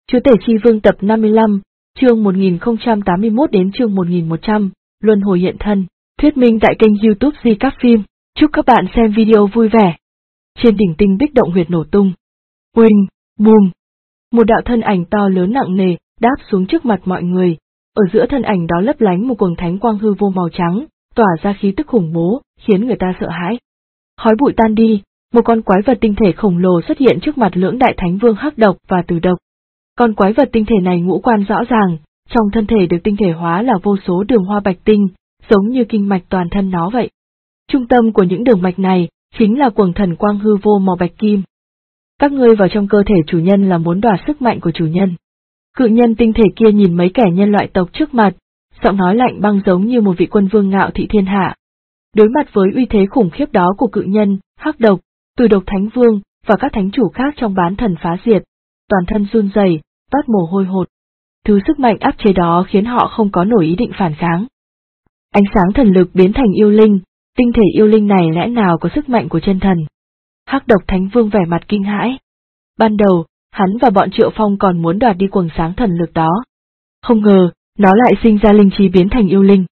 Chúa tể Chi Vương tập 55, chương 1081 đến chương 1100, Luân hồi hiện thân, thuyết minh tại kênh YouTube Di Các Phim. Chúc các bạn xem video vui vẻ. Trên đỉnh tinh bích động huyệt nổ tung. Uỳnh, bùm. Một đạo thân ảnh to lớn nặng nề, đáp xuống trước mặt mọi người. Ở giữa thân ảnh đó lấp lánh một quầng thánh quang hư vô màu trắng, tỏa ra khí tức khủng bố, khiến người ta sợ hãi. Khói bụi tan đi, một con quái vật tinh thể khổng lồ xuất hiện trước mặt lưỡng đại thánh vương Hắc Độc và Tử Độc. Con quái vật tinh thể này ngũ quan rõ ràng, trong thân thể được tinh thể hóa là vô số đường hoa bạch tinh, giống như kinh mạch toàn thân nó vậy. Trung tâm của những đường mạch này chính là quầng thần quang hư vô màu bạch kim. Các ngươi vào trong cơ thể chủ nhân là muốn đoạt sức mạnh của chủ nhân. Cự nhân tinh thể kia nhìn mấy kẻ nhân loại tộc trước mặt, giọng nói lạnh băng giống như một vị quân vương ngạo thị thiên hạ. Đối mặt với uy thế khủng khiếp đó của cự nhân, Hắc Độc, Tử Độc Thánh Vương và các thánh chủ khác trong bán thần phá diệt, toàn thân run rẩy, toát mồ hôi hột. Thứ sức mạnh áp chế đó khiến họ không có nổi ý định phản kháng. Ánh sáng thần lực biến thành yêu linh, tinh thể yêu linh này lẽ nào có sức mạnh của chân thần? Hắc Độc Thánh Vương vẻ mặt kinh hãi. Ban đầu, hắn và bọn Triệu Phong còn muốn đoạt đi quầng sáng thần lực đó. Không ngờ, nó lại sinh ra linh trí biến thành yêu linh.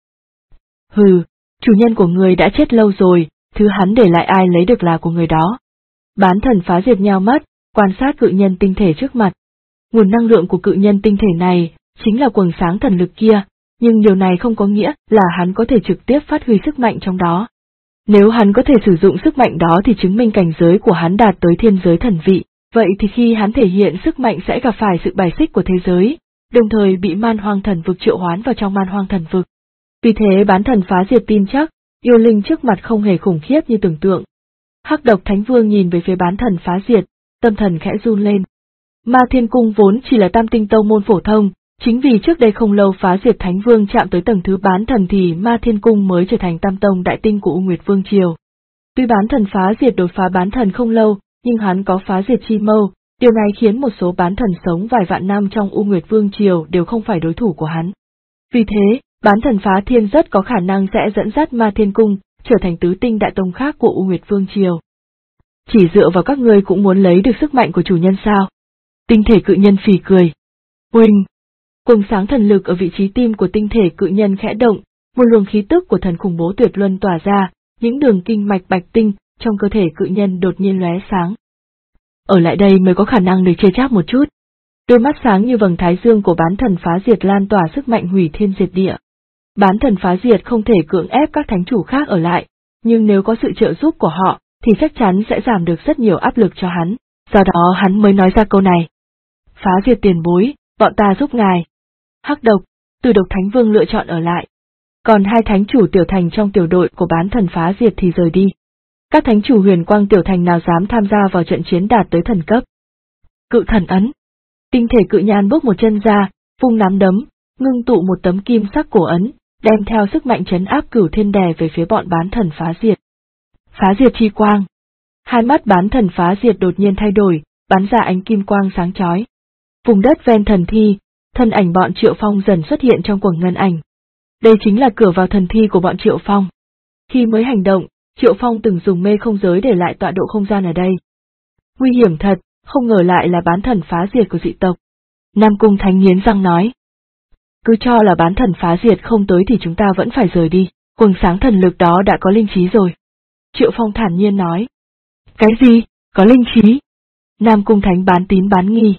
Hừ, chủ nhân của người đã chết lâu rồi, thứ hắn để lại ai lấy được là của người đó. Bán thần phá diệt nhao mắt, quan sát cự nhân tinh thể trước mặt. Nguồn năng lượng của cự nhân tinh thể này chính là quầng sáng thần lực kia, nhưng điều này không có nghĩa là hắn có thể trực tiếp phát huy sức mạnh trong đó. Nếu hắn có thể sử dụng sức mạnh đó thì chứng minh cảnh giới của hắn đạt tới thiên giới thần vị, vậy thì khi hắn thể hiện sức mạnh sẽ gặp phải sự bài xích của thế giới, đồng thời bị man hoang thần vực triệu hoán vào trong man hoang thần vực. Vì thế bán thần phá diệt tin chắc, yêu linh trước mặt không hề khủng khiếp như tưởng tượng. Hắc Độc Thánh Vương nhìn về phía bán thần phá diệt, tâm thần khẽ run lên. Ma Thiên Cung vốn chỉ là tam tinh tông môn phổ thông, chính vì trước đây không lâu phá diệt Thánh Vương chạm tới tầng thứ bán thần thì Ma Thiên Cung mới trở thành tam tông đại tinh của U Nguyệt Vương Triều. Tuy bán thần phá diệt đột phá bán thần không lâu, nhưng hắn có phá diệt chi mâu, điều này khiến một số bán thần sống vài vạn năm trong U Nguyệt Vương Triều đều không phải đối thủ của hắn. Vì thế, bán thần phá thiên rất có khả năng sẽ dẫn dắt Ma Thiên Cung trở thành tứ tinh đại tông khác của U Nguyệt Vương Triều. Chỉ dựa vào các ngươi cũng muốn lấy được sức mạnh của chủ nhân sao? Tinh thể cự nhân phì cười. Uỳnh! Quầng sáng thần lực ở vị trí tim của tinh thể cự nhân khẽ động, một luồng khí tức của thần khủng bố tuyệt luân tỏa ra, những đường kinh mạch bạch tinh trong cơ thể cự nhân đột nhiên lóe sáng. Ở lại đây mới có khả năng được chơi cháp một chút. Đôi mắt sáng như vầng thái dương của bán thần phá diệt lan tỏa sức mạnh hủy thiên diệt địa. Bán thần phá diệt không thể cưỡng ép các thánh chủ khác ở lại, nhưng nếu có sự trợ giúp của họ, thì chắc chắn sẽ giảm được rất nhiều áp lực cho hắn, do đó hắn mới nói ra câu này. Phá diệt tiền bối, bọn ta giúp ngài. Hắc Độc, Tử Độc Thánh Vương lựa chọn ở lại. Còn hai thánh chủ tiểu thành trong tiểu đội của bán thần phá diệt thì rời đi. Các thánh chủ huyền quang tiểu thành nào dám tham gia vào trận chiến đạt tới thần cấp. Cự thần ấn. Tinh thể cự nhan bước một chân ra, vung nắm đấm, ngưng tụ một tấm kim sắc cổ ấn, đem theo sức mạnh trấn áp cửu thiên đè về phía bọn bán thần phá diệt. Phá diệt chi quang. Hai mắt bán thần phá diệt đột nhiên thay đổi, bắn ra ánh kim quang sáng chói. Vùng đất ven thần thi, thân ảnh bọn Triệu Phong dần xuất hiện trong quầng ngân ảnh. Đây chính là cửa vào thần thi của bọn Triệu Phong. Khi mới hành động, Triệu Phong từng dùng mê không giới để lại tọa độ không gian ở đây. Nguy hiểm thật, không ngờ lại là bán thần phá diệt của dị tộc. Nam Cung Thánh nghiến răng nói. Cứ cho là bán thần phá diệt không tới thì chúng ta vẫn phải rời đi, quầng sáng thần lực đó đã có linh trí rồi. Triệu Phong thản nhiên nói. Cái gì, có linh trí? Nam Cung Thánh bán tín bán nghi.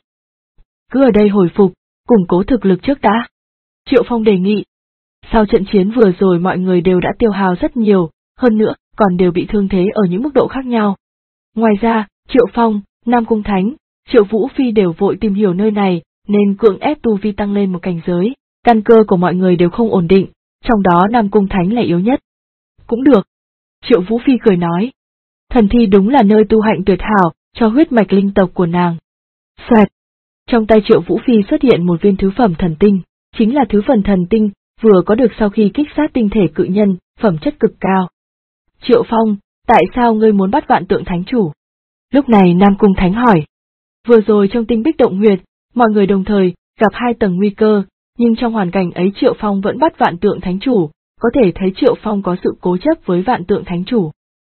Cứ ở đây hồi phục, củng cố thực lực trước đã. Triệu Phong đề nghị. Sau trận chiến vừa rồi mọi người đều đã tiêu hao rất nhiều, hơn nữa còn đều bị thương thế ở những mức độ khác nhau. Ngoài ra, Triệu Phong, Nam Cung Thánh, Triệu Vũ Phi đều vội tìm hiểu nơi này, nên cưỡng ép tu vi tăng lên một cảnh giới, căn cơ của mọi người đều không ổn định, trong đó Nam Cung Thánh là yếu nhất. Cũng được. Triệu Vũ Phi cười nói. Thần thi đúng là nơi tu hạnh tuyệt hảo, cho huyết mạch linh tộc của nàng. Xoẹt. Trong tay Triệu Vũ Phi xuất hiện một viên thứ phẩm thần tinh, chính là thứ phần thần tinh, vừa có được sau khi kích sát tinh thể cự nhân, phẩm chất cực cao. Triệu Phong, tại sao ngươi muốn bắt Vạn Tượng Thánh Chủ? Lúc này Nam Cung Thánh hỏi. Vừa rồi trong tinh bích động huyệt, mọi người đồng thời gặp hai tầng nguy cơ, nhưng trong hoàn cảnh ấy Triệu Phong vẫn bắt Vạn Tượng Thánh Chủ, có thể thấy Triệu Phong có sự cố chấp với Vạn Tượng Thánh Chủ.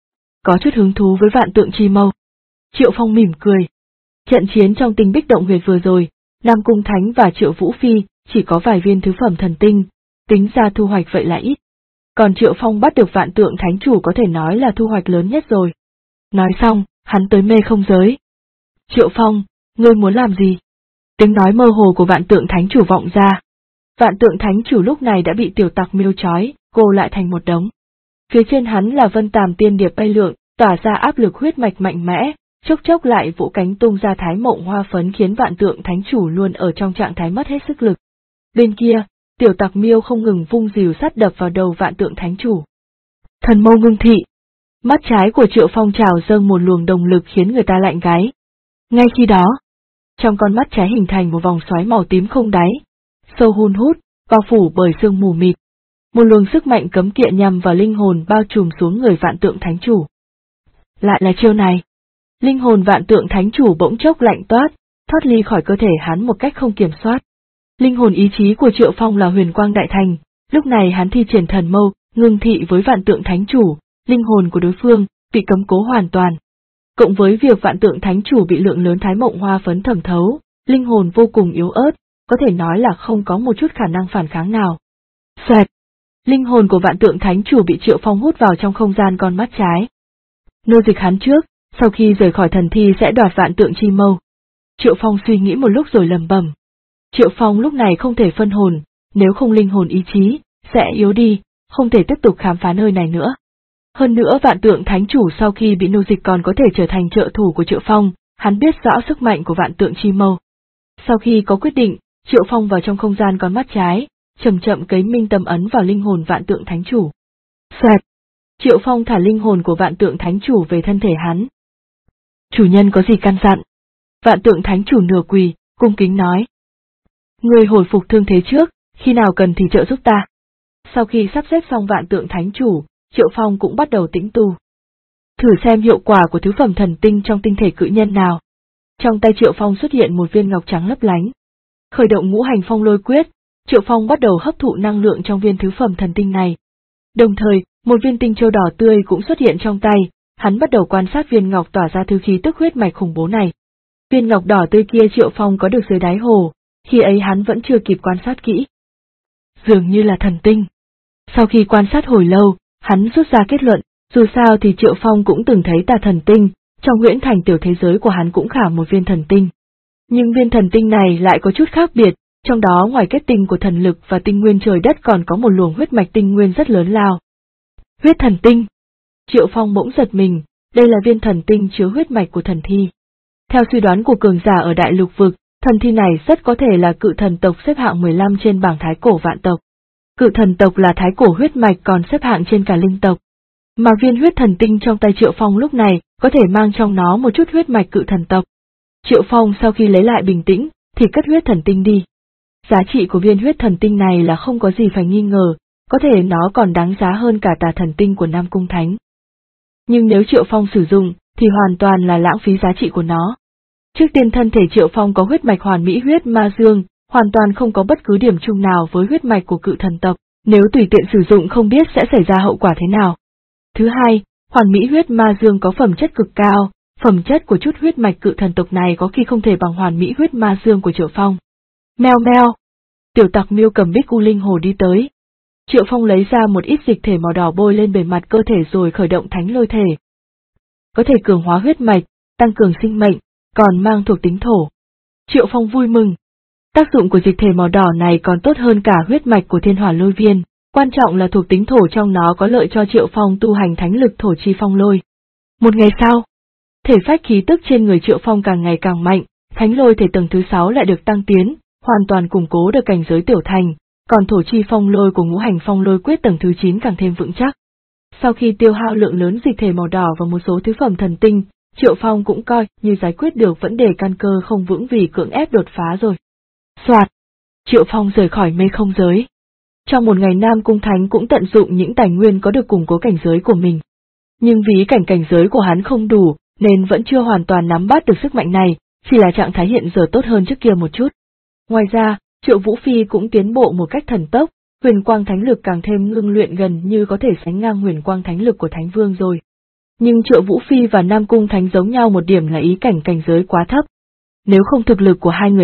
Có chút hứng thú với Vạn Tượng Chi Mâu. Triệu Phong mỉm cười. Trận chiến trong tinh bích động huyệt vừa rồi, Nam Cung Thánh và Triệu Vũ Phi chỉ có vài viên thứ phẩm thần tinh, tính ra thu hoạch vậy là ít. Còn Triệu Phong bắt được Vạn Tượng Thánh Chủ có thể nói là thu hoạch lớn nhất rồi. Nói xong, hắn tới mê không giới. Triệu Phong, ngươi muốn làm gì? Tiếng nói mơ hồ của Vạn Tượng Thánh Chủ vọng ra. Vạn Tượng Thánh Chủ lúc này đã bị tiểu tặc miêu trói, cô lại thành một đống. Phía trên hắn là Vân Tàm Tiên Điệp bay lượn, tỏa ra áp lực huyết mạch mạnh mẽ, chốc chốc lại vỗ cánh tung ra Thái Mộng Hoa phấn khiến Vạn Tượng Thánh Chủ luôn ở trong trạng thái mất hết sức lực. Bên kia, tiểu tặc miêu không ngừng vung rìu sắt đập vào đầu Vạn Tượng Thánh Chủ. Thần mâu ngưng thị. Mắt trái của Triệu Phong trào dâng một luồng động lực khiến người ta lạnh gáy. Ngay khi đó, trong con mắt trái hình thành một vòng xoáy màu tím không đáy, sâu hun hút, bao phủ bởi sương mù mịt. Một luồng sức mạnh cấm kỵ nhằm vào linh hồn bao trùm xuống người Vạn Tượng Thánh Chủ. Lại là chiêu này. Linh hồn Vạn Tượng Thánh Chủ bỗng chốc lạnh toát, thoát ly khỏi cơ thể hắn một cách không kiểm soát. Linh hồn ý chí của Triệu Phong là huyền quang đại thành, lúc này hắn thi triển thần mâu, ngưng thị với Vạn Tượng Thánh Chủ, linh hồn của đối phương bị cấm cố hoàn toàn. Cộng với việc Vạn Tượng Thánh Chủ bị lượng lớn Thái Mộng Hoa phấn thẩm thấu, linh hồn vô cùng yếu ớt, có thể nói là không có một chút khả năng phản kháng nào. Xoẹt! Linh hồn của Vạn Tượng Thánh Chủ bị Triệu Phong hút vào trong không gian con mắt trái. Nô dịch hắn trước, sau khi rời khỏi thần thi sẽ đoạt Vạn Tượng Chi Mâu. Triệu Phong suy nghĩ một lúc rồi lẩm bẩm. Triệu Phong lúc này không thể phân hồn, nếu không linh hồn ý chí sẽ yếu đi, không thể tiếp tục khám phá nơi này nữa. Hơn nữa Vạn Tượng Thánh Chủ sau khi bị nô dịch còn có thể trở thành trợ thủ của Triệu Phong, hắn biết rõ sức mạnh của Vạn Tượng Chi Mâu. Sau khi có quyết định, Triệu Phong vào trong không gian con mắt trái, chậm chậm cấy minh tâm ấn vào linh hồn Vạn Tượng Thánh Chủ. Xoẹt! Triệu Phong thả linh hồn của Vạn Tượng Thánh Chủ về thân thể hắn. Chủ nhân có gì căn dặn? Vạn Tượng Thánh Chủ nửa quỳ, cung kính nói. Người hồi phục thương thế trước, khi nào cần thì trợ giúp ta. Sau khi sắp xếp xong Vạn Tượng Thánh Chủ, Triệu Phong cũng bắt đầu tĩnh tu. Thử xem hiệu quả của thứ phẩm thần tinh trong tinh thể cự nhân nào. Trong tay Triệu Phong xuất hiện một viên ngọc trắng lấp lánh. Khởi động ngũ hành phong lôi quyết, Triệu Phong bắt đầu hấp thụ năng lượng trong viên thứ phẩm thần tinh này. Đồng thời, một viên tinh châu đỏ tươi cũng xuất hiện trong tay, hắn bắt đầu quan sát viên ngọc tỏa ra thứ khí tức huyết mạch khủng bố này. Viên ngọc đỏ tươi kia Triệu Phong có được dưới đáy hồ, khi ấy hắn vẫn chưa kịp quan sát kỹ. Dường như là thần tinh. Sau khi quan sát hồi lâu, hắn rút ra kết luận, dù sao thì Triệu Phong cũng từng thấy tà thần tinh, trong huyễn thành tiểu thế giới của hắn cũng khả một viên thần tinh. Nhưng viên thần tinh này lại có chút khác biệt, trong đó ngoài kết tinh của thần lực và tinh nguyên trời đất còn có một luồng huyết mạch tinh nguyên rất lớn lao. Huyết thần tinh. Triệu Phong bỗng giật mình, đây là viên thần tinh chứa huyết mạch của thần thi. Theo suy đoán của cường giả ở đại lục vực, thần thi này rất có thể là cự thần tộc xếp hạng 15 trên bảng thái cổ vạn tộc. Cự thần tộc là thái cổ huyết mạch còn xếp hạng trên cả linh tộc. Mà viên huyết thần tinh trong tay Triệu Phong lúc này có thể mang trong nó một chút huyết mạch cự thần tộc. Triệu Phong sau khi lấy lại bình tĩnh thì cất huyết thần tinh đi. Giá trị của viên huyết thần tinh này là không có gì phải nghi ngờ, có thể nó còn đáng giá hơn cả tà thần tinh của Nam Cung Thánh. Nhưng nếu Triệu Phong sử dụng thì hoàn toàn là lãng phí giá trị của nó. Trước tiên thân thể Triệu Phong có huyết mạch hoàn mỹ huyết ma dương, hoàn toàn không có bất cứ điểm chung nào với huyết mạch của cự thần tộc, nếu tùy tiện sử dụng không biết sẽ xảy ra hậu quả thế nào. Thứ hai, hoàn mỹ huyết ma dương có phẩm chất cực cao, phẩm chất của chút huyết mạch cự thần tộc này có khi không thể bằng hoàn mỹ huyết ma dương của Triệu Phong. Meo meo. Tiểu tặc miêu cầm bích u linh hồ đi tới. Triệu Phong lấy ra một ít dịch thể màu đỏ bôi lên bề mặt cơ thể rồi khởi động thánh lôi thể. Có thể cường hóa huyết mạch, tăng cường sinh mệnh, còn mang thuộc tính thổ. Triệu Phong vui mừng. Tác dụng của dịch thể màu đỏ này còn tốt hơn cả huyết mạch của thiên hỏa lôi viên, quan trọng là thuộc tính thổ trong nó có lợi cho Triệu Phong tu hành thánh lực thổ chi phong lôi. Một ngày sau, thể phách khí tức trên người Triệu Phong càng ngày càng mạnh, thánh lôi thể tầng thứ 6 lại được tăng tiến, hoàn toàn củng cố được cảnh giới tiểu thành, còn thổ chi phong lôi của ngũ hành phong lôi quyết tầng thứ 9 càng thêm vững chắc. Sau khi tiêu hao lượng lớn dịch thể màu đỏ và một số thứ phẩm thần tinh, Triệu Phong cũng coi như giải quyết được vấn đề căn cơ không vững vì cưỡng ép đột phá rồi. Soạt! Triệu Phong rời khỏi mê không giới. Trong một ngày Nam Cung Thánh cũng tận dụng những tài nguyên có được củng cố cảnh giới của mình. Nhưng vì cảnh giới của hắn không đủ, nên vẫn chưa hoàn toàn nắm bắt được sức mạnh này, chỉ là trạng thái hiện giờ tốt hơn trước kia một chút. Ngoài ra, Triệu Vũ Phi cũng tiến bộ một cách thần tốc, huyền quang thánh lực càng thêm ngưng luyện gần như có thể sánh ngang huyền quang thánh lực của Thánh Vương rồi. Nhưng Triệu Vũ Phi và Nam Cung Thánh giống nhau một điểm là ý cảnh giới quá thấp. Nếu không thực lực của hai người họ,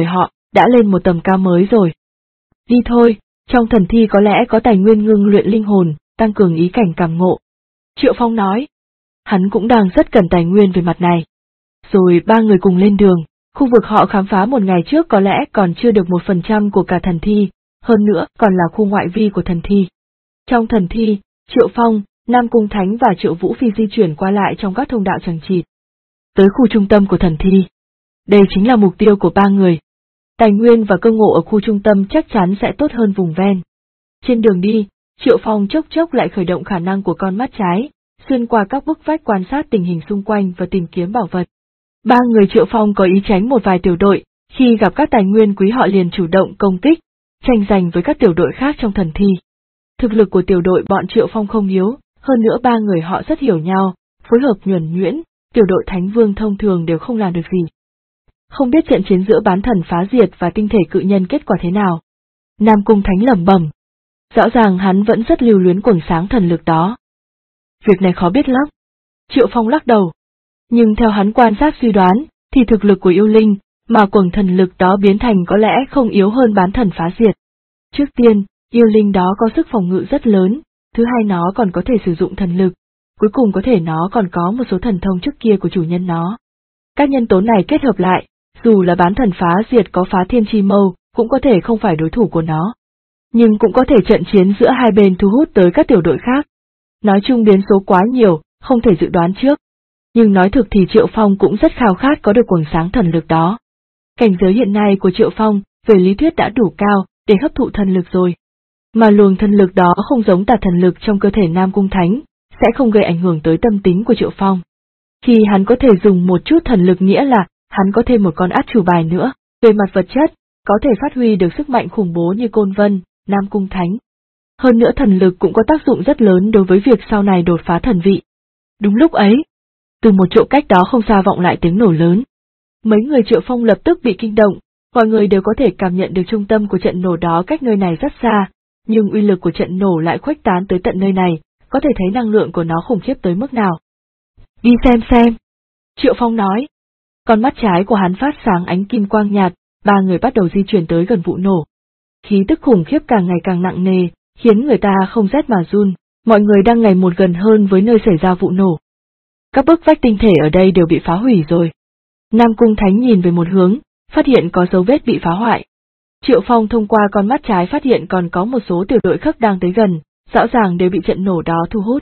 đã lên một tầm cao mới rồi. Đi thôi, trong thần thi có lẽ có tài nguyên ngưng luyện linh hồn, tăng cường ý cảnh cảm ngộ. Triệu Phong nói. Hắn cũng đang rất cần tài nguyên về mặt này. Rồi ba người cùng lên đường, khu vực họ khám phá một ngày trước có lẽ còn chưa được 1% của cả thần thi, hơn nữa còn là khu ngoại vi của thần thi. Trong thần thi, Triệu Phong, Nam Cung Thánh và Triệu Vũ Phi di chuyển qua lại trong các thông đạo chằng chịt. Tới khu trung tâm của thần thi. Đây chính là mục tiêu của ba người. Tài nguyên và cơ ngộ ở khu trung tâm chắc chắn sẽ tốt hơn vùng ven. Trên đường đi, Triệu Phong chốc chốc lại khởi động khả năng của con mắt trái, xuyên qua các bức vách quan sát tình hình xung quanh và tìm kiếm bảo vật. Ba người Triệu Phong có ý tránh một vài tiểu đội, khi gặp các tài nguyên quý họ liền chủ động công kích, tranh giành với các tiểu đội khác trong thần thi. Thực lực của tiểu đội bọn Triệu Phong không yếu, hơn nữa ba người họ rất hiểu nhau, phối hợp nhuần nhuyễn, tiểu đội Thánh Vương thông thường đều không làm được gì. Không biết trận chiến giữa bán thần phá diệt và tinh thể cự nhân kết quả thế nào. Nam Cung Thánh lẩm bẩm. Rõ ràng hắn vẫn rất lưu luyến quầng sáng thần lực đó. Việc này khó biết lắm. Triệu Phong lắc đầu. Nhưng theo hắn quan sát suy đoán, thì thực lực của yêu linh, mà quầng thần lực đó biến thành có lẽ không yếu hơn bán thần phá diệt. Trước tiên, yêu linh đó có sức phòng ngự rất lớn, thứ hai nó còn có thể sử dụng thần lực, cuối cùng có thể nó còn có một số thần thông trước kia của chủ nhân nó. Các nhân tố này kết hợp lại, dù là bán thần phá diệt có phá thiên chi mâu, cũng có thể không phải đối thủ của nó. Nhưng cũng có thể trận chiến giữa hai bên thu hút tới các tiểu đội khác. Nói chung biến số quá nhiều, không thể dự đoán trước. Nhưng nói thực thì Triệu Phong cũng rất khao khát có được quầng sáng thần lực đó. Cảnh giới hiện nay của Triệu Phong, về lý thuyết đã đủ cao, để hấp thụ thần lực rồi. Mà luồng thần lực đó không giống tà thần lực trong cơ thể Nam Cung Thánh, sẽ không gây ảnh hưởng tới tâm tính của Triệu Phong. Khi hắn có thể dùng một chút thần lực nghĩa là, hắn có thêm một con át chủ bài nữa, về mặt vật chất, có thể phát huy được sức mạnh khủng bố như Côn Vân, Nam Cung Thánh. Hơn nữa thần lực cũng có tác dụng rất lớn đối với việc sau này đột phá thần vị. Đúng lúc ấy, từ một chỗ cách đó không xa vọng lại tiếng nổ lớn. Mấy người Triệu Phong lập tức bị kinh động, mọi người đều có thể cảm nhận được trung tâm của trận nổ đó cách nơi này rất xa, nhưng uy lực của trận nổ lại khuếch tán tới tận nơi này, có thể thấy năng lượng của nó khủng khiếp tới mức nào. Đi xem. Triệu Phong nói. Con mắt trái của hắn phát sáng ánh kim quang nhạt, ba người bắt đầu di chuyển tới gần vụ nổ. Khí tức khủng khiếp càng ngày càng nặng nề, khiến người ta không rét mà run, mọi người đang ngày một gần hơn với nơi xảy ra vụ nổ. Các bức vách tinh thể ở đây đều bị phá hủy rồi. Nam Cung Thánh nhìn về một hướng, phát hiện có dấu vết bị phá hoại. Triệu Phong thông qua con mắt trái phát hiện còn có một số tiểu đội khác đang tới gần, rõ ràng đều bị trận nổ đó thu hút.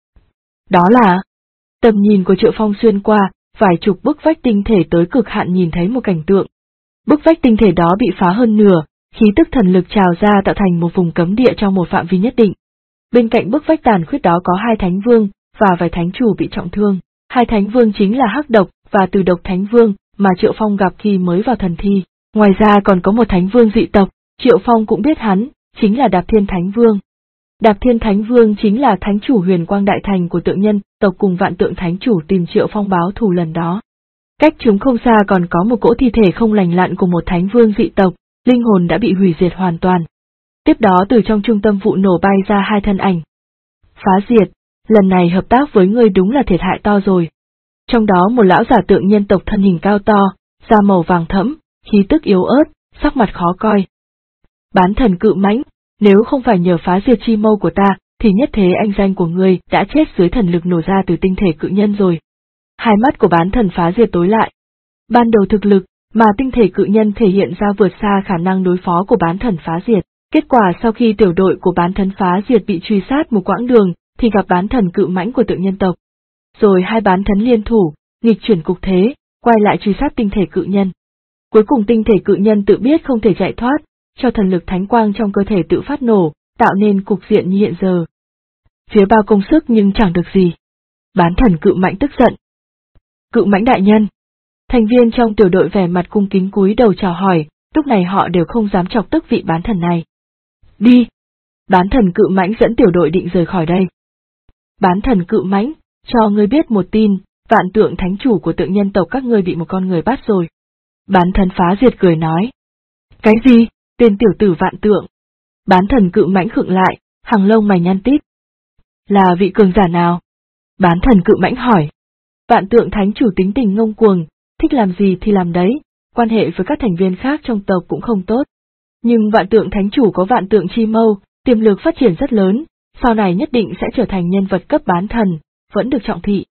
Đó là... Tầm nhìn của Triệu Phong xuyên qua, vài chục bức vách tinh thể tới cực hạn nhìn thấy một cảnh tượng. Bức vách tinh thể đó bị phá hơn nửa, khí tức thần lực trào ra tạo thành một vùng cấm địa trong một phạm vi nhất định. Bên cạnh bức vách tàn khuyết đó có hai thánh vương, và vài thánh chủ bị trọng thương. Hai thánh vương chính là Hắc Độc và Từ Độc Thánh Vương, mà Triệu Phong gặp khi mới vào thần thi. Ngoài ra còn có một thánh vương dị tộc, Triệu Phong cũng biết hắn, chính là Đạp Thiên Thánh Vương. Đạp Thiên Thánh Vương chính là thánh chủ Huyền Quang Đại Thành của Tượng Nhân tộc cùng Vạn Tượng Thánh chủ tìm Triệu Phong báo thù lần đó. Cách chúng không xa còn có một cỗ thi thể không lành lặn của một thánh vương dị tộc, linh hồn đã bị hủy diệt hoàn toàn. Tiếp đó từ trong trung tâm vụ nổ bay ra hai thân ảnh. Phá diệt, lần này hợp tác với ngươi đúng là thiệt hại to rồi. Trong đó một lão giả Tượng Nhân tộc thân hình cao to, da màu vàng thẫm, khí tức yếu ớt, sắc mặt khó coi. Bán thần cự mãnh, nếu không phải nhờ phá diệt chi mâu của ta, thì nhất thế anh danh của ngươi đã chết dưới thần lực nổ ra từ tinh thể cự nhân rồi. Hai mắt của bán thần phá diệt tối lại. Ban đầu thực lực, mà tinh thể cự nhân thể hiện ra vượt xa khả năng đối phó của bán thần phá diệt. Kết quả sau khi tiểu đội của bán thần phá diệt bị truy sát một quãng đường, thì gặp bán thần cự mãnh của Tượng Nhân tộc. Rồi hai bán thần liên thủ, nghịch chuyển cục thế, quay lại truy sát tinh thể cự nhân. Cuối cùng tinh thể cự nhân tự biết không thể chạy thoát, cho thần lực thánh quang trong cơ thể tự phát nổ, tạo nên cục diện như hiện giờ. Phía bao công sức nhưng chẳng được gì. Bán thần cự mãnh tức giận. Cự mãnh đại nhân. Thành viên trong tiểu đội vẻ mặt cung kính cúi đầu chào hỏi, lúc này họ đều không dám chọc tức vị bán thần này. Đi! Bán thần cự mãnh dẫn tiểu đội định rời khỏi đây. Bán thần cự mãnh, cho ngươi biết một tin, Vạn Tượng Thánh chủ của Tượng Nhân tộc các ngươi bị một con người bắt rồi. Bán thần phá diệt cười nói. Cái gì? Tên tiểu tử Vạn Tượng. Bán thần cự mãnh khựng lại, hàng lông mày nhăn tít. Là vị cường giả nào? Bán thần cự mãnh hỏi. Vạn Tượng Thánh chủ tính tình ngông cuồng, thích làm gì thì làm đấy, quan hệ với các thành viên khác trong tộc cũng không tốt. Nhưng Vạn Tượng Thánh Chủ có Vạn Tượng Chi Mâu, tiềm lực phát triển rất lớn, sau này nhất định sẽ trở thành nhân vật cấp bán thần, vẫn được trọng thị.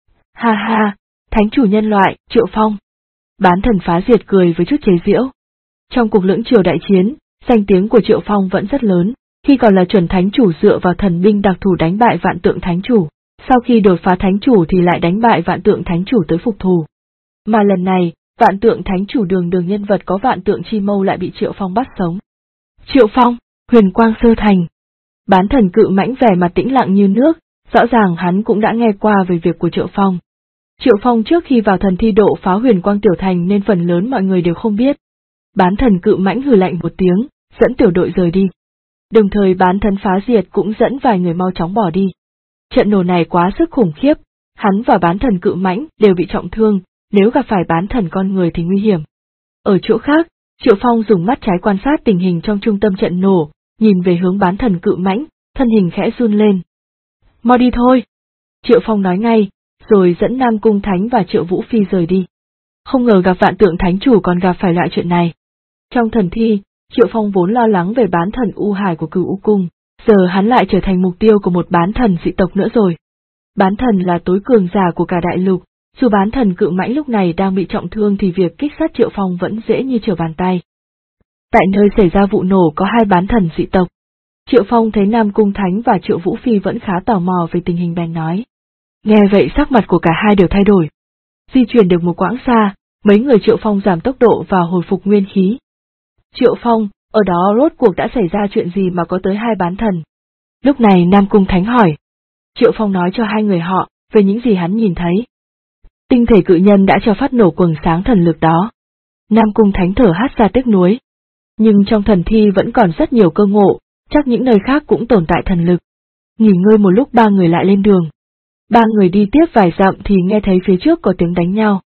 Ha ha, Thánh Chủ nhân loại, Triệu Phong. Bán thần Phá Diệt cười với chút chế giễu. Trong cuộc lưỡng triều đại chiến, danh tiếng của Triệu Phong vẫn rất lớn, khi còn là chuẩn Thánh Chủ dựa vào thần binh đặc thù đánh bại Vạn Tượng Thánh Chủ, sau khi đột phá Thánh Chủ thì lại đánh bại Vạn Tượng Thánh Chủ tới phục thù. Mà lần này, Vạn Tượng Thánh Chủ đường nhân vật có Vạn Tượng Chi Mâu lại bị Triệu Phong bắt sống. Triệu Phong, Huyền Quang Sơ Thành. Bán thần Cự Mãnh vẻ mặt tĩnh lặng như nước, rõ ràng hắn cũng đã nghe qua về việc của Triệu Phong. Triệu Phong trước khi vào thần thi độ phá Huyền Quang Tiểu Thành nên phần lớn mọi người đều không biết. Bán thần Cự Mãnh hừ lạnh một tiếng, dẫn tiểu đội rời đi. Đồng thời bán thần Phá Diệt cũng dẫn vài người mau chóng bỏ đi. Trận nổ này quá sức khủng khiếp, hắn và bán thần Cự Mãnh đều bị trọng thương, nếu gặp phải bán thần con người thì nguy hiểm. Ở chỗ khác, Triệu Phong dùng mắt trái quan sát tình hình trong trung tâm trận nổ, nhìn về hướng bán thần Cự Mãnh, thân hình khẽ run lên. Mau đi thôi! Triệu Phong nói ngay, rồi dẫn Nam Cung Thánh và Triệu Vũ Phi rời đi. Không ngờ gặp Vạn Tượng Thánh Chủ còn gặp phải loại chuyện này. Trong thần thi, Triệu Phong vốn lo lắng về bán thần U Hải của Cửu U Cung, giờ hắn lại trở thành mục tiêu của một bán thần dị tộc nữa rồi. Bán thần là tối cường giả của cả đại lục, dù bán thần Cự Mãnh lúc này đang bị trọng thương thì việc kích sát Triệu Phong vẫn dễ như trở bàn tay. Tại nơi xảy ra vụ nổ có hai bán thần dị tộc. Triệu Phong thấy Nam Cung Thánh và Triệu Vũ Phi vẫn khá tò mò về tình hình bèn nói. Nghe vậy sắc mặt của cả hai đều thay đổi. Di chuyển được một quãng xa, mấy người Triệu Phong giảm tốc độ và hồi phục nguyên khí. Triệu Phong, ở đó rốt cuộc đã xảy ra chuyện gì mà có tới hai bán thần? Lúc này Nam Cung Thánh hỏi. Triệu Phong nói cho hai người họ về những gì hắn nhìn thấy. Tinh thể cự nhân đã cho phát nổ quầng sáng thần lực đó. Nam Cung Thánh thở hắt ra tiếc nuối. Nhưng trong thần thi vẫn còn rất nhiều cơ ngộ, chắc những nơi khác cũng tồn tại thần lực. Nghỉ ngơi một lúc ba người lại lên đường. Ba người đi tiếp vài dặm thì nghe thấy phía trước có tiếng đánh nhau.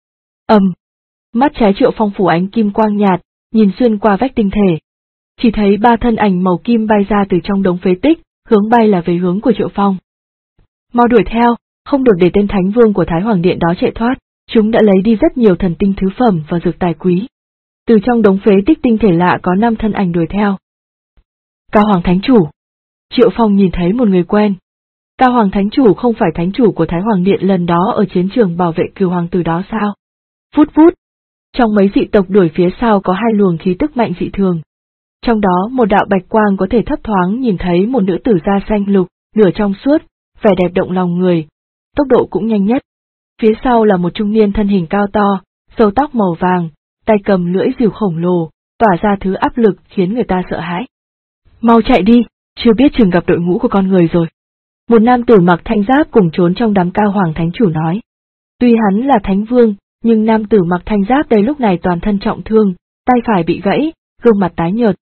Mắt trái Triệu Phong phủ ánh kim quang nhạt, nhìn xuyên qua vách tinh thể. Chỉ thấy ba thân ảnh màu kim bay ra từ trong đống phế tích, hướng bay là về hướng của Triệu Phong. Mau đuổi theo, không được để tên Thánh Vương của Thái Hoàng Điện đó chạy thoát, chúng đã lấy đi rất nhiều thần tinh thứ phẩm và dược tài quý. Từ trong đống phế tích tinh thể lạ có 5 thân ảnh đuổi theo. Cao Hoàng Thánh Chủ. Triệu Phong nhìn thấy một người quen. Cao Hoàng Thánh Chủ không phải Thánh Chủ của Thái Hoàng Điện lần đó ở chiến trường bảo vệ Cửu Hoàng Tử đó sao? Vút vút. Trong mấy dị tộc đuổi phía sau có hai luồng khí tức mạnh dị thường. Trong đó một đạo bạch quang có thể thấp thoáng nhìn thấy một nữ tử da xanh lục, nửa trong suốt, vẻ đẹp động lòng người, tốc độ cũng nhanh nhất. Phía sau là một trung niên thân hình cao to, râu tóc màu vàng, tay cầm lưỡi rìu khổng lồ, tỏa ra thứ áp lực khiến người ta sợ hãi. Mau chạy đi, chưa biết chừng gặp đội ngũ của con người rồi. Một nam tử mặc thanh giáp cùng trốn trong đám Cao Hoàng Thánh Chủ nói. Tuy hắn là Thánh Vương, nhưng nam tử mặc thanh giáp đây lúc này toàn thân trọng thương, tay phải bị gãy, gương mặt tái nhợt.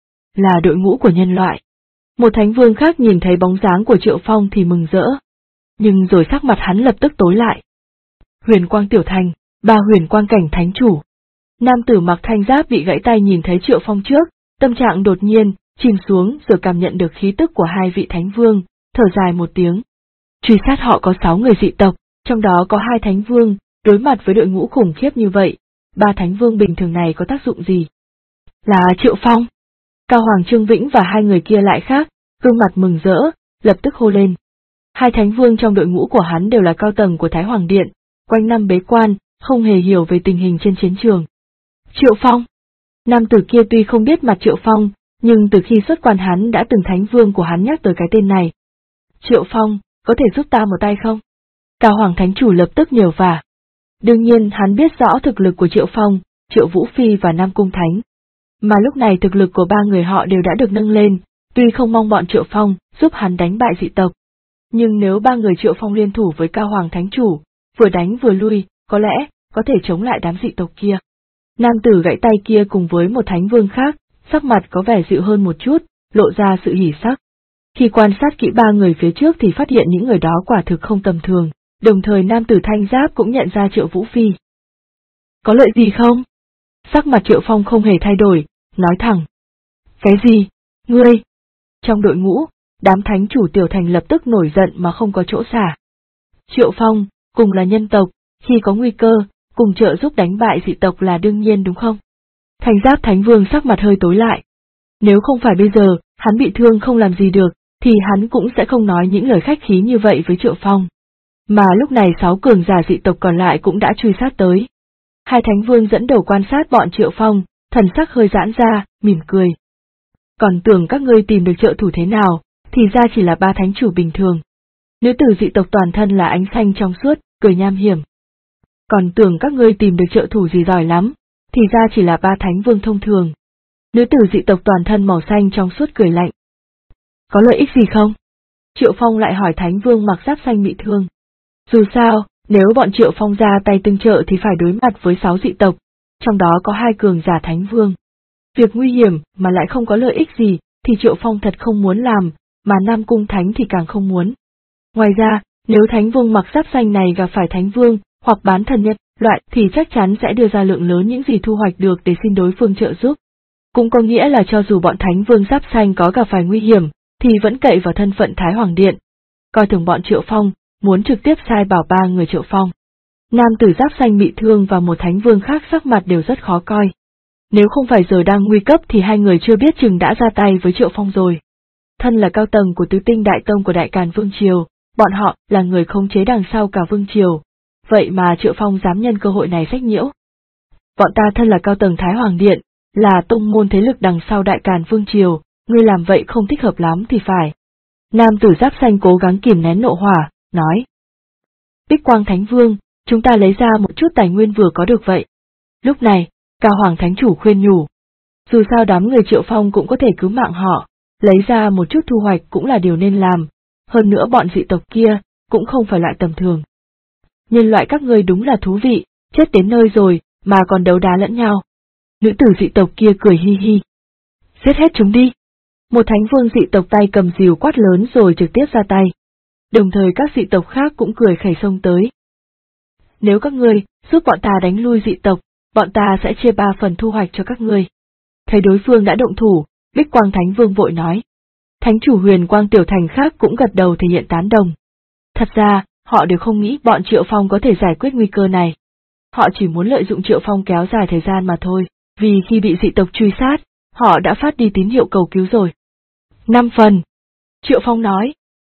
Là đội ngũ của nhân loại. Một Thánh Vương khác nhìn thấy bóng dáng của Triệu Phong thì mừng rỡ. Nhưng rồi sắc mặt hắn lập tức tối lại. Huyền Quang Tiểu Thành, ba Huyền Quang Cảnh Thánh Chủ. Nam tử mặc thanh giáp bị gãy tay nhìn thấy Triệu Phong trước, tâm trạng đột nhiên chìm xuống rồi cảm nhận được khí tức của hai vị Thánh Vương, thở dài một tiếng. Truy sát họ có 6 người dị tộc, trong đó có 2 Thánh Vương, đối mặt với đội ngũ khủng khiếp như vậy, 3 Thánh Vương bình thường này có tác dụng gì? Là Triệu Phong. Cao Hoàng Trương Vĩnh và hai người kia lại khác, gương mặt mừng rỡ, lập tức hô lên. 2 Thánh Vương trong đội ngũ của hắn đều là cao tầng của Thái Hoàng Điện, quanh năm bế quan, không hề hiểu về tình hình trên chiến trường. Triệu Phong. Nam tử kia tuy không biết mặt Triệu Phong, nhưng từ khi xuất quan hắn đã từng Thánh Vương của hắn nhắc tới cái tên này. Triệu Phong, có thể giúp ta một tay không? Cao Hoàng Thánh Chủ lập tức nhờ vả. Đương nhiên hắn biết rõ thực lực của Triệu Phong, Triệu Vũ Phi và Nam Cung Thánh. Mà lúc này thực lực của ba người họ đều đã được nâng lên, tuy không mong bọn Triệu Phong giúp hắn đánh bại dị tộc. Nhưng nếu ba người Triệu Phong liên thủ với Cao Hoàng Thánh Chủ, vừa đánh vừa lui, có lẽ có thể chống lại đám dị tộc kia. Nam tử gãy tay kia cùng với một Thánh Vương khác, sắc mặt có vẻ dịu hơn một chút, lộ ra sự hỉ sắc. Khi quan sát kỹ ba người phía trước thì phát hiện những người đó quả thực không tầm thường, đồng thời nam tử thanh giáp cũng nhận ra Triệu Vũ Phi. Có lợi gì không? Sắc mặt Triệu Phong không hề thay đổi, nói thẳng. Cái gì? Ngươi? Trong đội ngũ, đám Thánh Chủ Tiểu Thành lập tức nổi giận mà không có chỗ xả. Triệu Phong, cùng là nhân tộc, khi có nguy cơ, cùng trợ giúp đánh bại dị tộc là đương nhiên đúng không? Thành Giáp Thánh Vương sắc mặt hơi tối lại. Nếu không phải bây giờ, hắn bị thương không làm gì được, thì hắn cũng sẽ không nói những lời khách khí như vậy với Triệu Phong. Mà lúc này 6 cường giả dị tộc còn lại cũng đã truy sát tới. Hai Thánh Vương dẫn đầu quan sát bọn Triệu Phong, thần sắc hơi giãn ra, mỉm cười. Còn tưởng các ngươi tìm được trợ thủ thế nào, thì ra chỉ là 3 thánh chủ bình thường. Nữ tử dị tộc toàn thân là ánh xanh trong suốt, cười nham hiểm. Còn tưởng các ngươi tìm được trợ thủ gì giỏi lắm, thì ra chỉ là 3 thánh vương thông thường. Nữ tử dị tộc toàn thân màu xanh trong suốt cười lạnh. Có lợi ích gì không? Triệu Phong lại hỏi Thánh Vương mặc giáp xanh bị thương. Dù sao, nếu bọn Triệu Phong ra tay tương trợ thì phải đối mặt với 6 dị tộc, trong đó có 2 cường giả Thánh Vương. Việc nguy hiểm mà lại không có lợi ích gì, thì Triệu Phong thật không muốn làm, mà Nam Cung Thánh thì càng không muốn. Ngoài ra, nếu Thánh Vương mặc giáp xanh này gặp phải Thánh Vương, hoặc bán thần nhất loại thì chắc chắn sẽ đưa ra lượng lớn những gì thu hoạch được để xin đối phương trợ giúp. Cũng có nghĩa là cho dù bọn Thánh Vương giáp xanh có gặp phải nguy hiểm, thì vẫn cậy vào thân phận Thái Hoàng Điện. Coi thường bọn Triệu Phong, muốn trực tiếp sai bảo 3 người Triệu Phong. Nam tử giáp xanh bị thương và một Thánh Vương khác sắc mặt đều rất khó coi. Nếu không phải giờ đang nguy cấp thì hai người chưa biết chừng đã ra tay với Triệu Phong rồi. Thân là cao tầng của Tứ Tinh Đại Tông của Đại Càn Vương Triều, bọn họ là người khống chế đằng sau cả Vương Triều. Vậy mà Triệu Phong dám nhân cơ hội này sách nhiễu. Bọn ta thân là cao tầng Thái Hoàng Điện, là tông môn thế lực đằng sau Đại Càn Vương Triều, ngươi làm vậy không thích hợp lắm thì phải. Nam tử giáp xanh cố gắng kìm nén nộ hỏa, nói. Bích Quang Thánh Vương, chúng ta lấy ra một chút tài nguyên vừa có được vậy. Lúc này, Cao Hoàng Thánh Chủ khuyên nhủ. Dù sao đám người Triệu Phong cũng có thể cứu mạng họ, lấy ra một chút thu hoạch cũng là điều nên làm, hơn nữa bọn dị tộc kia, cũng không phải loại tầm thường. Nhân loại các ngươi đúng là thú vị, chết đến nơi rồi, mà còn đấu đá lẫn nhau. Nữ tử dị tộc kia cười hi hi. Giết hết chúng đi. Một Thánh Vương dị tộc tay cầm rìu quát lớn rồi trực tiếp ra tay. Đồng thời các dị tộc khác cũng cười khẩy xông tới. Nếu các ngươi giúp bọn ta đánh lui dị tộc, bọn ta sẽ chia 3 phần thu hoạch cho các ngươi. Thấy đối phương đã động thủ, Bích Quang Thánh Vương vội nói. Thánh chủ Huyền Quang Tiểu Thành khác cũng gật đầu thể hiện tán đồng. Thật ra, họ đều không nghĩ bọn Triệu Phong có thể giải quyết nguy cơ này. Họ chỉ muốn lợi dụng Triệu Phong kéo dài thời gian mà thôi, vì khi bị dị tộc truy sát, họ đã phát đi tín hiệu cầu cứu rồi. 5 phần. Triệu Phong nói.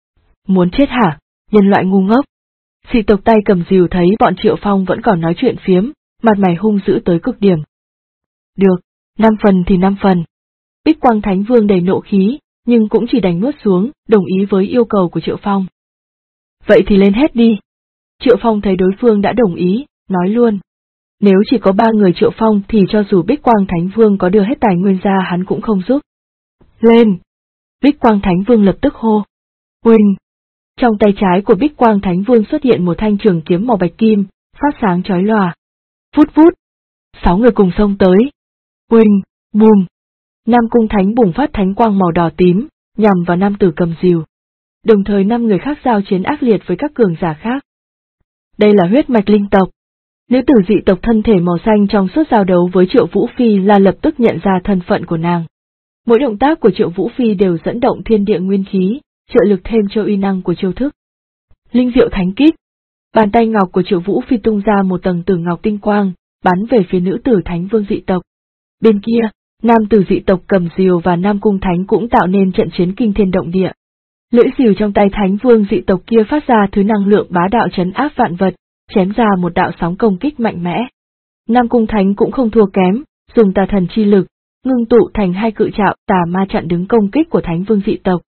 Muốn chết hả, nhân loại ngu ngốc. Dị tộc tay cầm rìu thấy bọn Triệu Phong vẫn còn nói chuyện phiếm, mặt mày hung dữ tới cực điểm. Được, 5 phần thì 5 phần. Bích Quang Thánh Vương đầy nộ khí, nhưng cũng chỉ đành nuốt xuống, đồng ý với yêu cầu của Triệu Phong. Vậy thì lên hết đi. Triệu Phong thấy đối phương đã đồng ý, nói luôn. Nếu chỉ có 3 người Triệu Phong thì cho dù Bích Quang Thánh Vương có đưa hết tài nguyên ra hắn cũng không giúp. Lên! Bích Quang Thánh Vương lập tức hô. Uỳnh! Trong tay trái của Bích Quang Thánh Vương xuất hiện một thanh trường kiếm màu bạch kim, phát sáng chói lòa. Vút vút! 6 người cùng xông tới. Uỳnh! Bùm! Nam Cung Thánh bùng phát thánh quang màu đỏ tím, nhằm vào nam tử cầm rìu. Đồng thời 5 người khác giao chiến ác liệt với các cường giả khác. Đây là huyết mạch linh tộc. Nữ tử dị tộc thân thể màu xanh trong suốt giao đấu với Triệu Vũ Phi là lập tức nhận ra thân phận của nàng. Mỗi động tác của Triệu Vũ Phi đều dẫn động thiên địa nguyên khí, trợ lực thêm cho uy năng của chiêu thức. Linh diệu thánh kích. Bàn tay ngọc của Triệu Vũ Phi tung ra một tầng tử ngọc tinh quang, bắn về phía nữ tử Thánh Vương dị tộc. Bên kia, nam tử dị tộc cầm rìu và Nam Cung Thánh cũng tạo nên trận chiến kinh thiên động địa. Lưỡi rìu trong tay Thánh Vương dị tộc kia phát ra thứ năng lượng bá đạo trấn áp vạn vật, chém ra một đạo sóng công kích mạnh mẽ. Nam Cung Thánh cũng không thua kém, dùng tà thần chi lực, ngưng tụ thành 2 cự trảo tà ma chặn đứng công kích của Thánh Vương dị tộc.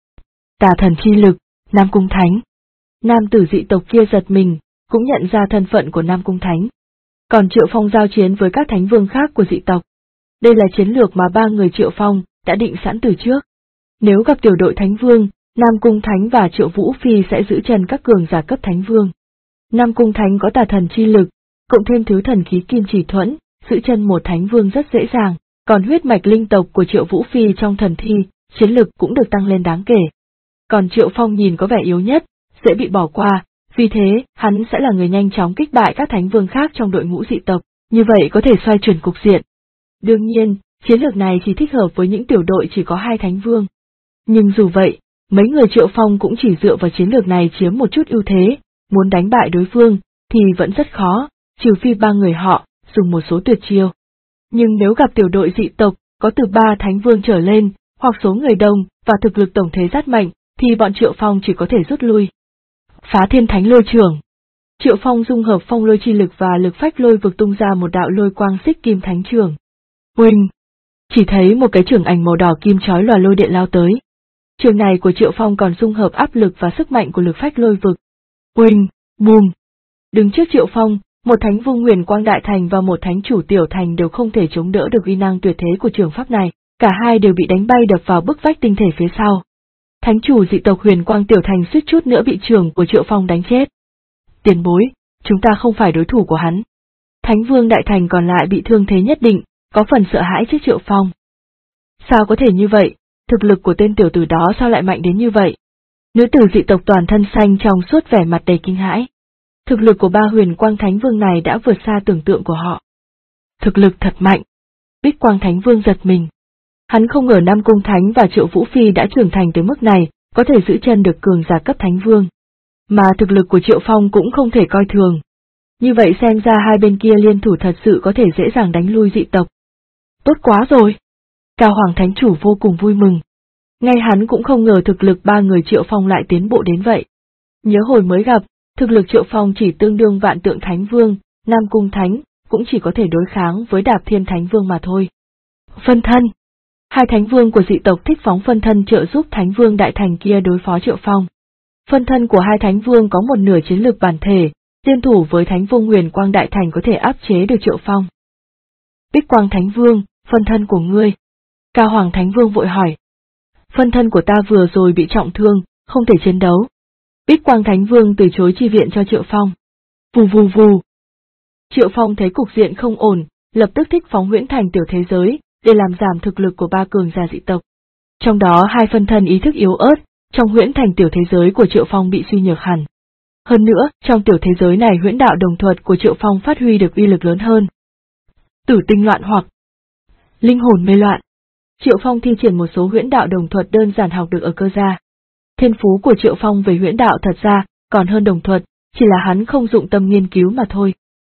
Tà thần chi lực, Nam Cung Thánh. Nam tử dị tộc kia giật mình, cũng nhận ra thân phận của Nam Cung Thánh. Còn Triệu Phong giao chiến với các Thánh Vương khác của dị tộc. Đây là chiến lược mà 3 người Triệu Phong đã định sẵn từ trước. Nếu gặp tiểu đội Thánh Vương, Nam Cung Thánh và Triệu Vũ Phi sẽ giữ chân các cường giả cấp Thánh Vương. Nam Cung Thánh có tà thần chi lực, cộng thêm thứ thần khí kim chỉ thuẫn, giữ chân một Thánh Vương rất dễ dàng, còn huyết mạch linh tộc của Triệu Vũ Phi trong thần thi, chiến lực cũng được tăng lên đáng kể. Còn Triệu Phong nhìn có vẻ yếu nhất, dễ bị bỏ qua, vì thế hắn sẽ là người nhanh chóng kích bại các Thánh Vương khác trong đội ngũ dị tộc, như vậy có thể xoay chuyển cục diện. Đương nhiên, chiến lược này chỉ thích hợp với những tiểu đội chỉ có 2 Thánh Vương. Nhưng dù vậy, mấy người Triệu Phong cũng chỉ dựa vào chiến lược này chiếm một chút ưu thế, muốn đánh bại đối phương, thì vẫn rất khó, trừ phi ba người họ dùng một số tuyệt chiêu. Nhưng nếu gặp tiểu đội dị tộc có từ 3 thánh vương trở lên, hoặc số người đông và thực lực tổng thế rất mạnh, thì bọn Triệu Phong chỉ có thể rút lui. Phá thiên thánh lôi trưởng. Triệu Phong dung hợp phong lôi chi lực và lực phách lôi vực tung ra một đạo lôi quang xích kim thánh trưởng. Uỳnh! Chỉ thấy một cái trưởng ảnh màu đỏ kim chói lòa lôi điện lao tới. Trường này của Triệu Phong còn dung hợp áp lực và sức mạnh của lực phách lôi vực. Uỳnh! Bùm! Đứng trước Triệu Phong, một thánh vương Huyền Quang Đại Thành và một thánh chủ Tiểu Thành đều không thể chống đỡ được uy năng tuyệt thế của trường pháp này, cả hai đều bị đánh bay đập vào bức vách tinh thể phía sau. Thánh chủ dị tộc Huyền Quang Tiểu Thành suýt chút nữa bị trưởng của Triệu Phong đánh chết. Tiền bối, chúng ta không phải đối thủ của hắn. Thánh vương Đại Thành còn lại bị thương thế nhất định, có phần sợ hãi trước Triệu Phong. Sao có thể như vậy, thực lực của tên tiểu tử đó sao lại mạnh đến như vậy? Nữ tử dị tộc toàn thân xanh trong suốt vẻ mặt đầy kinh hãi. Thực lực của ba Huyền Quang Thánh Vương này đã vượt xa tưởng tượng của họ. Thực lực thật mạnh. Bích Quang Thánh Vương giật mình. Hắn không ngờ Nam Cung Thánh và Triệu Vũ Phi đã trưởng thành tới mức này, có thể giữ chân được cường giả cấp Thánh Vương. Mà thực lực của Triệu Phong cũng không thể coi thường. Như vậy xem ra hai bên kia liên thủ thật sự có thể dễ dàng đánh lui dị tộc. Tốt quá rồi! Cao Hoàng Thánh Chủ vô cùng vui mừng. Ngay hắn cũng không ngờ thực lực ba người Triệu Phong lại tiến bộ đến vậy. Nhớ hồi mới gặp, thực lực Triệu Phong chỉ tương đương Vạn Tượng Thánh Vương, Nam Cung Thánh, cũng chỉ có thể đối kháng với Đạp Thiên Thánh Vương mà thôi. Phân thân. Hai Thánh Vương của dị tộc thích phóng phân thân trợ giúp Thánh Vương Đại Thành kia đối phó Triệu Phong. Phân thân của hai Thánh Vương có một nửa chiến lực bản thể, liên thủ với Thánh Vương Huyền Quang Đại Thành có thể áp chế được Triệu Phong. Bích Quang Thánh Vương, phân thân của ngươi. Cao Hoàng Thánh Vương vội hỏi. Phân thân của ta vừa rồi bị trọng thương, không thể chiến đấu. Bích Quang Thánh Vương từ chối chi viện cho Triệu Phong. Vù vù vù. Triệu Phong thấy cục diện không ổn, lập tức thích phóng huyễn thành tiểu thế giới, để làm giảm thực lực của ba cường giả dị tộc. Trong đó hai phân thân ý thức yếu ớt, trong huyễn thành tiểu thế giới của Triệu Phong bị suy nhược hẳn. Hơn nữa, trong tiểu thế giới này huyễn đạo đồng thuật của Triệu Phong phát huy được uy lực lớn hơn. Tử tinh loạn hoặc linh hồn mê loạn. Triệu Phong thi triển một số huyễn đạo đồng thuật đơn giản học được ở cơ gia. Thiên phú của Triệu Phong về huyễn đạo thật ra còn hơn đồng thuật, chỉ là hắn không dụng tâm nghiên cứu mà thôi.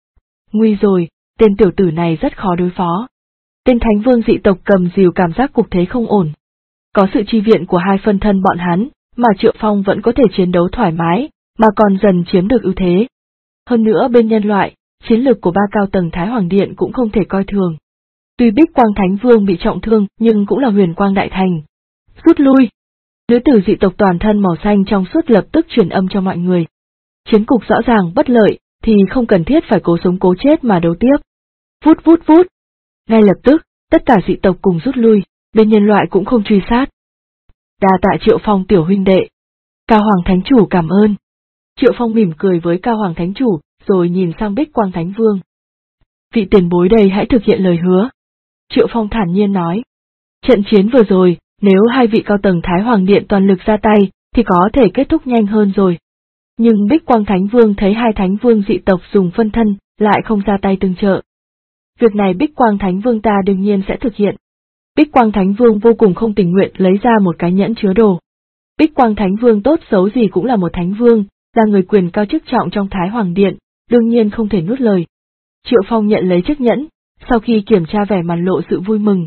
Nguy rồi, tên tiểu tử này rất khó đối phó. Tên Thánh Vương dị tộc cầm dìu cảm giác cục thế không ổn. Có sự chi viện của hai phân thân bọn hắn, mà Triệu Phong vẫn có thể chiến đấu thoải mái, mà còn dần chiếm được ưu thế. Hơn nữa bên nhân loại, chiến lực của ba cao tầng Thái Hoàng Điện cũng không thể coi thường. Tuy Bích Quang Thánh Vương bị trọng thương nhưng cũng là Huyền Quang Đại Thành. Rút lui! Nữ tử dị tộc toàn thân màu xanh trong suốt lập tức truyền âm cho mọi người. Chiến cục rõ ràng bất lợi, thì không cần thiết phải cố sống cố chết mà đấu tiếp. Vút vút vút! Ngay lập tức, tất cả dị tộc cùng rút lui, bên nhân loại cũng không truy sát. Đa tạ Triệu Phong tiểu huynh đệ. Cao Hoàng Thánh Chủ cảm ơn. Triệu Phong mỉm cười với Cao Hoàng Thánh Chủ, rồi nhìn sang Bích Quang Thánh Vương. Vị tiền bối đây hãy thực hiện lời hứa. Triệu Phong thản nhiên nói. Trận chiến vừa rồi, nếu hai vị cao tầng Thái Hoàng Điện toàn lực ra tay, thì có thể kết thúc nhanh hơn rồi. Nhưng Bích Quang Thánh Vương thấy hai Thánh Vương dị tộc dùng phân thân, lại không ra tay tương trợ. Việc này Bích Quang Thánh Vương ta đương nhiên sẽ thực hiện. Bích Quang Thánh Vương vô cùng không tình nguyện lấy ra một cái nhẫn chứa đồ. Bích Quang Thánh Vương tốt xấu gì cũng là một Thánh Vương, là người quyền cao chức trọng trong Thái Hoàng Điện, đương nhiên không thể nuốt lời. Triệu Phong nhận lấy chiếc nhẫn, sau khi kiểm tra vẻ mặt lộ sự vui mừng.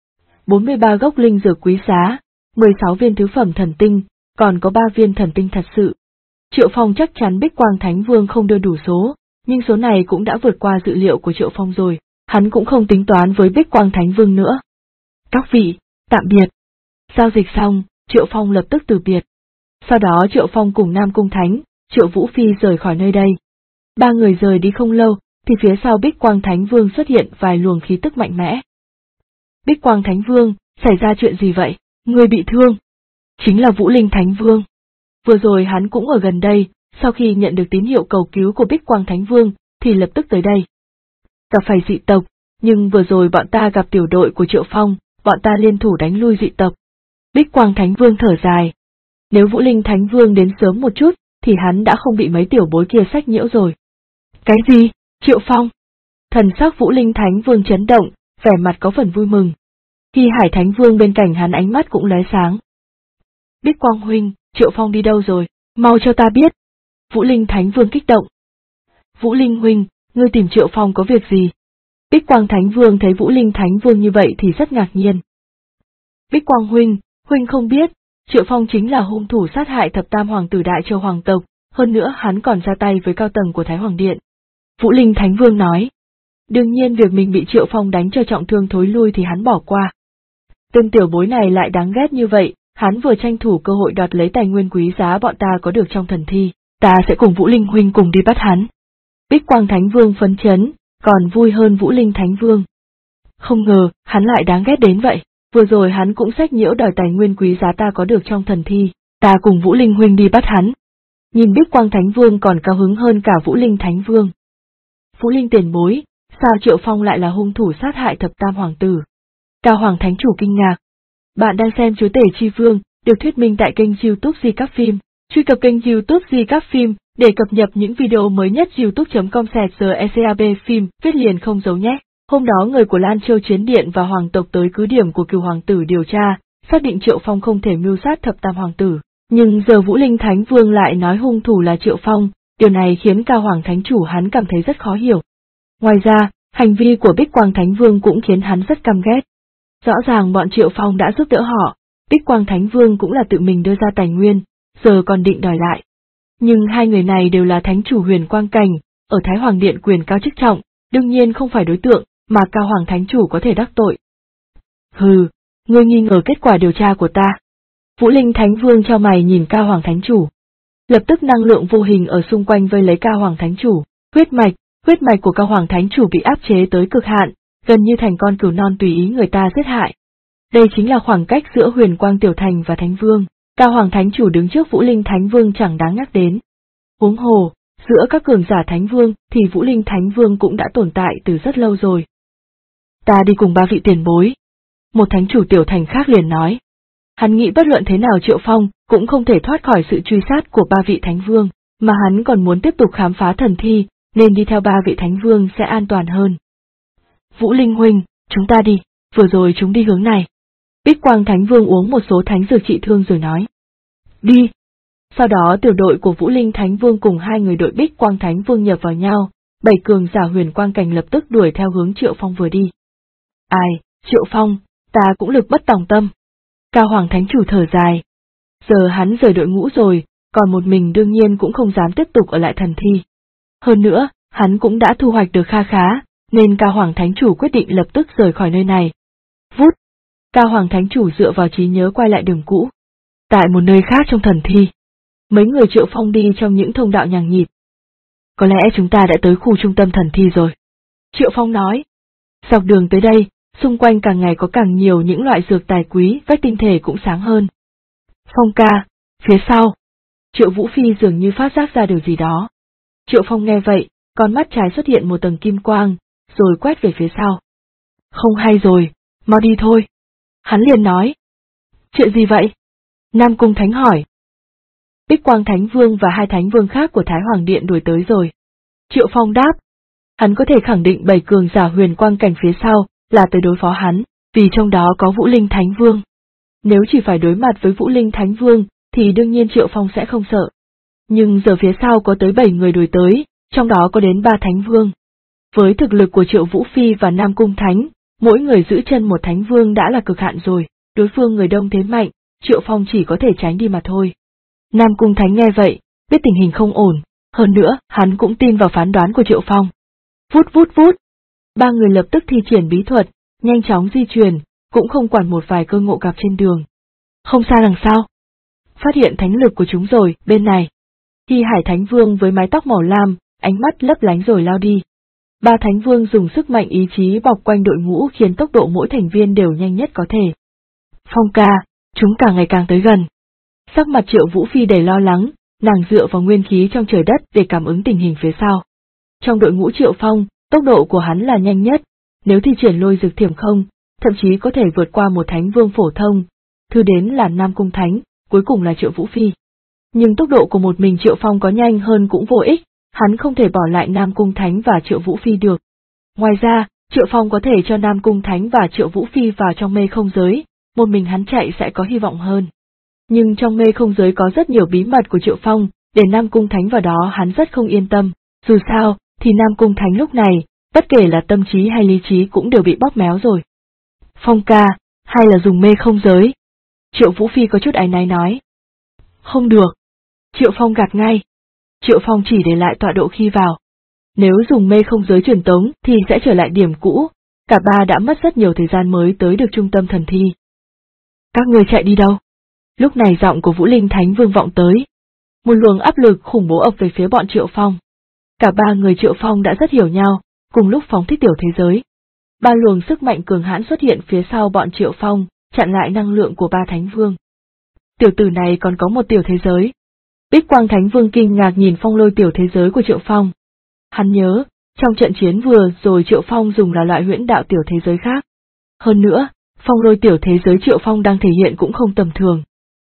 43 gốc linh dược quý giá, 16 viên thứ phẩm thần tinh, còn có 3 viên thần tinh thật sự. Triệu Phong chắc chắn Bích Quang Thánh Vương không đưa đủ số, nhưng số này cũng đã vượt qua dự liệu của Triệu Phong rồi, hắn cũng không tính toán với Bích Quang Thánh Vương nữa. Các vị, tạm biệt. Giao dịch xong, Triệu Phong lập tức từ biệt. Sau đó Triệu Phong cùng Nam Cung Thánh, Triệu Vũ Phi rời khỏi nơi đây. Ba người rời đi không lâu, thì phía sau Bích Quang Thánh Vương xuất hiện vài luồng khí tức mạnh mẽ. Bích Quang Thánh Vương, xảy ra chuyện gì vậy? Người bị thương? Chính là Vũ Linh Thánh Vương. Vừa rồi hắn cũng ở gần đây, sau khi nhận được tín hiệu cầu cứu của Bích Quang Thánh Vương, thì lập tức tới đây. Gặp phải dị tộc, nhưng vừa rồi bọn ta gặp tiểu đội của Triệu Phong, bọn ta liên thủ đánh lui dị tộc. Bích Quang Thánh Vương thở dài. Nếu Vũ Linh Thánh Vương đến sớm một chút, thì hắn đã không bị mấy tiểu bối kia sách nhiễu rồi. Cái gì? Triệu Phong? Thần sắc Vũ Linh Thánh Vương chấn động, vẻ mặt có phần vui mừng. Khi Hải Thánh Vương bên cạnh hắn ánh mắt cũng lóe sáng. Bích Quang huynh, Triệu Phong đi đâu rồi? Mau cho ta biết. Vũ Linh Thánh Vương kích động. Vũ Linh huynh, ngươi tìm Triệu Phong có việc gì? Bích Quang Thánh Vương thấy Vũ Linh Thánh Vương như vậy thì rất ngạc nhiên. Bích Quang huynh không biết, Triệu Phong chính là hung thủ sát hại thập tam hoàng tử Đại Châu hoàng tộc, hơn nữa hắn còn ra tay với cao tầng của Thái Hoàng Điện. Vũ Linh Thánh Vương nói. Đương nhiên việc mình bị Triệu Phong đánh cho trọng thương thối lui thì hắn bỏ qua. Tên tiểu bối này lại đáng ghét như vậy, hắn vừa tranh thủ cơ hội đoạt lấy tài nguyên quý giá bọn ta có được trong thần thi, ta sẽ cùng Vũ Linh huynh cùng đi bắt hắn. Bích Quang Thánh Vương phấn chấn, còn vui hơn Vũ Linh Thánh Vương. Không ngờ, hắn lại đáng ghét đến vậy, vừa rồi hắn cũng xách nhiễu đòi tài nguyên quý giá ta có được trong thần thi, ta cùng Vũ Linh huynh đi bắt hắn. Nhìn Bích Quang Thánh Vương còn cao hứng hơn cả Vũ Linh Thánh Vương. Vũ Linh tiền bối, sao Triệu Phong lại là hung thủ sát hại thập tam hoàng tử? Cao Hoàng Thánh Chủ kinh ngạc. Bạn đang xem Chúa Tể Chi Vương, được thuyết minh tại kênh YouTube Di Các Phim. Truy cập kênh YouTube Di Các Phim để cập nhật những video mới nhất. youtube.com/secab phim, viết liền không giấu nhé. Hôm đó người của Lan Châu Chiến Điện và hoàng tộc tới cứ điểm của Cửu hoàng tử điều tra, xác định Triệu Phong không thể mưu sát thập tam hoàng tử. Nhưng giờ Vũ Linh Thánh Vương lại nói hung thủ là Triệu Phong, điều này khiến Cao Hoàng Thánh Chủ hắn cảm thấy rất khó hiểu. Ngoài ra, hành vi của Bích Quang Thánh Vương cũng khiến hắn rất căm ghét. Rõ ràng bọn Triệu Phong đã giúp đỡ họ, Bích Quang Thánh Vương cũng là tự mình đưa ra tài nguyên, giờ còn định đòi lại. Nhưng hai người này đều là Thánh Chủ Huyền Quang Cảnh, ở Thái Hoàng Điện quyền cao chức trọng, đương nhiên không phải đối tượng mà Cao Hoàng Thánh Chủ có thể đắc tội. Hừ, ngươi nghi ngờ kết quả điều tra của ta. Vũ Linh Thánh Vương chau mày nhìn Cao Hoàng Thánh Chủ. Lập tức năng lượng vô hình ở xung quanh vây lấy Cao Hoàng Thánh Chủ, huyết mạch của Cao Hoàng Thánh Chủ bị áp chế tới cực hạn, gần như thành con cừu non tùy ý người ta giết hại. Đây chính là khoảng cách giữa Huyền Quang Tiểu Thành và Thánh Vương, Cao Hoàng Thánh Chủ đứng trước Vũ Linh Thánh Vương chẳng đáng nhắc đến. Huống hồ, giữa các cường giả Thánh Vương thì Vũ Linh Thánh Vương cũng đã tồn tại từ rất lâu rồi. Ta đi cùng ba vị tiền bối. Một Thánh Chủ Tiểu Thành khác liền nói. Hắn nghĩ bất luận thế nào Triệu Phong cũng không thể thoát khỏi sự truy sát của ba vị Thánh Vương, mà hắn còn muốn tiếp tục khám phá thần thi, nên đi theo ba vị Thánh Vương sẽ an toàn hơn. Vũ Linh huynh, chúng ta đi, vừa rồi chúng đi hướng này. Bích Quang Thánh Vương uống một số thánh dược trị thương rồi nói. Đi. Sau đó tiểu đội của Vũ Linh Thánh Vương cùng hai người đội Bích Quang Thánh Vương nhập vào nhau, 7 cường giả Huyền Quang Cảnh lập tức đuổi theo hướng Triệu Phong vừa đi. Ai, Triệu Phong, ta cũng lực bất tòng tâm. Cao Hoàng Thánh Chủ thở dài. Giờ hắn rời đội ngũ rồi, còn một mình đương nhiên cũng không dám tiếp tục ở lại thần thi. Hơn nữa, hắn cũng đã thu hoạch được kha khá, nên Cao Hoàng Thánh Chủ quyết định lập tức rời khỏi nơi này. Vút! Cao Hoàng Thánh Chủ dựa vào trí nhớ quay lại đường cũ. Tại một nơi khác trong thần thi, mấy người Triệu Phong đi trong những thông đạo nhằng nhịt. Có lẽ chúng ta đã tới khu trung tâm thần thi rồi. Triệu Phong nói. Dọc đường tới đây, xung quanh càng ngày có càng nhiều những loại dược tài quý, vách tinh thể cũng sáng hơn. Phong ca, phía sau. Triệu Vũ Phi dường như phát giác ra điều gì đó. Triệu Phong nghe vậy, con mắt trái xuất hiện một tầng kim quang, rồi quét về phía sau. Không hay rồi, mau đi thôi. Hắn liền nói. Chuyện gì vậy? Nam Cung Thánh hỏi. Bích Quang Thánh Vương và hai Thánh Vương khác của Thái Hoàng Điện đuổi tới rồi. Triệu Phong đáp. Hắn có thể khẳng định 7 cường giả Huyền Quang Cảnh phía sau là tới đối phó hắn, vì trong đó có Vũ Linh Thánh Vương. Nếu chỉ phải đối mặt với Vũ Linh Thánh Vương, thì đương nhiên Triệu Phong sẽ không sợ. Nhưng giờ phía sau có tới 7 người đuổi tới, trong đó có đến 3 Thánh Vương. Với thực lực của Triệu Vũ Phi và Nam Cung Thánh, mỗi người giữ chân một Thánh Vương đã là cực hạn rồi, đối phương người đông thế mạnh, Triệu Phong chỉ có thể tránh đi mà thôi. Nam Cung Thánh nghe vậy, biết tình hình không ổn, hơn nữa, hắn cũng tin vào phán đoán của Triệu Phong. Vút vút vút! 3 người lập tức thi triển bí thuật, nhanh chóng di chuyển, cũng không quản một vài cơ ngộ gặp trên đường. Không xa đằng sau. Phát hiện thánh lực của chúng rồi, bên này. Hy Hải Thánh Vương với mái tóc màu lam, ánh mắt lấp lánh rồi lao đi. 3 Thánh Vương dùng sức mạnh ý chí bọc quanh đội ngũ khiến tốc độ mỗi thành viên đều nhanh nhất có thể. Phong ca, chúng càng ngày càng tới gần. Sắc mặt Triệu Vũ Phi đầy lo lắng, nàng dựa vào nguyên khí trong trời đất để cảm ứng tình hình phía sau. Trong đội ngũ Triệu Phong, tốc độ của hắn là nhanh nhất, nếu thi triển lôi dược thiểm không, thậm chí có thể vượt qua một Thánh Vương phổ thông, thứ đến là Nam Cung Thánh, cuối cùng là Triệu Vũ Phi. Nhưng tốc độ của một mình Triệu Phong có nhanh hơn cũng vô ích, hắn không thể bỏ lại Nam Cung Thánh và Triệu Vũ Phi được. Ngoài ra, Triệu Phong có thể cho Nam Cung Thánh và Triệu Vũ Phi vào trong mê không giới, một mình hắn chạy sẽ có hy vọng hơn. Nhưng trong mê không giới có rất nhiều bí mật của Triệu Phong, để Nam Cung Thánh vào đó hắn rất không yên tâm, dù sao, thì Nam Cung Thánh lúc này, bất kể là tâm trí hay lý trí cũng đều bị bóp méo rồi. Phong ca, hay là dùng mê không giới? Triệu Vũ Phi có chút áy náy nói. Không được. Triệu Phong gạt ngay. Triệu Phong chỉ để lại tọa độ khi vào. Nếu dùng mê không giới truyền tống thì sẽ trở lại điểm cũ, cả ba đã mất rất nhiều thời gian mới tới được trung tâm thần thi. Các người chạy đi đâu? Lúc này giọng của Vũ Linh Thánh Vương vọng tới. Một luồng áp lực khủng bố ập về phía bọn Triệu Phong. Cả ba người Triệu Phong đã rất hiểu nhau, cùng lúc phóng thích tiểu thế giới. Ba luồng sức mạnh cường hãn xuất hiện phía sau bọn Triệu Phong, chặn lại năng lượng của ba Thánh Vương. Tiểu tử này còn có một tiểu thế giới. Bích Quang Thánh Vương kinh ngạc nhìn phong lôi tiểu thế giới của Triệu Phong. Hắn nhớ, trong trận chiến vừa rồi Triệu Phong dùng là loại huyễn đạo tiểu thế giới khác. Hơn nữa, phong lôi tiểu thế giới Triệu Phong đang thể hiện cũng không tầm thường.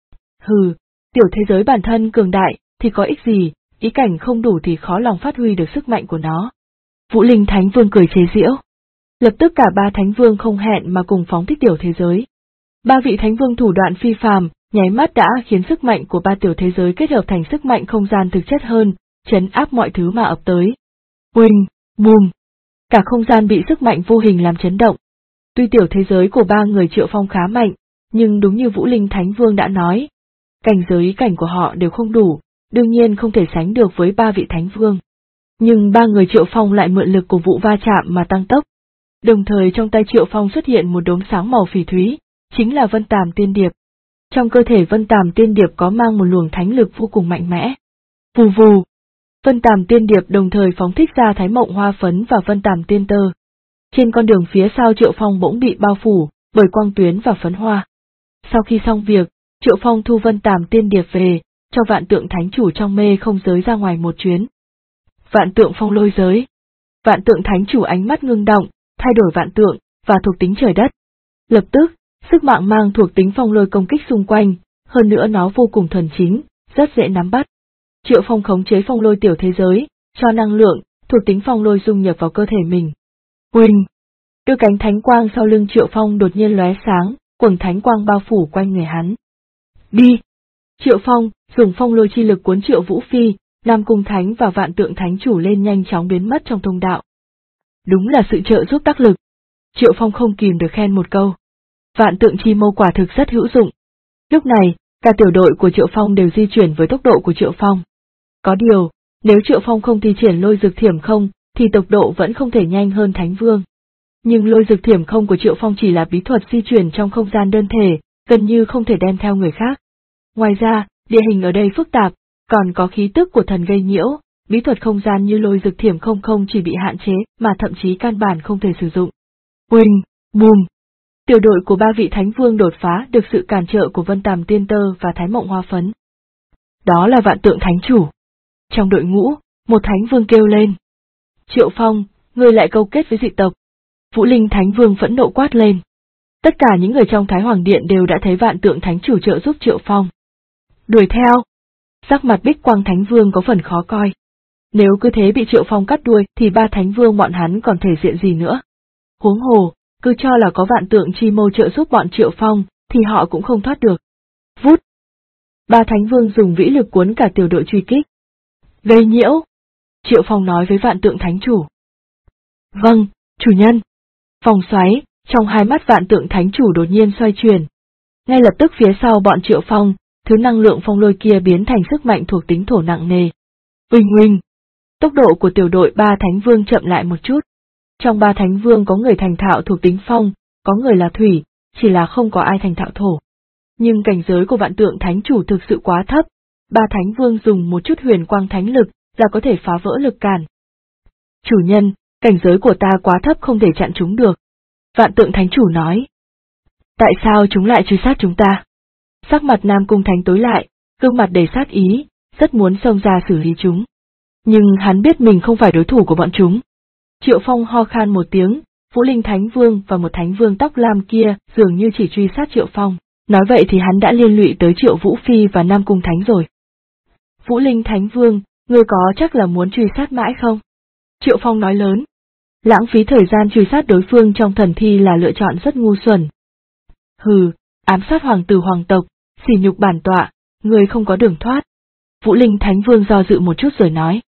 Hừ, tiểu thế giới bản thân cường đại, thì có ích gì, ý cảnh không đủ thì khó lòng phát huy được sức mạnh của nó. Vũ Linh Thánh Vương cười chế giễu. Lập tức cả ba Thánh Vương không hẹn mà cùng phóng thích tiểu thế giới. Ba vị Thánh Vương thủ đoạn phi phàm, nháy mắt đã khiến sức mạnh của ba tiểu thế giới kết hợp thành sức mạnh không gian thực chất hơn, trấn áp mọi thứ mà ập tới. Oanh, bùm! Cả không gian bị sức mạnh vô hình làm chấn động. Tuy tiểu thế giới của ba người Triệu Phong khá mạnh, nhưng đúng như Vũ Linh Thánh Vương đã nói, cảnh giới ý cảnh của họ đều không đủ, đương nhiên không thể sánh được với ba vị Thánh Vương. Nhưng ba người Triệu Phong lại mượn lực của vụ va chạm mà tăng tốc. Đồng thời trong tay Triệu Phong xuất hiện một đốm sáng màu phỉ thúy, chính là Vân Tàm Tiên Điệp. Trong cơ thể Vân Tàm Tiên Điệp có mang một luồng thánh lực vô cùng mạnh mẽ. Vù vù! Vân Tàm Tiên Điệp đồng thời phóng thích ra Thái Mộng Hoa Phấn và Vân Tàm Tiên Tơ. Trên con đường phía sau Triệu Phong bỗng bị bao phủ bởi quang tuyến và phấn hoa. Sau khi xong việc, Triệu Phong thu Vân Tàm Tiên Điệp về, cho Vạn Tượng Thánh Chủ trong mê không giới ra ngoài một chuyến. Vạn Tượng Phong Lôi Giới. Vạn Tượng Thánh Chủ ánh mắt ngưng động, thay đổi vạn tượng và thuộc tính trời đất. Lập tức, sức mạnh mang thuộc tính phong lôi công kích xung quanh, hơn nữa nó vô cùng thuần chính, rất dễ nắm bắt. Triệu Phong khống chế phong lôi tiểu thế giới, cho năng lượng, thuộc tính phong lôi dung nhập vào cơ thể mình. Huỳnh! Đôi cánh thánh quang sau lưng Triệu Phong đột nhiên lóe sáng, quầng thánh quang bao phủ quanh người hắn. Đi! Triệu Phong dùng phong lôi chi lực cuốn Triệu Vũ Phi, Nam Cung Thánh và Vạn Tượng Thánh Chủ lên nhanh chóng biến mất trong thông đạo. Đúng là sự trợ giúp đắc lực. Triệu Phong không kìm được khen một câu. Vạn Tượng Chi Mâu quả thực rất hữu dụng. Lúc này, cả tiểu đội của Triệu Phong đều di chuyển với tốc độ của Triệu Phong. Có điều, nếu Triệu Phong không thi triển lôi dực thiểm không, thì tốc độ vẫn không thể nhanh hơn Thánh Vương. Nhưng lôi dực thiểm không của Triệu Phong chỉ là bí thuật di chuyển trong không gian đơn thể, gần như không thể đem theo người khác. Ngoài ra, địa hình ở đây phức tạp, còn có khí tức của thần gây nhiễu, bí thuật không gian như lôi dực thiểm không chỉ bị hạn chế, mà thậm chí căn bản không thể sử dụng. Oanh, bùm! Tiểu đội của ba vị Thánh Vương đột phá được sự cản trợ của Vân Tàm Tiên Tơ và Thái Mộng Hoa Phấn. Đó là Vạn Tượng Thánh Chủ. Trong đội ngũ, một Thánh Vương kêu lên. Triệu Phong, ngươi lại câu kết với dị tộc. Vũ Linh Thánh Vương phẫn nộ quát lên. Tất cả những người trong Thái Hoàng Điện đều đã thấy Vạn Tượng Thánh Chủ trợ giúp Triệu Phong. Đuổi theo. Sắc mặt Bích Quang Thánh Vương có phần khó coi. Nếu cứ thế bị Triệu Phong cắt đuôi thì ba Thánh Vương bọn hắn còn thể diện gì nữa. Huống hồ, cứ cho là có Vạn Tượng Chi Mâu trợ giúp bọn Triệu Phong, thì họ cũng không thoát được. Vút! Ba Thánh Vương dùng vĩ lực cuốn cả tiểu đội truy kích. Gây nhiễu! Triệu Phong nói với Vạn Tượng Thánh Chủ. Vâng, chủ nhân. Vòng xoáy, trong hai mắt Vạn Tượng Thánh Chủ đột nhiên xoay chuyển. Ngay lập tức phía sau bọn Triệu Phong, thứ năng lượng phong lôi kia biến thành sức mạnh thuộc tính thổ nặng nề. Uỳnh uỳnh! Tốc độ của tiểu đội ba Thánh Vương chậm lại một chút. Trong ba Thánh Vương có người thành thạo thuộc tính phong, có người là thủy, chỉ là không có ai thành thạo thổ. Nhưng cảnh giới của Vạn Tượng Thánh Chủ thực sự quá thấp, ba Thánh Vương dùng một chút huyền quang thánh lực là có thể phá vỡ lực cản. Chủ nhân, cảnh giới của ta quá thấp không thể chặn chúng được. Vạn Tượng Thánh Chủ nói. Tại sao chúng lại truy sát chúng ta? Sắc mặt Nam Cung Thánh tối lại, gương mặt đầy sát ý, rất muốn xông ra xử lý chúng. Nhưng hắn biết mình không phải đối thủ của bọn chúng. Triệu Phong ho khan một tiếng, Vũ Linh Thánh Vương và một Thánh Vương tóc lam kia dường như chỉ truy sát Triệu Phong, nói vậy thì hắn đã liên lụy tới Triệu Vũ Phi và Nam Cung Thánh rồi. Vũ Linh Thánh Vương, ngươi có chắc là muốn truy sát mãi không? Triệu Phong nói lớn. Lãng phí thời gian truy sát đối phương trong thần thi là lựa chọn rất ngu xuẩn. Hừ, ám sát hoàng tử hoàng tộc, sỉ nhục bản tọa, ngươi không có đường thoát. Vũ Linh Thánh Vương do dự một chút rồi nói.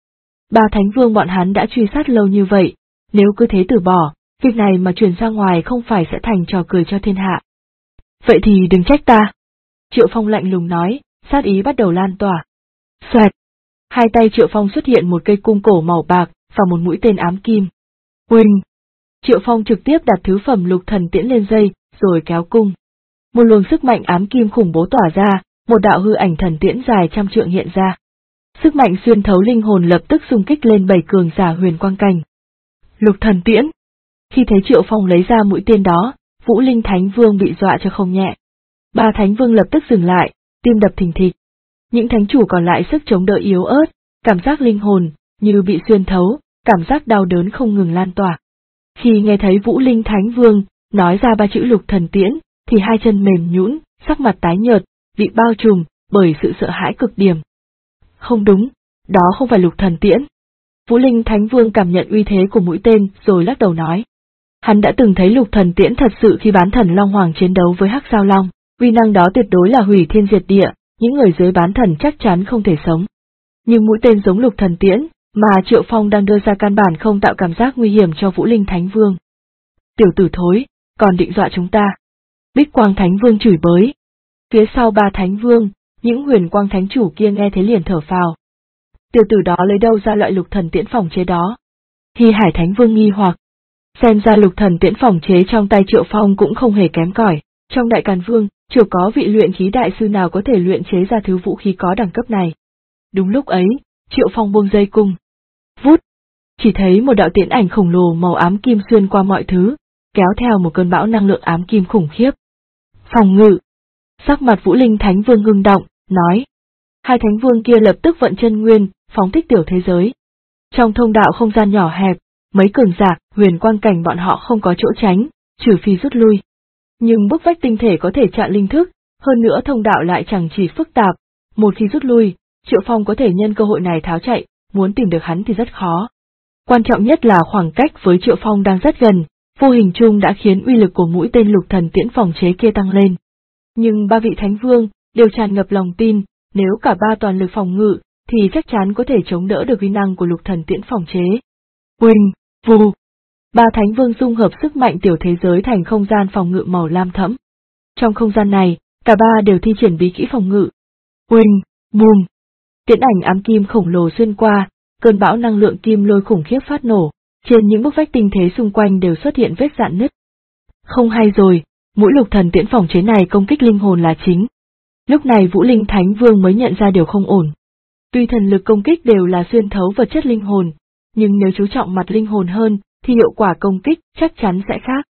Ba thánh vương bọn hắn đã truy sát lâu như vậy, nếu cứ thế từ bỏ, việc này mà truyền ra ngoài không phải sẽ thành trò cười cho thiên hạ. Vậy thì đừng trách ta. Triệu Phong lạnh lùng nói, sát ý bắt đầu lan tỏa. Xoẹt! Hai tay Triệu Phong xuất hiện một cây cung cổ màu bạc và một mũi tên ám kim. Uỳnh! Triệu Phong trực tiếp đặt thứ phẩm lục thần tiễn lên dây, rồi kéo cung. Một luồng sức mạnh ám kim khủng bố tỏa ra, một đạo hư ảnh thần tiễn dài trăm trượng hiện ra. Sức mạnh xuyên thấu linh hồn lập tức xung kích lên 7 cường giả huyền quang cảnh. Lục thần tiễn! Khi thấy Triệu Phong lấy ra mũi tên đó, Vũ Linh Thánh Vương bị dọa cho không nhẹ. Ba thánh vương lập tức dừng lại, tim đập thình thịch. Những thánh chủ còn lại sức chống đỡ yếu ớt, cảm giác linh hồn như bị xuyên thấu, cảm giác đau đớn không ngừng lan tỏa. Khi nghe thấy Vũ Linh Thánh Vương nói ra ba chữ lục thần tiễn, thì hai chân mềm nhũn, sắc mặt tái nhợt, bị bao trùm bởi sự sợ hãi cực điểm. Không đúng, đó không phải lục thần tiễn. Vũ Linh Thánh Vương cảm nhận uy thế của mũi tên rồi lắc đầu nói. Hắn đã từng thấy lục thần tiễn thật sự khi bán thần Long Hoàng chiến đấu với Hắc Giao Long, uy năng đó tuyệt đối là hủy thiên diệt địa, những người dưới bán thần chắc chắn không thể sống. Nhưng mũi tên giống lục thần tiễn, mà Triệu Phong đang đưa ra căn bản không tạo cảm giác nguy hiểm cho Vũ Linh Thánh Vương. Tiểu tử thối, còn định dọa chúng ta. Bích Quang Thánh Vương chửi bới. Phía sau ba thánh vương, những huyền quang thánh chủ kia nghe thế liền thở phào. Tiểu tử đó lấy đâu ra loại lục thần tiễn phòng chế đó? Hy Hải Thánh Vương nghi hoặc. Xem ra lục thần tiễn phòng chế trong tay Triệu Phong cũng không hề kém cỏi. Trong Đại Càn Vương, chưa có vị luyện khí đại sư nào có thể luyện chế ra thứ vũ khí có đẳng cấp này. Đúng lúc ấy, Triệu Phong buông dây cung. Vút! Chỉ thấy một đạo tiễn ảnh khổng lồ màu ám kim xuyên qua mọi thứ, kéo theo một cơn bão năng lượng ám kim khủng khiếp. Phòng ngự! Sắc mặt Vũ Linh Thánh Vương ngưng động, nói. Hai thánh vương kia lập tức vận chân nguyên, phóng thích tiểu thế giới. Trong thông đạo không gian nhỏ hẹp, mấy cường giả, huyền quang cảnh bọn họ không có chỗ tránh, trừ phi rút lui. Nhưng bức vách tinh thể có thể chặn linh thức, hơn nữa thông đạo lại chẳng chỉ phức tạp, một khi rút lui, Triệu Phong có thể nhân cơ hội này tháo chạy, muốn tìm được hắn thì rất khó. Quan trọng nhất là khoảng cách với Triệu Phong đang rất gần, vô hình chung đã khiến uy lực của mũi tên lục thần tiễn phòng chế kia tăng lên. Nhưng ba vị thánh vương đều tràn ngập lòng tin, nếu cả ba toàn lực phòng ngự, thì chắc chắn có thể chống đỡ được uy năng của lục thần tiễn phòng chế. Uỳnh, vù! Ba thánh vương dung hợp sức mạnh tiểu thế giới thành không gian phòng ngự màu lam thẫm. Trong không gian này, cả ba đều thi triển bí kỹ phòng ngự. Uỳnh, bùm! Tiễn ảnh ám kim khổng lồ xuyên qua, cơn bão năng lượng kim lôi khủng khiếp phát nổ, trên những bức vách tinh thế xung quanh đều xuất hiện vết rạn nứt. Không hay rồi, mũi lục thần tiễn phòng chế này công kích linh hồn là chính. Lúc này Vũ Linh Thánh Vương mới nhận ra điều không ổn. Tuy thần lực công kích đều là xuyên thấu vật chất linh hồn, nhưng nếu chú trọng mặt linh hồn hơn, thì hiệu quả công kích chắc chắn sẽ khác.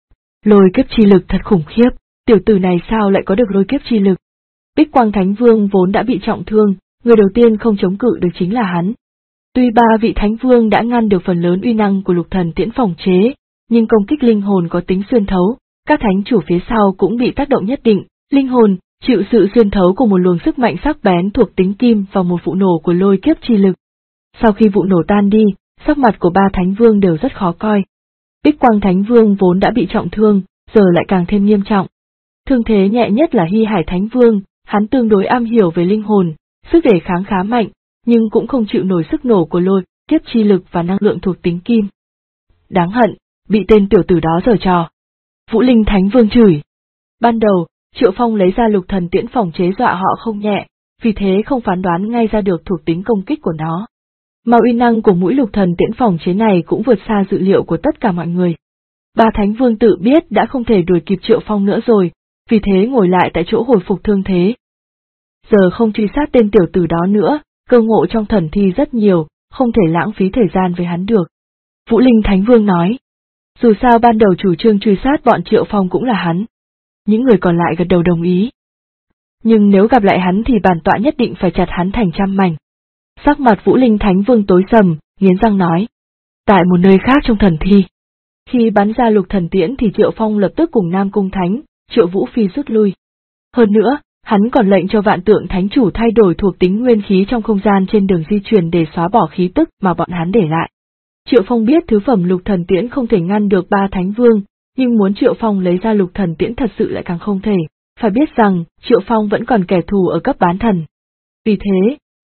Lôi kiếp chi lực thật khủng khiếp, tiểu tử này sao lại có được lôi kiếp chi lực? Bích Quang Thánh Vương vốn đã bị trọng thương, người đầu tiên không chống cự được chính là hắn. Tuy ba vị Thánh Vương đã ngăn được phần lớn uy năng của lục thần tiễn phòng chế, nhưng công kích linh hồn có tính xuyên thấu, các thánh chủ phía sau cũng bị tác động nhất định, linh hồn chịu sự xuyên thấu của một luồng sức mạnh sắc bén thuộc tính kim vào một vụ nổ của lôi kiếp chi lực. Sau khi vụ nổ tan đi, sắc mặt của ba thánh vương đều rất khó coi. Bích Quang Thánh Vương vốn đã bị trọng thương, giờ lại càng thêm nghiêm trọng. Thương thế nhẹ nhất là Hy Hải Thánh Vương, hắn tương đối am hiểu về linh hồn, sức đề kháng khá mạnh, nhưng cũng không chịu nổi sức nổ của lôi kiếp chi lực và năng lượng thuộc tính kim. Đáng hận, bị tên tiểu tử đó giở trò. Vũ Linh Thánh Vương chửi. Ban đầu, Triệu Phong lấy ra lục thần tiễn phòng chế dọa họ không nhẹ, vì thế không phán đoán ngay ra được thuộc tính công kích của nó. Mà uy năng của mũi lục thần tiễn phòng chế này cũng vượt xa dự liệu của tất cả mọi người. Ba thánh vương tự biết đã không thể đuổi kịp Triệu Phong nữa rồi, vì thế ngồi lại tại chỗ hồi phục thương thế. Giờ không truy sát tên tiểu tử đó nữa, cơ ngộ trong thần thi rất nhiều, không thể lãng phí thời gian với hắn được. Vũ Linh Thánh Vương nói. Dù sao ban đầu chủ trương truy sát bọn Triệu Phong cũng là hắn. Những người còn lại gật đầu đồng ý. Nhưng nếu gặp lại hắn thì bản tọa nhất định phải chặt hắn thành trăm mảnh. Sắc mặt Vũ Linh Thánh Vương tối sầm, nghiến răng nói. Tại một nơi khác trong thần thi. Khi bắn ra lục thần tiễn thì Triệu Phong lập tức cùng Nam Cung Thánh, Triệu Vũ Phi rút lui. Hơn nữa, hắn còn lệnh cho Vạn Tượng Thánh Chủ thay đổi thuộc tính nguyên khí trong không gian trên đường di chuyển để xóa bỏ khí tức mà bọn hắn để lại. Triệu Phong biết thứ phẩm lục thần tiễn không thể ngăn được ba thánh vương, nhưng muốn Triệu Phong lấy ra lục thần tiễn thật sự lại càng không thể, phải biết rằng Triệu Phong vẫn còn kẻ thù ở cấp bán thần. Vì thế,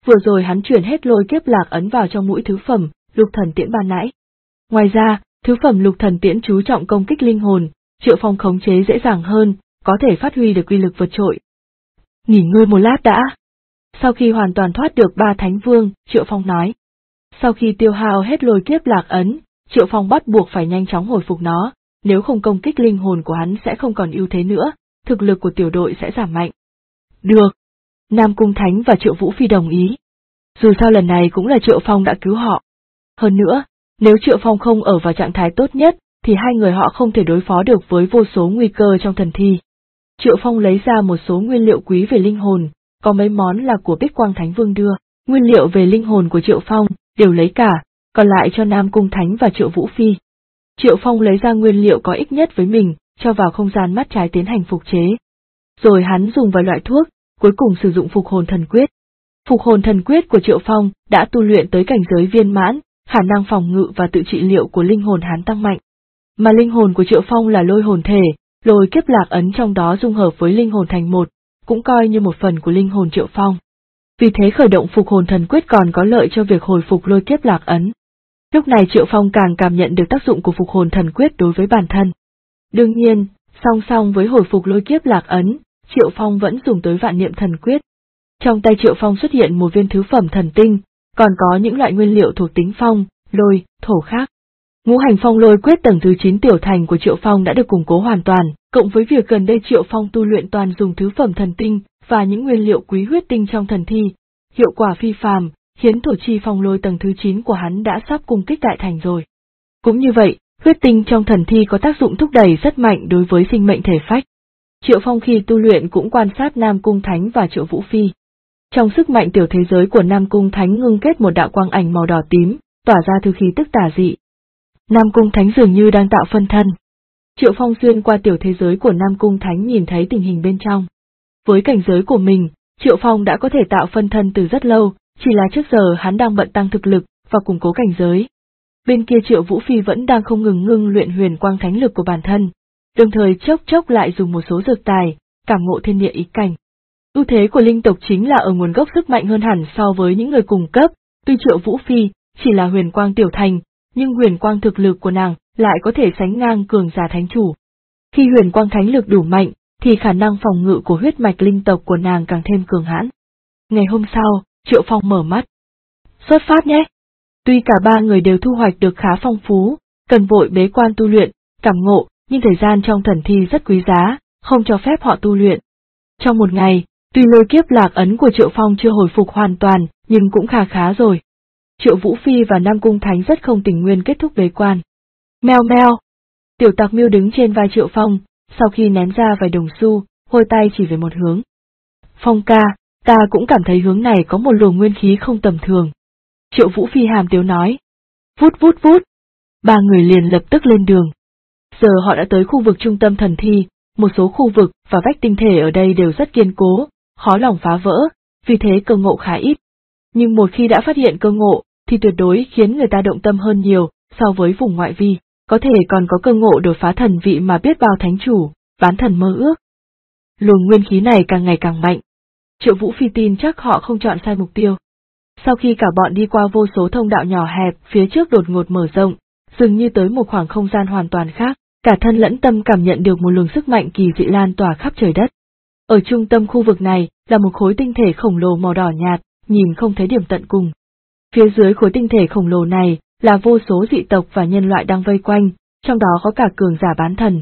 Vừa rồi hắn chuyển hết lôi kiếp lạc ấn vào trong mũi thứ phẩm, lục thần tiễn ban nãy. Ngoài ra, thứ phẩm lục thần tiễn chú trọng công kích linh hồn, Triệu Phong khống chế dễ dàng hơn, có thể phát huy được uy lực vượt trội. Nghỉ ngơi một lát đã. Sau khi hoàn toàn thoát được 3 thánh vương, Triệu Phong nói. Sau khi tiêu hao hết lôi kiếp lạc ấn, Triệu Phong bắt buộc phải nhanh chóng hồi phục nó, nếu không công kích linh hồn của hắn sẽ không còn ưu thế nữa, thực lực của tiểu đội sẽ giảm mạnh. Được. Nam Cung Thánh và Triệu Vũ Phi đồng ý. Dù sao lần này cũng là Triệu Phong đã cứu họ. Hơn nữa, nếu Triệu Phong không ở vào trạng thái tốt nhất, thì hai người họ không thể đối phó được với vô số nguy cơ trong thần thi. Triệu Phong lấy ra một số nguyên liệu quý về linh hồn, có mấy món là của Bích Quang Thánh Vương đưa, nguyên liệu về linh hồn của Triệu Phong, đều lấy cả, còn lại cho Nam Cung Thánh và Triệu Vũ Phi. Triệu Phong lấy ra nguyên liệu có ích nhất với mình, cho vào không gian mắt trái tiến hành phục chế. Rồi hắn dùng vài loại thuốc, cuối cùng sử dụng phục hồn thần quyết. Phục hồn thần quyết của Triệu Phong đã tu luyện tới cảnh giới viên mãn, khả năng phòng ngự và tự trị liệu của linh hồn hắn tăng mạnh. Mà linh hồn của Triệu Phong là lôi hồn thể, lôi kiếp lạc ấn trong đó dung hợp với linh hồn thành một, cũng coi như một phần của linh hồn Triệu Phong. Vì thế khởi động phục hồn thần quyết còn có lợi cho việc hồi phục lôi kiếp lạc ấn. Lúc này Triệu Phong càng cảm nhận được tác dụng của phục hồn thần quyết đối với bản thân. Đương nhiên, song song với hồi phục lôi kiếp lạc ấn, Triệu Phong vẫn dùng tới vạn niệm thần quyết. Trong tay Triệu Phong xuất hiện một viên thứ phẩm thần tinh, còn có những loại nguyên liệu thuộc tính phong, lôi, thổ khác. Ngũ hành phong lôi quyết tầng thứ 9 tiểu thành của Triệu Phong đã được củng cố hoàn toàn, cộng với việc gần đây Triệu Phong tu luyện toàn dùng thứ phẩm thần tinh và những nguyên liệu quý huyết tinh trong thần thi, hiệu quả phi phàm, khiến thổ chi phong lôi tầng thứ 9 của hắn đã sắp cung kích đại thành rồi. Cũng như vậy, huyết tinh trong thần thi có tác dụng thúc đẩy rất mạnh đối với sinh mệnh thể phách. Triệu Phong khi tu luyện cũng quan sát Nam Cung Thánh và Triệu Vũ Phi. Trong sức mạnh tiểu thế giới của Nam Cung Thánh ngưng kết một đạo quang ảnh màu đỏ tím, tỏa ra từ khí tức tà dị. Nam Cung Thánh dường như đang tạo phân thân. Triệu Phong xuyên qua tiểu thế giới của Nam Cung Thánh nhìn thấy tình hình bên trong. Với cảnh giới của mình, Triệu Phong đã có thể tạo phân thân từ rất lâu, chỉ là trước giờ hắn đang bận tăng thực lực và củng cố cảnh giới. Bên kia Triệu Vũ Phi vẫn đang không ngừng ngưng luyện huyền quang thánh lực của bản thân, đồng thời chốc chốc lại dùng một số dược tài, cảm ngộ thiên địa ý cảnh. Ưu thế của linh tộc chính là ở nguồn gốc sức mạnh hơn hẳn so với những người cùng cấp, tuy Triệu Vũ Phi chỉ là huyền quang tiểu thành, nhưng huyền quang thực lực của nàng lại có thể sánh ngang cường giả thánh chủ. Khi huyền quang thánh lực đủ mạnh, thì khả năng phòng ngự của huyết mạch linh tộc của nàng càng thêm cường hãn. Ngày hôm sau, Triệu Phong mở mắt. Xuất phát nhé! Tuy cả ba người đều thu hoạch được khá phong phú, cần vội bế quan tu luyện, cảm ngộ, nhưng thời gian trong thần thi rất quý giá, không cho phép họ tu luyện. Trong một ngày, tuy lôi kiếp lạc ấn của Triệu Phong chưa hồi phục hoàn toàn, nhưng cũng khá rồi. Triệu Vũ Phi và Nam Cung Thánh rất không tình nguyện kết thúc bế quan. Meo meo! Tiểu Tặc Miêu đứng trên vai Triệu Phong, sau khi ném ra vài đồng xu, hôi tay chỉ về một hướng. Phong ca, ta cũng cảm thấy hướng này có một luồng nguyên khí không tầm thường. Triệu Vũ Phi hàm tiếu nói. Vút vút vút! Ba người liền lập tức lên đường. Giờ họ đã tới khu vực trung tâm thần thi, một số khu vực và vách tinh thể ở đây đều rất kiên cố, khó lòng phá vỡ, vì thế cơ ngộ khá ít. Nhưng một khi đã phát hiện cơ ngộ, thì tuyệt đối khiến người ta động tâm hơn nhiều so với vùng ngoại vi, có thể còn có cơ ngộ đột phá thần vị mà biết bao thánh chủ, bán thần mơ ước. Luồng nguyên khí này càng ngày càng mạnh. Triệu Vũ Phi tin chắc họ không chọn sai mục tiêu. Sau khi cả bọn đi qua vô số thông đạo nhỏ hẹp, phía trước đột ngột mở rộng, dường như tới một khoảng không gian hoàn toàn khác, cả thân lẫn tâm cảm nhận được một luồng sức mạnh kỳ dị lan tỏa khắp trời đất. Ở trung tâm khu vực này là một khối tinh thể khổng lồ màu đỏ nhạt, nhìn không thấy điểm tận cùng. Phía dưới khối tinh thể khổng lồ này là vô số dị tộc và nhân loại đang vây quanh, trong đó có cả cường giả bán thần.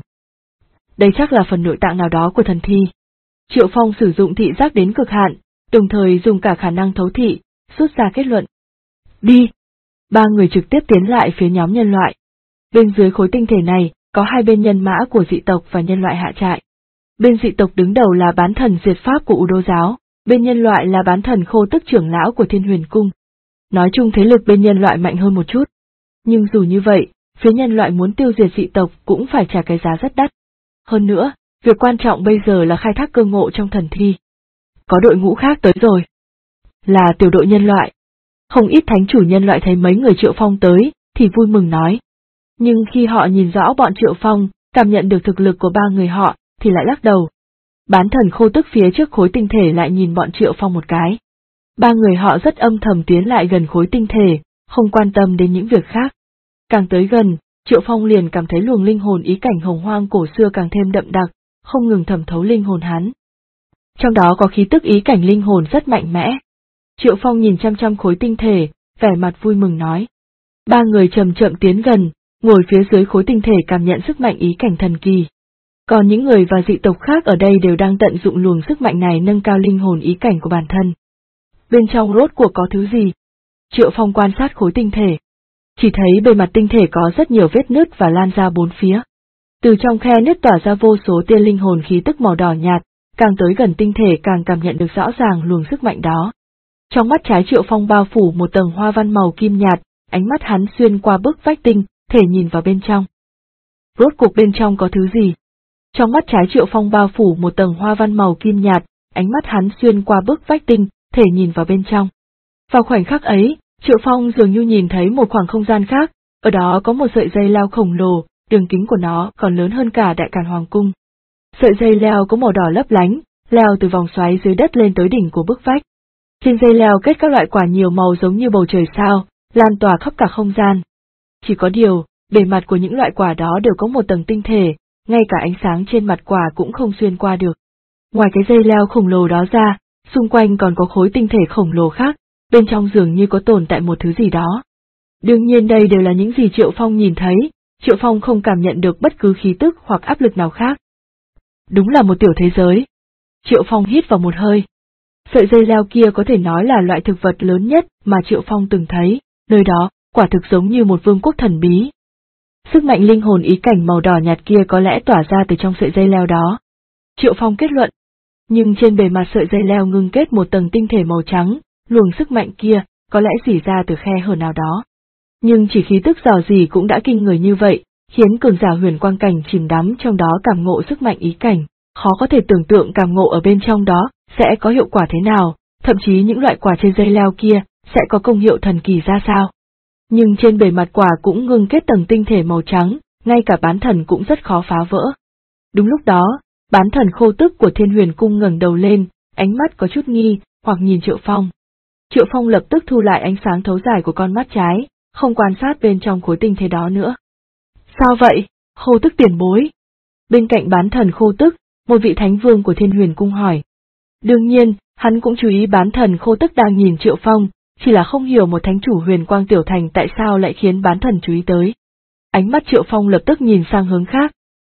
Đây chắc là phần nội tạng nào đó của thần thi. Triệu Phong sử dụng thị giác đến cực hạn, đồng thời dùng cả khả năng thấu thị, rút ra kết luận. Đi! Ba người trực tiếp tiến lại phía nhóm nhân loại. Bên dưới khối tinh thể này, có hai bên nhân mã của dị tộc và nhân loại hạ trại. Bên dị tộc đứng đầu là bán thần diệt pháp của U Đô giáo, bên nhân loại là bán thần khô tức trưởng lão của Thiên Huyền Cung. Nói chung thế lực bên nhân loại mạnh hơn một chút. Nhưng dù như vậy, phía nhân loại muốn tiêu diệt dị tộc cũng phải trả cái giá rất đắt. Hơn nữa, việc quan trọng bây giờ là khai thác cơ ngộ trong thần thi. Có đội ngũ khác tới rồi. Là tiểu đội nhân loại. Không ít thánh chủ nhân loại thấy mấy người Triệu Phong tới, thì vui mừng nói. Nhưng khi họ nhìn rõ bọn Triệu Phong, cảm nhận được thực lực của ba người họ, thì lại lắc đầu. Bán thần khô tức phía trước khối tinh thể lại nhìn bọn Triệu Phong một cái. Ba người họ rất âm thầm tiến lại gần khối tinh thể, không quan tâm đến những việc khác. Càng tới gần, Triệu Phong liền cảm thấy luồng linh hồn ý cảnh hồng hoang cổ xưa càng thêm đậm đặc, không ngừng thẩm thấu linh hồn hắn. Trong đó có khí tức ý cảnh linh hồn rất mạnh mẽ. Triệu Phong nhìn chăm chăm khối tinh thể, vẻ mặt vui mừng nói. Ba người chậm chậm tiến gần, ngồi phía dưới khối tinh thể cảm nhận sức mạnh ý cảnh thần kỳ. Còn những người và dị tộc khác ở đây đều đang tận dụng luồng sức mạnh này nâng cao linh hồn ý cảnh của bản thân. Bên trong rốt cuộc có thứ gì? Triệu Phong quan sát khối tinh thể. Chỉ thấy bề mặt tinh thể có rất nhiều vết nứt và lan ra bốn phía. Từ trong khe nứt tỏa ra vô số tia linh hồn khí tức màu đỏ nhạt, càng tới gần tinh thể càng cảm nhận được rõ ràng luồng sức mạnh đó. Trong mắt trái Triệu Phong bao phủ một tầng hoa văn màu kim nhạt, ánh mắt hắn xuyên qua bức vách tinh thể nhìn vào bên trong. Rốt cuộc bên trong có thứ gì? Trong mắt trái Triệu Phong bao phủ một tầng hoa văn màu kim nhạt, ánh mắt hắn xuyên qua bức vách tinh thể nhìn vào bên trong. Vào khoảnh khắc ấy, Triệu Phong dường như nhìn thấy một khoảng không gian khác, ở đó có một sợi dây leo khổng lồ, đường kính của nó còn lớn hơn cả Đại Càn Hoàng Cung. Sợi dây leo có màu đỏ lấp lánh, leo từ vòng xoáy dưới đất lên tới đỉnh của bức vách. Trên dây leo kết các loại quả nhiều màu giống như bầu trời sao, lan tỏa khắp cả không gian. Chỉ có điều, bề mặt của những loại quả đó đều có một tầng tinh thể, ngay cả ánh sáng trên mặt quả cũng không xuyên qua được. Ngoài cái dây leo khổng lồ đó ra, xung quanh còn có khối tinh thể khổng lồ khác, bên trong dường như có tồn tại một thứ gì đó. Đương nhiên đây đều là những gì Triệu Phong nhìn thấy, Triệu Phong không cảm nhận được bất cứ khí tức hoặc áp lực nào khác. Đúng là một tiểu thế giới. Triệu Phong hít vào một hơi. Sợi dây leo kia có thể nói là loại thực vật lớn nhất mà Triệu Phong từng thấy, nơi đó, quả thực giống như một vương quốc thần bí. Sức mạnh linh hồn ý cảnh màu đỏ nhạt kia có lẽ tỏa ra từ trong sợi dây leo đó. Triệu Phong kết luận. Nhưng trên bề mặt sợi dây leo ngưng kết một tầng tinh thể màu trắng, luồng sức mạnh kia có lẽ rỉ ra từ khe hở nào đó. Nhưng chỉ khí tức dò dỉ cũng đã kinh người như vậy, khiến cường giả huyền quang cảnh chìm đắm trong đó cảm ngộ sức mạnh ý cảnh, khó có thể tưởng tượng cảm ngộ ở bên trong đó sẽ có hiệu quả thế nào, thậm chí những loại quả trên dây leo kia sẽ có công hiệu thần kỳ ra sao. Nhưng trên bề mặt quả cũng ngưng kết tầng tinh thể màu trắng, ngay cả bán thần cũng rất khó phá vỡ. Đúng lúc đó, bán thần Khô Tức của Thiên Huyền Cung ngẩng đầu lên, ánh mắt có chút nghi, hoặc nhìn Triệu Phong. Triệu Phong lập tức thu lại ánh sáng thấu dài của con mắt trái, không quan sát bên trong khối tinh thể đó nữa. Sao vậy, Khô Tức tiền bối? Bên cạnh bán thần Khô Tức, một vị thánh vương của Thiên Huyền Cung hỏi. Đương nhiên, hắn cũng chú ý bán thần Khô Tức đang nhìn Triệu Phong, chỉ là không hiểu một thánh chủ huyền quang tiểu thành tại sao lại khiến bán thần chú ý tới. Ánh mắt Triệu Phong lập tức nhìn sang hướng khác.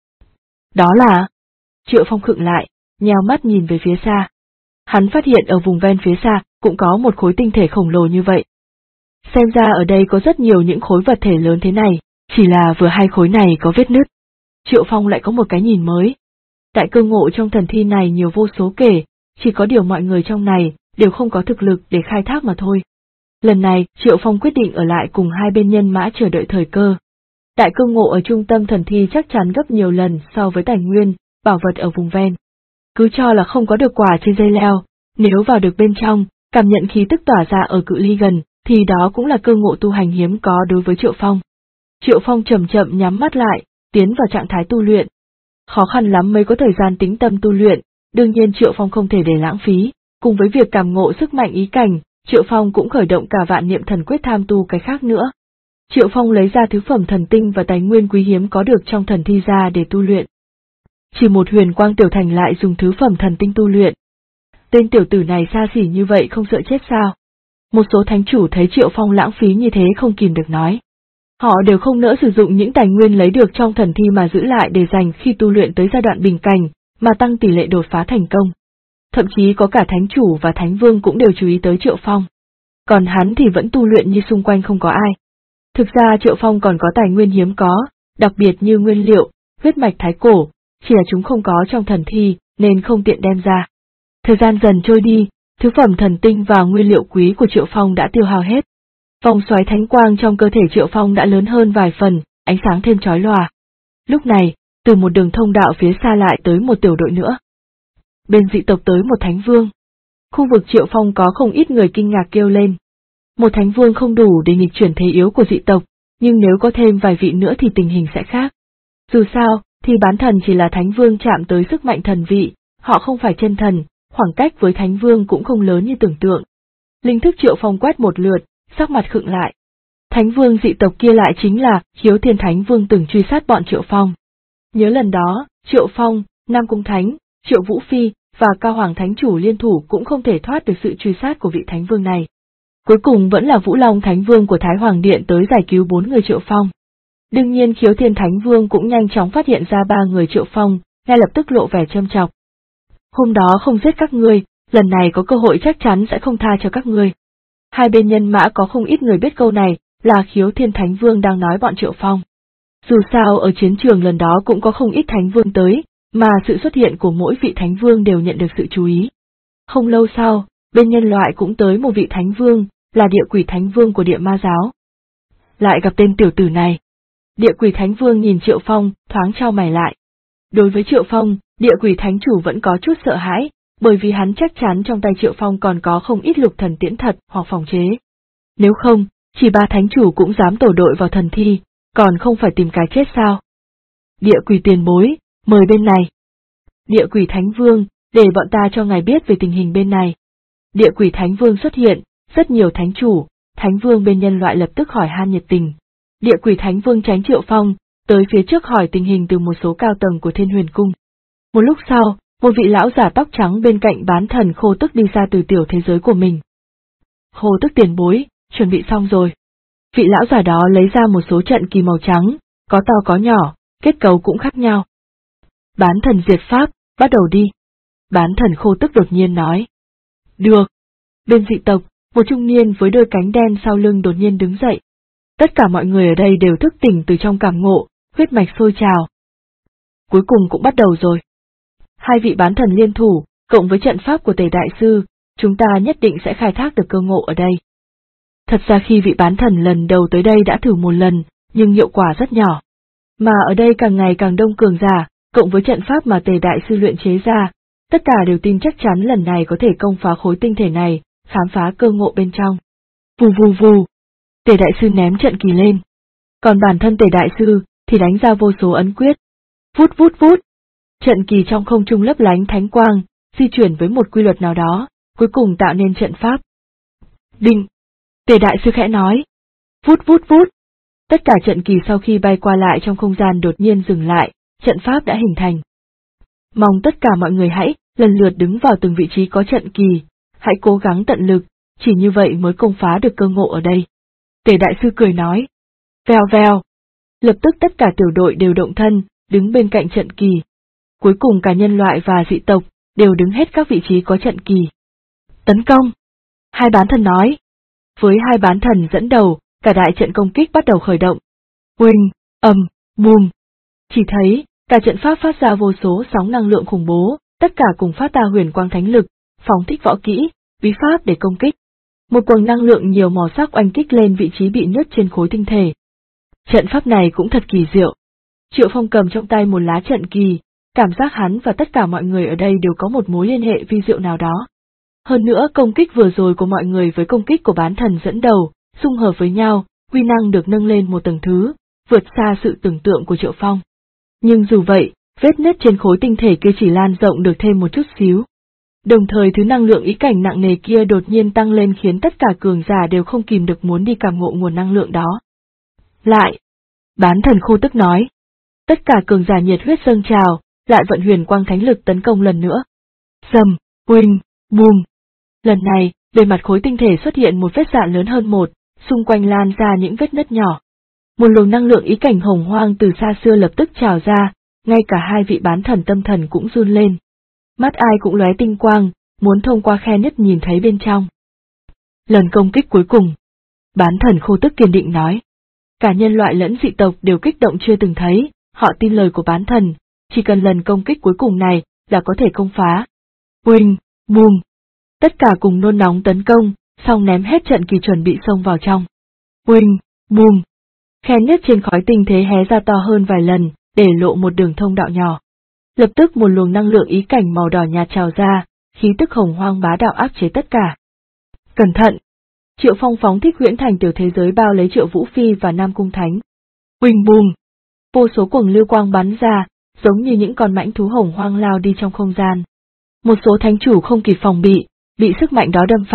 Đó là... Triệu Phong khựng lại, nheo mắt nhìn về phía xa. Hắn phát hiện ở vùng ven phía xa cũng có một khối tinh thể khổng lồ như vậy. Xem ra ở đây có rất nhiều những khối vật thể lớn thế này, chỉ là vừa hai khối này có vết nứt. Triệu Phong lại có một cái nhìn mới. Đại cơ ngộ trong thần thi này nhiều vô số kể, chỉ có điều mọi người trong này đều không có thực lực để khai thác mà thôi. Lần này, Triệu Phong quyết định ở lại cùng hai bên nhân mã chờ đợi thời cơ. Đại cơ ngộ ở trung tâm thần thi chắc chắn gấp nhiều lần so với tài nguyên, bảo vật ở vùng ven. Cứ cho là không có được quả trên dây leo, nếu vào được bên trong, cảm nhận khí tức tỏa ra ở cự ly gần, thì đó cũng là cơ ngộ tu hành hiếm có đối với Triệu Phong. Triệu Phong chậm chậm nhắm mắt lại, tiến vào trạng thái tu luyện. Khó khăn lắm mới có thời gian tĩnh tâm tu luyện, đương nhiên Triệu Phong không thể để lãng phí, cùng với việc cảm ngộ sức mạnh ý cảnh, Triệu Phong cũng khởi động cả vạn niệm thần quyết tham tu cái khác nữa. Triệu Phong lấy ra thứ phẩm thần tinh và tài nguyên quý hiếm có được trong thần thi ra để tu luyện. Chỉ một huyền quang tiểu thành lại dùng thứ phẩm thần tinh tu luyện. Tên tiểu tử này xa xỉ như vậy không sợ chết sao? Một số thánh chủ thấy Triệu Phong lãng phí như thế không kìm được nói. Họ đều không nỡ sử dụng những tài nguyên lấy được trong thần thi mà giữ lại để dành khi tu luyện tới giai đoạn bình cảnh, mà tăng tỷ lệ đột phá thành công. Thậm chí có cả thánh chủ và thánh vương cũng đều chú ý tới Triệu Phong. Còn hắn thì vẫn tu luyện như xung quanh không có ai. Thực ra Triệu Phong còn có tài nguyên hiếm có, đặc biệt như nguyên liệu, huyết mạch thái cổ, chỉ là chúng không có trong thần thi, nên không tiện đem ra. Thời gian dần trôi đi, thứ phẩm thần tinh và nguyên liệu quý của Triệu Phong đã tiêu hao hết. Vòng xoáy thánh quang trong cơ thể Triệu Phong đã lớn hơn vài phần, ánh sáng thêm chói lòa. Lúc này, từ một đường thông đạo phía xa lại tới một tiểu đội nữa. Bên dị tộc tới một thánh vương. Khu vực Triệu Phong có không ít người kinh ngạc kêu lên. Một thánh vương không đủ để nghịch chuyển thế yếu của dị tộc, nhưng nếu có thêm vài vị nữa thì tình hình sẽ khác. Dù sao, thì bán thần chỉ là thánh vương chạm tới sức mạnh thần vị, họ không phải chân thần, khoảng cách với thánh vương cũng không lớn như tưởng tượng. Linh thức Triệu Phong quét một lượt, sắc mặt khựng lại. Thánh vương dị tộc kia lại chính là Khiếu Thiên Thánh Vương từng truy sát bọn Triệu Phong. Nhớ lần đó, Triệu Phong, Nam Cung Thánh, Triệu Vũ Phi và Cao Hoàng Thánh Chủ liên thủ cũng không thể thoát được sự truy sát của vị Thánh Vương này. Cuối cùng vẫn là Vũ Long Thánh Vương của Thái Hoàng Điện tới giải cứu 4 người Triệu Phong. Đương nhiên Khiếu Thiên Thánh Vương cũng nhanh chóng phát hiện ra 3 người Triệu Phong, ngay lập tức lộ vẻ châm chọc. Hôm đó không giết các ngươi, lần này có cơ hội chắc chắn sẽ không tha cho các ngươi. Hai bên nhân mã có không ít người biết câu này, là Khiếu Thiên Thánh Vương đang nói bọn Triệu Phong. Dù sao ở chiến trường lần đó cũng có không ít Thánh Vương tới, mà sự xuất hiện của mỗi vị Thánh Vương đều nhận được sự chú ý. Không lâu sau, bên nhân loại cũng tới một vị Thánh Vương, là Địa Quỷ Thánh Vương của Địa Ma Giáo. Lại gặp tên tiểu tử này. Địa Quỷ Thánh Vương nhìn Triệu Phong, thoáng chau mày lại. Đối với Triệu Phong, Địa Quỷ Thánh Chủ vẫn có chút sợ hãi, bởi vì hắn chắc chắn trong tay Triệu Phong còn có không ít lục thần tiễn thật hoặc phòng chế. Nếu không, chỉ 3 Thánh Chủ cũng dám tổ đội vào thần thi, còn không phải tìm cái chết sao? Địa Quỷ tiền bối, mời bên này. Địa Quỷ Thánh Vương, để bọn ta cho ngài biết về tình hình bên này. Địa Quỷ Thánh Vương xuất hiện, rất nhiều Thánh Chủ, Thánh Vương bên nhân loại lập tức hỏi han nhiệt tình. Địa Quỷ Thánh Vương tránh Triệu Phong, tới phía trước hỏi tình hình từ một số cao tầng của Thiên Huyền Cung. Một lúc sau, một vị lão giả tóc trắng bên cạnh Bán Thần Khô Tức đi ra từ tiểu thế giới của mình. Khô Tức tiền bối, chuẩn bị xong rồi. Vị lão giả đó lấy ra một số trận kỳ màu trắng, có to có nhỏ, kết cấu cũng khác nhau. Bán thần diệt pháp, bắt đầu đi. Bán Thần Khô Tức đột nhiên nói. Được. Bên dị tộc, một trung niên với đôi cánh đen sau lưng đột nhiên đứng dậy. Tất cả mọi người ở đây đều thức tỉnh từ trong cảm ngộ, huyết mạch sôi trào. Cuối cùng cũng bắt đầu rồi. Hai vị bán thần liên thủ, cộng với trận pháp của Tề Đại Sư, chúng ta nhất định sẽ khai thác được cơ ngộ ở đây. Thật ra khi vị bán thần lần đầu tới đây đã thử một lần, nhưng hiệu quả rất nhỏ. Mà ở đây càng ngày càng đông cường giả, cộng với trận pháp mà Tề Đại Sư luyện chế ra, tất cả đều tin chắc chắn lần này có thể công phá khối tinh thể này, khám phá cơ ngộ bên trong. Vù vù vù. Tề Đại Sư ném trận kỳ lên. Còn bản thân Tề Đại Sư thì đánh ra vô số ấn quyết. Vút vút vút. Trận kỳ trong không trung lấp lánh thánh quang, di chuyển với một quy luật nào đó, cuối cùng tạo nên trận pháp. Đinh. Tề Đại Sư khẽ nói. Vút vút vút. Tất cả trận kỳ sau khi bay qua lại trong không gian đột nhiên dừng lại, trận pháp đã hình thành. Mong tất cả mọi người hãy lần lượt đứng vào từng vị trí có trận kỳ, hãy cố gắng tận lực, chỉ như vậy mới công phá được cơ ngộ ở đây. Tề Đại Sư cười nói. Vèo vèo. Lập tức tất cả tiểu đội đều động thân, đứng bên cạnh trận kỳ. Cuối cùng cả nhân loại và dị tộc đều đứng hết các vị trí có trận kỳ. Tấn công. Hai bán thần nói. Với hai bán thần dẫn đầu, cả đại trận công kích bắt đầu khởi động. Uỳnh, ầm, bùm. Chỉ thấy, cả trận pháp phát ra vô số sóng năng lượng khủng bố, tất cả cùng phát ra huyền quang thánh lực, phóng thích võ kỹ, bí pháp để công kích. Một quầng năng lượng nhiều màu sắc oanh kích lên vị trí bị nứt trên khối tinh thể. Trận pháp này cũng thật kỳ diệu. Triệu Phong cầm trong tay một lá trận kỳ, cảm giác hắn và tất cả mọi người ở đây đều có một mối liên hệ vi diệu nào đó. Hơn nữa công kích vừa rồi của mọi người với công kích của bán thần dẫn đầu, xung hợp với nhau, uy năng được nâng lên một tầng thứ, vượt xa sự tưởng tượng của Triệu Phong. Nhưng dù vậy, vết nứt trên khối tinh thể kia chỉ lan rộng được thêm một chút xíu. Đồng thời thứ năng lượng ý cảnh nặng nề kia đột nhiên tăng lên khiến tất cả cường giả đều không kìm được muốn đi cảm ngộ nguồn năng lượng đó. Lại, Bán Thần Khô Tức nói. Tất cả cường giả nhiệt huyết dâng trào, lại vận huyền quang thánh lực tấn công lần nữa. Rầm, uỳnh, bùm. Lần này, bề mặt khối tinh thể xuất hiện một vết rạn lớn hơn một, xung quanh lan ra những vết nứt nhỏ. Một luồng năng lượng ý cảnh hồng hoang từ xa xưa lập tức trào ra, ngay cả hai vị bán thần tâm thần cũng run lên. Mắt ai cũng lóe tinh quang, muốn thông qua khe nứt nhìn thấy bên trong. Lần công kích cuối cùng. Bán Thần Khô Tức kiên định nói. Cả nhân loại lẫn dị tộc đều kích động chưa từng thấy, họ tin lời của bán thần, chỉ cần lần công kích cuối cùng này là có thể công phá. Uỳnh, bùm. Tất cả cùng nôn nóng tấn công, xong ném hết trận kỳ chuẩn bị xông vào trong. Uỳnh, bùm. Khe nứt trên khói tinh thế hé ra to hơn vài lần, để lộ một đường thông đạo nhỏ. Lập tức một luồng năng lượng ý cảnh màu đỏ nhạt trào ra, khí tức hồng hoang bá đạo áp chế tất cả. Cẩn thận! Triệu Phong phóng thích huyễn thành tiểu thế giới bao lấy Triệu Vũ Phi và Nam Cung Thánh. Uỳnh bùm! Vô số quầng lưu quang bắn ra, giống như những con mãnh thú hồng hoang lao đi trong không gian. Một số thánh chủ không kịp phòng bị sức mạnh đó đâm phải,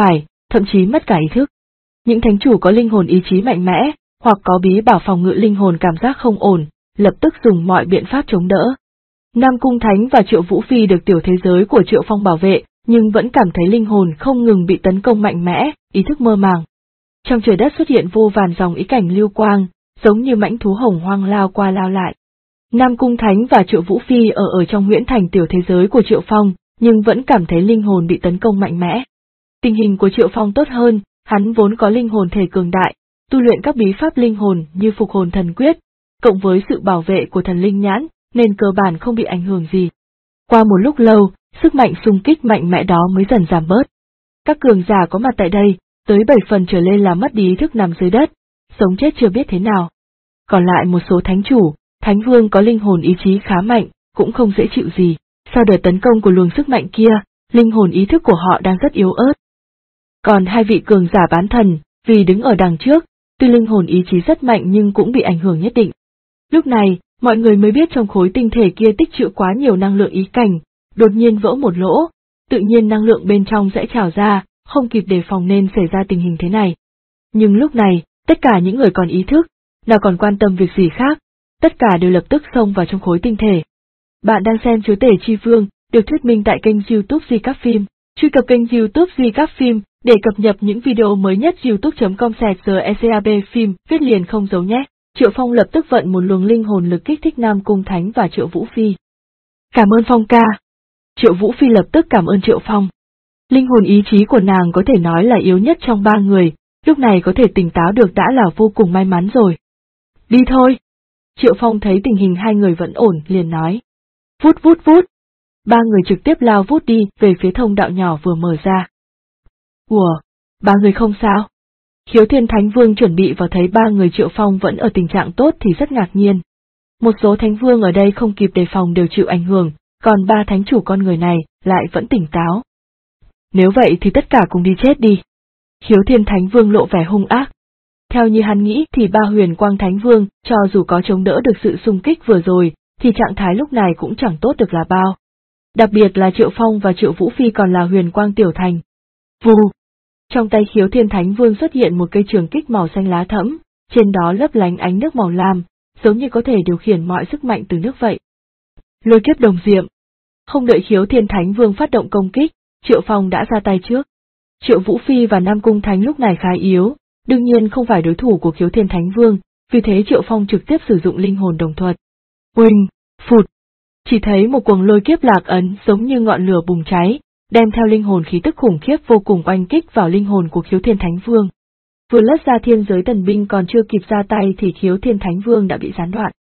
thậm chí mất cả ý thức. Những thánh chủ có linh hồn ý chí mạnh mẽ, hoặc có bí bảo phòng ngự linh hồn cảm giác không ổn, lập tức dùng mọi biện pháp chống đỡ. Nam Cung Thánh và Triệu Vũ Phi được tiểu thế giới của Triệu Phong bảo vệ, nhưng vẫn cảm thấy linh hồn không ngừng bị tấn công mạnh mẽ, ý thức mơ màng. Trong trời đất xuất hiện vô vàn dòng ý cảnh lưu quang, giống như mãnh thú hồng hoang lao qua lao lại. Nam Cung Thánh và Triệu Vũ Phi ở trong huyễn thành tiểu thế giới của Triệu Phong, nhưng vẫn cảm thấy linh hồn bị tấn công mạnh mẽ. Tình hình của Triệu Phong tốt hơn, hắn vốn có linh hồn thể cường đại, tu luyện các bí pháp linh hồn như phục hồn thần quyết, cộng với sự bảo vệ của thần linh nhãn, nên cơ bản không bị ảnh hưởng gì. Qua một lúc lâu, sức mạnh xung kích mạnh mẽ đó mới dần giảm bớt. Các cường giả có mặt tại đây, tới 7 phần trở lên là mất đi ý thức nằm dưới đất, sống chết chưa biết thế nào. Còn lại một số thánh chủ, thánh vương có linh hồn ý chí khá mạnh, cũng không dễ chịu gì. Sau đợt tấn công của luồng sức mạnh kia, linh hồn ý thức của họ đang rất yếu ớt. Còn hai vị cường giả bán thần, vì đứng ở đằng trước, tuy linh hồn ý chí rất mạnh nhưng cũng bị ảnh hưởng nhất định. Lúc này, mọi người mới biết trong khối tinh thể kia tích trữ quá nhiều năng lượng ý cảnh, đột nhiên vỡ một lỗ, tự nhiên năng lượng bên trong sẽ trào ra, không kịp đề phòng nên xảy ra tình hình thế này. Nhưng lúc này, tất cả những người còn ý thức, nào còn quan tâm việc gì khác, tất cả đều lập tức xông vào trong khối tinh thể. Bạn đang xem Chúa Tể Chi Vương, được thuyết minh tại kênh YouTube Di Các Phim. Truy cập kênh YouTube Di Các Phim để cập nhật những video mới nhất. youtube.com/secab phim, viết liền không giấu nhé. Triệu Phong lập tức vận một luồng linh hồn lực kích thích Nam Cung Thánh và Triệu Vũ Phi. Cảm ơn Phong ca. Triệu Vũ Phi lập tức cảm ơn Triệu Phong. Linh hồn ý chí của nàng có thể nói là yếu nhất trong ba người, lúc này có thể tỉnh táo được đã là vô cùng may mắn rồi. Đi thôi. Triệu Phong thấy tình hình hai người vẫn ổn, liền nói. Vút vút vút. Ba người trực tiếp lao vút đi về phía thông đạo nhỏ vừa mở ra. Ủa, ba người không sao? Khiếu Thiên Thánh Vương chuẩn bị vào thấy ba người Triệu Phong vẫn ở tình trạng tốt thì rất ngạc nhiên. Một số thánh vương ở đây không kịp đề phòng đều chịu ảnh hưởng, còn ba thánh chủ con người này lại vẫn tỉnh táo. Nếu vậy thì tất cả cùng đi chết đi. Khiếu Thiên Thánh Vương lộ vẻ hung ác. Theo như hắn nghĩ thì ba Huyền Quang Thánh Vương, cho dù có chống đỡ được sự xung kích vừa rồi, thì trạng thái lúc này cũng chẳng tốt được là bao. Đặc biệt là Triệu Phong và Triệu Vũ Phi còn là Huyền Quang Tiểu Thành. Vù! Trong tay Khiếu Thiên Thánh Vương xuất hiện một cây trường kích màu xanh lá thẫm, trên đó lấp lánh ánh nước màu lam, giống như có thể điều khiển mọi sức mạnh từ nước vậy. Lôi kiếp đồng diệm. Không đợi Khiếu Thiên Thánh Vương phát động công kích, Triệu Phong đã ra tay trước. Triệu Vũ Phi và Nam Cung Thánh lúc này khá yếu, đương nhiên không phải đối thủ của Khiếu Thiên Thánh Vương, vì thế Triệu Phong trực tiếp sử dụng linh hồn đồng thuật. Uỳnh, phụt! Chỉ thấy một cuồng lôi kiếp lạc ấn giống như ngọn lửa bùng cháy, đem theo linh hồn khí tức khủng khiếp vô cùng oanh kích vào linh hồn của Khiếu Thiên Thánh Vương. Vừa lướt ra thiên giới tần binh còn chưa kịp ra tay thì Khiếu Thiên Thánh Vương đã bị gián đoạn.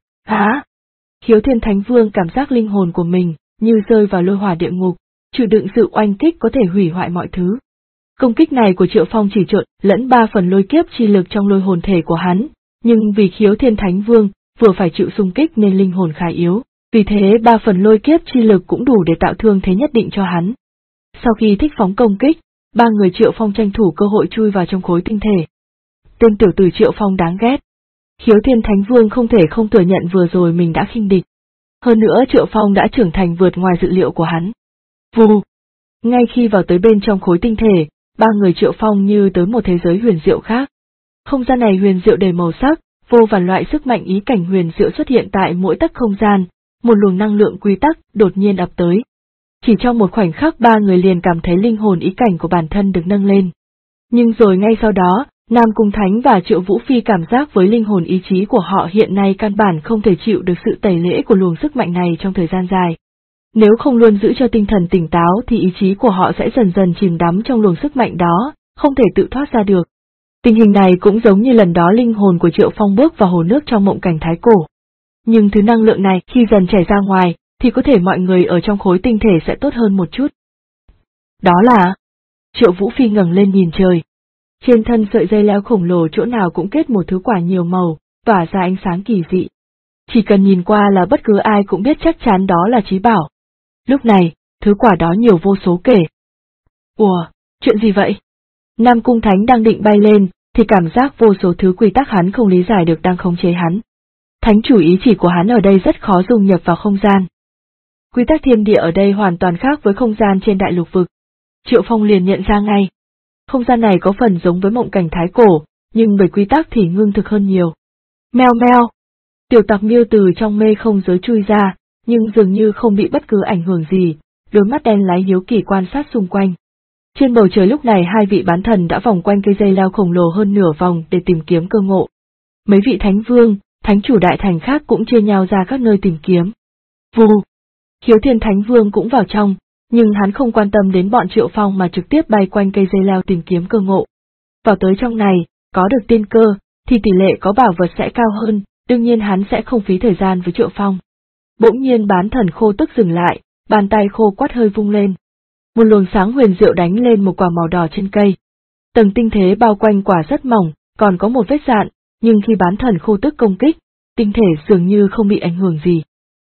Hả? Khiếu Thiên Thánh Vương cảm giác linh hồn của mình như rơi vào lôi hỏa địa ngục, chịu đựng sự oanh kích có thể hủy hoại mọi thứ. Công kích này của Triệu Phong chỉ trộn lẫn 3 phần lôi kiếp chi lực trong lôi hồn thể của hắn, nhưng vì Khiếu Thiên Thánh Vương vừa phải chịu xung kích nên linh hồn khá yếu, vì thế 3 phần lôi kiếp chi lực cũng đủ để tạo thương thế nhất định cho hắn. Sau khi thích phóng công kích, ba người Triệu Phong tranh thủ cơ hội chui vào trong khối tinh thể. Tên tiểu tử Triệu Phong đáng ghét. Khiếu Thiên Thánh Vương không thể không thừa nhận vừa rồi mình đã khinh địch. Hơn nữa Triệu Phong đã trưởng thành vượt ngoài dự liệu của hắn. Vù! Ngay khi vào tới bên trong khối tinh thể, ba người Triệu Phong như tới một thế giới huyền diệu khác. Không gian này huyền diệu đầy màu sắc, vô vàn loại sức mạnh ý cảnh huyền diệu xuất hiện tại mỗi tấc không gian, một luồng năng lượng quy tắc đột nhiên ập tới. Chỉ trong một khoảnh khắc ba người liền cảm thấy linh hồn ý cảnh của bản thân được nâng lên. Nhưng rồi ngay sau đó, Nam Cung Thánh và Triệu Vũ Phi cảm giác với linh hồn ý chí của họ hiện nay căn bản không thể chịu được sự tẩy lễ của luồng sức mạnh này trong thời gian dài. Nếu không luôn giữ cho tinh thần tỉnh táo thì ý chí của họ sẽ dần dần chìm đắm trong luồng sức mạnh đó, không thể tự thoát ra được. Tình hình này cũng giống như lần đó linh hồn của Triệu Phong bước vào hồ nước trong mộng cảnh thái cổ. Nhưng thứ năng lượng này khi dần chảy ra ngoài, thì có thể mọi người ở trong khối tinh thể sẽ tốt hơn một chút. Đó là... Triệu Vũ Phi ngẩng lên nhìn trời. Trên thân sợi dây leo khổng lồ chỗ nào cũng kết một thứ quả nhiều màu, tỏa ra ánh sáng kỳ dị. Chỉ cần nhìn qua là bất cứ ai cũng biết chắc chắn đó là trí bảo. Lúc này, thứ quả đó nhiều vô số kể. Ủa, chuyện gì vậy? Nam Cung Thánh đang định bay lên, thì cảm giác vô số thứ quy tắc hắn không lý giải được đang khống chế hắn. Thánh chủ ý chỉ của hắn ở đây rất khó dung nhập vào không gian. Quy tắc thiên địa ở đây hoàn toàn khác với không gian trên đại lục vực. Triệu Phong liền nhận ra ngay. Không gian này có phần giống với mộng cảnh thái cổ, nhưng về quy tắc thì ngưng thực hơn nhiều. Meo meo. Tiểu Tặc Miêu từ trong mê không giới chui ra, nhưng dường như không bị bất cứ ảnh hưởng gì, đôi mắt đen láy hiếu kỳ quan sát xung quanh. Trên bầu trời lúc này hai vị bán thần đã vòng quanh cây dây leo khổng lồ hơn nửa vòng để tìm kiếm cơ ngộ. Mấy vị thánh vương, thánh chủ đại thành khác cũng chia nhau ra các nơi tìm kiếm. Vù! Khiếu Thiên Thánh Vương cũng vào trong, nhưng hắn không quan tâm đến bọn Triệu Phong mà trực tiếp bay quanh cây dây leo tìm kiếm cơ ngộ. Vào tới trong này, có được tiên cơ, thì tỷ lệ có bảo vật sẽ cao hơn, đương nhiên hắn sẽ không phí thời gian với Triệu Phong. Bỗng nhiên bán thần khô tức dừng lại, bàn tay khô quắt hơi vung lên. Một luồng sáng huyền diệu đánh lên một quả màu đỏ trên cây. Tầng tinh thế bao quanh quả rất mỏng, còn có một vết dạn, nhưng khi bán thần khô tức công kích, tinh thể dường như không bị ảnh hưởng gì.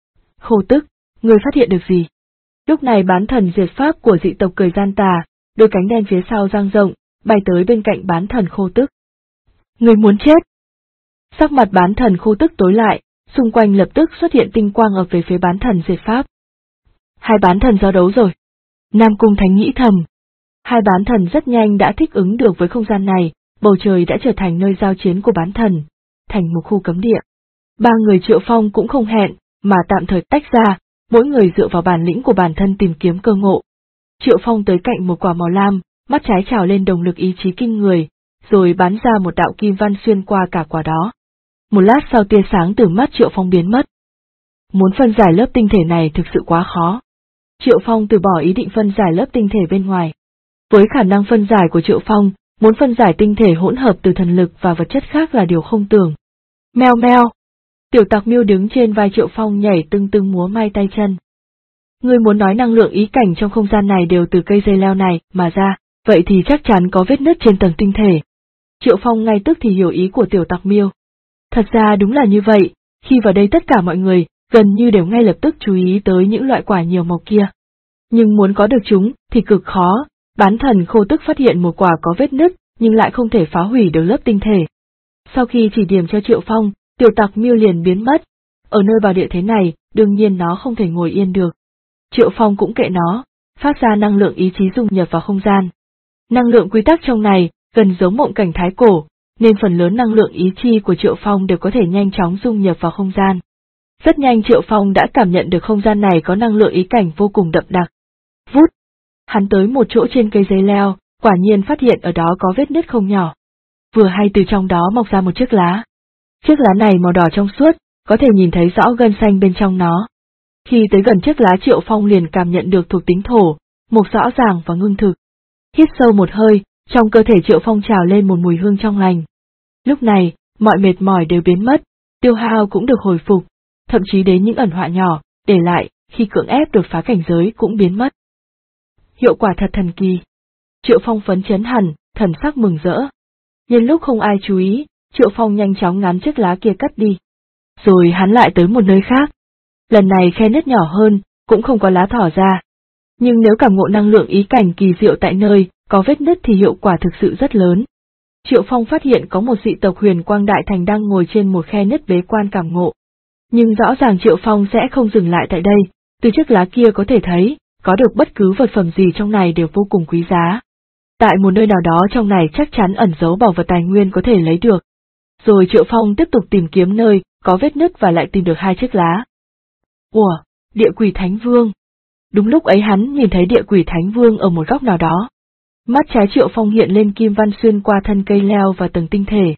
Khô tức, ngươi phát hiện được gì? Lúc này bán thần diệt pháp của dị tộc cười gian tà, đôi cánh đen phía sau dang rộng, bay tới bên cạnh bán thần khô tức. Ngươi muốn chết! Sắc mặt bán thần khô tức tối lại, xung quanh lập tức xuất hiện tinh quang ập về phía bán thần diệt pháp. Hai bán thần giao đấu rồi. Nam Cung Thánh nghĩ thầm. Hai bán thần rất nhanh đã thích ứng được với không gian này, bầu trời đã trở thành nơi giao chiến của bán thần, thành một khu cấm địa. Ba người Triệu Phong cũng không hẹn, mà tạm thời tách ra, mỗi người dựa vào bản lĩnh của bản thân tìm kiếm cơ ngộ. Triệu Phong tới cạnh một quả màu lam, mắt trái trào lên động lực ý chí kinh người, rồi bắn ra một đạo kim văn xuyên qua cả quả đó. Một lát sau tia sáng từ mắt Triệu Phong biến mất. Muốn phân giải lớp tinh thể này thực sự quá khó. Triệu Phong từ bỏ ý định phân giải lớp tinh thể bên ngoài. Với khả năng phân giải của Triệu Phong, muốn phân giải tinh thể hỗn hợp từ thần lực và vật chất khác là điều không tưởng. Meo meo. Tiểu Tặc Miêu đứng trên vai Triệu Phong nhảy tưng tưng múa may tay chân. Ngươi muốn nói năng lượng ý cảnh trong không gian này đều từ cây dây leo này mà ra, vậy thì chắc chắn có vết nứt trên tầng tinh thể. Triệu Phong ngay tức thì hiểu ý của Tiểu Tặc Miêu. Thật ra đúng là như vậy, khi vào đây tất cả mọi người, gần như đều ngay lập tức chú ý tới những loại quả nhiều màu kia. Nhưng muốn có được chúng, thì cực khó, bán thần khô tức phát hiện một quả có vết nứt, nhưng lại không thể phá hủy được lớp tinh thể. Sau khi chỉ điểm cho Triệu Phong, Tiểu Tặc Miêu liền biến mất. Ở nơi vào địa thế này, đương nhiên nó không thể ngồi yên được. Triệu Phong cũng kệ nó, phát ra năng lượng ý chí dung nhập vào không gian. Năng lượng quy tắc trong này, gần giống mộng cảnh thái cổ, nên phần lớn năng lượng ý chi của Triệu Phong đều có thể nhanh chóng dung nhập vào không gian. Rất nhanh Triệu Phong đã cảm nhận được không gian này có năng lượng ý cảnh vô cùng đậm đặc. Vút! Hắn tới một chỗ trên cây dây leo, quả nhiên phát hiện ở đó có vết nứt không nhỏ. Vừa hay từ trong đó mọc ra một chiếc lá. Chiếc lá này màu đỏ trong suốt, có thể nhìn thấy rõ gân xanh bên trong nó. Khi tới gần chiếc lá Triệu Phong liền cảm nhận được thuộc tính thổ, một rõ ràng và ngưng thực. Hít sâu một hơi, trong cơ thể Triệu Phong trào lên một mùi hương trong lành. Lúc này, mọi mệt mỏi đều biến mất, tiêu hao cũng được hồi phục, thậm chí đến những ẩn họa nhỏ, để lại, khi cưỡng ép đột phá cảnh giới cũng biến mất. Hiệu quả thật thần kỳ. Triệu Phong phấn chấn hẳn, thần sắc mừng rỡ. Nhân lúc không ai chú ý, Triệu Phong nhanh chóng ngắn chiếc lá kia cắt đi. Rồi hắn lại tới một nơi khác. Lần này khe nứt nhỏ hơn, cũng không có lá thỏ ra. Nhưng nếu cảm ngộ năng lượng ý cảnh kỳ diệu tại nơi có vết nứt thì hiệu quả thực sự rất lớn. Triệu Phong phát hiện có một dị tộc Huyền Quang Đại Thành đang ngồi trên một khe nứt bế quan cảm ngộ. Nhưng rõ ràng Triệu Phong sẽ không dừng lại tại đây, từ chiếc lá kia có thể thấy, có được bất cứ vật phẩm gì trong này đều vô cùng quý giá. Tại một nơi nào đó trong này chắc chắn ẩn giấu bảo vật tài nguyên có thể lấy được. Rồi Triệu Phong tiếp tục tìm kiếm nơi có vết nứt và lại tìm được hai chiếc lá. Ủa, Địa Quỷ Thánh Vương. Đúng lúc ấy hắn nhìn thấy Địa Quỷ Thánh Vương ở một góc nào đó. Mắt trái Triệu Phong hiện lên kim văn xuyên qua thân cây leo và tầng tinh thể.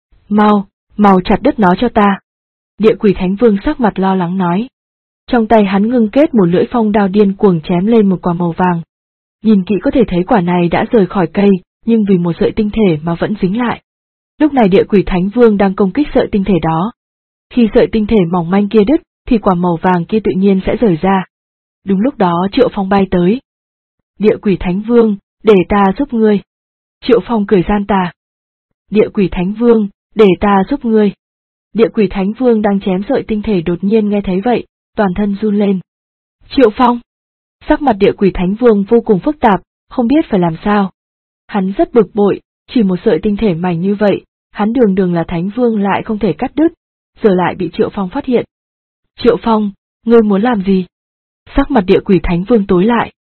Mau chặt đứt nó cho ta. Địa Quỷ Thánh Vương sắc mặt lo lắng nói. Trong tay hắn ngưng kết một lưỡi phong đao điên cuồng chém lên một quả màu vàng. Nhìn kỹ có thể thấy quả này đã rời khỏi cây, nhưng vì một sợi tinh thể mà vẫn dính lại. Lúc này Địa Quỷ Thánh Vương đang công kích sợi tinh thể đó. Khi sợi tinh thể mỏng manh kia đứt, thì quả màu vàng kia tự nhiên sẽ rời ra. Đúng lúc đó Triệu Phong bay tới. Địa Quỷ Thánh Vương, để ta giúp ngươi. Triệu Phong cười gian tà. Địa Quỷ Thánh Vương, để ta giúp ngươi. Địa Quỷ Thánh Vương đang chém sợi tinh thể đột nhiên nghe thấy vậy, toàn thân run lên. Triệu Phong! Sắc mặt Địa Quỷ Thánh Vương vô cùng phức tạp, không biết phải làm sao. Hắn rất bực bội, chỉ một sợi tinh thể mảnh như vậy, hắn đường là Thánh Vương lại không thể cắt đứt, giờ lại bị Triệu Phong phát hiện. Triệu Phong, ngươi muốn làm gì? Sắc mặt Địa Quỷ Thánh Vương tối lại.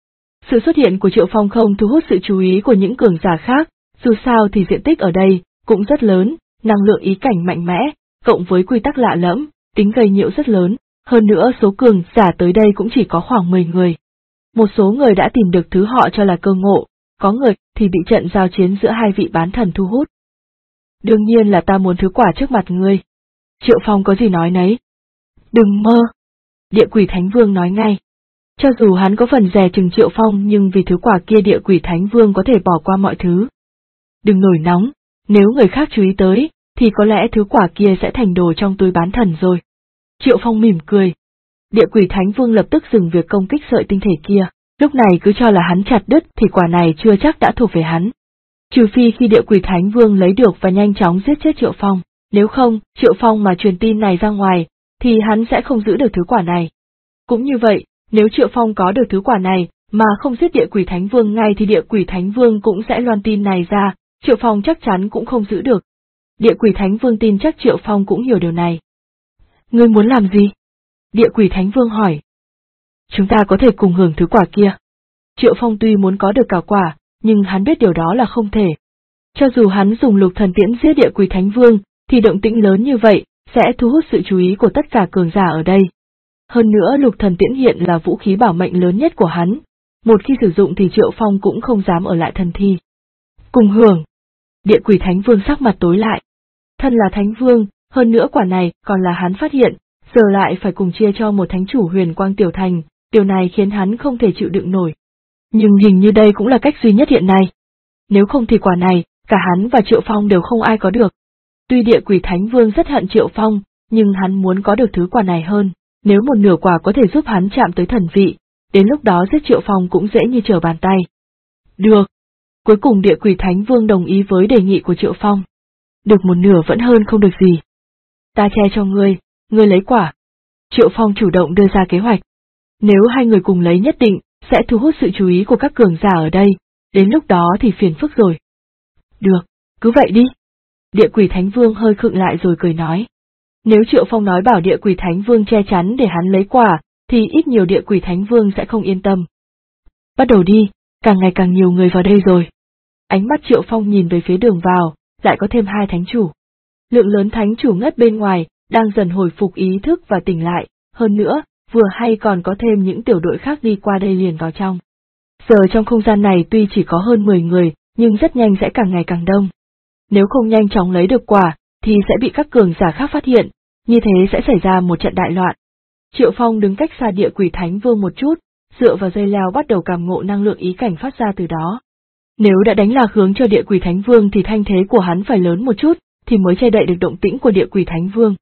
Sự xuất hiện của Triệu Phong không thu hút sự chú ý của những cường giả khác, dù sao thì diện tích ở đây cũng rất lớn, năng lượng ý cảnh mạnh mẽ, cộng với quy tắc lạ lẫm, tính gây nhiễu rất lớn, hơn nữa số cường giả tới đây cũng chỉ có khoảng 10 người. Một số người đã tìm được thứ họ cho là cơ ngộ, có người thì bị trận giao chiến giữa hai vị bán thần thu hút. Đương nhiên là ta muốn thứ quả trước mặt ngươi. Triệu Phong có gì nói nấy. Đừng mơ. Địa Quỷ Thánh Vương nói ngay. Cho dù hắn có phần dè chừng Triệu Phong nhưng vì thứ quả kia Địa Quỷ Thánh Vương có thể bỏ qua mọi thứ. Đừng nổi nóng, nếu người khác chú ý tới, thì có lẽ thứ quả kia sẽ thành đồ trong túi bán thần rồi. Triệu Phong mỉm cười. Địa Quỷ Thánh Vương lập tức dừng việc công kích sợi tinh thể kia, lúc này cứ cho là hắn chặt đứt thì quả này chưa chắc đã thuộc về hắn. Trừ phi khi Địa Quỷ Thánh Vương lấy được và nhanh chóng giết chết Triệu Phong, nếu không, Triệu Phong mà truyền tin này ra ngoài, thì hắn sẽ không giữ được thứ quả này. Cũng như vậy, nếu Triệu Phong có được thứ quả này, mà không giết Địa Quỷ Thánh Vương ngay thì Địa Quỷ Thánh Vương cũng sẽ loan tin này ra, Triệu Phong chắc chắn cũng không giữ được. Địa Quỷ Thánh Vương tin chắc Triệu Phong cũng hiểu điều này. Ngươi muốn làm gì? Địa Quỷ Thánh Vương hỏi. Chúng ta có thể cùng hưởng thứ quả kia. Triệu Phong tuy muốn có được cả quả, nhưng hắn biết điều đó là không thể. Cho dù hắn dùng lục thần tiễn giết Địa Quỷ Thánh Vương, thì động tĩnh lớn như vậy sẽ thu hút sự chú ý của tất cả cường giả ở đây. Hơn nữa lục thần tiễn hiện là vũ khí bảo mệnh lớn nhất của hắn, một khi sử dụng thì Triệu Phong cũng không dám ở lại thần thi. Cùng hưởng. Địa Quỷ Thánh Vương sắc mặt tối lại. Thân là Thánh Vương, hơn nữa quả này còn là hắn phát hiện, giờ lại phải cùng chia cho một thánh chủ Huyền Quang Tiểu Thành, điều này khiến hắn không thể chịu đựng nổi. Nhưng hình như đây cũng là cách duy nhất hiện nay. Nếu không thì quả này, cả hắn và Triệu Phong đều không ai có được. Tuy Địa Quỷ Thánh Vương rất hận Triệu Phong, nhưng hắn muốn có được thứ quả này hơn, nếu một nửa quả có thể giúp hắn chạm tới thần vị, đến lúc đó giết Triệu Phong cũng dễ như trở bàn tay. Được. Cuối cùng Địa Quỷ Thánh Vương đồng ý với đề nghị của Triệu Phong. Được một nửa vẫn hơn không được gì. Ta che cho ngươi lấy quả. Triệu Phong chủ động đưa ra kế hoạch. Nếu hai người cùng lấy nhất định, sẽ thu hút sự chú ý của các cường giả ở đây, đến lúc đó thì phiền phức rồi. Được, cứ vậy đi. Địa Quỷ Thánh Vương hơi khựng lại rồi cười nói. Nếu Triệu Phong nói bảo Địa Quỷ Thánh Vương che chắn để hắn lấy quả, thì ít nhiều Địa Quỷ Thánh Vương sẽ không yên tâm. Bắt đầu đi, càng ngày càng nhiều người vào đây rồi. Ánh mắt Triệu Phong nhìn về phía đường vào, lại có thêm 2 thánh chủ. Lượng lớn thánh chủ ngất bên ngoài, đang dần hồi phục ý thức và tỉnh lại, hơn nữa, vừa hay còn có thêm những tiểu đội khác đi qua đây liền vào trong. Giờ trong không gian này tuy chỉ có hơn 10 người, nhưng rất nhanh sẽ càng ngày càng đông. Nếu không nhanh chóng lấy được quả, thì sẽ bị các cường giả khác phát hiện, như thế sẽ xảy ra một trận đại loạn. Triệu Phong đứng cách xa Địa Quỷ Thánh Vương một chút, dựa vào dây leo bắt đầu cảm ngộ năng lượng ý cảnh phát ra từ đó. Nếu đã đánh lạc hướng cho Địa Quỷ Thánh Vương thì thanh thế của hắn phải lớn một chút, thì mới che đậy được động tĩnh của Địa Quỷ Thánh Vương.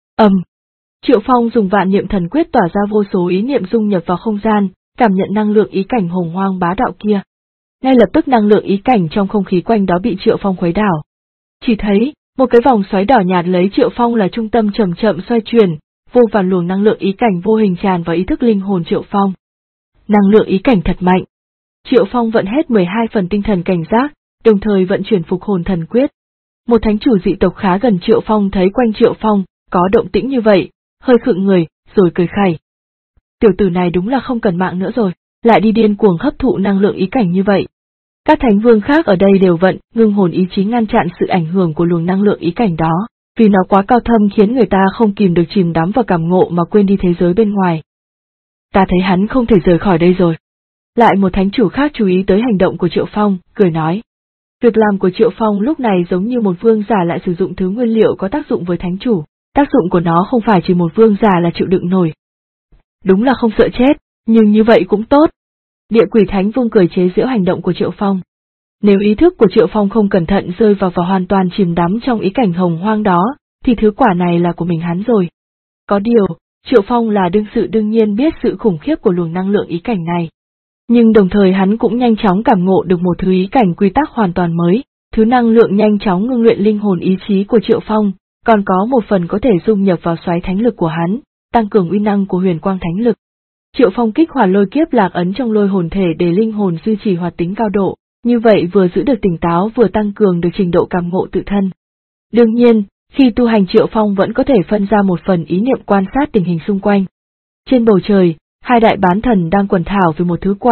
Triệu Phong dùng vạn niệm thần quyết tỏa ra vô số ý niệm dung nhập vào không gian, cảm nhận năng lượng ý cảnh hồng hoang bá đạo kia. Ngay lập tức năng lượng ý cảnh trong không khí quanh đó bị Triệu Phong khuấy đảo. Chỉ thấy, một cái vòng xoáy đỏ nhạt lấy Triệu Phong là trung tâm chậm chậm xoay chuyển, vô vàn luồng năng lượng ý cảnh vô hình tràn vào ý thức linh hồn Triệu Phong. Năng lượng ý cảnh thật mạnh. Triệu Phong vận hết 12 phần tinh thần cảnh giác, đồng thời vận chuyển phục hồn thần quyết. Một thánh chủ dị tộc khá gần Triệu Phong thấy quanh Triệu Phong có động tĩnh như vậy, hơi khựng người, rồi cười khẩy. Tiểu tử này đúng là không cần mạng nữa rồi, lại đi điên cuồng hấp thụ năng lượng ý cảnh như vậy. Các thánh vương khác ở đây đều vận ngưng hồn ý chí ngăn chặn sự ảnh hưởng của luồng năng lượng ý cảnh đó, vì nó quá cao thâm khiến người ta không kìm được chìm đắm vào cảm ngộ mà quên đi thế giới bên ngoài. Ta thấy hắn không thể rời khỏi đây rồi. Lại một thánh chủ khác chú ý tới hành động của Triệu Phong, cười nói. Việc làm của Triệu Phong lúc này giống như một vương giả lại sử dụng thứ nguyên liệu có tác dụng với thánh chủ, tác dụng của nó không phải chỉ một vương giả là chịu đựng nổi. Đúng là không sợ chết, nhưng như vậy cũng tốt. Địa Quỷ Thánh Vương cười chế giễu hành động của Triệu Phong. Nếu ý thức của Triệu Phong không cẩn thận rơi vào và hoàn toàn chìm đắm trong ý cảnh hồng hoang đó, thì thứ quả này là của mình hắn rồi. Có điều, Triệu Phong là đương nhiên biết sự khủng khiếp của luồng năng lượng ý cảnh này. Nhưng đồng thời hắn cũng nhanh chóng cảm ngộ được một thứ ý cảnh quy tắc hoàn toàn mới, thứ năng lượng nhanh chóng ngưng luyện linh hồn ý chí của Triệu Phong, còn có một phần có thể dung nhập vào xoáy thánh lực của hắn, tăng cường uy năng của huyền quang thánh lực. Triệu Phong kích hoạt lôi kiếp lạc ấn trong lôi hồn thể để linh hồn duy trì hoạt tính cao độ, như vậy vừa giữ được tỉnh táo vừa tăng cường được trình độ cảm ngộ tự thân. Đương nhiên, khi tu hành Triệu Phong vẫn có thể phân ra một phần ý niệm quan sát tình hình xung quanh. Trên bầu trời, 2 đại bán thần đang quần thảo về một thứ quả,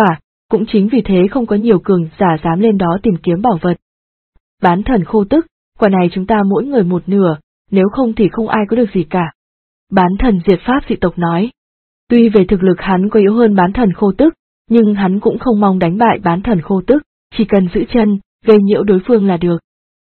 cũng chính vì thế không có nhiều cường giả dám lên đó tìm kiếm bảo vật. Bán thần khô tức, quả này chúng ta mỗi người một nửa, nếu không thì không ai có được gì cả. Bán thần diệt pháp dị tộc nói. Tuy về thực lực hắn có yếu hơn bán thần khô tức, nhưng hắn cũng không mong đánh bại bán thần khô tức, chỉ cần giữ chân, gây nhiễu đối phương là được.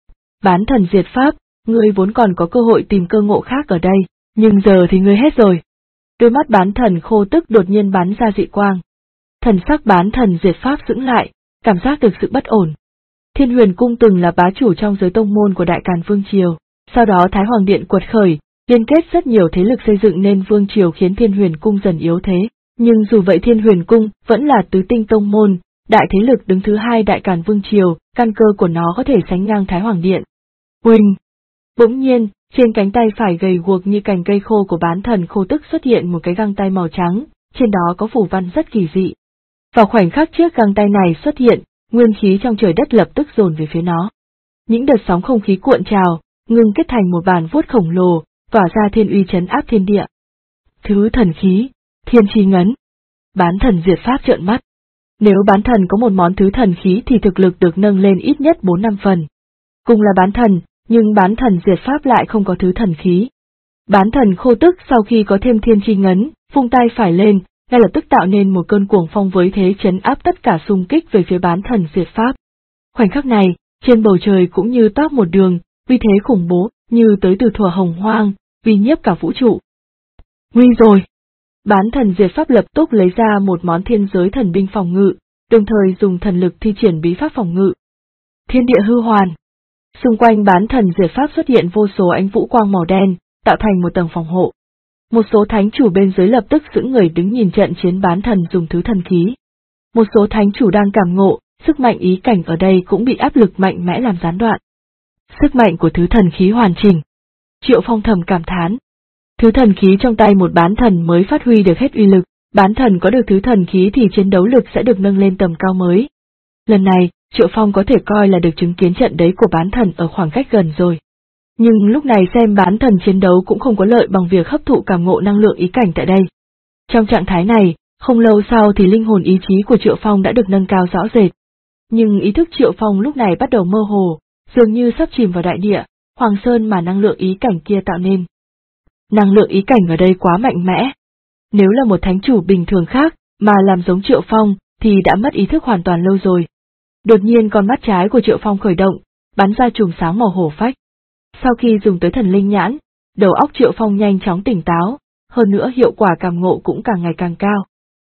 Bán thần diệt pháp, ngươi vốn còn có cơ hội tìm cơ ngộ khác ở đây, nhưng giờ thì ngươi hết rồi. Đôi mắt bán thần khô tức đột nhiên bắn ra dị quang. Thần sắc bán thần diệt pháp sững lại, cảm giác được sự bất ổn. Thiên Huyền Cung từng là bá chủ trong giới tông môn của Đại Càn Vương Triều, sau đó Thái Hoàng Điện quật khởi, liên kết rất nhiều thế lực xây dựng nên Vương Triều khiến Thiên Huyền Cung dần yếu thế, nhưng dù vậy Thiên Huyền Cung vẫn là tứ tinh tông môn, đại thế lực đứng thứ hai Đại Càn Vương Triều, căn cơ của nó có thể sánh ngang Thái Hoàng Điện. Huỳnh! Bỗng nhiên, trên cánh tay phải gầy guộc như cành cây khô của bán thần khô tức xuất hiện một cái găng tay màu trắng, trên đó có phù văn rất kỳ dị. Vào khoảnh khắc trước găng tay này xuất hiện, nguyên khí trong trời đất lập tức dồn về phía nó. Những đợt sóng không khí cuộn trào, ngưng kết thành một bàn vuốt khổng lồ, tỏa ra thiên uy trấn áp thiên địa. Thứ thần khí, thiên chi ngấn. Bán thần diệt pháp trợn mắt. Nếu bán thần có một món thứ thần khí thì thực lực được nâng lên ít nhất 4-5 phần. Cùng là bán thần, nhưng bán thần diệt pháp lại không có thứ thần khí. Bán thần khô tức sau khi có thêm thiên chi ngấn, vung tay phải lên, ngay lập tức tạo nên một cơn cuồng phong với thế trấn áp tất cả xung kích về phía bán thần diệt pháp. Khoảnh khắc này, trên bầu trời cũng như toát một đường, uy thế khủng bố, như tới từ thuở hồng hoang, uy nhiếp cả vũ trụ. Nguy rồi! Bán thần diệt pháp lập tức lấy ra một món thiên giới thần binh phòng ngự, đồng thời dùng thần lực thi triển bí pháp phòng ngự. Thiên địa hư hoàn. Xung quanh bán thần diệt pháp xuất hiện vô số ánh vũ quang màu đen, tạo thành một tầng phòng hộ. Một số thánh chủ bên dưới lập tức sững người đứng nhìn trận chiến bán thần dùng thứ thần khí. Một số thánh chủ đang cảm ngộ, sức mạnh ý cảnh ở đây cũng bị áp lực mạnh mẽ làm gián đoạn. Sức mạnh của thứ thần khí hoàn chỉnh. Triệu Phong thầm cảm thán. Thứ thần khí trong tay một bán thần mới phát huy được hết uy lực, bán thần có được thứ thần khí thì chiến đấu lực sẽ được nâng lên tầm cao mới. Lần này, Triệu Phong có thể coi là được chứng kiến trận đấy của bán thần ở khoảng cách gần rồi. Nhưng lúc này xem bán thần chiến đấu cũng không có lợi bằng việc hấp thụ cảm ngộ năng lượng ý cảnh tại đây. Trong trạng thái này, không lâu sau thì linh hồn ý chí của Triệu Phong đã được nâng cao rõ rệt. Nhưng ý thức Triệu Phong lúc này bắt đầu mơ hồ, dường như sắp chìm vào đại địa, Hoàng Sơn mà năng lượng ý cảnh kia tạo nên. Năng lượng ý cảnh ở đây quá mạnh mẽ. Nếu là một thánh chủ bình thường khác, mà làm giống Triệu Phong, thì đã mất ý thức hoàn toàn lâu rồi. Đột nhiên con mắt trái của Triệu Phong khởi động, bắn ra chùm sáng màu hổ phách. Sau khi dùng tới thần linh nhãn, đầu óc Triệu Phong nhanh chóng tỉnh táo, hơn nữa hiệu quả cảm ngộ cũng càng ngày càng cao.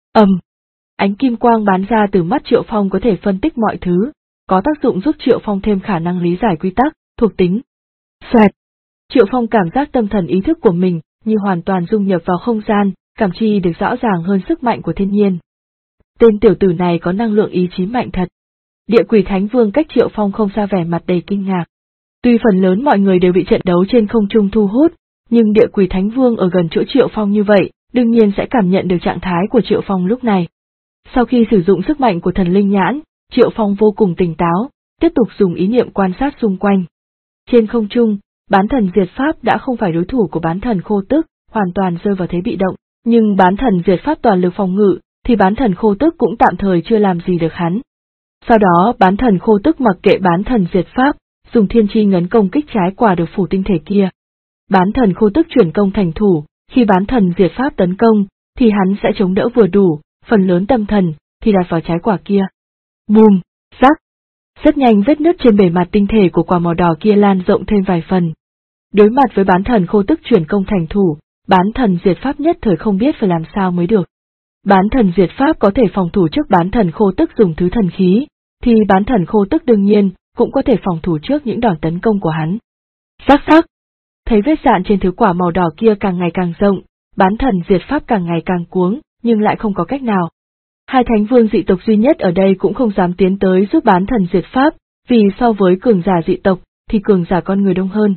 Ánh kim quang bắn ra từ mắt Triệu Phong có thể phân tích mọi thứ, có tác dụng giúp Triệu Phong thêm khả năng lý giải quy tắc, thuộc tính. Xoẹt! Triệu Phong cảm giác tâm thần ý thức của mình như hoàn toàn dung nhập vào không gian, cảm chi được rõ ràng hơn sức mạnh của thiên nhiên. Tên tiểu tử này có năng lượng ý chí mạnh thật. Địa Quỷ Thánh Vương cách Triệu Phong không xa vẻ mặt đầy kinh ngạc. Tuy phần lớn mọi người đều bị trận đấu trên không trung thu hút, nhưng Địa Quỷ Thánh Vương ở gần chỗ Triệu Phong như vậy, đương nhiên sẽ cảm nhận được trạng thái của Triệu Phong lúc này. Sau khi sử dụng sức mạnh của thần linh nhãn, Triệu Phong vô cùng tỉnh táo, tiếp tục dùng ý niệm quan sát xung quanh. Trên không trung, bán thần diệt pháp đã không phải đối thủ của bán thần khô tức, hoàn toàn rơi vào thế bị động, nhưng bán thần diệt pháp toàn lực phòng ngự, thì bán thần khô tức cũng tạm thời chưa làm gì được hắn. Sau đó bán thần khô tức mặc kệ bán thần diệt pháp, dùng thiên chi ngấn công kích trái quả được phủ tinh thể kia. Bán thần khô tức chuyển công thành thủ, khi bán thần diệt pháp tấn công, thì hắn sẽ chống đỡ vừa đủ, phần lớn tâm thần, thì đặt vào trái quả kia. Bùm, rắc. Rất nhanh vết nứt trên bề mặt tinh thể của quả màu đỏ kia lan rộng thêm vài phần. Đối mặt với bán thần khô tức chuyển công thành thủ, bán thần diệt pháp nhất thời không biết phải làm sao mới được. Bán thần diệt pháp có thể phòng thủ trước bán thần khô tức dùng thứ thần khí, thì bán thần khô tức đương nhiên cũng có thể phòng thủ trước những đòn tấn công của hắn. Rắc rắc. Thấy vết dạn trên thứ quả màu đỏ kia càng ngày càng rộng, bán thần diệt pháp càng ngày càng cuống, nhưng lại không có cách nào. Hai thánh vương dị tộc duy nhất ở đây cũng không dám tiến tới giúp bán thần diệt pháp, vì so với cường giả dị tộc, thì cường giả con người đông hơn.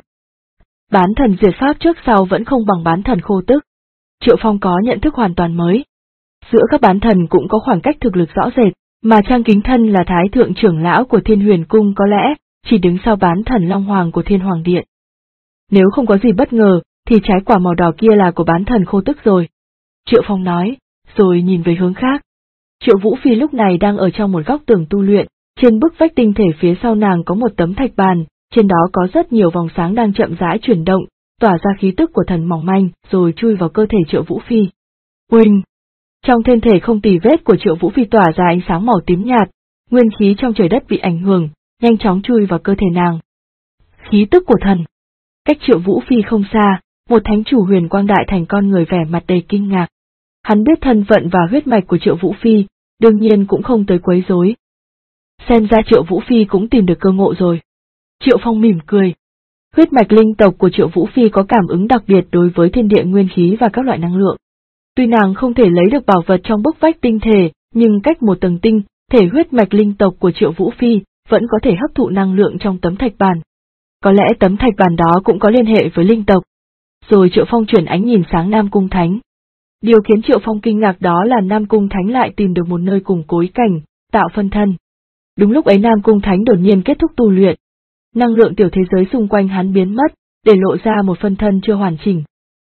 Bán thần diệt pháp trước sau vẫn không bằng bán thần khô tức. Triệu Phong có nhận thức hoàn toàn mới. Giữa các bán thần cũng có khoảng cách thực lực rõ rệt, mà Trang Kính Thân là thái thượng trưởng lão của Thiên Huyền Cung có lẽ chỉ đứng sau bán thần Long Hoàng của Thiên Hoàng Điện. Nếu không có gì bất ngờ, thì trái quả màu đỏ kia là của bán thần khô tức rồi. Triệu Phong nói, rồi nhìn về hướng khác. Triệu Vũ Phi lúc này đang ở trong một góc tường tu luyện, trên bức vách tinh thể phía sau nàng có một tấm thạch bàn, trên đó có rất nhiều vòng sáng đang chậm rãi chuyển động, tỏa ra khí tức của thần mỏng manh, rồi chui vào cơ thể Triệu Vũ Phi. Uỳnh! Trong thân thể không tì vết của Triệu Vũ Phi tỏa ra ánh sáng màu tím nhạt, nguyên khí trong trời đất bị ảnh hưởng, nhanh chóng chui vào cơ thể nàng. Khí tức của thần. Cách Triệu Vũ Phi không xa, một thánh chủ Huyền Quang Đại Thành con người vẻ mặt đầy kinh ngạc. Hắn biết thân phận và huyết mạch của Triệu Vũ Phi, đương nhiên cũng không tới quấy rối. Xem ra Triệu Vũ Phi cũng tìm được cơ ngộ rồi. Triệu Phong mỉm cười. Huyết mạch linh tộc của Triệu Vũ Phi có cảm ứng đặc biệt đối với thiên địa nguyên khí và các loại năng lượng. Tuy nàng không thể lấy được bảo vật trong bức vách tinh thể, nhưng cách một tầng tinh, thể huyết mạch linh tộc của Triệu Vũ Phi vẫn có thể hấp thụ năng lượng trong tấm thạch bàn. Có lẽ tấm thạch bàn đó cũng có liên hệ với linh tộc. Rồi Triệu Phong chuyển ánh nhìn sáng Nam Cung Thánh. Điều khiến Triệu Phong kinh ngạc đó là Nam Cung Thánh lại tìm được một nơi củng cố ý cảnh, tạo phân thân. Đúng lúc ấy Nam Cung Thánh đột nhiên kết thúc tu luyện. Năng lượng tiểu thế giới xung quanh hắn biến mất, để lộ ra một phân thân chưa hoàn chỉnh.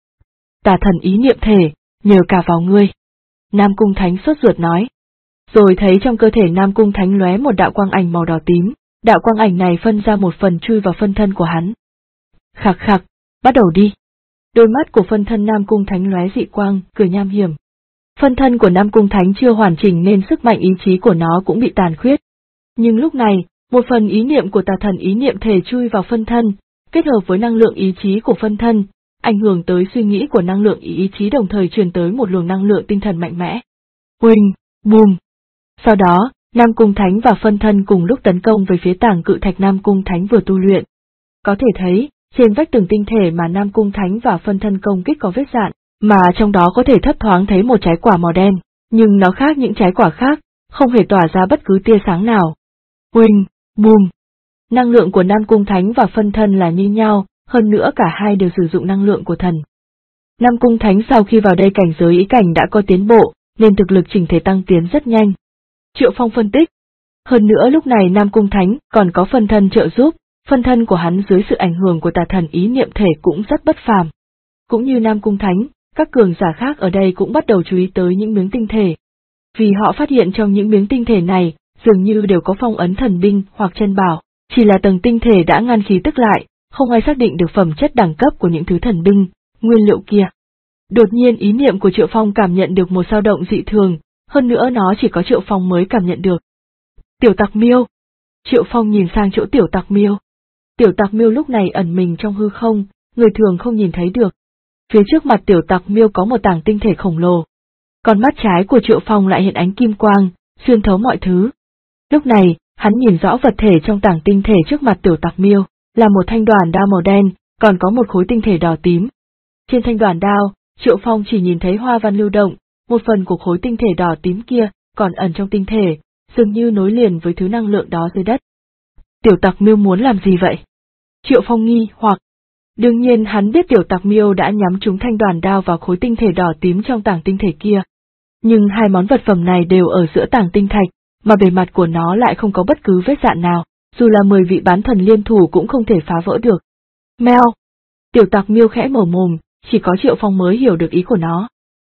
Tà thần ý niệm thể, nhờ cả vào ngươi. Nam Cung Thánh sốt ruột nói. Rồi thấy trong cơ thể Nam Cung Thánh lóe một đạo quang ảnh màu đỏ tím, đạo quang ảnh này phân ra một phần chui vào phân thân của hắn. Khạc khạc, bắt đầu đi. Đôi mắt của phân thân Nam Cung Thánh lóe dị quang, cười nham hiểm. Phân thân của Nam Cung Thánh chưa hoàn chỉnh nên sức mạnh ý chí của nó cũng bị tàn khuyết. Nhưng lúc này, một phần ý niệm của tà thần ý niệm thể chui vào phân thân, kết hợp với năng lượng ý chí của phân thân, ảnh hưởng tới suy nghĩ của năng lượng ý chí đồng thời truyền tới một luồng năng lượng tinh thần mạnh mẽ. Huỳnh, bùm. Sau đó, Nam Cung Thánh và phân thân cùng lúc tấn công về phía tảng cự thạch Nam Cung Thánh vừa tu luyện. Có thể thấy, trên vách tường tinh thể mà Nam Cung Thánh và phân thân công kích có vết rạn, mà trong đó có thể thấp thoáng thấy một trái quả màu đen, nhưng nó khác những trái quả khác, không hề tỏa ra bất cứ tia sáng nào. Huỳnh, bùm. Năng lượng của Nam Cung Thánh và phân thân là như nhau, hơn nữa cả hai đều sử dụng năng lượng của thần. Nam Cung Thánh sau khi vào đây cảnh giới ý cảnh đã có tiến bộ, nên thực lực chỉnh thể tăng tiến rất nhanh. Triệu Phong phân tích. Hơn nữa lúc này Nam Cung Thánh còn có phân thân trợ giúp, phân thân của hắn dưới sự ảnh hưởng của tà thần ý niệm thể cũng rất bất phàm. Cũng như Nam Cung Thánh, các cường giả khác ở đây cũng bắt đầu chú ý tới những miếng tinh thể. Vì họ phát hiện trong những miếng tinh thể này, dường như đều có phong ấn thần binh hoặc chân bảo, chỉ là tầng tinh thể đã ngăn khí tức lại, không ai xác định được phẩm chất đẳng cấp của những thứ thần binh, nguyên liệu kia. Đột nhiên ý niệm của Triệu Phong cảm nhận được một dao động dị thường, hơn nữa nó chỉ có Triệu Phong mới cảm nhận được. Tiểu Tặc Miêu. Triệu Phong nhìn sang chỗ Tiểu Tặc Miêu. Tiểu Tặc Miêu lúc này ẩn mình trong hư không, người thường không nhìn thấy được. Phía trước mặt Tiểu Tặc Miêu có một tảng tinh thể khổng lồ. Còn mắt trái của Triệu Phong lại hiện ánh kim quang, xuyên thấu mọi thứ. Lúc này, hắn nhìn rõ vật thể trong tảng tinh thể trước mặt Tiểu Tặc Miêu, là một thanh đoàn đao màu đen, còn có một khối tinh thể đỏ tím. Trên thanh đoàn đao, Triệu Phong chỉ nhìn thấy hoa văn lưu động, một phần của khối tinh thể đỏ tím kia còn ẩn trong tinh thể, dường như nối liền với thứ năng lượng đó dưới đất. Tiểu Tặc Miêu muốn làm gì vậy? Triệu Phong nghi hoặc. Đương nhiên hắn biết Tiểu Tặc Miêu đã nhắm trúng thanh đoàn đao vào khối tinh thể đỏ tím trong tảng tinh thể kia. Nhưng hai món vật phẩm này đều ở giữa tảng tinh thạch, mà bề mặt của nó lại không có bất cứ vết rạn nào, dù là 10 vị bán thần liên thủ cũng không thể phá vỡ được. Meo! Tiểu Tặc Miêu khẽ mở mồm, chỉ có Triệu Phong mới hiểu được ý của nó.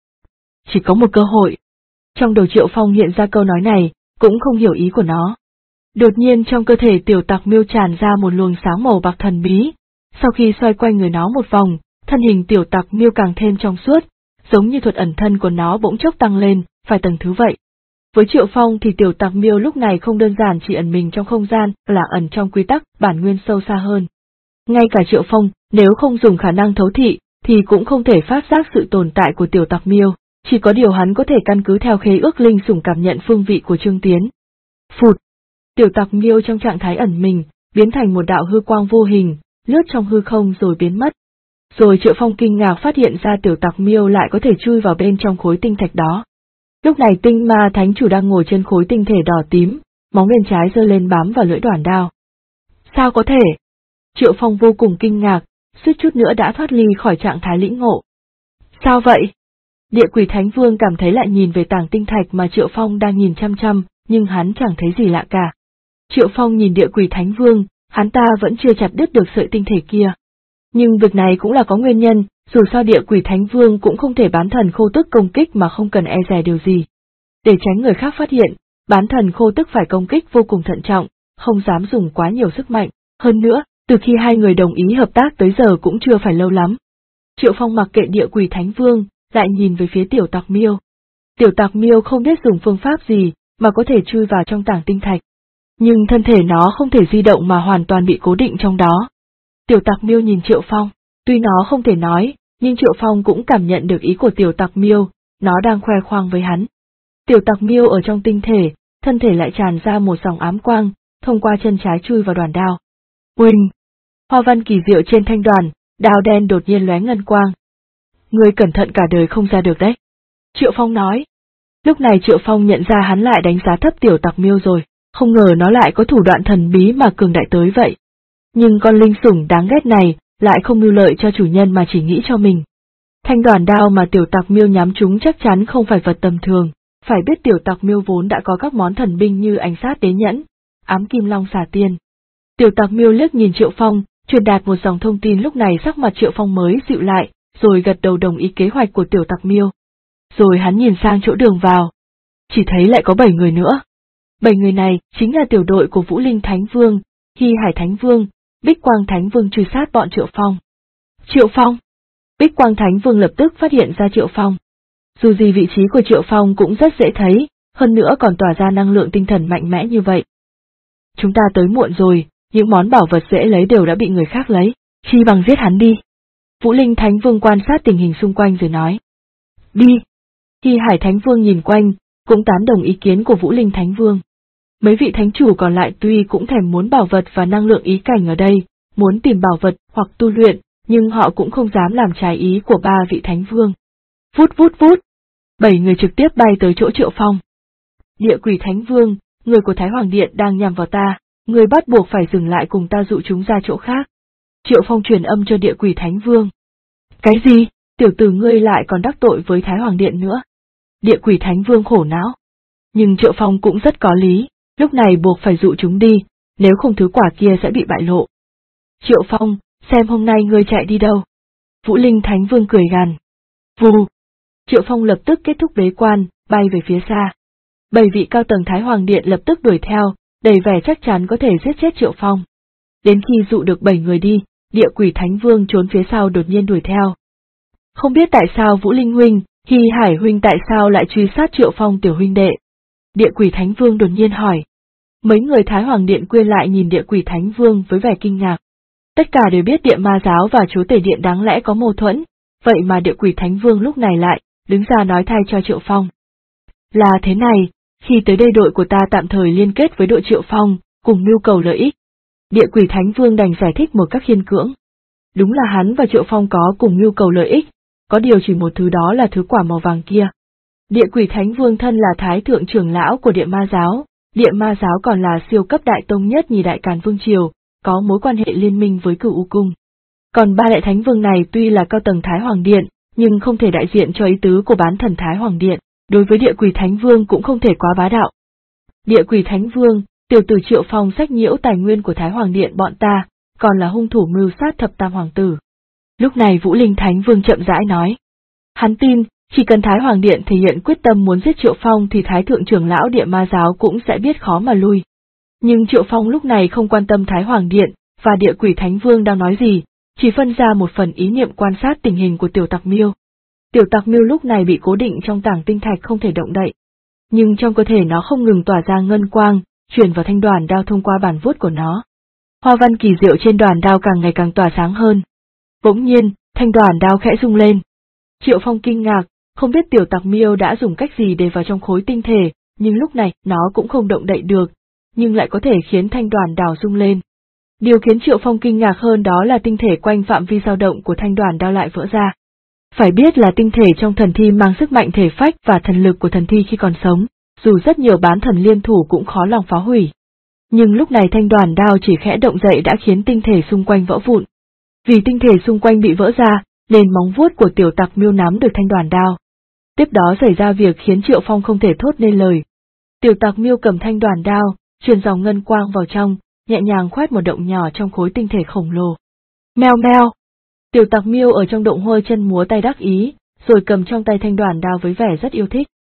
Chỉ có một cơ hội. Trong đầu Triệu Phong hiện ra câu nói này, cũng không hiểu ý của nó. Đột nhiên trong cơ thể Tiểu Tặc Miêu tràn ra một luồng sáng màu bạc thần bí. Sau khi xoay quanh người nó một vòng, thân hình Tiểu Tặc Miêu càng thêm trong suốt, giống như thuật ẩn thân của nó bỗng chốc tăng lên, vài tầng thứ vậy. Với Triệu Phong thì Tiểu Tặc Miêu lúc này không đơn giản chỉ ẩn mình trong không gian, là ẩn trong quy tắc bản nguyên sâu xa hơn. Ngay cả Triệu Phong, nếu không dùng khả năng thấu thị, thì cũng không thể phát giác sự tồn tại của Tiểu Tặc Miêu, chỉ có điều hắn có thể căn cứ theo khế ước linh sủng cảm nhận phương vị của Trương Tiến. Phụt! Tiểu Tặc Miêu trong trạng thái ẩn mình, biến thành một đạo hư quang vô hình, lướt trong hư không rồi biến mất. Rồi Triệu Phong kinh ngạc phát hiện ra Tiểu Tặc Miêu lại có thể chui vào bên trong khối tinh thạch đó. Lúc này Tinh Ma Thánh Chủ đang ngồi trên khối tinh thể đỏ tím, móng bên trái giơ lên bám vào lưỡi đoản đao. Sao có thể? Triệu Phong vô cùng kinh ngạc, suýt chút nữa đã thoát ly khỏi trạng thái lĩnh ngộ. Sao vậy? Địa Quỷ Thánh Vương cảm thấy lại nhìn về tảng tinh thạch mà Triệu Phong đang nhìn chăm chăm, nhưng hắn chẳng thấy gì lạ cả. Triệu Phong nhìn Địa Quỷ Thánh Vương, hắn ta vẫn chưa chặt đứt được sợi tinh thể kia. Nhưng việc này cũng là có nguyên nhân, dù sao Địa Quỷ Thánh Vương cũng không thể bán thần khô tức công kích mà không cần e dè điều gì. Để tránh người khác phát hiện, bán thần khô tức phải công kích vô cùng thận trọng, không dám dùng quá nhiều sức mạnh. Hơn nữa, từ khi hai người đồng ý hợp tác tới giờ cũng chưa phải lâu lắm. Triệu Phong mặc kệ địa quỷ thánh vương, lại nhìn về phía tiểu tặc miêu. Tiểu tặc miêu không biết dùng phương pháp gì, mà có thể chui vào trong tảng tinh thạch. Nhưng thân thể nó không thể di động mà hoàn toàn bị cố định trong đó. Tiểu tặc miêu nhìn Triệu Phong, tuy nó không thể nói, nhưng Triệu Phong cũng cảm nhận được ý của tiểu tặc miêu, nó đang khoe khoang với hắn. Tiểu tặc miêu ở trong tinh thể, thân thể lại tràn ra một dòng ám quang, thông qua chân trái chui vào đoàn đao. Uỳnh! Hoa văn kỳ diệu trên thanh đoàn, đao đen đột nhiên lóe ngân quang. Ngươi cẩn thận cả đời không ra được đấy. Triệu Phong nói. Lúc này Triệu Phong nhận ra hắn lại đánh giá thấp tiểu tặc miêu rồi, không ngờ nó lại có thủ đoạn thần bí mà cường đại tới vậy. Nhưng con linh sủng đáng ghét này lại không mưu lợi cho chủ nhân mà chỉ nghĩ cho mình. Thanh đoàn đao mà tiểu tặc miêu nhắm trúng chắc chắn không phải vật tầm thường, phải biết tiểu tặc miêu vốn đã có các món thần binh như ánh sát đế nhẫn, ám kim long xà tiên. Tiểu tặc miêu liếc nhìn Triệu Phong, truyền đạt một dòng thông tin, lúc này sắc mặt Triệu Phong mới dịu lại, rồi gật đầu đồng ý kế hoạch của tiểu tặc miêu. Rồi hắn nhìn sang chỗ đường vào. Chỉ thấy lại có 7 người nữa. 7 người này chính là tiểu đội của Vũ Linh Thánh Vương, Hy Hải Thánh Vương, Bích Quang Thánh Vương truy sát bọn Triệu Phong. Triệu Phong! Bích Quang Thánh Vương lập tức phát hiện ra Triệu Phong. Dù gì vị trí của Triệu Phong cũng rất dễ thấy, hơn nữa còn tỏa ra năng lượng tinh thần mạnh mẽ như vậy. Chúng ta tới muộn rồi, những món bảo vật dễ lấy đều đã bị người khác lấy, chi bằng giết hắn đi. Vũ Linh Thánh Vương quan sát tình hình xung quanh rồi nói. Đi! Hy Hải Thánh Vương nhìn quanh, cũng tán đồng ý kiến của Vũ Linh Thánh Vương. Mấy vị thánh chủ còn lại tuy cũng thèm muốn bảo vật và năng lượng ý cảnh ở đây, muốn tìm bảo vật hoặc tu luyện, nhưng họ cũng không dám làm trái ý của 3 vị thánh vương. Vút vút vút! 7 người trực tiếp bay tới chỗ Triệu Phong. Địa quỷ thánh vương, người của Thái Hoàng Điện đang nhằm vào ta, người bắt buộc phải dừng lại cùng ta dụ chúng ra chỗ khác. Triệu Phong truyền âm cho địa quỷ thánh vương. Cái gì? Tiểu tử ngươi lại còn đắc tội với Thái Hoàng Điện nữa. Địa quỷ thánh vương khổ não. Nhưng Triệu Phong cũng rất có lý, lúc này buộc phải dụ chúng đi, nếu không thứ quả kia sẽ bị bại lộ. Triệu Phong, xem hôm nay ngươi chạy đi đâu. Vũ Linh Thánh Vương cười gằn. Vù! Triệu Phong lập tức kết thúc bế quan, bay về phía xa. 7 vị cao tầng Thái Hoàng Điện lập tức đuổi theo, đầy vẻ chắc chắn có thể giết chết Triệu Phong. Đến khi dụ được 7 người đi, địa quỷ Thánh Vương trốn phía sau đột nhiên đuổi theo. Không biết tại sao Vũ Linh huynh, Hy Hải huynh tại sao lại truy sát Triệu Phong tiểu huynh đệ? Địa quỷ Thánh Vương đột nhiên hỏi. Mấy người Thái Hoàng Điện quay lại nhìn địa quỷ Thánh Vương với vẻ kinh ngạc. Tất cả đều biết Địa Ma Giáo và Chúa Tể Điện đáng lẽ có mâu thuẫn, vậy mà địa quỷ Thánh Vương lúc này lại đứng ra nói thay cho Triệu Phong. Là thế này, khi tới đây đội của ta tạm thời liên kết với đội Triệu Phong, cùng mưu cầu lợi ích. Địa quỷ Thánh Vương đành giải thích một cách khiên cưỡng. Đúng là hắn và Triệu Phong có cùng mưu cầu lợi ích, có điều chỉ một thứ, đó là thứ quả màu vàng kia. Địa quỷ Thánh Vương thân là Thái Thượng trưởng lão của Địa Ma Giáo, Địa Ma Giáo còn là siêu cấp đại tông nhất nhì Đại Càn Vương Triều, có mối quan hệ liên minh với Cửu U Cung. Còn 3 đại thánh vương này tuy là cao tầng Thái Hoàng Điện, nhưng không thể đại diện cho ý tứ của bán thần Thái Hoàng Điện, đối với địa quỷ Thánh Vương cũng không thể quá bá đạo. Địa quỷ Thánh Vương, tiểu tử Triệu Phong sách nhiễu tài nguyên của Thái Hoàng Điện bọn ta, còn là hung thủ mưu sát thập tam hoàng tử. Lúc này Vũ Linh Thánh Vương chậm rãi nói. Hắn tin, chỉ cần Thái Hoàng Điện thể hiện quyết tâm muốn giết Triệu Phong thì Thái Thượng trưởng lão Địa Ma Giáo cũng sẽ biết khó mà lui. Nhưng Triệu Phong lúc này không quan tâm Thái Hoàng Điện và địa quỷ Thánh Vương đang nói gì, chỉ phân ra một phần ý niệm quan sát tình hình của tiểu tặc miêu. Tiểu tặc miêu lúc này bị cố định trong tảng tinh thạch không thể động đậy. Nhưng trong cơ thể nó không ngừng tỏa ra ngân quang, truyền vào thanh đoàn đao thông qua bàn vuốt của nó. Hoa văn kỳ diệu trên đoàn đao càng ngày càng tỏa sáng hơn. Bỗng nhiên, thanh đoàn đao khẽ rung lên. Triệu Phong kinh ngạc, không biết tiểu tặc miêu đã dùng cách gì để vào trong khối tinh thể, nhưng lúc này nó cũng không động đậy được, nhưng lại có thể khiến thanh đoàn đao rung lên. Điều khiến Triệu Phong kinh ngạc hơn đó là tinh thể quanh phạm vi dao động của thanh đoàn đao lại vỡ ra. Phải biết là tinh thể trong thần thi mang sức mạnh thể phách và thần lực của thần thi khi còn sống, dù rất nhiều bán thần liên thủ cũng khó lòng phá hủy. Nhưng lúc này thanh đoàn đao chỉ khẽ động dậy đã khiến tinh thể xung quanh vỡ vụn. Vì tinh thể xung quanh bị vỡ ra, nên móng vuốt của tiểu tặc miêu nắm được thanh đoàn đao. Tiếp đó xảy ra việc khiến Triệu Phong không thể thốt nên lời. Tiểu tặc miêu cầm thanh đoàn đao, truyền dòng ngân quang vào trong, nhẹ nhàng khoét một động nhỏ trong khối tinh thể khổng lồ. Meo meo! Tiểu tặc miêu ở trong động hôi chân múa tay đắc ý, rồi cầm trong tay thanh đoàn đao với vẻ rất yêu thích.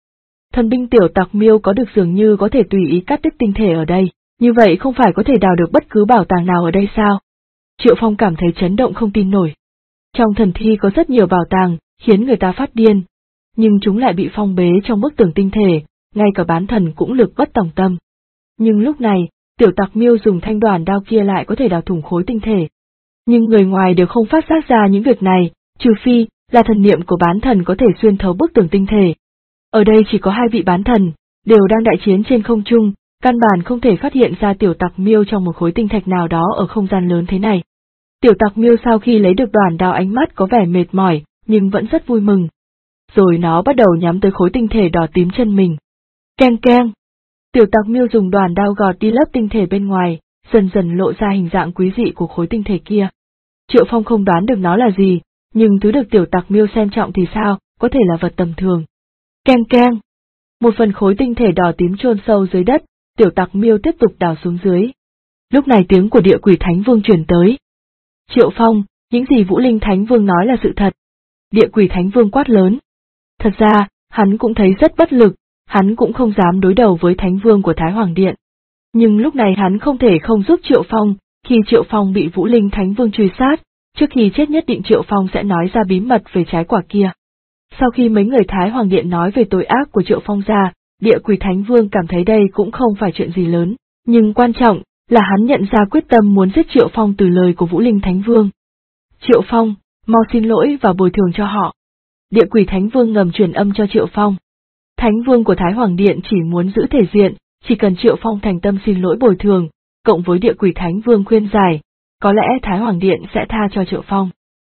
Thần binh tiểu tặc miêu có được dường như có thể tùy ý cắt đứt tinh thể ở đây, như vậy không phải có thể đào được bất cứ bảo tàng nào ở đây sao? Triệu Phong cảm thấy chấn động không tin nổi. Trong thần thi có rất nhiều bảo tàng, khiến người ta phát điên, nhưng chúng lại bị phong bế trong bức tường tinh thể, ngay cả bán thần cũng lực bất tòng tâm. Nhưng lúc này, tiểu tặc miêu dùng thanh đoàn đao kia lại có thể đào thủng khối tinh thể. Nhưng người ngoài đều không phát giác ra những việc này, trừ phi là thần niệm của bán thần có thể xuyên thấu bức tường tinh thể. Ở đây chỉ có hai vị bán thần, đều đang đại chiến trên không trung, căn bản không thể phát hiện ra tiểu tặc miêu trong một khối tinh thạch nào đó ở không gian lớn thế này. Tiểu tặc miêu sau khi lấy được đoàn đao ánh mắt có vẻ mệt mỏi, nhưng vẫn rất vui mừng. Rồi nó bắt đầu nhắm tới khối tinh thể đỏ tím chân mình. Keng keng. Tiểu tặc miêu dùng đoàn đao gọt đi lớp tinh thể bên ngoài, dần dần lộ ra hình dạng quý dị của khối tinh thể kia. Triệu Phong không đoán được nó là gì, nhưng thứ được tiểu tặc miêu xem trọng thì sao, có thể là vật tầm thường. Keng keng. Một phần khối tinh thể đỏ tím chôn sâu dưới đất, tiểu tặc miêu tiếp tục đào xuống dưới. Lúc này tiếng của địa quỷ Thánh Vương truyền tới. Triệu Phong, những gì Vũ Linh Thánh Vương nói là sự thật. Địa quỷ Thánh Vương quát lớn. Thật ra, hắn cũng thấy rất bất lực, hắn cũng không dám đối đầu với Thánh Vương của Thái Hoàng Điện. Nhưng lúc này hắn không thể không giúp Triệu Phong, khi Triệu Phong bị Vũ Linh Thánh Vương truy sát, trước khi chết nhất định Triệu Phong sẽ nói ra bí mật về trái quả kia. Sau khi mấy người Thái Hoàng Điện nói về tội ác của Triệu Phong ra, địa quỷ Thánh Vương cảm thấy đây cũng không phải chuyện gì lớn, nhưng quan trọng là hắn nhận ra quyết tâm muốn giết Triệu Phong từ lời của Vũ Linh Thánh Vương. Triệu Phong, mau xin lỗi và bồi thường cho họ. Địa quỷ Thánh Vương ngầm truyền âm cho Triệu Phong. Thánh Vương của Thái Hoàng Điện chỉ muốn giữ thể diện, chỉ cần Triệu Phong thành tâm xin lỗi bồi thường, cộng với địa quỷ Thánh Vương khuyên giải, có lẽ Thái Hoàng Điện sẽ tha cho Triệu Phong.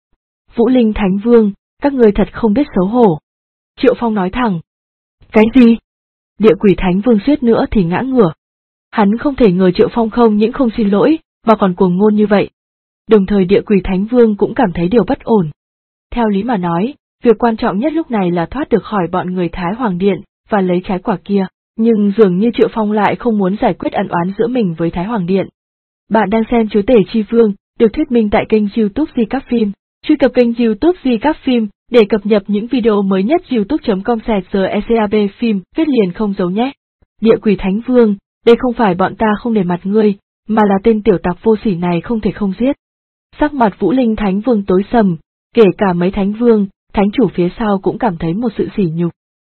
Vũ Linh Thánh Vương, các ngươi thật không biết xấu hổ. Triệu Phong nói thẳng. Cái gì? Địa quỷ Thánh Vương suýt nữa thì ngã ngửa. Hắn không thể ngờ Triệu Phong không những không xin lỗi, mà còn cuồng ngôn như vậy. Đồng thời địa quỷ Thánh Vương cũng cảm thấy điều bất ổn. Theo lý mà nói, việc quan trọng nhất lúc này là thoát được khỏi bọn người Thái Hoàng Điện, và lấy trái quả kia, nhưng dường như Triệu Phong lại không muốn giải quyết ân oán giữa mình với Thái Hoàng Điện. Bạn đang xem Chúa Tể Chi Vương, được thuyết minh tại kênh YouTube Di Các Phim. Truy cập kênh YouTube Di Các Phim để cập nhật những video mới nhất youtube.com/recab phim, viết liền không dấu nhé. Địa quỷ Thánh Vương, đây không phải bọn ta không để mặt ngươi, mà là tên tiểu tặc vô sỉ này không thể không giết. Sắc mặt Vũ Linh Thánh Vương tối sầm, kể cả mấy Thánh Vương, Thánh chủ phía sau cũng cảm thấy một sự sỉ nhục.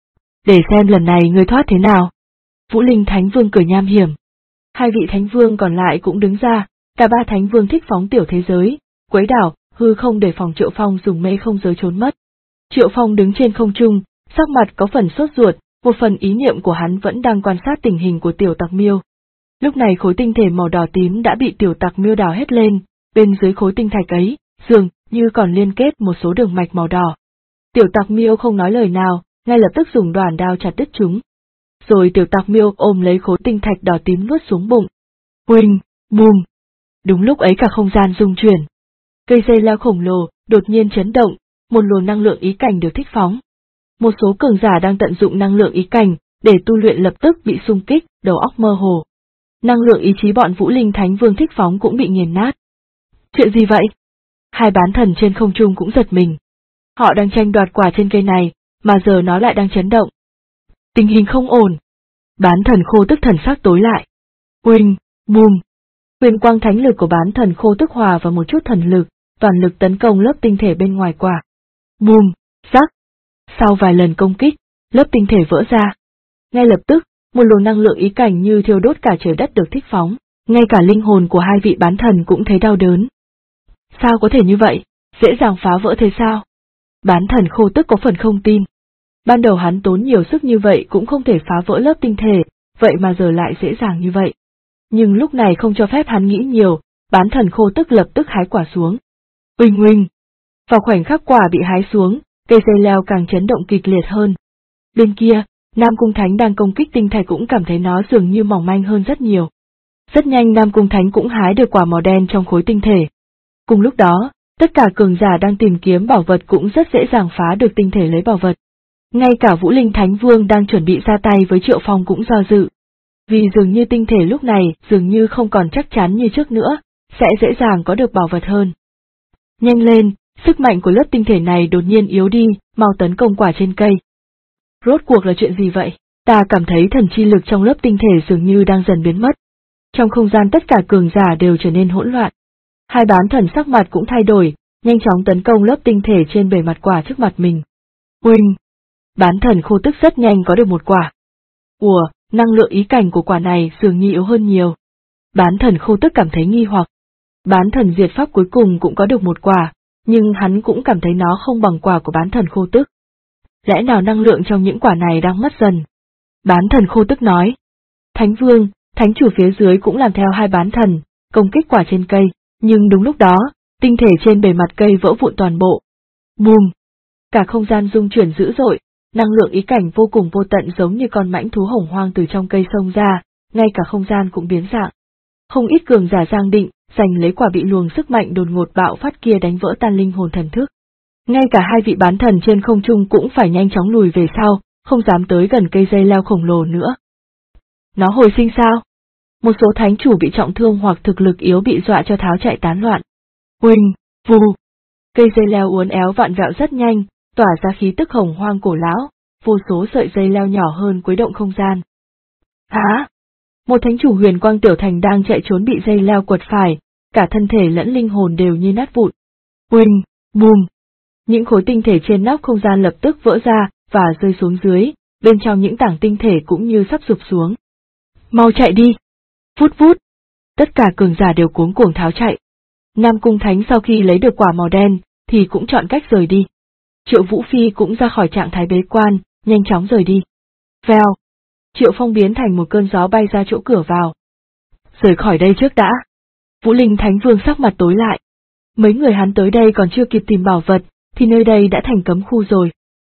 Để xem lần này ngươi thoát thế nào. Vũ Linh Thánh Vương cười nham hiểm. Hai vị Thánh Vương còn lại cũng đứng ra, cả ba Thánh Vương thích phóng tiểu thế giới, quấy đảo, hư không để phòng Triệu Phong dùng mê không giới trốn mất. Triệu Phong đứng trên không trung, sắc mặt có phần sốt ruột, một phần ý niệm của hắn vẫn đang quan sát tình hình của tiểu tặc miêu. Lúc này khối tinh thể màu đỏ tím đã bị tiểu tặc miêu đào hết lên, bên dưới khối tinh thạch ấy, dường như còn liên kết một số đường mạch màu đỏ. Tiểu tặc miêu không nói lời nào, ngay lập tức dùng đoàn đao chặt đứt chúng. Rồi tiểu tặc miêu ôm lấy khối tinh thạch đỏ tím nuốt xuống bụng. Huỳnh, bùm. Đúng lúc ấy cả không gian rung chuyển. Cây dây leo khổng lồ đột nhiên chấn động, một luồng năng lượng ý cảnh được thích phóng. Một số cường giả đang tận dụng năng lượng ý cảnh để tu luyện lập tức bị xung kích, đầu óc mơ hồ. Năng lượng ý chí bọn Vũ Linh Thánh Vương thích phóng cũng bị nghiền nát. Chuyện gì vậy? Hai bán thần trên không trung cũng giật mình. Họ đang tranh đoạt quả trên cây này, mà giờ nó lại đang chấn động. Tình hình không ổn. Bán thần khô tức thần sắc tối lại. Huỳnh, bùm. Huyền quang thánh lực của bán thần khô tức hòa vào một chút thần lực, toàn lực tấn công lớp tinh thể bên ngoài quả. Bùm, rắc. Sau vài lần công kích, lớp tinh thể vỡ ra. Ngay lập tức, một luồng năng lượng ý cảnh như thiêu đốt cả trời đất được thích phóng, ngay cả linh hồn của hai vị bán thần cũng thấy đau đớn. Sao có thể như vậy, dễ dàng phá vỡ thế sao? Bán thần khô tức có phần không tin. Ban đầu hắn tốn nhiều sức như vậy cũng không thể phá vỡ lớp tinh thể, vậy mà giờ lại dễ dàng như vậy. Nhưng lúc này không cho phép hắn nghĩ nhiều, bán thần khô tức lập tức hái quả xuống. Uỳnh uỳnh. Vào khoảnh khắc quả bị hái xuống, cây dây leo càng chấn động kịch liệt hơn. Bên kia, Nam Cung Thánh đang công kích tinh thạch cũng cảm thấy nó dường như mỏng manh hơn rất nhiều. Rất nhanh Nam Cung Thánh cũng hái được quả màu đen trong khối tinh thể. Cùng lúc đó, tất cả cường giả đang tìm kiếm bảo vật cũng rất dễ dàng phá được tinh thể lấy bảo vật. Ngay cả Vũ Linh Thánh Vương đang chuẩn bị ra tay với Triệu Phong cũng do dự. Vì dường như tinh thể lúc này dường như không còn chắc chắn như trước nữa, sẽ dễ dàng có được bảo vật hơn. Nhanh lên, sức mạnh của lớp tinh thể này đột nhiên yếu đi, mau tấn công quả trên cây. Rốt cuộc là chuyện gì vậy? Ta cảm thấy thần chi lực trong lớp tinh thể dường như đang dần biến mất. Trong không gian tất cả cường giả đều trở nên hỗn loạn. Hai bán thần sắc mặt cũng thay đổi, nhanh chóng tấn công lớp tinh thể trên bề mặt quả trước mặt mình. Oanh! Bán thần khô tức rất nhanh có được một quả. Ủa, năng lượng ý cảnh của quả này dường như yếu hơn nhiều. Bán thần khô tức cảm thấy nghi hoặc. Bán thần diệt pháp cuối cùng cũng có được một quả, nhưng hắn cũng cảm thấy nó không bằng quả của bán thần khô tức. Lẽ nào năng lượng trong những quả này đang mất dần? Bán thần khô tức nói. Thánh vương, thánh chủ phía dưới cũng làm theo hai bán thần, công kích quả trên cây, nhưng đúng lúc đó, tinh thể trên bề mặt cây vỡ vụn toàn bộ. Bùm! Cả không gian rung chuyển dữ dội, năng lượng ý cảnh vô cùng vô tận giống như con mãnh thú hồng hoang từ trong cây xông ra, ngay cả không gian cũng biến dạng. Không ít cường giả giang định, giành lấy quả bị luồng sức mạnh đột ngột bạo phát kia đánh vỡ tan linh hồn thần thức. Ngay cả hai vị bán thần trên không trung cũng phải nhanh chóng lùi về sau, không dám tới gần cây dây leo khổng lồ nữa. Nó hồi sinh sao? Một số thánh chủ bị trọng thương hoặc thực lực yếu bị dọa cho tháo chạy tán loạn. Huỳnh, vù! Cây dây leo uốn éo vặn vẹo rất nhanh, tỏa ra khí tức hồng hoang cổ lão, vô số sợi dây leo nhỏ hơn quấy động không gian. Hả? Một thánh chủ huyền quang tiểu thành đang chạy trốn bị dây leo quật phải, cả thân thể lẫn linh hồn đều như nát vụn. Huỳnh, bùm! Những khối tinh thể trên nóc không gian lập tức vỡ ra và rơi xuống dưới, bên trong những tảng tinh thể cũng như sắp sụp xuống. Mau chạy đi! Vút vút! Tất cả cường giả đều cuống cuồng tháo chạy. Nam Cung Thánh sau khi lấy được quả màu đen, thì cũng chọn cách rời đi. Triệu Vũ Phi cũng ra khỏi trạng thái bế quan, nhanh chóng rời đi. Vèo! Triệu Phong biến thành một cơn gió bay ra chỗ cửa vào. Rời khỏi đây trước đã. Vũ Linh Thánh Vương sắc mặt tối lại. Mấy người hắn tới đây còn chưa kịp tìm bảo vật, thì nơi đây đã thành cấm khu rồi.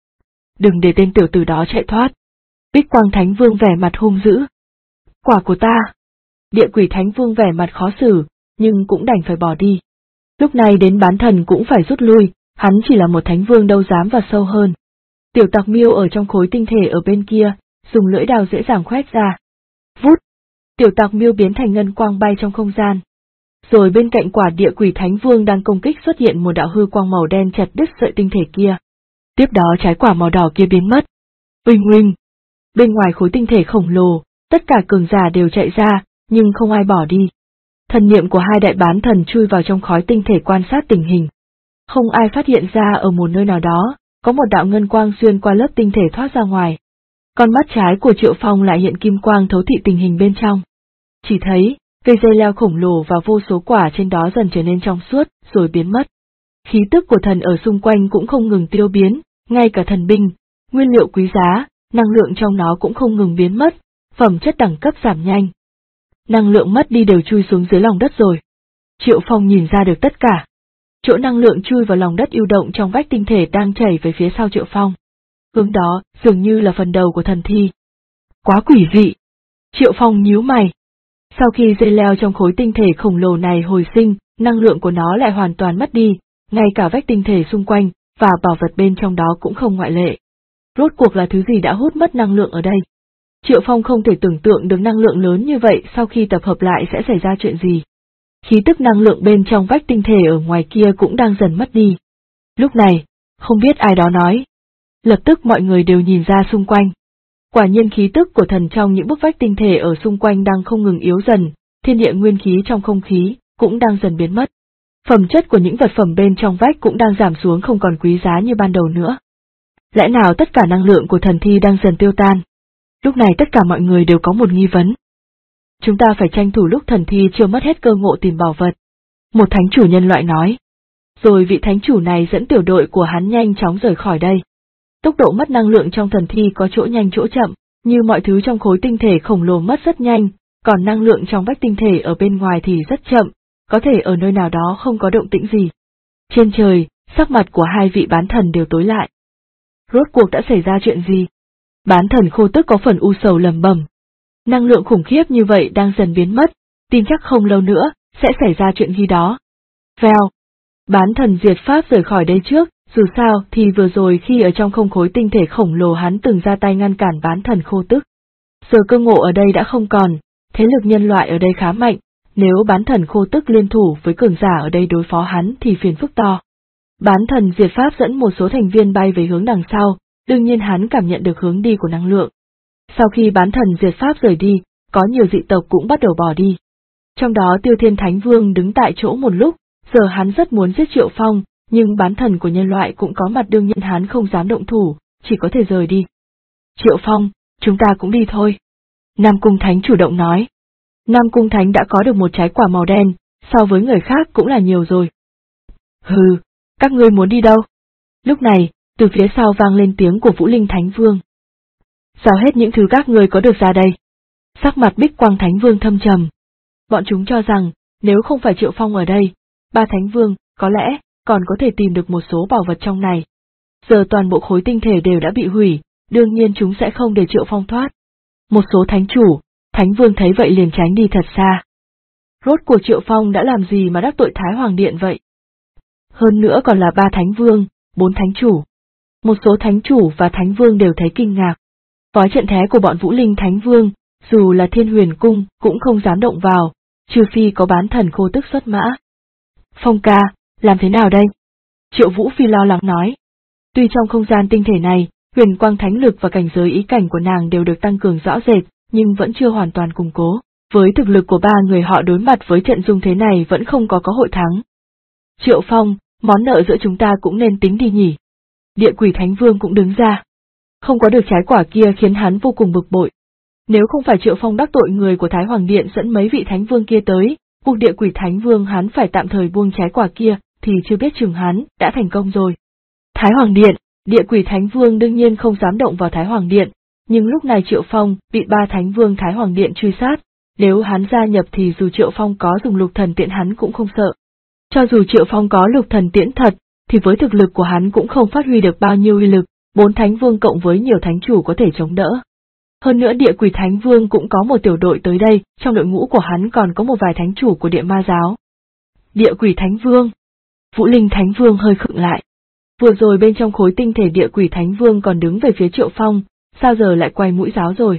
Đừng để tên tiểu tử đó chạy thoát. Bích Quang Thánh Vương vẻ mặt hung dữ. Quả của ta! Địa Quỷ Thánh Vương vẻ mặt khó xử, nhưng cũng đành phải bỏ đi. Lúc này đến bán thần cũng phải rút lui, hắn chỉ là một thánh vương đâu dám vào sâu hơn. Tiểu Tặc Miêu ở trong khối tinh thể ở bên kia, dùng lưỡi đao dễ dàng khoét ra. Vút! Tiểu Tặc Miêu biến thành ngân quang bay trong không gian. Rồi bên cạnh quả Địa Quỷ Thánh Vương đang công kích xuất hiện một đạo hư quang màu đen chặt đứt sợi tinh thể kia. Tiếp đó trái quả màu đỏ kia biến mất. Uỳnh uỳnh! Bên ngoài khối tinh thể khổng lồ, tất cả cường giả đều chạy ra, nhưng không ai bỏ đi. Thần niệm của hai đại bán thần chui vào trong khói tinh thể quan sát tình hình. Không ai phát hiện ra ở một nơi nào đó, có một đạo ngân quang xuyên qua lớp tinh thể thoát ra ngoài. Con mắt trái của Triệu Phong lại hiện kim quang thấu thị tình hình bên trong. Chỉ thấy, cây dây leo khổng lồ và vô số quả trên đó dần trở nên trong suốt, rồi biến mất. Khí tức của thần ở xung quanh cũng không ngừng tiêu biến, ngay cả thần binh, nguyên liệu quý giá, năng lượng trong nó cũng không ngừng biến mất, phẩm chất đẳng cấp giảm nhanh. Năng lượng mất đi đều chui xuống dưới lòng đất rồi. Triệu Phong nhìn ra được tất cả. Chỗ năng lượng chui vào lòng đất ưu động trong vách tinh thể đang chảy về phía sau Triệu Phong. Hướng đó, dường như là phần đầu của thần thi. Quá quỷ dị. Triệu Phong nhíu mày. Sau khi dây leo trong khối tinh thể khổng lồ này hồi sinh, năng lượng của nó lại hoàn toàn mất đi, ngay cả vách tinh thể xung quanh, và bảo vật bên trong đó cũng không ngoại lệ. Rốt cuộc là thứ gì đã hút mất năng lượng ở đây? Triệu Phong không thể tưởng tượng được năng lượng lớn như vậy sau khi tập hợp lại sẽ xảy ra chuyện gì. Khí tức năng lượng bên trong vách tinh thể ở ngoài kia cũng đang dần mất đi. Lúc này, không biết ai đó nói. Lập tức mọi người đều nhìn ra xung quanh. Quả nhiên khí tức của thần trong những bức vách tinh thể ở xung quanh đang không ngừng yếu dần, thiên địa nguyên khí trong không khí cũng đang dần biến mất. Phẩm chất của những vật phẩm bên trong vách cũng đang giảm xuống không còn quý giá như ban đầu nữa. Lẽ nào tất cả năng lượng của thần thi đang dần tiêu tan? Lúc này tất cả mọi người đều có một nghi vấn. Chúng ta phải tranh thủ lúc thần thi chưa mất hết cơ ngộ tìm bảo vật. Một thánh chủ nhân loại nói. Rồi vị thánh chủ này dẫn tiểu đội của hắn nhanh chóng rời khỏi đây. Tốc độ mất năng lượng trong thần thi có chỗ nhanh chỗ chậm, như mọi thứ trong khối tinh thể khổng lồ mất rất nhanh, còn năng lượng trong vách tinh thể ở bên ngoài thì rất chậm, có thể ở nơi nào đó không có động tĩnh gì. Trên trời, sắc mặt của hai vị bán thần đều tối lại. Rốt cuộc đã xảy ra chuyện gì? Bán thần khô tức có phần u sầu lẩm bẩm. Năng lượng khủng khiếp như vậy đang dần biến mất, tin chắc không lâu nữa, sẽ xảy ra chuyện gì đó. Vèo! Bán thần diệt pháp rời khỏi đây trước, dù sao thì vừa rồi khi ở trong không khối tinh thể khổng lồ hắn từng ra tay ngăn cản bán thần khô tức. Giờ cơ ngộ ở đây đã không còn, thế lực nhân loại ở đây khá mạnh, nếu bán thần khô tức liên thủ với cường giả ở đây đối phó hắn thì phiền phức to. Bán thần diệt pháp dẫn một số thành viên bay về hướng đằng sau, đương nhiên hắn cảm nhận được hướng đi của năng lượng. Sau khi bán thần diệt pháp rời đi, có nhiều dị tộc cũng bắt đầu bỏ đi. Trong đó Tiêu Thiên Thánh Vương đứng tại chỗ một lúc, giờ hắn rất muốn giết Triệu Phong, nhưng bán thần của nhân loại cũng có mặt đương nhiên hắn không dám động thủ, chỉ có thể rời đi. Triệu Phong, chúng ta cũng đi thôi. Nam Cung Thánh chủ động nói. Nam Cung Thánh đã có được một trái quả màu đen, so với người khác cũng là nhiều rồi. Hừ, các ngươi muốn đi đâu? Lúc này, từ phía sau vang lên tiếng của Vũ Linh Thánh Vương. Giao hết những thứ các ngươi có được ra đây. Sắc mặt Bích Quang Thánh Vương thâm trầm. Bọn chúng cho rằng, nếu không phải Triệu Phong ở đây, ba Thánh Vương, có lẽ, còn có thể tìm được một số bảo vật trong này. Giờ toàn bộ khối tinh thể đều đã bị hủy, đương nhiên chúng sẽ không để Triệu Phong thoát. Một số Thánh chủ, Thánh Vương thấy vậy liền tránh đi thật xa. Rốt cuộc Triệu Phong đã làm gì mà đắc tội Thái Hoàng Điện vậy? Hơn nữa còn là ba Thánh Vương, 4 Thánh chủ. Một số Thánh chủ và Thánh Vương đều thấy kinh ngạc. Với trận thế của bọn Vũ Linh Thánh Vương, dù là Thiên Huyền Cung cũng không dám động vào, trừ phi có bán thần khô tức xuất mã. Phong ca, làm thế nào đây? Triệu Vũ Phi lo lắng nói. Tuy trong không gian tinh thể này, huyền quang thánh lực và cảnh giới ý cảnh của nàng đều được tăng cường rõ rệt, nhưng vẫn chưa hoàn toàn củng cố. Với thực lực của ba người họ đối mặt với trận dung thế này vẫn không có hội thắng. Triệu Phong, món nợ giữa chúng ta cũng nên tính đi nhỉ. Địa Quỷ Thánh Vương cũng đứng ra. Không có được trái quả kia khiến hắn vô cùng bực bội. Nếu không phải Triệu Phong đắc tội người của Thái Hoàng Điện dẫn mấy vị Thánh Vương kia tới, buộc Địa Quỷ Thánh Vương hắn phải tạm thời buông trái quả kia, thì chưa biết chừng hắn đã thành công rồi. Thái Hoàng Điện, Địa Quỷ Thánh Vương đương nhiên không dám động vào Thái Hoàng Điện, nhưng lúc này Triệu Phong bị ba Thánh Vương Thái Hoàng Điện truy sát, nếu hắn gia nhập thì dù Triệu Phong có dùng lục thần tiễn hắn cũng không sợ. Cho dù Triệu Phong có lục thần tiễn thật, thì với thực lực của hắn cũng không phát huy được bao nhiêu uy lực, 4 Thánh Vương cộng với nhiều Thánh chủ có thể chống đỡ. Hơn nữa Địa Quỷ Thánh Vương cũng có một tiểu đội tới đây, trong đội ngũ của hắn còn có một vài thánh chủ của Địa Ma giáo. Địa Quỷ Thánh Vương. Vũ Linh Thánh Vương hơi khựng lại. Vừa rồi bên trong khối tinh thể Địa Quỷ Thánh Vương còn đứng về phía Triệu Phong, sao giờ lại quay mũi giáo rồi?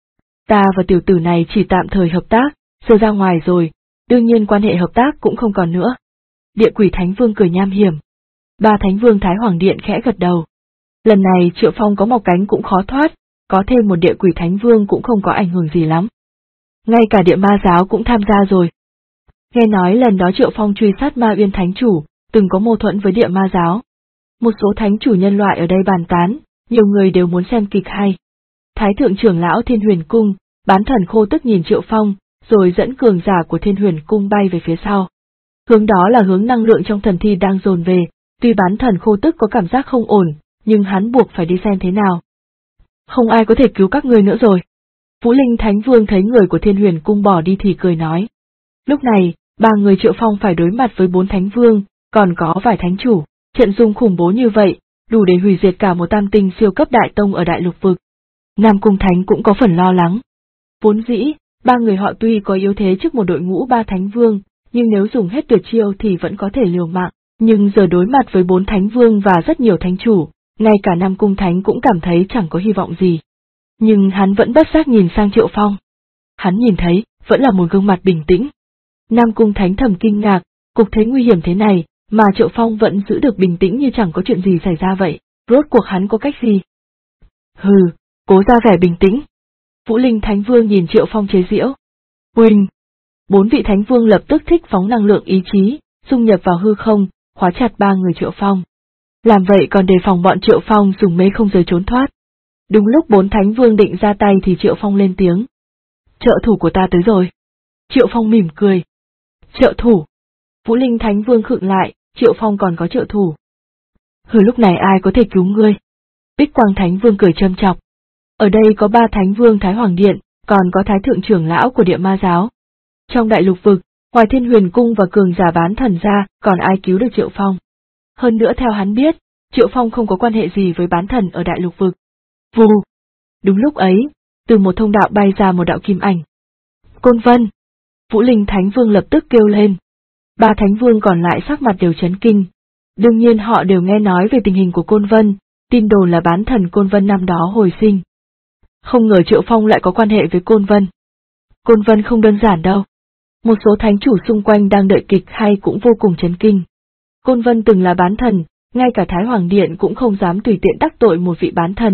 Ta và tiểu tử này chỉ tạm thời hợp tác, giờ ra ngoài rồi, đương nhiên quan hệ hợp tác cũng không còn nữa. Địa Quỷ Thánh Vương cười nham hiểm. Ba Thánh Vương Thái Hoàng Điện khẽ gật đầu. Lần này Triệu Phong có mọc cánh cũng khó thoát, có thêm một Địa Quỷ Thánh Vương cũng không có ảnh hưởng gì lắm. Ngay cả Địa Ma giáo cũng tham gia rồi. Nghe nói lần đó Triệu Phong truy sát Ma Uyên Thánh Chủ, từng có mâu thuẫn với Địa Ma giáo. Một số thánh chủ nhân loại ở đây bàn tán, nhiều người đều muốn xem kịch hay. Thái thượng trưởng lão Thiên Huyền Cung, bán thần khô tức nhìn Triệu Phong, rồi dẫn cường giả của Thiên Huyền Cung bay về phía sau. Hướng đó là hướng năng lượng trong thần thi đang dồn về, tuy bán thần khô tức có cảm giác không ổn, nhưng hắn buộc phải đi xem thế nào. Không ai có thể cứu các ngươi nữa rồi. Vũ Linh Thánh Vương thấy người của Thiên Huyền Cung bỏ đi thì cười nói. Lúc này, ba người Triệu Phong phải đối mặt với 4 Thánh Vương, còn có vài thánh chủ, trận dung khủng bố như vậy, đủ để hủy diệt cả một tam tinh siêu cấp đại tông ở đại lục vực. Nam Cung Thánh cũng có phần lo lắng. Vốn dĩ, ba người họ tuy có yếu thế trước một đội ngũ 3 Thánh Vương, nhưng nếu dùng hết tuyệt chiêu thì vẫn có thể liều mạng, nhưng giờ đối mặt với 4 Thánh Vương và rất nhiều thánh chủ, ngay cả Nam Cung Thánh cũng cảm thấy chẳng có hy vọng gì. Nhưng hắn vẫn bất giác nhìn sang Triệu Phong. Hắn nhìn thấy, vẫn là một gương mặt bình tĩnh. Nam Cung Thánh thầm kinh ngạc, cục thế nguy hiểm thế này, mà Triệu Phong vẫn giữ được bình tĩnh như chẳng có chuyện gì xảy ra vậy, rốt cuộc hắn có cách gì? Hừ, cố ra vẻ bình tĩnh. Vũ Linh Thánh Vương nhìn Triệu Phong chế giễu. Huỳnh! 4 vị Thánh Vương lập tức thích phóng năng lượng ý chí, dung nhập vào hư không, khóa chặt ba người Triệu Phong. Làm vậy còn đề phòng bọn Triệu Phong dùng mê không giới trốn thoát. Đúng lúc 4 Thánh Vương định ra tay thì Triệu Phong lên tiếng. Trợ thủ của ta tới rồi. Triệu Phong mỉm cười. Trợ thủ. Vũ Linh Thánh Vương khựng lại, Triệu Phong còn có trợ thủ. Hừ, lúc này ai có thể cứu ngươi? Bích Quang Thánh Vương cười châm chọc. Ở đây có 3 Thánh Vương Thái Hoàng Điện, còn có Thái Thượng trưởng lão của Địa Ma giáo. Trong đại lục vực, ngoài Thiên Huyền Cung và cường giả bán thần ra, còn ai cứu được Triệu Phong? Hơn nữa theo hắn biết, Triệu Phong không có quan hệ gì với bán thần ở đại lục vực. Vù! Đúng lúc ấy, từ một thông đạo bay ra một đạo kim ảnh. Côn Vân! Vũ Linh Thánh Vương lập tức kêu lên. 3 Thánh Vương còn lại sắc mặt đều chấn kinh. Đương nhiên họ đều nghe nói về tình hình của Côn Vân, tin đồn là bán thần Côn Vân năm đó hồi sinh. Không ngờ Triệu Phong lại có quan hệ với Côn Vân. Côn Vân không đơn giản đâu. Một số thánh chủ xung quanh đang đợi kịch hay cũng vô cùng chấn kinh. Côn Vân từng là bán thần, ngay cả Thái Hoàng Điện cũng không dám tùy tiện đắc tội một vị bán thần,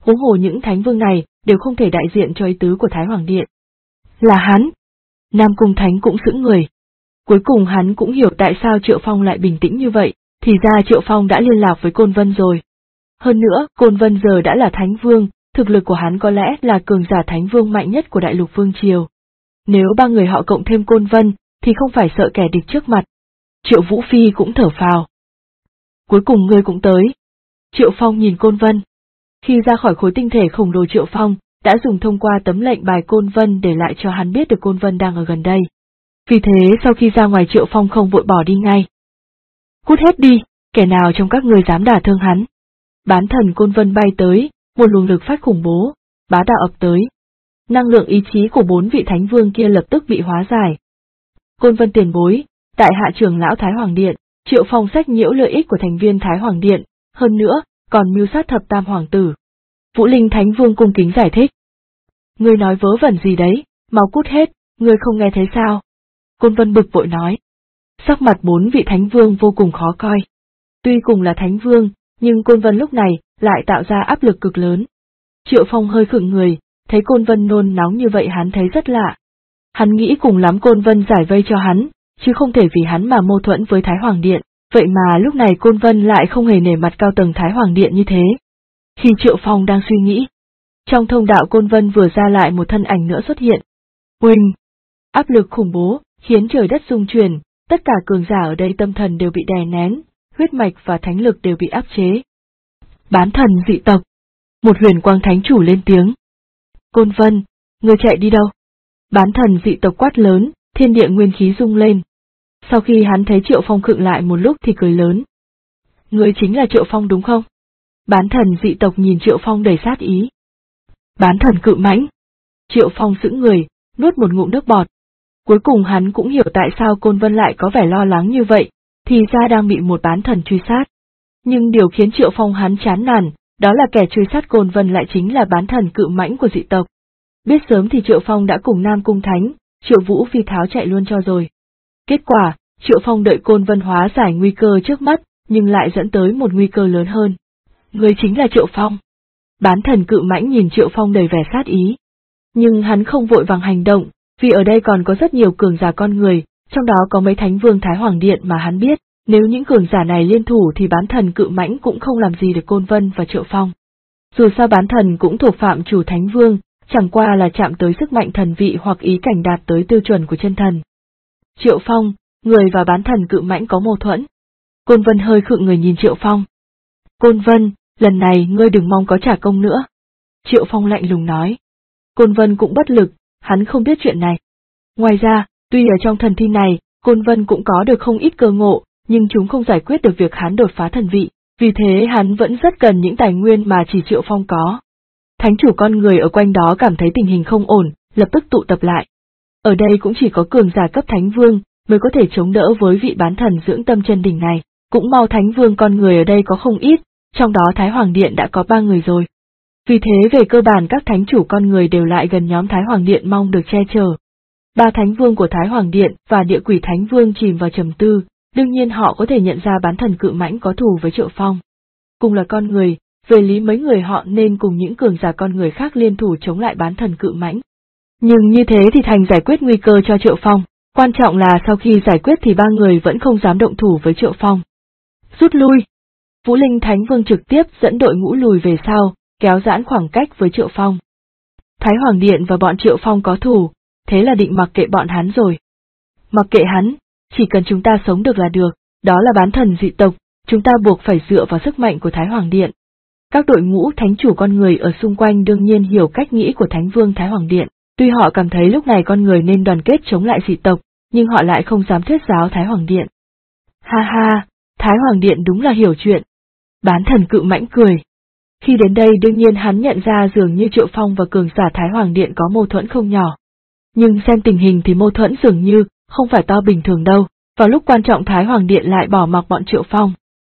huống hồ những thánh vương này đều không thể đại diện cho ý tứ của Thái Hoàng Điện. Là hắn. Nam Cung Thánh cũng sững người. Cuối cùng hắn cũng hiểu tại sao Triệu Phong lại bình tĩnh như vậy, thì ra Triệu Phong đã liên lạc với Côn Vân rồi. Hơn nữa, Côn Vân giờ đã là Thánh Vương, thực lực của hắn có lẽ là cường giả Thánh Vương mạnh nhất của Đại Lục Vương Triều. Nếu ba người họ cộng thêm Côn Vân, thì không phải sợ kẻ địch trước mặt. Triệu Vũ Phi cũng thở phào. Cuối cùng ngươi cũng tới. Triệu Phong nhìn Côn Vân. Khi ra khỏi khối tinh thể khổng lồ, Triệu Phong đã dùng thông qua tấm lệnh bài Côn Vân để lại cho hắn biết được Côn Vân đang ở gần đây. Vì thế sau khi ra ngoài, Triệu Phong không vội bỏ đi ngay. Cút hết đi, kẻ nào trong các ngươi dám đả thương hắn. Bán thần Côn Vân bay tới, một luồng lực phát khủng bố, bá đạo ập tới. Năng lượng ý chí của 4 vị thánh vương kia lập tức bị hóa giải. Côn Vân tiền bối, tại hạ trưởng lão Thái Hoàng Điện, Triệu Phong sách nhiễu lợi ích của thành viên Thái Hoàng Điện, hơn nữa, còn mưu sát thập tam hoàng tử. Vũ Linh Thánh Vương cung kính giải thích. Ngươi nói vớ vẩn gì đấy, mau cút hết, ngươi không nghe thấy sao? Côn Vân bực bội nói. Sắc mặt 4 vị thánh vương vô cùng khó coi. Tuy cùng là thánh vương, nhưng Côn Vân lúc này lại tạo ra áp lực cực lớn. Triệu Phong hơi khựng người, thấy Côn Vân nôn nóng như vậy hắn thấy rất lạ. Hắn nghĩ cùng lắm Côn Vân giải vây cho hắn, chứ không thể vì hắn mà mâu thuẫn với Thái Hoàng Điện, vậy mà lúc này Côn Vân lại không hề nể mặt cao tầng Thái Hoàng Điện như thế. Khi Triệu Phong đang suy nghĩ, trong thông đạo Côn Vân vừa ra lại một thân ảnh nữa xuất hiện. Huỳnh! Áp lực khủng bố, khiến trời đất rung chuyển, tất cả cường giả ở đây tâm thần đều bị đè nén, huyết mạch và thánh lực đều bị áp chế. Bán thần dị tộc. Một huyền quang thánh chủ lên tiếng. Côn Vân, ngươi chạy đi đâu? Bán thần dị tộc quát lớn, thiên địa nguyên khí rung lên. Sau khi hắn thấy Triệu Phong khựng lại một lúc thì cười lớn. Ngươi chính là Triệu Phong đúng không? Bán thần dị tộc nhìn Triệu Phong đầy sát ý. Bán thần cự mãnh. Triệu Phong sững người, nuốt một ngụm nước bọt. Cuối cùng hắn cũng hiểu tại sao Côn Vân lại có vẻ lo lắng như vậy, thì ra đang bị một bán thần truy sát. Nhưng điều khiến Triệu Phong hắn chán nản, đó là kẻ truy sát Côn Vân lại chính là bán thần cự mãnh của dị tộc. Biết sớm thì Triệu Phong đã cùng Nam Cung Thánh, Triệu Vũ Phi tháo chạy luôn cho rồi. Kết quả, Triệu Phong đợi Côn Vân hóa giải nguy cơ trước mắt, nhưng lại dẫn tới một nguy cơ lớn hơn. Người chính là Triệu Phong. Bán thần cự mãnh nhìn Triệu Phong đầy vẻ sát ý. Nhưng hắn không vội vàng hành động, vì ở đây còn có rất nhiều cường giả con người, trong đó có mấy thánh vương Thái Hoàng Điện mà hắn biết, nếu những cường giả này liên thủ thì bán thần cự mãnh cũng không làm gì được Côn Vân và Triệu Phong. Dù sao bán thần cũng thuộc phạm chủ thánh vương, chẳng qua là chạm tới sức mạnh thần vị hoặc ý cảnh đạt tới tiêu chuẩn của chân thần. Triệu Phong, người và bán thần cự mãnh có mâu thuẫn. Côn Vân hơi khựng người nhìn Triệu Phong. Côn Vân, lần này ngươi đừng mong có trả công nữa. Triệu Phong lạnh lùng nói. Côn Vân cũng bất lực, hắn không biết chuyện này. Ngoài ra, tuy ở trong thần thi này, Côn Vân cũng có được không ít cơ ngộ, nhưng chúng không giải quyết được việc hắn đột phá thần vị, vì thế hắn vẫn rất cần những tài nguyên mà chỉ Triệu Phong có. Thánh chủ con người ở quanh đó cảm thấy tình hình không ổn, lập tức tụ tập lại. Ở đây cũng chỉ có cường giả cấp thánh vương mới có thể chống đỡ với vị bán thần dưỡng tâm chân đỉnh này, cũng mau thánh vương con người ở đây có không ít, trong đó Thái Hoàng Điện đã có 3 người rồi. Vì thế về cơ bản các thánh chủ con người đều lại gần nhóm Thái Hoàng Điện mong được che chở. 3 thánh vương của Thái Hoàng Điện và Địa Quỷ Thánh Vương chìm vào trầm tư, đương nhiên họ có thể nhận ra bán thần cự mãnh có thù với Triệu Phong. Cùng là con người, về lý mấy người họ nên cùng những cường giả con người khác liên thủ chống lại bán thần cự mãnh. Nhưng như thế thì thành giải quyết nguy cơ cho Triệu Phong, quan trọng là sau khi giải quyết thì 3 người vẫn không dám động thủ với Triệu Phong. Rút lui! Vũ Linh Thánh Vương trực tiếp dẫn đội ngũ lùi về sau, kéo giãn khoảng cách với Triệu Phong. Thái Hoàng Điện và bọn Triệu Phong có thù, thế là định mặc kệ bọn hắn rồi. Mặc kệ hắn, chỉ cần chúng ta sống được là được, đó là bán thần dị tộc, chúng ta buộc phải dựa vào sức mạnh của Thái Hoàng Điện. Các đội ngũ thánh chủ con người ở xung quanh đương nhiên hiểu cách nghĩ của Thánh Vương Thái Hoàng Điện, tuy họ cảm thấy lúc này con người nên đoàn kết chống lại dị tộc, nhưng họ lại không dám thuyết giáo Thái Hoàng Điện. Ha ha, Thái Hoàng Điện đúng là hiểu chuyện. Bán thần cự mãnh cười. Khi đến đây đương nhiên hắn nhận ra dường như Triệu Phong và cường giả Thái Hoàng Điện có mâu thuẫn không nhỏ. Nhưng xem tình hình thì mâu thuẫn dường như không phải to bình thường đâu, vào lúc quan trọng Thái Hoàng Điện lại bỏ mặc bọn Triệu Phong.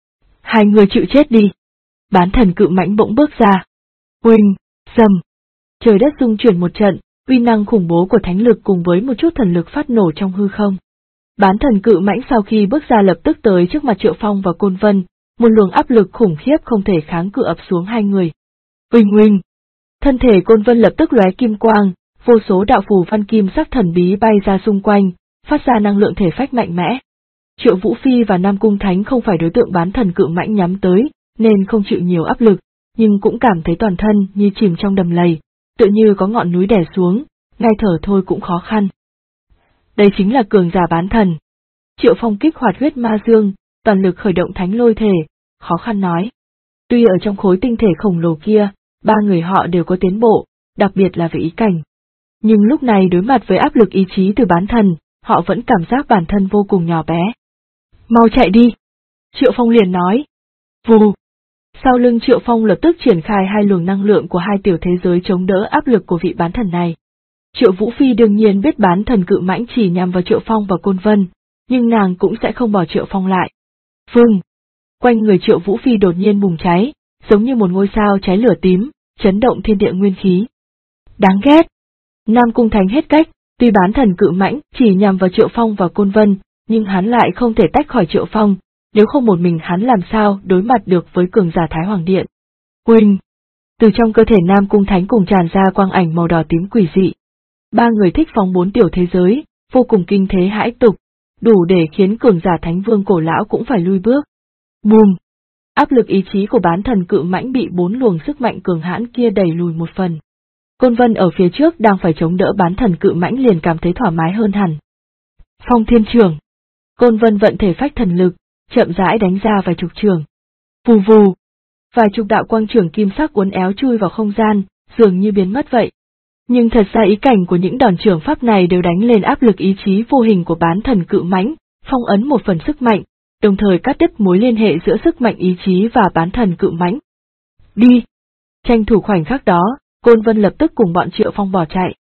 Hai người chịu chết đi. Bán thần cự mãnh bỗng bước ra. Oanh, rầm. Trời đất rung chuyển một trận, uy năng khủng bố của thánh lực cùng với một chút thần lực phát nổ trong hư không. Bán thần cự mãnh sau khi bước ra lập tức tới trước mặt Triệu Phong và Côn Vân, một luồng áp lực khủng khiếp không thể kháng cự ập xuống hai người. Uỳnh uỳnh. Thân thể Côn Vân lập tức lóe kim quang, vô số đạo phù văn kim sắc thần bí bay ra xung quanh, phát ra năng lượng thể phách mạnh mẽ. Triệu Vũ Phi và Nam Cung Thánh không phải đối tượng bán thần cự mãnh nhắm tới, nên không chịu nhiều áp lực, nhưng cũng cảm thấy toàn thân như chìm trong đầm lầy, tựa như có ngọn núi đè xuống, ngay thở thôi cũng khó khăn. Đây chính là cường giả bán thần. Triệu Phong kích hoạt huyết ma dương, toàn lực khởi động thánh lôi thể, khó khăn nói. Tuy ở trong khối tinh thể khổng lồ kia, ba người họ đều có tiến bộ, đặc biệt là về ý cảnh. Nhưng lúc này đối mặt với áp lực ý chí từ bán thần, họ vẫn cảm giác bản thân vô cùng nhỏ bé. Mau chạy đi! Triệu Phong liền nói. Vù! Sau lưng Triệu Phong lập tức triển khai hai luồng năng lượng của hai tiểu thế giới chống đỡ áp lực của vị bán thần này. Triệu Vũ Phi đương nhiên biết bán thần cự mãnh chỉ nhằm vào Triệu Phong và Côn Vân, nhưng nàng cũng sẽ không bỏ Triệu Phong lại. Vâng! Quanh người Triệu Vũ Phi đột nhiên bùng cháy, giống như một ngôi sao cháy lửa tím, chấn động thiên địa nguyên khí. Đáng ghét! Nam Cung Thánh hết cách, tuy bán thần cự mãnh chỉ nhằm vào Triệu Phong và Côn Vân, nhưng hắn lại không thể tách khỏi Triệu Phong, nếu không một mình hắn làm sao đối mặt được với cường giả Thái Hoàng Điện. Quỳnh! Từ trong cơ thể Nam Cung Thánh cùng tràn ra quang ảnh màu đỏ tím quỷ dị. Ba người thích phóng bốn tiểu thế giới, vô cùng kinh thế hãi tục, đủ để khiến cường giả Thánh Vương cổ lão cũng phải lui bước. Bùm! Áp lực ý chí của bán thần cự mãnh bị bốn luồng sức mạnh cường hãn kia đẩy lùi một phần. Côn Vân ở phía trước đang phải chống đỡ bán thần cự mãnh liền cảm thấy thoải mái hơn hẳn. Phong Thiên Trường. Côn Vân vận thể phách thần lực, chậm rãi đánh ra vài chục trường. Vù vù. Vài chục đạo quang trường kim sắc uốn éo chui vào không gian, dường như biến mất vậy. Nhưng thật ra ý cảnh của những đòn trường pháp này đều đánh lên áp lực ý chí vô hình của bán thần cự mãnh, phong ấn một phần sức mạnh, đồng thời cắt đứt mối liên hệ giữa sức mạnh ý chí và bán thần cự mãnh. Đi! Tranh thủ khoảnh khắc đó, Côn Vân lập tức cùng bọn Triệu Phong bỏ chạy.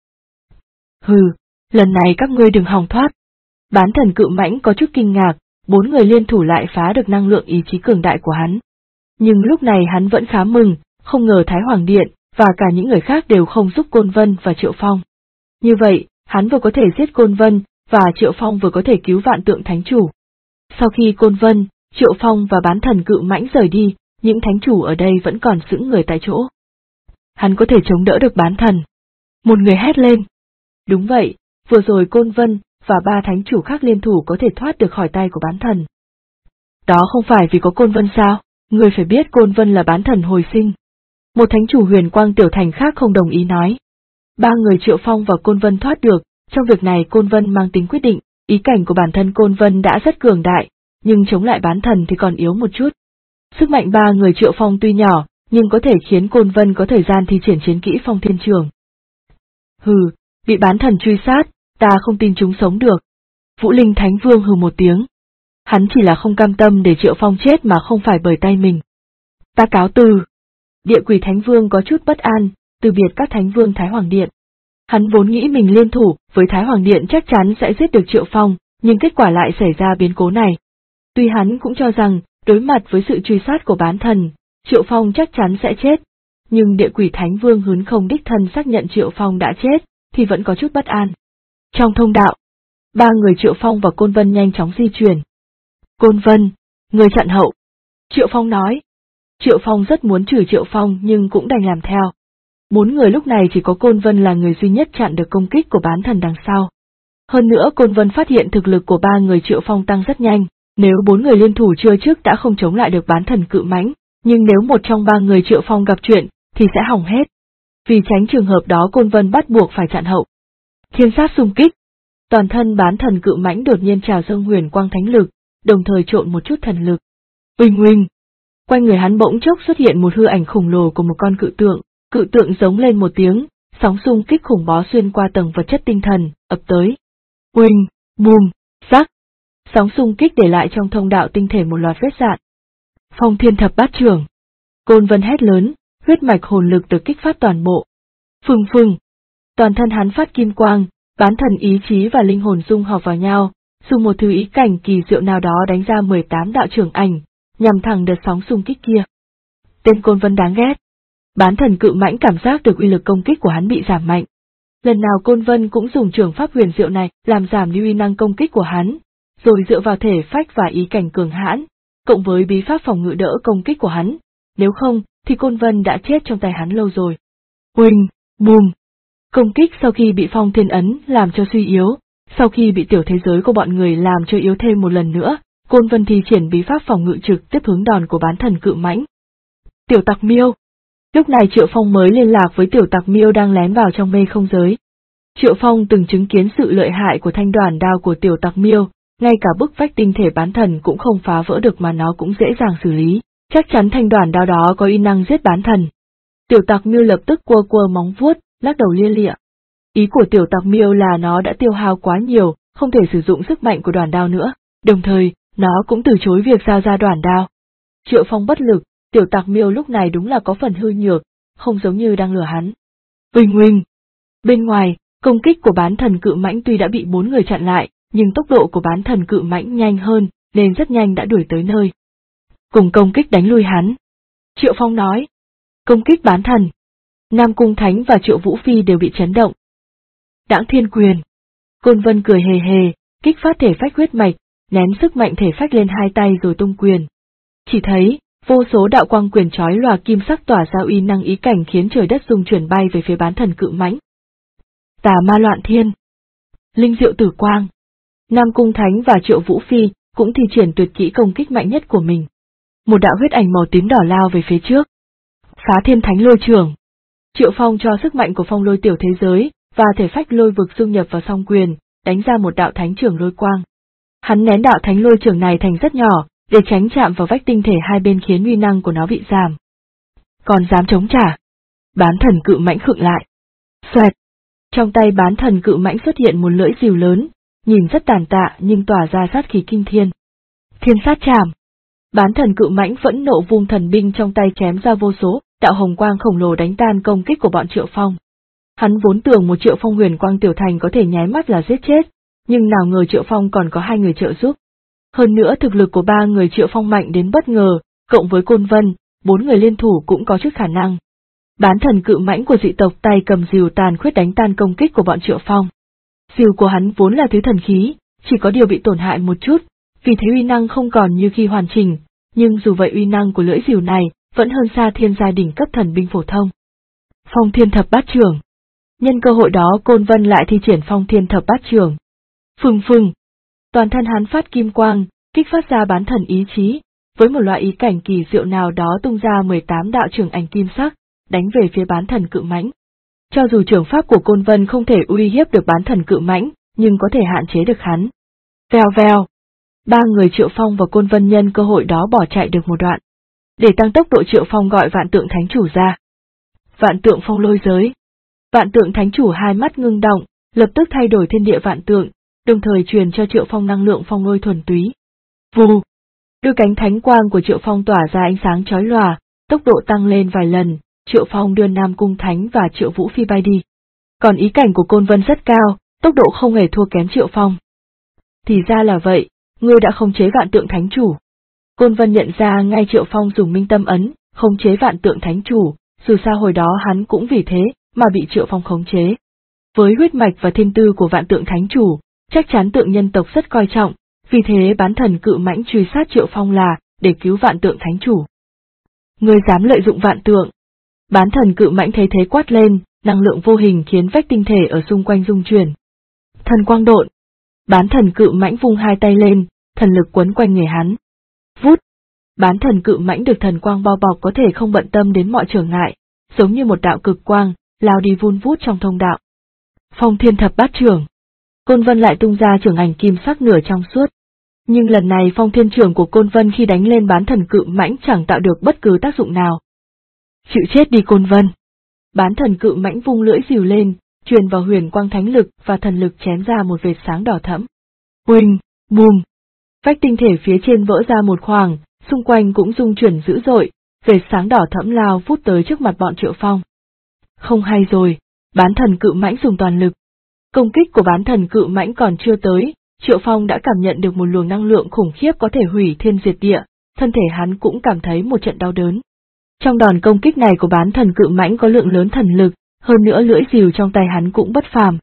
Hừ, lần này các ngươi đừng hòng thoát. Bán thần cự mãnh có chút kinh ngạc, bốn người liên thủ lại phá được năng lượng ý chí cường đại của hắn. Nhưng lúc này hắn vẫn khá mừng, không ngờ Thái Hoàng Điện và cả những người khác đều không giúp Côn Vân và Triệu Phong. Như vậy, hắn vừa có thể giết Côn Vân, và Triệu Phong vừa có thể cứu Vạn Tượng Thánh Chủ. Sau khi Côn Vân, Triệu Phong và bán thần cự mãnh rời đi, những thánh chủ ở đây vẫn còn sững người tại chỗ. Hắn có thể chống đỡ được bán thần. Một người hét lên. Đúng vậy, vừa rồi Côn Vân và ba thánh chủ khác liên thủ có thể thoát được khỏi tay của bán thần. Đó không phải vì có Côn Vân sao, người phải biết Côn Vân là bán thần hồi sinh. Một thánh chủ Huyền Quang Tiểu Thành khác không đồng ý nói. Ba người Triệu Phong và Côn Vân thoát được, trong việc này Côn Vân mang tính quyết định, ý cảnh của bản thân Côn Vân đã rất cường đại, nhưng chống lại bán thần thì còn yếu một chút. Sức mạnh ba người Triệu Phong tuy nhỏ, nhưng có thể khiến Côn Vân có thời gian thi triển chiến kỹ Phong Thiên Trường. Hừ, bị bán thần truy sát, ta không tin chúng sống được. Vũ Linh Thánh Vương hừ một tiếng. Hắn chỉ là không cam tâm để Triệu Phong chết mà không phải bởi tay mình. Ta cáo từ. Địa Quỷ Thánh Vương có chút bất an, từ biệt các Thánh Vương Thái Hoàng Điện. Hắn vốn nghĩ mình liên thủ với Thái Hoàng Điện chắc chắn sẽ giết được Triệu Phong, nhưng kết quả lại xảy ra biến cố này. Tuy hắn cũng cho rằng, đối mặt với sự truy sát của bán thần, Triệu Phong chắc chắn sẽ chết, nhưng Địa Quỷ Thánh Vương hứng không đích thân xác nhận Triệu Phong đã chết, thì vẫn có chút bất an. Trong thông đạo, ba người Triệu Phong và Côn Vân nhanh chóng di chuyển. Côn Vân, người chặn hậu. Triệu Phong nói. Triệu Phong rất muốn chửi Triệu Phong nhưng cũng đành làm theo. Bốn người lúc này chỉ có Côn Vân là người duy nhất chặn được công kích của bán thần đằng sau. Hơn nữa Côn Vân phát hiện thực lực của ba người Triệu Phong tăng rất nhanh, nếu bốn người liên thủ chưa trước đã không chống lại được bán thần cự mãnh, nhưng nếu một trong ba người Triệu Phong gặp chuyện, thì sẽ hỏng hết. Vì tránh trường hợp đó Côn Vân bắt buộc phải chặn hậu. Thiên sát xung kích. Toàn thân bán thần cự mãnh đột nhiên trào dâng huyền quang thánh lực, đồng thời trộn một chút thần lực. Uỳnh uỳnh. Quanh người hắn bỗng chốc xuất hiện một hư ảnh khổng lồ của một con cự tượng giống lên một tiếng, sóng xung kích khủng bó xuyên qua tầng vật chất tinh thần, ập tới. Uỳnh, bùm, rắc. Sóng xung kích để lại trong thông đạo tinh thể một loạt vết rạn. Phong Thiên Thập Bát Trưởng. Côn Vân hét lớn, huyết mạch hồn lực được kích phát toàn bộ. Phừng phừng. Toàn thân hắn phát kim quang, bán thần ý chí và linh hồn dung hợp vào nhau, dùng một thứ ý cảnh kỳ diệu nào đó đánh ra 18 đạo trưởng ảnh, nhằm thẳng đợt sóng xung kích kia. Tên Côn Vân đáng ghét. Bán thần cự mãnh cảm giác được uy lực công kích của hắn bị giảm mạnh. Lần nào Côn Vân cũng dùng trường pháp huyền diệu này làm giảm đi uy năng công kích của hắn, rồi dựa vào thể phách và ý cảnh cường hãn, cộng với bí pháp phòng ngự đỡ công kích của hắn, nếu không thì Côn Vân đã chết trong tay hắn lâu rồi. Oanh, bùm. Công kích sau khi bị Phong Thiên Ấn làm cho suy yếu, sau khi bị tiểu thế giới của bọn người làm cho yếu thêm một lần nữa, Côn Vân thi triển bí pháp phòng ngự trực tiếp hướng đòn của bán thần cự mãnh. Tiểu Tặc Miêu. Lúc này Triệu Phong mới liên lạc với Tiểu Tặc Miêu đang lén vào trong mê không giới. Triệu Phong từng chứng kiến sự lợi hại của thanh đoàn đao của Tiểu Tặc Miêu, ngay cả bức vách tinh thể bán thần cũng không phá vỡ được mà nó cũng dễ dàng xử lý, chắc chắn thanh đoàn đao đó có uy năng giết bán thần. Tiểu Tặc Miêu lập tức quơ quơ móng vuốt, lắc đầu lia lịa. Ý của Tiểu Tặc Miêu là nó đã tiêu hao quá nhiều, không thể sử dụng sức mạnh của đoàn đao nữa, đồng thời, nó cũng từ chối việc giao ra đoàn đao. Triệu Phong bất lực, Tiểu Tặc Miêu lúc này đúng là có phần hư nhược, không giống như đang lừa hắn. Uỳnh uỳnh. Bên ngoài, công kích của bán thần cự mãnh tuy đã bị 4 người chặn lại, nhưng tốc độ của bán thần cự mãnh nhanh hơn, nên rất nhanh đã đuổi tới nơi. Cùng công kích đánh lui hắn. Triệu Phong nói. Công kích bán thần. Nam Cung Thánh và Triệu Vũ Phi đều bị chấn động. Đãng Thiên Quyền. Côn Vân cười hề hề, kích phát thể phách huyết mạch, nén sức mạnh thể phách lên hai tay rồi tung quyền. Chỉ thấy, vô số đạo quang quyền chói lòa kim sắc tỏa ra uy năng ý cảnh khiến trời đất rung chuyển bay về phía bán thần cự mãnh. Tà Ma Loạn Thiên. Linh Diệu Tử Quang. Nam Cung Thánh và Triệu Vũ Phi cũng thi triển tuyệt kỹ công kích mạnh nhất của mình. Một đạo huyết ảnh màu tím đỏ lao về phía trước. Phá Thiên Thánh Lôi Trường. Triệu Phong cho sức mạnh của phong lôi tiểu thế giới và thể phách lôi vực dung nhập vào song quyền, đánh ra một đạo thánh trường lôi quang. Hắn nén đạo thánh lôi trường này thành rất nhỏ, để tránh chạm vào vách tinh thể hai bên khiến uy năng của nó bị giảm. Còn dám chống trả? Bán thần cự mãnh khựng lại. Xoẹt. Trong tay bán thần cự mãnh xuất hiện một lưỡi rìu lớn, nhìn rất tàn tạ nhưng tỏa ra sát khí kinh thiên. Thiên sát trảm. Bán thần cự mãnh phẫn nộ vung thần binh trong tay chém ra vô số đạo hồng quang khổng lồ đánh tan công kích của bọn Triệu Phong. Hắn vốn tưởng một Triệu Phong huyền quang tiểu thành có thể nháy mắt là giết chết, nhưng nào ngờ Triệu Phong còn có 2 người trợ giúp. Hơn nữa thực lực của 3 người Triệu Phong mạnh đến bất ngờ, cộng với Côn Vân, 4 người liên thủ cũng có chút khả năng. Bán thần cự mãnh của dị tộc tay cầm rìu tàn khuyết đánh tan công kích của bọn Triệu Phong. Rìu của hắn vốn là thứ thần khí, chỉ có điều bị tổn hại một chút, vì thế uy năng không còn như khi hoàn chỉnh, nhưng dù vậy uy năng của lưỡi rìu này vẫn hơn xa thiên giai đỉnh cấp thần binh phổ thông. Phong Thiên Thập Bát Chưởng. Nhân cơ hội đó Côn Vân lại thi triển Phong Thiên Thập Bát Chưởng. Phừng phừng. Toàn thân hắn phát kim quang, kích phát ra bán thần ý chí, với một loại ý cảnh kỳ diệu nào đó tung ra 18 đạo chưởng ảnh kim sắc, đánh về phía bán thần cự mãnh. Cho dù chưởng pháp của Côn Vân không thể uy hiếp được bán thần cự mãnh, nhưng có thể hạn chế được hắn. Vèo vèo. 3 người Triệu Phong và Côn Vân nhân cơ hội đó bỏ chạy được một đoạn. Để tăng tốc độ Triệu Phong gọi Vạn Tượng Thánh Chủ ra. Vạn Tượng Phong Lôi Giới. Vạn Tượng Thánh Chủ hai mắt ngưng động, lập tức thay đổi thiên địa vạn tượng, đồng thời truyền cho Triệu Phong năng lượng phong lôi thuần túy. Vù. Đôi cánh thánh quang của Triệu Phong tỏa ra ánh sáng chói lòa, tốc độ tăng lên vài lần, Triệu Phong đưa Nam Cung Thánh và Triệu Vũ Phi bay đi. Còn ý cảnh của Côn Vân rất cao, tốc độ không hề thua kém Triệu Phong. Thì ra là vậy, ngươi đã khống chế Vạn Tượng Thánh Chủ. Côn Vân nhận ra ngay Triệu Phong dùng Minh Tâm Ấn, khống chế Vạn Tượng Thánh Chủ, dù sao hồi đó hắn cũng vì thế mà bị Triệu Phong khống chế. Với huyết mạch và thiên tư của Vạn Tượng Thánh Chủ, chắc chắn tượng nhân tộc rất coi trọng, vì thế bán thần cự mãnh truy sát Triệu Phong là để cứu Vạn Tượng Thánh Chủ. Ngươi dám lợi dụng Vạn Tượng? Bán thần cự mãnh thấy thế quát lên, năng lượng vô hình khiến vách tinh thể ở xung quanh rung chuyển. Thần quang độn. Bán thần cự mãnh vung hai tay lên, thần lực quấn quanh người hắn. Vút. Bán thần cự mãnh được thần quang bao bọc có thể không bận tâm đến mọi trở ngại, giống như một đạo cực quang, lao đi vun vút trong thông đạo. Phong Thiên Thập Bát Chưởng. Côn Vân lại tung ra chưởng ảnh kim sắc nửa trong suốt. Nhưng lần này Phong Thiên Chưởng của Côn Vân khi đánh lên bán thần cự mãnh chẳng tạo được bất cứ tác dụng nào. Chịu chết đi Côn Vân. Bán thần cự mãnh vung lưỡi rìu lên, truyền vào huyền quang thánh lực và thần lực chém ra một vệt sáng đỏ thẫm. Uỳnh, bùm. Vách tinh thể phía trên vỡ ra một khoảng, xung quanh cũng rung chuyển dữ dội, vệt sáng đỏ thẫm lao vút tới trước mặt bọn Triệu Phong. Không hay rồi, bán thần cự mãnh dùng toàn lực. Công kích của bán thần cự mãnh còn chưa tới, Triệu Phong đã cảm nhận được một luồng năng lượng khủng khiếp có thể hủy thiên diệt địa, thân thể hắn cũng cảm thấy một trận đau đớn. Trong đòn công kích này của bán thần cự mãnh có lượng lớn thần lực, hơn nữa lưỡi rìu trong tay hắn cũng bất phàm.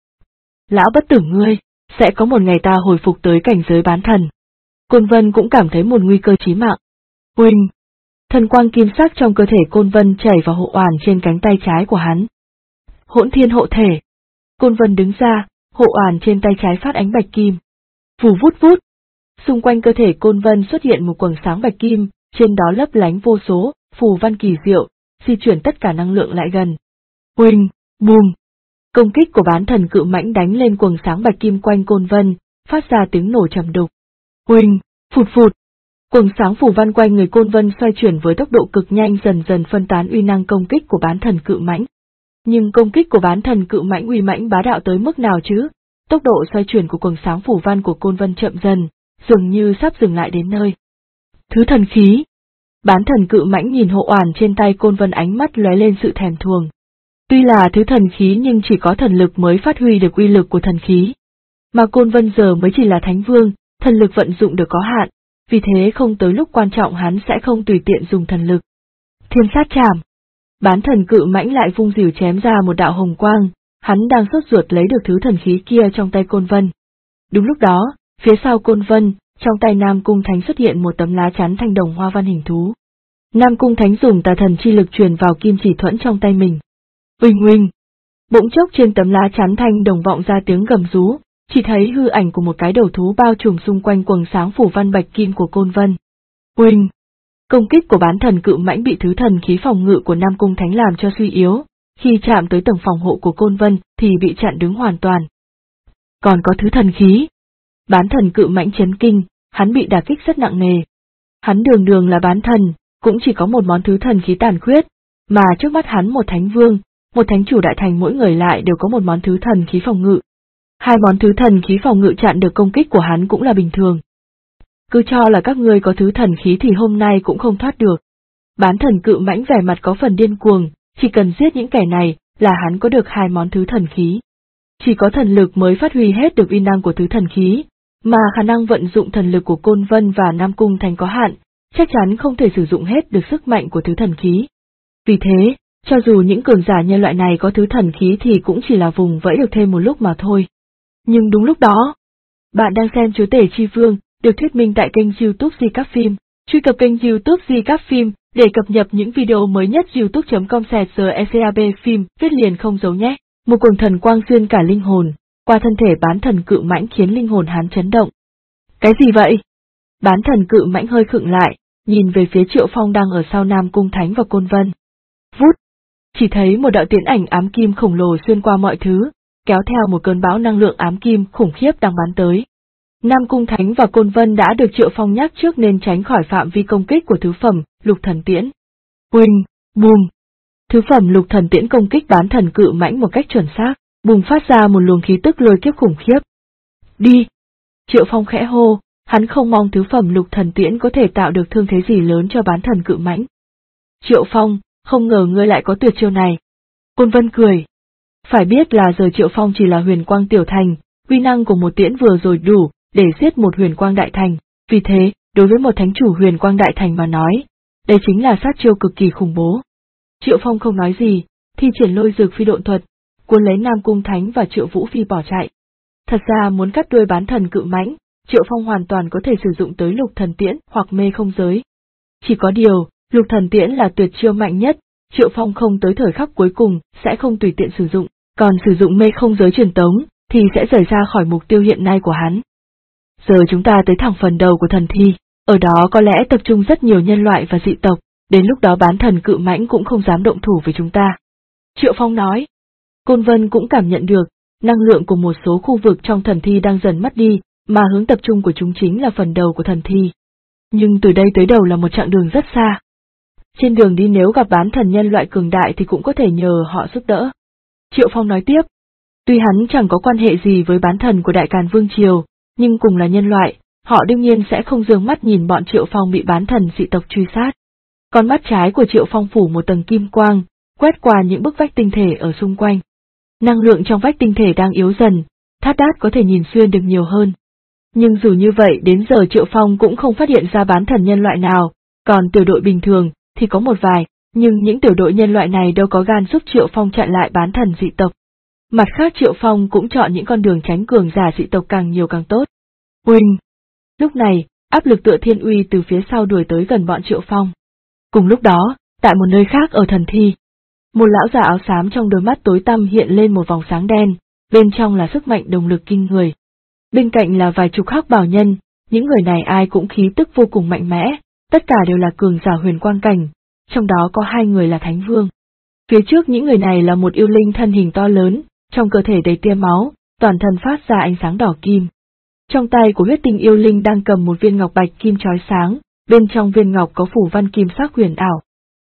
Lão bất tử ngươi, sẽ có một ngày ta hồi phục tới cảnh giới bán thần. Côn Vân cũng cảm thấy một nguy cơ chí mạng. Uỳnh! Thần quang kim sắc trong cơ thể Côn Vân chảy vào hộ oản trên cánh tay trái của hắn. Hỗn thiên hộ thể. Côn Vân đứng ra, hộ oản trên tay trái phát ánh bạch kim. Vù vút vút. Xung quanh cơ thể Côn Vân xuất hiện một quầng sáng bạch kim, trên đó lấp lánh vô số phù văn kỳ diệu, di chuyển tất cả năng lượng lại gần. Huỳnh, bùm. Công kích của bán thần cự mãnh đánh lên quầng sáng bạch kim quanh Côn Vân, phát ra tiếng nổ trầm đục. Huỳnh, phụt phụt. Quầng sáng phù văn quanh người Côn Vân xoay chuyển với tốc độ cực nhanh, dần dần phân tán uy năng công kích của bán thần cự mãnh. Nhưng công kích của bán thần cự mãnh uy mãnh bá đạo tới mức nào chứ? Tốc độ xoay chuyển của quầng sáng phù văn của Côn Vân chậm dần, dường như sắp dừng lại đến nơi. Thứ thần khí. Bán thần cự mãnh nhìn hộ oản trên tay Côn Vân, ánh mắt lóe lên sự thèm thuồng. Tuy là thứ thần khí nhưng chỉ có thần lực mới phát huy được uy lực của thần khí. Mà Côn Vân giờ mới chỉ là thánh vương, thần lực vận dụng được có hạn, vì thế không tới lúc quan trọng hắn sẽ không tùy tiện dùng thần lực. Thiên sát trảm. Bán thần cự mãnh lại vung rìu chém ra một đạo hồng quang, hắn đang sốt ruột lấy được thứ thần khí kia trong tay Côn Vân. Đúng lúc đó, phía sau Côn Vân, trong tay Nam Cung Thánh xuất hiện một tấm lá chắn thanh đồng hoa văn hình thú. Nam Cung Thánh dùng tà thần chi lực truyền vào kim chỉ thuẫn trong tay mình. Uỳnh uỳnh. Bỗng chốc trên tấm lá chắn thanh đồng vọng ra tiếng gầm rú, chỉ thấy hư ảnh của một cái đầu thú bao trùm xung quanh quầng sáng phủ văn bạch kim của Côn Vân. Uỳnh. Công kích của bán thần cự mãnh bị thứ thần khí phòng ngự của Nam Cung Thánh làm cho suy yếu, khi chạm tới tầng phòng hộ của Côn Vân thì bị chặn đứng hoàn toàn. Còn có thứ thần khí. Bán thần cự mãnh chấn kinh, hắn bị đả kích rất nặng nề. Hắn đường đường là bán thần, cũng chỉ có một món thứ thần khí tàn khuyết, mà trước mắt hắn một thánh vương, một thánh chủ đại thành mỗi người lại đều có một món thứ thần khí phòng ngự. Hai món thứ thần khí phòng ngự chặn được công kích của hắn cũng là bình thường. Cứ cho là các ngươi có thứ thần khí thì hôm nay cũng không thoát được. Bán thần cự mãnh vẻ mặt có phần điên cuồng, chỉ cần giết những kẻ này là hắn có được hai món thứ thần khí. Chỉ có thần lực mới phát huy hết được uy năng của thứ thần khí, mà khả năng vận dụng thần lực của Côn Vân và Nam Cung Thánh có hạn, chắc chắn không thể sử dụng hết được sức mạnh của thứ thần khí. Vì thế, cho dù những cường giả nhân loại này có thứ thần khí thì cũng chỉ là vùng vẫy được thêm một lúc mà thôi. Nhưng đúng lúc đó, bạn đang xem Chúa Tể Chi Vương, được thuyết minh tại kênh YouTube Di Cáp Phim. Truy cập kênh YouTube Di Cáp Phim để cập nhật những video mới nhất. youtube.com/secab phim viết liền không dấu nhé. Một cuồng thần quang xuyên cả linh hồn, qua thân thể bán thần cự mãnh khiến linh hồn hắn chấn động. Cái gì vậy? Bán thần cự mãnh hơi khựng lại, nhìn về phía Triệu Phong đang ở sau Nam Cung Thánh và Côn Vân. Vút! Chỉ thấy một đạo tiến ảnh ám kim khổng lồ xuyên qua mọi thứ, kéo theo một cơn bão năng lượng ám kim khủng khiếp đang bắn tới. Nam Cung Thánh và Côn Vân đã được Triệu Phong nhắc trước nên tránh khỏi phạm vi công kích của thứ phẩm lục thần tiễn. Huỳnh, bùm! Thứ phẩm lục thần tiễn công kích bán thần cự mãnh một cách chuẩn xác, bùng phát ra một luồng khí tức lôi kiếp khủng khiếp. Đi! Triệu Phong khẽ hô, hắn không mong thứ phẩm lục thần tiễn có thể tạo được thương thế gì lớn cho bán thần cự mãnh. Triệu Phong, không ngờ ngươi lại có tuyệt chiêu này. Côn Vân cười. Phải biết là giờ Triệu Phong chỉ là huyền quang tiểu thành, uy năng của một tiễn vừa rồi đủ để giết một huyền quang đại thành, vì thế, đối với một thánh chủ huyền quang đại thành mà nói, đây chính là sát chiêu cực kỳ khủng bố. Triệu Phong không nói gì, thi triển lôi dược phi độn thuật, cuốn lấy Nam Cung Thánh và Triệu Vũ Phi bỏ chạy. Thật ra muốn cắt đuôi bán thần cự mãnh, Triệu Phong hoàn toàn có thể sử dụng tới lục thần tiễn hoặc mê không giới. Chỉ có điều, lục thần tiễn là tuyệt chiêu mạnh nhất, Triệu Phong không tới thời khắc cuối cùng sẽ không tùy tiện sử dụng, còn sử dụng mê không giới truyền tống thì sẽ rời ra khỏi mục tiêu hiện nay của hắn. Giờ chúng ta tới thẳng phần đầu của thần thi, ở đó có lẽ tập trung rất nhiều nhân loại và dị tộc, đến lúc đó bán thần cự mãnh cũng không dám động thủ với chúng ta. Triệu Phong nói. Côn Vân cũng cảm nhận được, năng lượng của một số khu vực trong thần thi đang dần mất đi, mà hướng tập trung của chúng chính là phần đầu của thần thi. Nhưng từ đây tới đầu là một chặng đường rất xa. Trên đường đi nếu gặp bán thần nhân loại cường đại thì cũng có thể nhờ họ giúp đỡ. Triệu Phong nói tiếp. Tuy hắn chẳng có quan hệ gì với bán thần của Đại Càn Vương Triều, nhưng cùng là nhân loại, họ đương nhiên sẽ không dương mắt nhìn bọn Triệu Phong bị bán thần dị tộc truy sát. Con mắt trái của Triệu Phong phủ một tầng kim quang, quét qua những bức vách tinh thể ở xung quanh. Năng lượng trong vách tinh thể đang yếu dần, Thát Đát có thể nhìn xuyên được nhiều hơn. Nhưng dù như vậy đến giờ Triệu Phong cũng không phát hiện ra bán thần nhân loại nào, còn tiểu đội bình thường thì có một vài, nhưng những tiểu đội nhân loại này đâu có gan giúp Triệu Phong chặn lại bán thần dị tộc. Mặt khác Triệu Phong cũng chọn những con đường tránh cường giả dị tộc càng nhiều càng tốt. Uỳnh! Lúc này, áp lực tựa thiên uy từ phía sau đuổi tới gần bọn Triệu Phong. Cùng lúc đó, tại một nơi khác ở thần thi, một lão già áo xám trong đôi mắt tối tăm hiện lên một vòng sáng đen, bên trong là sức mạnh động lực kinh người. Bên cạnh là vài chục hắc bào nhân, những người này ai cũng khí tức vô cùng mạnh mẽ, tất cả đều là cường giả huyền quang cảnh, trong đó có 2 người là thánh vương. Phía trước những người này là một yêu linh thân hình to lớn, trong cơ thể đầy tia máu, toàn thân phát ra ánh sáng đỏ kim. Trong tay của huyết tinh yêu linh đang cầm một viên ngọc bạch kim chói sáng, bên trong viên ngọc có phủ văn kim sắc huyền ảo.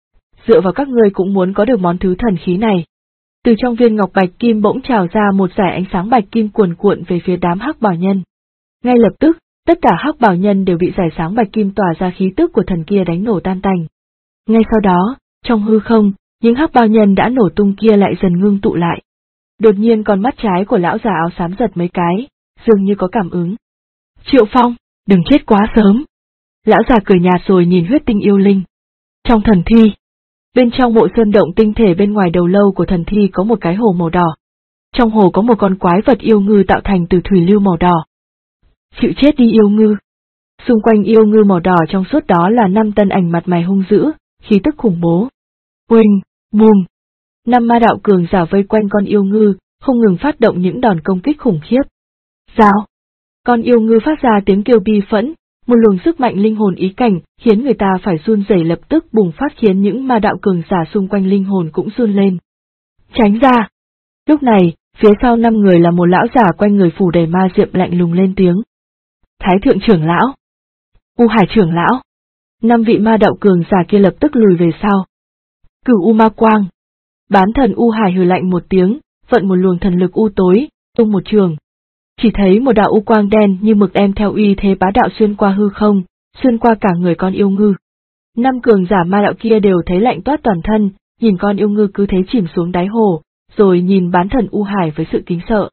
Dựa vào các ngươi cũng muốn có được món thứ thần khí này. Từ trong viên ngọc bạch kim bỗng trào ra một dải ánh sáng bạch kim cuồn cuộn về phía đám hắc bào nhân. Ngay lập tức, tất cả hắc bào nhân đều bị dải sáng bạch kim tỏa ra khí tức của thần kia đánh nổ tan tành. Ngay sau đó, trong hư không, những hắc bào nhân đã nổ tung kia lại dần ngưng tụ lại. Đột nhiên con mắt trái của lão già áo xám giật mấy cái, dường như có cảm ứng. Triệu Phong, đừng chết quá sớm. Lão già cười nhạt rồi nhìn huyết tinh yêu linh. Trong thần thi, bên trong mộ sơn động tinh thể bên ngoài đầu lâu của thần thi có một cái hồ màu đỏ. Trong hồ có một con quái vật yêu ngư tạo thành từ thủy lưu màu đỏ. Chịu chết đi yêu ngư. Xung quanh yêu ngư màu đỏ trong suốt đó là 5 tân ảnh mặt mày hung dữ, khí tức khủng bố. Uỳnh, bùm. 5 ma đạo cường giả vây quanh con yêu ngư, không ngừng phát động những đòn công kích khủng khiếp. Rào. Con yêu ngư phát ra tiếng kêu bi phẫn, một luồng sức mạnh linh hồn ý cảnh, khiến người ta phải run rẩy lập tức bùng phát khiến những ma đạo cường giả xung quanh linh hồn cũng run lên. Tránh ra! Lúc này, phía sau 5 người là một lão giả quanh người phủ đầy ma diệm lạnh lùng lên tiếng. Thái thượng trưởng lão! U Hải trưởng lão! 5 vị ma đạo cường giả kia lập tức lùi về sau. Cửu U Ma Quang! Bán thần U Hải hừ lạnh một tiếng, vận một luồng thần lực u tối, tung một trường. Chỉ thấy một đạo u quang đen như mực đem theo uy thế bá đạo xuyên qua hư không, xuyên qua cả người con yêu ngư. 5 cường giả ma đạo kia đều thấy lạnh toát toàn thân, nhìn con yêu ngư cứ thế chìm xuống đáy hồ, rồi nhìn bán thần U Hải với sự kính sợ.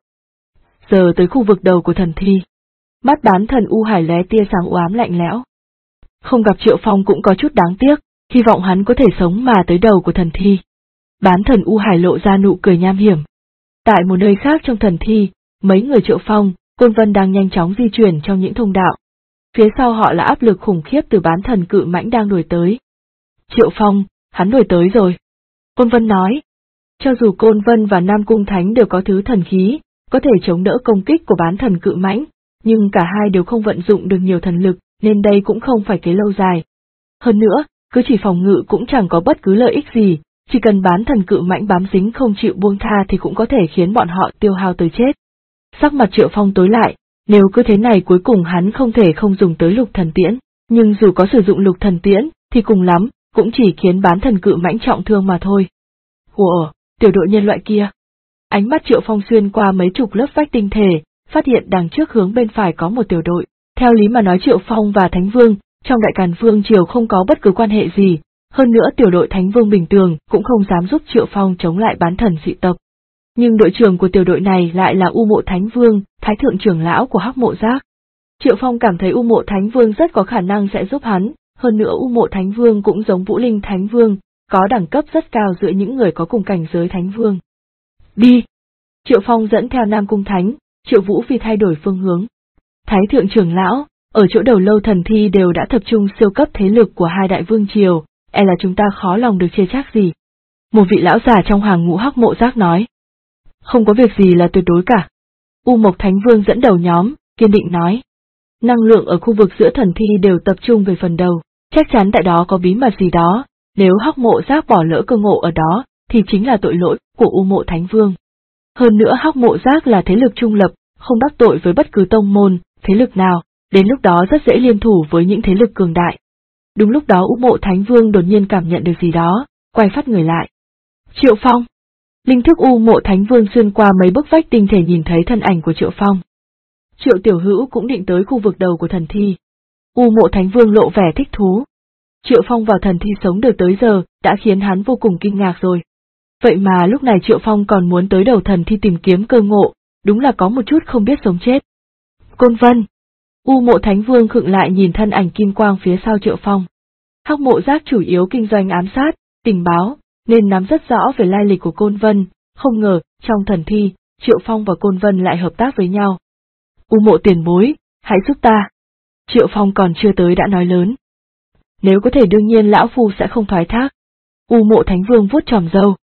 Giờ tới khu vực đầu của thần thi. Mắt bán thần U Hải lóe tia sáng u ám lạnh lẽo. Không gặp Triệu Phong cũng có chút đáng tiếc, hy vọng hắn có thể sống mà tới đầu của thần thi. Bán thần U Hải lộ ra nụ cười nham hiểm. Tại một nơi khác trong thần thi, mấy người Triệu Phong, Côn Vân đang nhanh chóng di chuyển trong những thông đạo. Phía sau họ là áp lực khủng khiếp từ bán thần cự mãnh đang đuổi tới. Triệu Phong, hắn đuổi tới rồi. Côn Vân nói. Cho dù Côn Vân và Nam Cung Thánh đều có thứ thần khí, có thể chống đỡ công kích của bán thần cự mãnh, nhưng cả hai đều không vận dụng được nhiều thần lực, nên đây cũng không phải kế lâu dài. Hơn nữa, cứ chỉ phòng ngự cũng chẳng có bất cứ lợi ích gì, chỉ cần bán thần cự mãnh bám dính không chịu buông tha thì cũng có thể khiến bọn họ tiêu hao tới chết. Sắc mặt Triệu Phong tối lại, nếu cứ thế này cuối cùng hắn không thể không dùng tới lục thần tiễn, nhưng dù có sử dụng lục thần tiễn, thì cùng lắm, cũng chỉ khiến bán thần cự mãnh trọng thương mà thôi. Ủa, tiểu đội nhân loại kia. Ánh mắt Triệu Phong xuyên qua mấy chục lớp vách tinh thể, phát hiện đằng trước hướng bên phải có một tiểu đội. Theo lý mà nói Triệu Phong và Thánh Vương, trong Đại Càn Vương Triều không có bất cứ quan hệ gì, hơn nữa tiểu đội Thánh Vương bình thường cũng không dám giúp Triệu Phong chống lại bán thần dị tộc. Nhưng đội trưởng của tiểu đội này lại là U Mộ Thánh Vương, Thái thượng trưởng lão của Hắc Mộ Giác. Triệu Phong cảm thấy U Mộ Thánh Vương rất có khả năng sẽ giúp hắn, hơn nữa U Mộ Thánh Vương cũng giống Vũ Linh Thánh Vương, có đẳng cấp rất cao giữa những người có cùng cảnh giới Thánh Vương. Đi! Triệu Phong dẫn theo Nam Cung Thánh, Triệu Vũ Phi thay đổi phương hướng. Thái thượng trưởng lão, ở chỗ đầu lâu thần thi đều đã tập trung siêu cấp thế lực của hai đại vương triều, e là chúng ta khó lòng được chê trách gì. Một vị lão già trong hàng ngũ Hắc Mộ Giác nói. Không có việc gì là tuyệt đối cả. U Mộc Thánh Vương dẫn đầu nhóm, kiên định nói. Năng lượng ở khu vực giữa thần thi đều tập trung về phần đầu, chắc chắn tại đó có bí mật gì đó, nếu Hắc Mộ Giác bỏ lỡ cơ ngộ ở đó, thì chính là tội lỗi của U Mộ Thánh Vương. Hơn nữa Hắc Mộ Giác là thế lực trung lập, không đắc tội với bất cứ tông môn, thế lực nào, đến lúc đó rất dễ liên thủ với những thế lực cường đại. Đúng lúc đó U Mộ Thánh Vương đột nhiên cảm nhận được gì đó, quay phát người lại. Triệu Phong! Linh thức U Mộ Thánh Vương xuyên qua mấy bức vách tinh thể nhìn thấy thân ảnh của Triệu Phong. Triệu Tiểu Hữu cũng định tới khu vực đầu của thần thi. U Mộ Thánh Vương lộ vẻ thích thú. Triệu Phong vào thần thi sống được tới giờ, đã khiến hắn vô cùng kinh ngạc rồi. Vậy mà lúc này Triệu Phong còn muốn tới đầu thần thi tìm kiếm cơ ngộ, đúng là có một chút không biết sống chết. Côn Vân! U Mộ Thánh Vương khựng lại nhìn thân ảnh kim quang phía sau Triệu Phong. Hắc Mộ Giác chủ yếu kinh doanh ám sát, tình báo, nên nắm rất rõ về lai lịch của Côn Vân, không ngờ, trong thần thi, Triệu Phong và Côn Vân lại hợp tác với nhau. U Mộ tiền bối, hãy giúp ta. Triệu Phong còn chưa tới đã nói lớn. nếu có thể đương nhiên lão phu sẽ không thoái thác. U Mộ Thánh Vương vuốt tròm râu.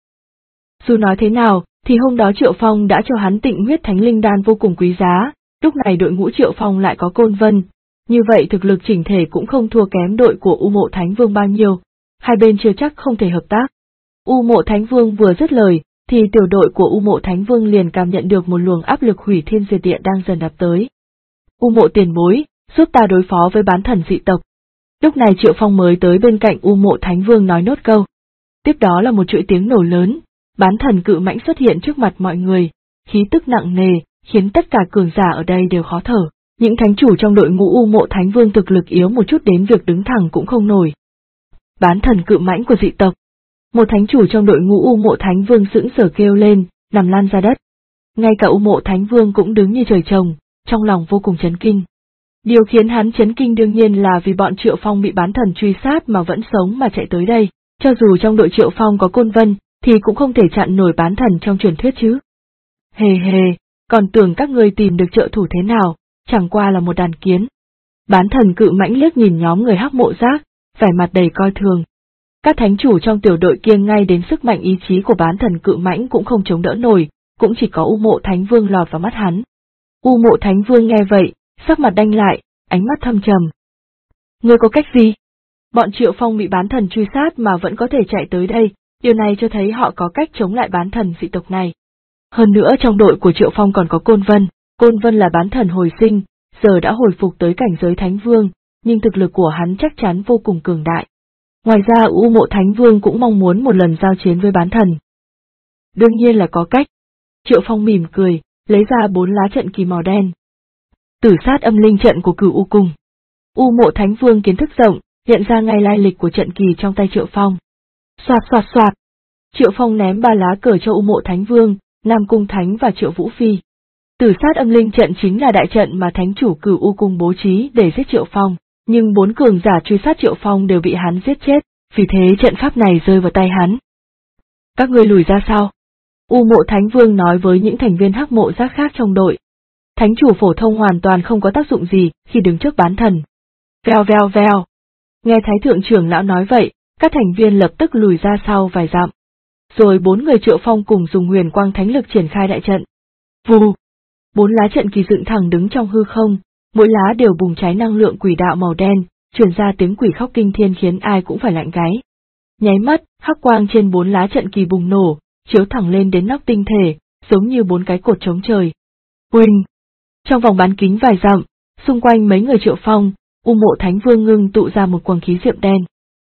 Dù nói thế nào, thì hôm đó Triệu Phong đã cho hắn Tịnh Huyết Thánh Linh Đan vô cùng quý giá, lúc này đội ngũ Triệu Phong lại có Côn Vân, như vậy thực lực chỉnh thể cũng không thua kém đội của U Mộ Thánh Vương bao nhiêu, hai bên chưa chắc không thể hợp tác. U Mộ Thánh Vương vừa dứt lời, thì tiểu đội của U Mộ Thánh Vương liền cảm nhận được một luồng áp lực hủy thiên diệt địa đang dần ập tới. U Mộ tiền bối, giúp ta đối phó với bán thần dị tộc. Lúc này Triệu Phong mới tới bên cạnh U Mộ Thánh Vương nói nốt câu. Tiếp đó là một chuỗi tiếng nổ lớn, bán thần cự mãnh xuất hiện trước mặt mọi người, khí tức nặng nề, khiến tất cả cường giả ở đây đều khó thở. Những thánh chủ trong đội ngũ U Mộ Thánh Vương thực lực yếu một chút đến việc đứng thẳng cũng không nổi. Bán thần cự mãnh của dị tộc. Một thánh chủ trong đội ngũ U Mộ Thánh Vương sững sờ kêu lên, nằm lăn ra đất. Ngay cả U Mộ Thánh Vương cũng đứng như trời trồng, trong lòng vô cùng chấn kinh. Điều khiến hắn chấn kinh đương nhiên là vì bọn Triệu Phong bị bán thần truy sát mà vẫn sống mà chạy tới đây, cho dù trong đội Triệu Phong có Côn Vân, thì cũng không thể chặn nổi bán thần trong truyền thuyết chứ. Hề hề, còn tưởng các ngươi tìm được trợ thủ thế nào, chẳng qua là một đàn kiến. Bán thần cự mãnh liếc nhìn nhóm người Hắc Mộ Giác, vẻ mặt đầy coi thường. Các thánh chủ trong tiểu đội kia ngay đến sức mạnh ý chí của bán thần cự mãnh cũng không chống đỡ nổi, cũng chỉ có U Mộ Thánh Vương lọt vào mắt hắn. U Mộ Thánh Vương nghe vậy, sắc mặt đanh lại, ánh mắt thâm trầm. Ngươi có cách gì? Bọn Triệu Phong bị bán thần truy sát mà vẫn có thể chạy tới đây, điều này cho thấy họ có cách chống lại bán thần dị tộc này. Hơn nữa trong đội của Triệu Phong còn có Côn Vân là bán thần hồi sinh, giờ đã hồi phục tới cảnh giới Thánh Vương, nhưng thực lực của hắn chắc chắn vô cùng cường đại. Ngoài ra U Mộ Thánh Vương cũng mong muốn một lần giao chiến với bán thần. Đương nhiên là có cách. Triệu Phong mỉm cười, lấy ra 4 lá trận kỳ màu đen. Tử sát âm linh trận của Cửu U Cung. U Mộ Thánh Vương kiến thức rộng, nhận ra ngay lai lịch của trận kỳ trong tay Triệu Phong. Soạt soạt soạt. Triệu Phong ném 3 lá cờ cho U Mộ Thánh Vương, Nam Cung Thánh và Triệu Vũ Phi. Tử sát âm linh trận chính là đại trận mà thánh chủ Cửu U Cung bố trí để giết Triệu Phong, nhưng 4 cường giả truy sát Triệu Phong đều bị hắn giết chết, vì thế trận pháp này rơi vào tay hắn. Các ngươi lùi ra sau. U Mộ Thánh Vương nói với những thành viên Hắc Mộ Giác khác trong đội. Thánh chủ phổ thông hoàn toàn không có tác dụng gì khi đứng trước bán thần. Vèo vèo vèo. Nghe Thái Thượng trưởng lão nói vậy, các thành viên lập tức lùi ra sau vài dặm. Rồi 4 người Triệu Phong cùng dùng huyền quang thánh lực triển khai đại trận. Vù. 4 lá trận kỳ dựng thẳng đứng trong hư không, mỗi lá đều bùng cháy năng lượng quỷ đạo màu đen, truyền ra tiếng quỷ khóc kinh thiên khiến ai cũng phải lạnh gáy. Nháy mắt, hắc quang trên 4 lá trận kỳ bùng nổ, chiếu thẳng lên đến nóc tinh thể, giống như 4 cái cột chống trời. Uỳnh! Trong vòng bán kính vài dặm, xung quanh mấy người Triệu Phong, U Mộ Thánh Vương ngưng tụ ra một quầng khí diệm đen.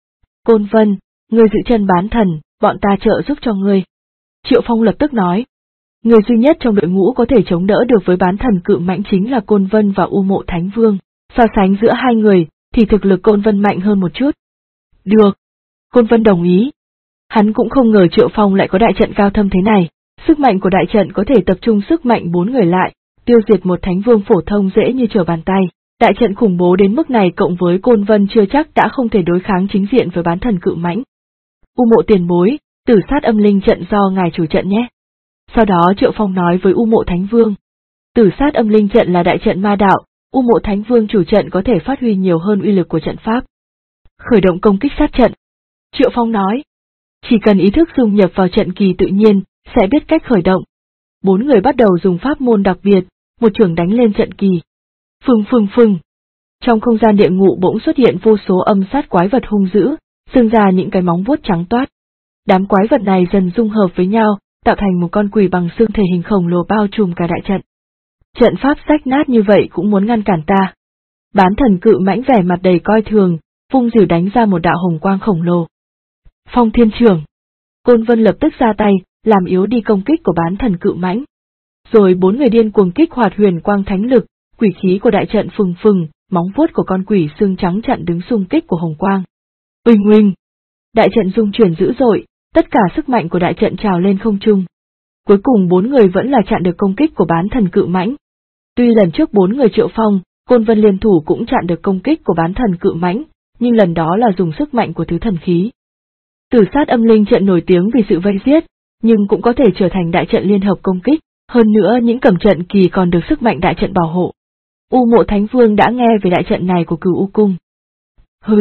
Côn Vân, ngươi giữ chân bán thần, bọn ta trợ giúp cho ngươi. Triệu Phong lập tức nói. Người duy nhất trong đội ngũ có thể chống đỡ được với bán thần cự mãnh chính là Côn Vân và U Mộ Thánh Vương, so sánh giữa hai người, thì thực lực Côn Vân mạnh hơn một chút. Được. Côn Vân đồng ý. Hắn cũng không ngờ Triệu Phong lại có đại trận cao thâm thế này, sức mạnh của đại trận có thể tập trung sức mạnh 4 người lại, tiêu diệt một thánh vương phổ thông dễ như trở bàn tay. Đại trận khủng bố đến mức này cộng với Côn Vân chưa chắc đã không thể đối kháng chính diện với bán thần cự mãnh. U Mộ tiền bối, tử sát âm linh trận do ngài chủ trận nhé. Sau đó Triệu Phong nói với U Mộ Thánh Vương. Tử sát âm linh trận là đại trận ma đạo, U Mộ Thánh Vương chủ trận có thể phát huy nhiều hơn uy lực của trận pháp. Khởi động công kích sát trận. Triệu Phong nói. Chỉ cần ý thức dung nhập vào trận kỳ tự nhiên, sẽ biết cách khởi động. 4 người bắt đầu dùng pháp môn đặc biệt, một chưởng đánh lên trận kỳ. Phừng phừng phừng. Trong không gian địa ngục bỗng xuất hiện vô số âm sát quái vật hung dữ, xương ra những cái móng vuốt trắng toát. Đám quái vật này dần dung hợp với nhau, tạo thành một con quỷ bằng xương thể hình khổng lồ bao trùm cả đại trận. Trận pháp rách nát như vậy cũng muốn ngăn cản ta. Bán thần cự mãnh vẻ mặt đầy coi thường, vung dìu đánh ra một đạo hồng quang khổng lồ. Phong Thiên Trưởng. Côn Vân lập tức ra tay, làm yếu đi công kích của bán thần cự mãnh. Rồi 4 người điên cuồng kích hoạt huyền quang thánh lực, quỷ khí của đại trận phừng phừng, móng vuốt của con quỷ xương trắng chặn đứng xung kích của hồng quang. Uỳnh uỳnh. Đại trận rung chuyển dữ dội, tất cả sức mạnh của đại trận trào lên không trung. Cuối cùng 4 người vẫn là chặn được công kích của bán thần cự mãnh. Tuy lần trước 4 người Triệu Phong, Côn Vân liên thủ cũng chặn được công kích của bán thần cự mãnh, nhưng lần đó là dùng sức mạnh của thứ thần khí. Tử sát âm linh trận nổi tiếng vì sự vây giết, nhưng cũng có thể trở thành đại trận liên hợp công kích, hơn nữa những cầm trận kỳ còn được sức mạnh đại trận bảo hộ. U Mộ Thánh Vương đã nghe về đại trận này của Cửu U Cung. Hừ,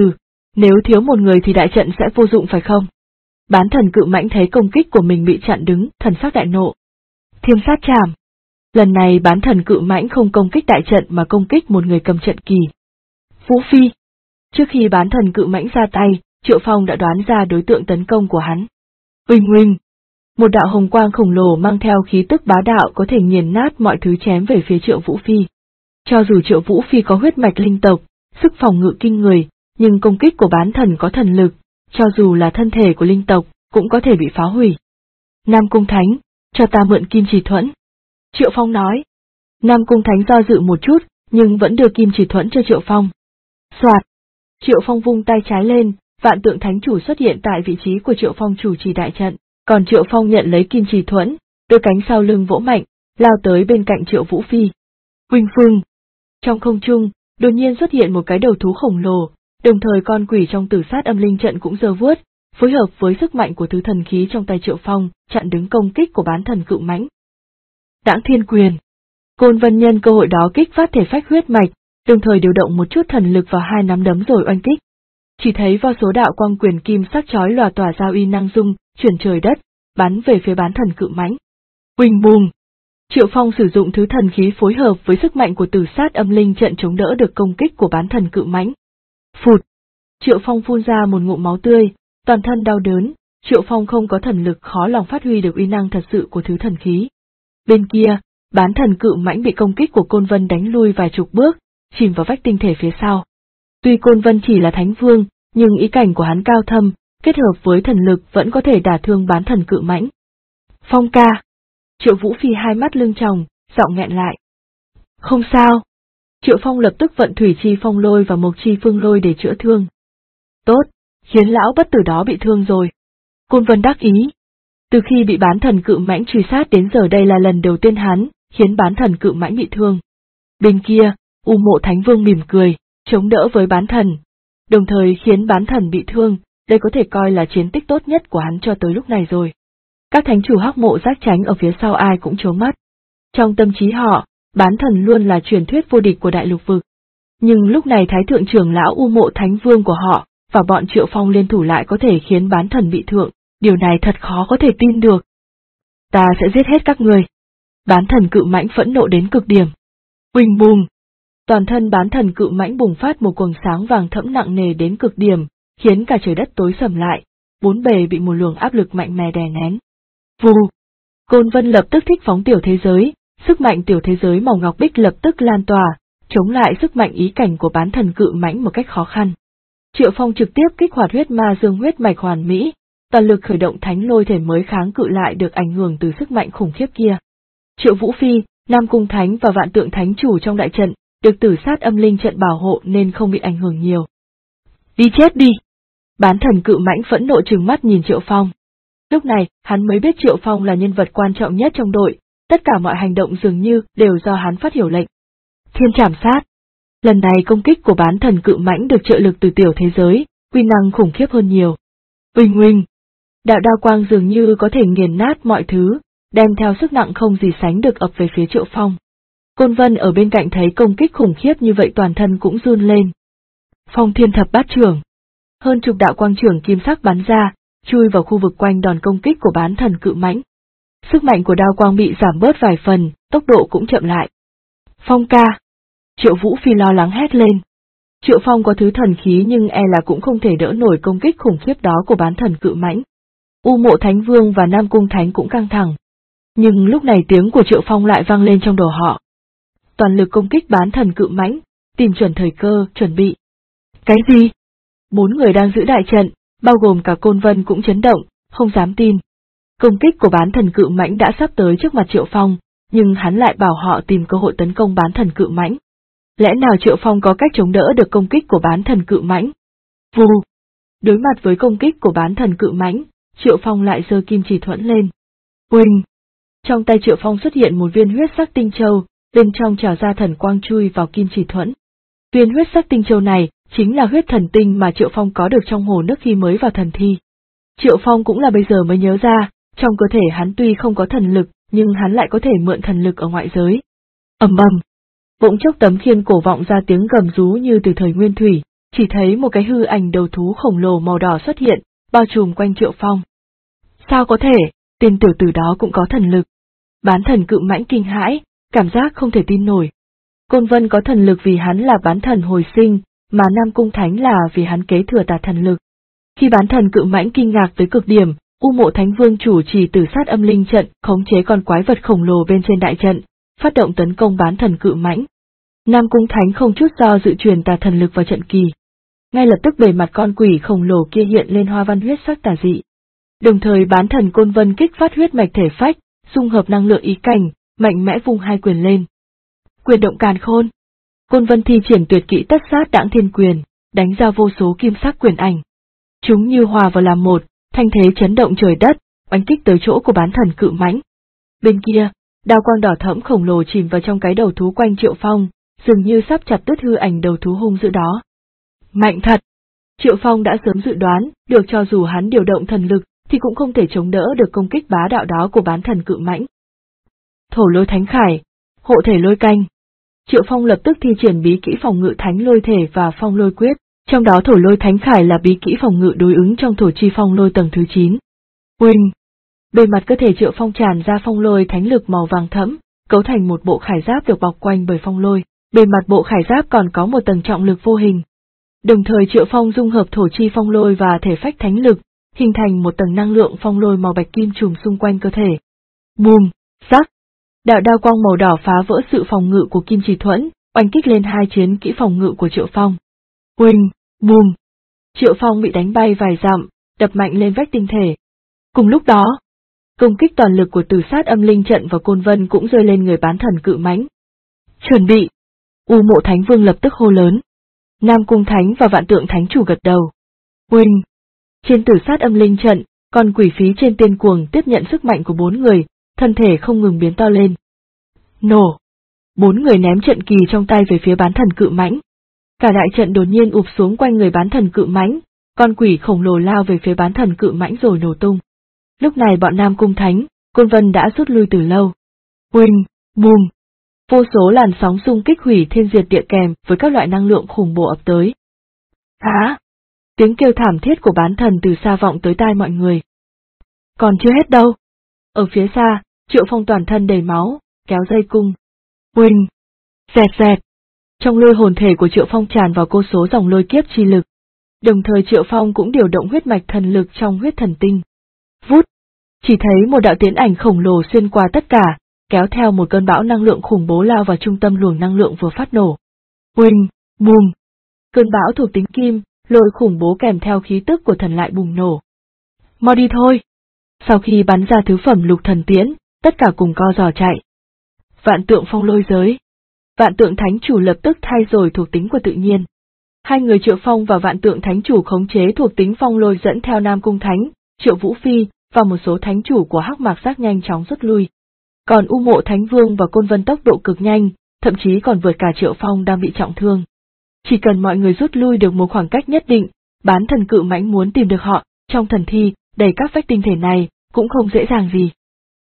Nếu thiếu một người thì đại trận sẽ vô dụng phải không? Bán thần cự mãnh thấy công kích của mình bị chặn đứng, thần sắc đại nộ. Thiêm sát chảm. Lần này bán thần cự mãnh không công kích đại trận mà công kích một người cầm trận kỳ. Vũ Phi. Trước khi bán thần cự mãnh ra tay, Triệu Phong đã đoán ra đối tượng tấn công của hắn. Uỳnh uỳnh. Một đạo hồng quang khổng lồ mang theo khí tức bá đạo có thể nghiền nát mọi thứ chém về phía Triệu Vũ Phi. Cho dù Triệu Vũ Phi có huyết mạch linh tộc, sức phòng ngự kinh người, nhưng công kích của bán thần có thần lực, cho dù là thân thể của linh tộc, cũng có thể bị phá hủy. Nam Cung Thánh, cho ta mượn kim chỉ thuẫn. Triệu Phong nói. Nam Cung Thánh do dự một chút, nhưng vẫn đưa kim chỉ thuẫn cho Triệu Phong. Soạt. Triệu Phong vung tay trái lên, Vạn Tượng Thánh Chủ xuất hiện tại vị trí của Triệu Phong chủ trì đại trận, còn Triệu Phong nhận lấy kim chỉ thuẫn, đôi cánh sau lưng vỗ mạnh, lao tới bên cạnh Triệu Vũ Phi. Huỳnh Phương. Trong không trung, đột nhiên xuất hiện một cái đầu thú khổng lồ, đồng thời con quỷ trong Tử Sát Âm Linh trận cũng giơ vuốt, phối hợp với sức mạnh của thứ thần khí trong tay Triệu Phong, chặn đứng công kích của bán thần cự mãnh. Đãng Thiên Quyền. Côn Vân nhân cơ hội đó kích phát thể phách huyết mạch, đồng thời điều động một chút thần lực vào hai nắm đấm rồi oanh kích. Chỉ thấy vô số đạo quang quyền kim sắc chói lòa tỏa ra uy năng dung, chuyển trời đất, bắn về phía bán thần cự mãnh. Huỳnh bùm. Triệu Phong sử dụng thứ thần khí phối hợp với sức mạnh của Tử Sát Âm Linh trận chống đỡ được công kích của bán thần cự mãnh. Phụt. Triệu Phong phun ra một ngụm máu tươi, toàn thân đau đớn, Triệu Phong không có thần lực khó lòng phát huy được uy năng thật sự của thứ thần khí. Bên kia, bán thần cự mãnh bị công kích của Côn Vân đánh lui vài chục bước, chìm vào vách tinh thể phía sau. Tuy Côn Vân chỉ là thánh vương, nhưng ý cảnh của hắn cao thâm, kết hợp với thần lực vẫn có thể đả thương bán thần cự mãnh. Phong ca. Triệu Vũ Phi hai mắt lưng tròng, giọng nghẹn lại. Không sao. Triệu Phong lập tức vận thủy chi phong lôi và mộc chi phương lôi để chữa thương. Tốt, khiến lão bất tử đó bị thương rồi. Côn Vân đắc ý. Từ khi bị bán thần cự mãnh truy sát đến giờ đây là lần đầu tiên hắn khiến bán thần cự mãnh bị thương. Bên kia, U Mộ Thánh Vương mỉm cười, chống đỡ với bán thần, đồng thời khiến bán thần bị thương, đây có thể coi là chiến tích tốt nhất của hắn cho tới lúc này rồi. Các thánh chủ Hắc Mộ Giác Tránh ở phía sau ai cũng trố mắt. Trong tâm trí họ, bán thần luôn là truyền thuyết vô địch của đại lục vực. Nhưng lúc này Thái Thượng trưởng lão U Mộ Thánh Vương của họ, và bọn Triệu Phong liên thủ lại có thể khiến bán thần bị thương, điều này thật khó có thể tin được. Ta sẽ giết hết các người. Bán thần cự mãnh phẫn nộ đến cực điểm. Huỳnh bùm. Toàn thân bán thần cự mãnh bùng phát một quầng sáng vàng thẫm nặng nề đến cực điểm, khiến cả trời đất tối sầm lại, bốn bề bị một luồng áp lực mạnh mẽ đè nén. Vù. Côn Vân lập tức thích phóng tiểu thế giới, sức mạnh tiểu thế giới màu ngọc bích lập tức lan tỏa, chống lại sức mạnh ý cảnh của bán thần cự mãnh một cách khó khăn. Triệu Phong trực tiếp kích hoạt huyết ma dương huyết mạch hoàn mỹ, toàn lực khởi động thánh lôi thể mới kháng cự lại được ảnh hưởng từ sức mạnh khủng khiếp kia. Triệu Vũ Phi, Nam Cung Thánh và Vạn Tượng Thánh Chủ trong đại trận, được Tử Sát Âm Linh trận bảo hộ nên không bị ảnh hưởng nhiều. Đi chết đi! Bán thần cự mãnh phẫn nộ trừng mắt nhìn Triệu Phong. Lúc này, hắn mới biết Triệu Phong là nhân vật quan trọng nhất trong đội, tất cả mọi hành động dường như đều do hắn phát hiểu lệnh. Thiên trảm sát. Lần này công kích của bán thần cự mãnh được trợ lực từ tiểu thế giới, uy năng khủng khiếp hơn nhiều. Uỳnh uỳnh. Đạo đao quang dường như có thể nghiền nát mọi thứ, đem theo sức nặng không gì sánh được ập về phía Triệu Phong. Côn Vân ở bên cạnh thấy công kích khủng khiếp như vậy toàn thân cũng run lên. Phong Thiên Thập Bát Chưởng. Hơn chục đạo quang chưởng kim sắc bắn ra, chui vào khu vực quanh đòn công kích của bán thần cự mãnh. Sức mạnh của đao quang bị giảm bớt vài phần, tốc độ cũng chậm lại. Phong ca. Triệu Vũ Phi lo lắng hét lên. Triệu Phong có thứ thần khí nhưng e là cũng không thể đỡ nổi công kích khủng khiếp đó của bán thần cự mãnh. U Mộ Thánh Vương và Nam Cung Thánh cũng căng thẳng. Nhưng lúc này tiếng của Triệu Phong lại vang lên trong đầu họ. Toàn lực công kích bán thần cự mãnh, tìm chuẩn thời cơ, chuẩn bị. Cái gì? Bốn người đang giữ đại trận, bao gồm cả Côn Vân cũng chấn động, không dám tin. Công kích của bán thần cự mãnh đã sắp tới trước mặt Triệu Phong, nhưng hắn lại bảo họ tìm cơ hội tấn công bán thần cự mãnh. Lẽ nào Triệu Phong có cách chống đỡ được công kích của bán thần cự mãnh? Vù! Đối mặt với công kích của bán thần cự mãnh, Triệu Phong lại giơ kim chỉ thuẫn lên. Uỳnh! Trong tay Triệu Phong xuất hiện một viên huyết sắc tinh châu, bên trong trào ra thần quang chui vào kim chỉ thuẫn. Viên huyết sắc tinh châu này chính là huyết thần tinh mà Triệu Phong có được trong hồ nước khi mới vào thần thi. Triệu Phong cũng là bây giờ mới nhớ ra, trong cơ thể hắn tuy không có thần lực, nhưng hắn lại có thể mượn thần lực ở ngoại giới. Ầm ầm. Bỗng chốc tấm khiên cổ vọng ra tiếng gầm rú như từ thời nguyên thủy, chỉ thấy một cái hư ảnh đầu thú khổng lồ màu đỏ xuất hiện, bao trùm quanh Triệu Phong. Sao có thể, tên tiểu tử đó cũng có thần lực. Bán thần cự mãnh kinh hãi, cảm giác không thể tin nổi. Côn Vân có thần lực vì hắn là bán thần hồi sinh, mà Nam Cung Thánh là vì hắn kế thừa tà thần lực. Khi bán thần cự mãnh kinh ngạc tới cực điểm, U Mộ Thánh Vương chủ trì Tử Sát Âm Linh trận, khống chế con quái vật khổng lồ bên trên đại trận, phát động tấn công bán thần cự mãnh. Nam Cung Thánh không chút do dự truyền tà thần lực vào trận kỳ. Ngay lập tức bề mặt con quỷ khổng lồ kia hiện lên hoa văn huyết sắc tà dị. Đồng thời bán thần Côn Vân kích phát huyết mạch thể phách, dung hợp năng lượng ý cảnh, mạnh mẽ vung hai quyền lên. Quyền động càn khôn. Côn Vân thi triển tuyệt kỹ Tất Sát Đãng Thiên Quyền, đánh ra vô số kim sắc quyền ảnh. Chúng như hòa vào làm một, thanh thế chấn động trời đất, oanh kích tới chỗ của bán thần cự mãnh. Bên kia, đao quang đỏ thẫm khổng lồ chìm vào trong cái đầu thú quanh Triệu Phong, dường như sắp chặt đứt hư ảnh đầu thú hung dữ đó. Mạnh thật! Triệu Phong đã sớm dự đoán, được cho dù hắn điều động thần lực, thì cũng không thể chống đỡ được công kích bá đạo đó của bán thần cự mãnh. Thổ lôi thánh khải, hộ thể lôi canh. Triệu Phong lập tức thi triển bí kỹ phòng ngự thánh lôi thể và phong lôi quyết, trong đó thổ lôi thánh khải là bí kỹ phòng ngự đối ứng trong thổ chi phong lôi tầng thứ 9. Uỳnh! Bề mặt cơ thể Triệu Phong tràn ra phong lôi thánh lực màu vàng thẫm, cấu thành một bộ khải giáp được bọc quanh bởi phong lôi, bề mặt bộ khải giáp còn có một tầng trọng lực vô hình. Đồng thời Triệu Phong dung hợp thổ chi phong lôi và thể phách thánh lực, hình thành một tầng năng lượng phong lôi màu bạch kim trùm xung quanh cơ thể. Bùm, sắc! Đạo đao quang màu đỏ phá vỡ sự phòng ngự của Kim Chỉ Thuẫn, oanh kích lên hai chiến kỹ phòng ngự của Triệu Phong. Uỳnh, bùm! Triệu Phong bị đánh bay vài dặm, đập mạnh lên vách tinh thể. Cùng lúc đó, công kích toàn lực của Tử Sát Âm Linh trận và Côn Vân cũng rơi lên người bán thần cự mãnh. Chuẩn bị! U Mộ Thánh Vương lập tức hô lớn. Nam Cung Thánh và Vạn Tượng Thánh chủ gật đầu. Uỳnh! Trên Tử Sát Âm Linh trận, con quỷ phí trên tiên cuồng tiếp nhận sức mạnh của bốn người, thân thể không ngừng biến to lên. Nổ! Bốn người ném trận kỳ trong tay về phía bán thần cự mãnh. Cả đại trận đột nhiên ụp xuống quanh người bán thần cự mãnh, con quỷ khổng lồ lao về phía bán thần cự mãnh rồi nổ tung. Lúc này bọn Nam Cung Thánh, Côn Vân đã rút lui từ lâu. Uỳnh, bùm! Vô số làn sóng xung kích hủy thiên diệt địa kèm với các loại năng lượng khủng bố ập tới. Hả? Tiếng kêu thảm thiết của bán thần từ xa vọng tới tai mọi người. Còn chưa hết đâu. Ở phía xa, Triệu Phong toàn thân đầy máu, kéo dây cung. Uỳnh! Dẹt dẹt! Trong lôi hồn thể của Triệu Phong tràn vào vô số dòng lôi kiếp chi lực. Đồng thời Triệu Phong cũng điều động huyết mạch thần lực trong huyết thần tinh. Vút! Chỉ thấy một đạo tiến ảnh khổng lồ xuyên qua tất cả, kéo theo một cơn bão năng lượng khủng bố lao vào trung tâm luồng năng lượng vừa phát nổ. Uỳnh! Bùm! Cơn bão thuộc tính kim, lôi khủng bố kèm theo khí tức của thần lại bùng nổ. Mau đi thôi! Sau khi bắn ra thứ phẩm lục thần tiễn, tất cả cùng co giò chạy. Vạn Tượng Phong Lôi Giới. Vạn Tượng Thánh chủ lập tức thay đổi thuộc tính của tự nhiên. Hai người Triệu Phong và Vạn Tượng Thánh chủ khống chế thuộc tính phong lôi dẫn theo Nam Cung Thánh, Triệu Vũ Phi và một số thánh chủ của Hắc Mạc Giác nhanh chóng rút lui. Còn U Mộ Thánh Vương và Côn Vân tốc độ cực nhanh, thậm chí còn vượt cả Triệu Phong đang bị trọng thương. Chỉ cần mọi người rút lui được một khoảng cách nhất định, bán thần cự mãnh muốn tìm được họ, trong thần thi, đầy các vách tinh thể này, cũng không dễ dàng gì.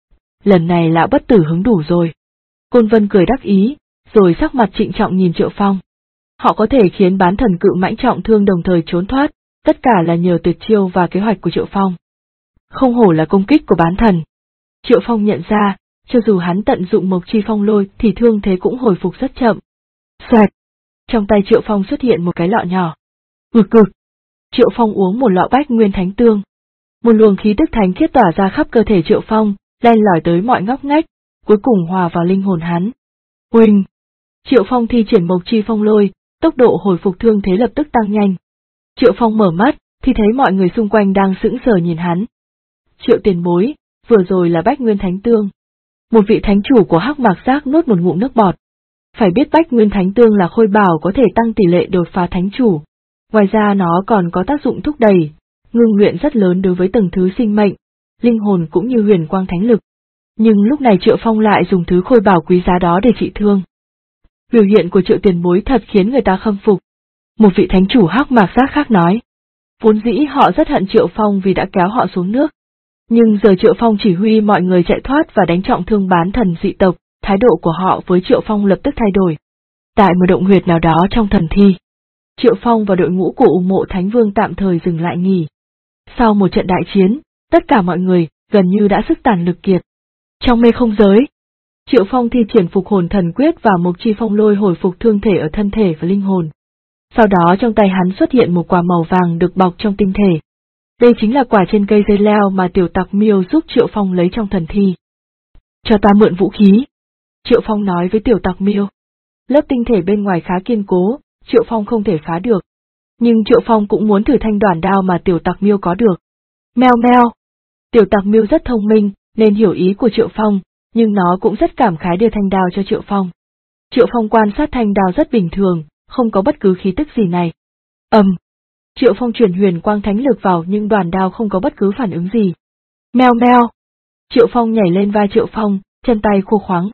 Lần này lão bất tử hứng đủ rồi. Côn Vân cười đắc ý, rồi sắc mặt trịnh trọng nhìn Triệu Phong. Họ có thể khiến bán thần cự mãnh trọng thương đồng thời trốn thoát, tất cả là nhờ tuyệt chiêu và kế hoạch của Triệu Phong. Không hổ là công kích của bán thần. Triệu Phong nhận ra, cho dù hắn tận dụng Mộc Chi Phong Lôi thì thương thế cũng hồi phục rất chậm. Xoẹt! Trong tay Triệu Phong xuất hiện một cái lọ nhỏ. Ực ực! Triệu Phong uống một lọ Bách Nguyên Thánh Tương. Một luồng khí tức thánh khiết tỏa ra khắp cơ thể Triệu Phong, len lỏi tới mọi ngóc ngách, cuối cùng hòa vào linh hồn hắn. Uỳnh! Triệu Phong thi triển Mộc Chi Phong Lôi, tốc độ hồi phục thương thế lập tức tăng nhanh. Triệu Phong mở mắt, thì thấy mọi người xung quanh đang sững sờ nhìn hắn. Triệu tiền bối, vừa rồi là Bách Nguyên Thánh Tương. Một vị thánh chủ của Hắc Mạc Giác nuốt một ngụm nước bọt. Phải biết Bách Nguyên Thánh Tương là khôi bảo có thể tăng tỷ lệ đột phá thánh chủ. Ngoài ra nó còn có tác dụng thúc đẩy, ngưng luyện rất lớn đối với từng thứ sinh mệnh, linh hồn cũng như huyền quang thánh lực. Nhưng lúc này Triệu Phong lại dùng thứ khôi bảo quý giá đó để trị thương. Biểu hiện của Triệu tiền bối thật khiến người ta khâm phục. Một vị thánh chủ Hắc Mạc Giác khác nói. Vốn dĩ họ rất hận Triệu Phong vì đã kéo họ xuống nước. Nhưng giờ Triệu Phong chỉ huy mọi người chạy thoát và đánh trọng thương bán thần dị tộc, thái độ của họ với Triệu Phong lập tức thay đổi. Tại một động huyệt nào đó trong thần thi, Triệu Phong và đội ngũ của U Mộ Thánh Vương tạm thời dừng lại nghỉ. Sau một trận đại chiến, tất cả mọi người gần như đã sức tàn lực kiệt. Trong mê không giới, Triệu Phong thi triển phục hồn thần quyết và Mộc Chi Phong Lôi hồi phục thương thể ở thân thể và linh hồn. Sau đó trong tay hắn xuất hiện một quả màu vàng được bọc trong tinh thể. Đây chính là quả trên cây dây leo mà tiểu tặc miêu giúp Triệu Phong lấy trong thần thi. Cho ta mượn vũ khí. Triệu Phong nói với tiểu tặc miêu. Lớp tinh thể bên ngoài khá kiên cố, Triệu Phong không thể phá được. Nhưng Triệu Phong cũng muốn thử thanh đoản đao mà tiểu tặc miêu có được. Meo meo. Tiểu tặc miêu rất thông minh, nên hiểu ý của Triệu Phong, nhưng nó cũng rất cảm khái đưa thanh đao cho Triệu Phong. Triệu Phong quan sát thanh đao rất bình thường, không có bất cứ khí tức gì này. Triệu Phong truyền huyền quang thánh lực vào nhưng đoàn đao không có bất cứ phản ứng gì. Meo meo. Triệu Phong nhảy lên vai Triệu Phong, chân tay khô khoắng.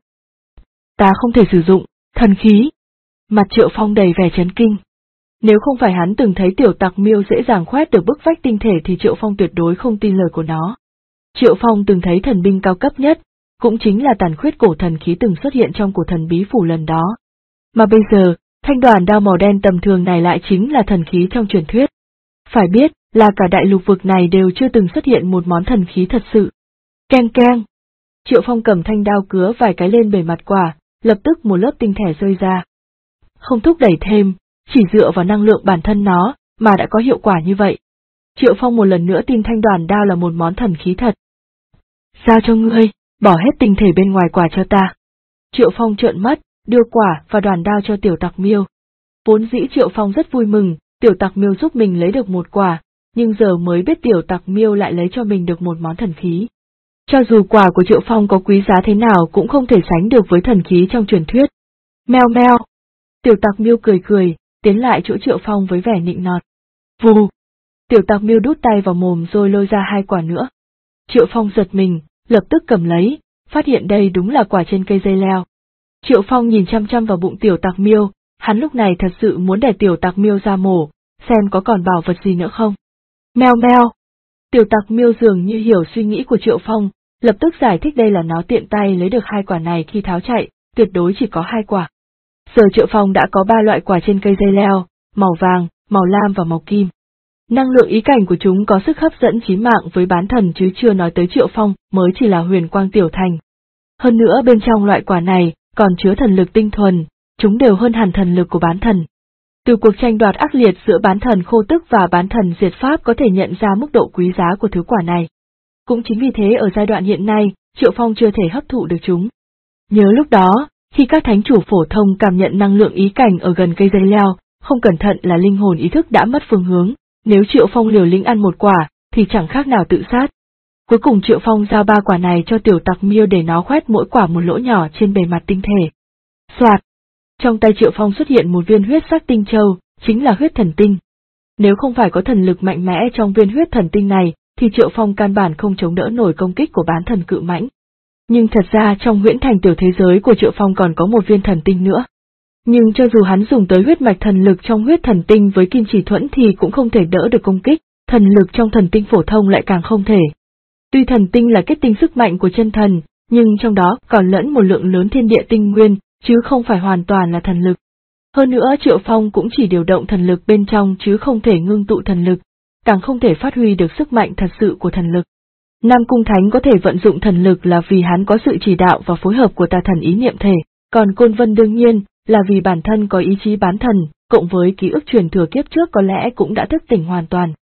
Ta không thể sử dụng thần khí. Mặt Triệu Phong đầy vẻ chấn kinh. Nếu không phải hắn từng thấy tiểu tặc miêu dễ dàng khoét được bức vách tinh thể thì Triệu Phong tuyệt đối không tin lời của nó. Triệu Phong từng thấy thần binh cao cấp nhất, cũng chính là tàn khuyết cổ thần khí từng xuất hiện trong cổ thần bí phủ lần đó. Mà bây giờ, thanh đoàn đao màu đen tầm thường này lại chính là thần khí trong truyền thuyết. Phải biết, là cả đại lục vực này đều chưa từng xuất hiện một món thần khí thật sự. Keng keng. Triệu Phong cầm thanh đao cứa vài cái lên bề mặt quả, lập tức một lớp tinh thể rơi ra. Không thúc đẩy thêm, chỉ dựa vào năng lượng bản thân nó, mà đã có hiệu quả như vậy. Triệu Phong một lần nữa tin thanh đoàn đao là một món thần khí thật. Giao cho ngươi, bỏ hết tinh thể bên ngoài quả cho ta. Triệu Phong trợn mắt, đưa quả và đoàn đao cho tiểu tặc miêu. Vốn dĩ Triệu Phong rất vui mừng, tiểu tặc miêu giúp mình lấy được một quả, nhưng giờ mới biết tiểu tặc miêu lại lấy cho mình được một món thần khí. Cho dù quả của Triệu Phong có quý giá thế nào cũng không thể sánh được với thần khí trong truyền thuyết. Meo meo. Tiểu tặc miêu cười cười, tiến lại chỗ Triệu Phong với vẻ nịnh nọt. Vù. Tiểu tặc miêu đút tay vào mồm rồi lôi ra 2 quả nữa. Triệu Phong giật mình, lập tức cầm lấy, phát hiện đây đúng là quả trên cây dây leo. Triệu Phong nhìn chăm chăm vào bụng tiểu tặc miêu, hắn lúc này thật sự muốn để tiểu tặc miêu ra mổ, xem có còn bảo vật gì nữa không. Meo meo. Tiểu tặc miêu dường như hiểu suy nghĩ của Triệu Phong, lập tức giải thích đây là nó tiện tay lấy được 2 quả này khi tháo chạy, tuyệt đối chỉ có 2 quả. Giờ Triệu Phong đã có 3 loại quả trên cây dây leo, màu vàng, màu lam và màu kim. Năng lượng ý cảnh của chúng có sức hấp dẫn chí mạng với bán thần chứ chưa nói tới Triệu Phong mới chỉ là huyền quang tiểu thành. Hơn nữa bên trong loại quả này còn chứa thần lực tinh thuần, chúng đều hơn hẳn thần lực của bán thần. Từ cuộc tranh đoạt ác liệt giữa bán thần khô tức và bán thần diệt pháp có thể nhận ra mức độ quý giá của thứ quả này. Cũng chính vì thế ở giai đoạn hiện nay, Triệu Phong chưa thể hấp thụ được chúng. Nhớ lúc đó, khi các thánh chủ phổ thông cảm nhận năng lượng ý cảnh ở gần cây dây leo, không cẩn thận là linh hồn ý thức đã mất phương hướng, nếu Triệu Phong liều lĩnh ăn một quả, thì chẳng khác nào tự sát. Cuối cùng Triệu Phong giao 3 quả này cho tiểu tặc miêu để nó khoét mỗi quả một lỗ nhỏ trên bề mặt tinh thể. Soạt! Trong tay Triệu Phong xuất hiện một viên huyết sắc tinh châu, chính là huyết thần tinh. Nếu không phải có thần lực mạnh mẽ trong viên huyết thần tinh này, thì Triệu Phong căn bản không chống đỡ nổi công kích của bán thần cự mãnh. Nhưng thật ra trong huyễn thành tiểu thế giới của Triệu Phong còn có một viên thần tinh nữa. Nhưng cho dù hắn dùng tới huyết mạch thần lực trong huyết thần tinh với kim chỉ thuẫn thì cũng không thể đỡ được công kích, thần lực trong thần tinh phổ thông lại càng không thể. Tuy thần tinh là kết tinh sức mạnh của chân thần, nhưng trong đó còn lẫn một lượng lớn thiên địa tinh nguyên, chứ không phải hoàn toàn là thần lực. Hơn nữa Triệu Phong cũng chỉ điều động thần lực bên trong chứ không thể ngưng tụ thần lực, càng không thể phát huy được sức mạnh thật sự của thần lực. Nam Cung Thánh có thể vận dụng thần lực là vì hắn có sự chỉ đạo và phối hợp của tà thần ý niệm thể, còn Côn Vân đương nhiên là vì bản thân có ý chí bán thần, cộng với ký ức truyền thừa kiếp trước có lẽ cũng đã thức tỉnh hoàn toàn.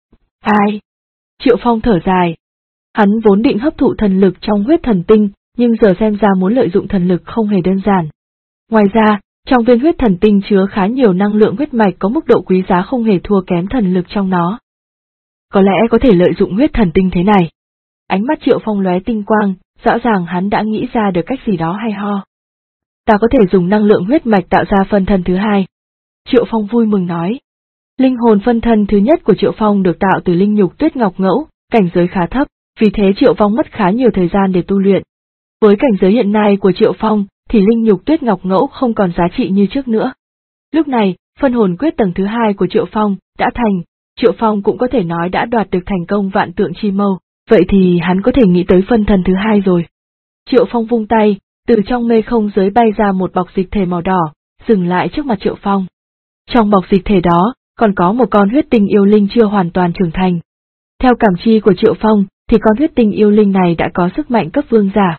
Ai? Triệu Phong thở dài. Hắn vốn định hấp thụ thần lực trong huyết thần tinh, nhưng giờ xem ra muốn lợi dụng thần lực không hề đơn giản. Ngoài ra, trong viên huyết thần tinh chứa khá nhiều năng lượng huyết mạch có mức độ quý giá không hề thua kém thần lực trong nó. Có lẽ có thể lợi dụng huyết thần tinh thế này. Ánh mắt Triệu Phong lóe tinh quang, rõ ràng hắn đã nghĩ ra được cách gì đó hay ho. Ta có thể dùng năng lượng huyết mạch tạo ra phân thân thứ hai. Triệu Phong vui mừng nói. Linh hồn phân thân thứ nhất của Triệu Phong được tạo từ linh nhục tuyết ngọc ngẫu, cảnh giới khá thấp, vì thế Triệu Phong mất khá nhiều thời gian để tu luyện. Với cảnh giới hiện nay của Triệu Phong, thì linh nhục tuyết ngọc ngẫu không còn giá trị như trước nữa. Lúc này, phân hồn quyết tầng thứ 2 của Triệu Phong đã thành, Triệu Phong cũng có thể nói đã đoạt được thành công vạn tượng chi mâu, vậy thì hắn có thể nghĩ tới phân thân thứ 2 rồi. Triệu Phong vung tay, từ trong mê không giới bay ra một bọc dịch thể màu đỏ, dừng lại trước mặt Triệu Phong. Trong bọc dịch thể đó, còn có một con huyết tinh yêu linh chưa hoàn toàn trưởng thành. Theo cảm chi của Triệu Phong, thì con huyết tinh yêu linh này đã có sức mạnh cấp vương giả.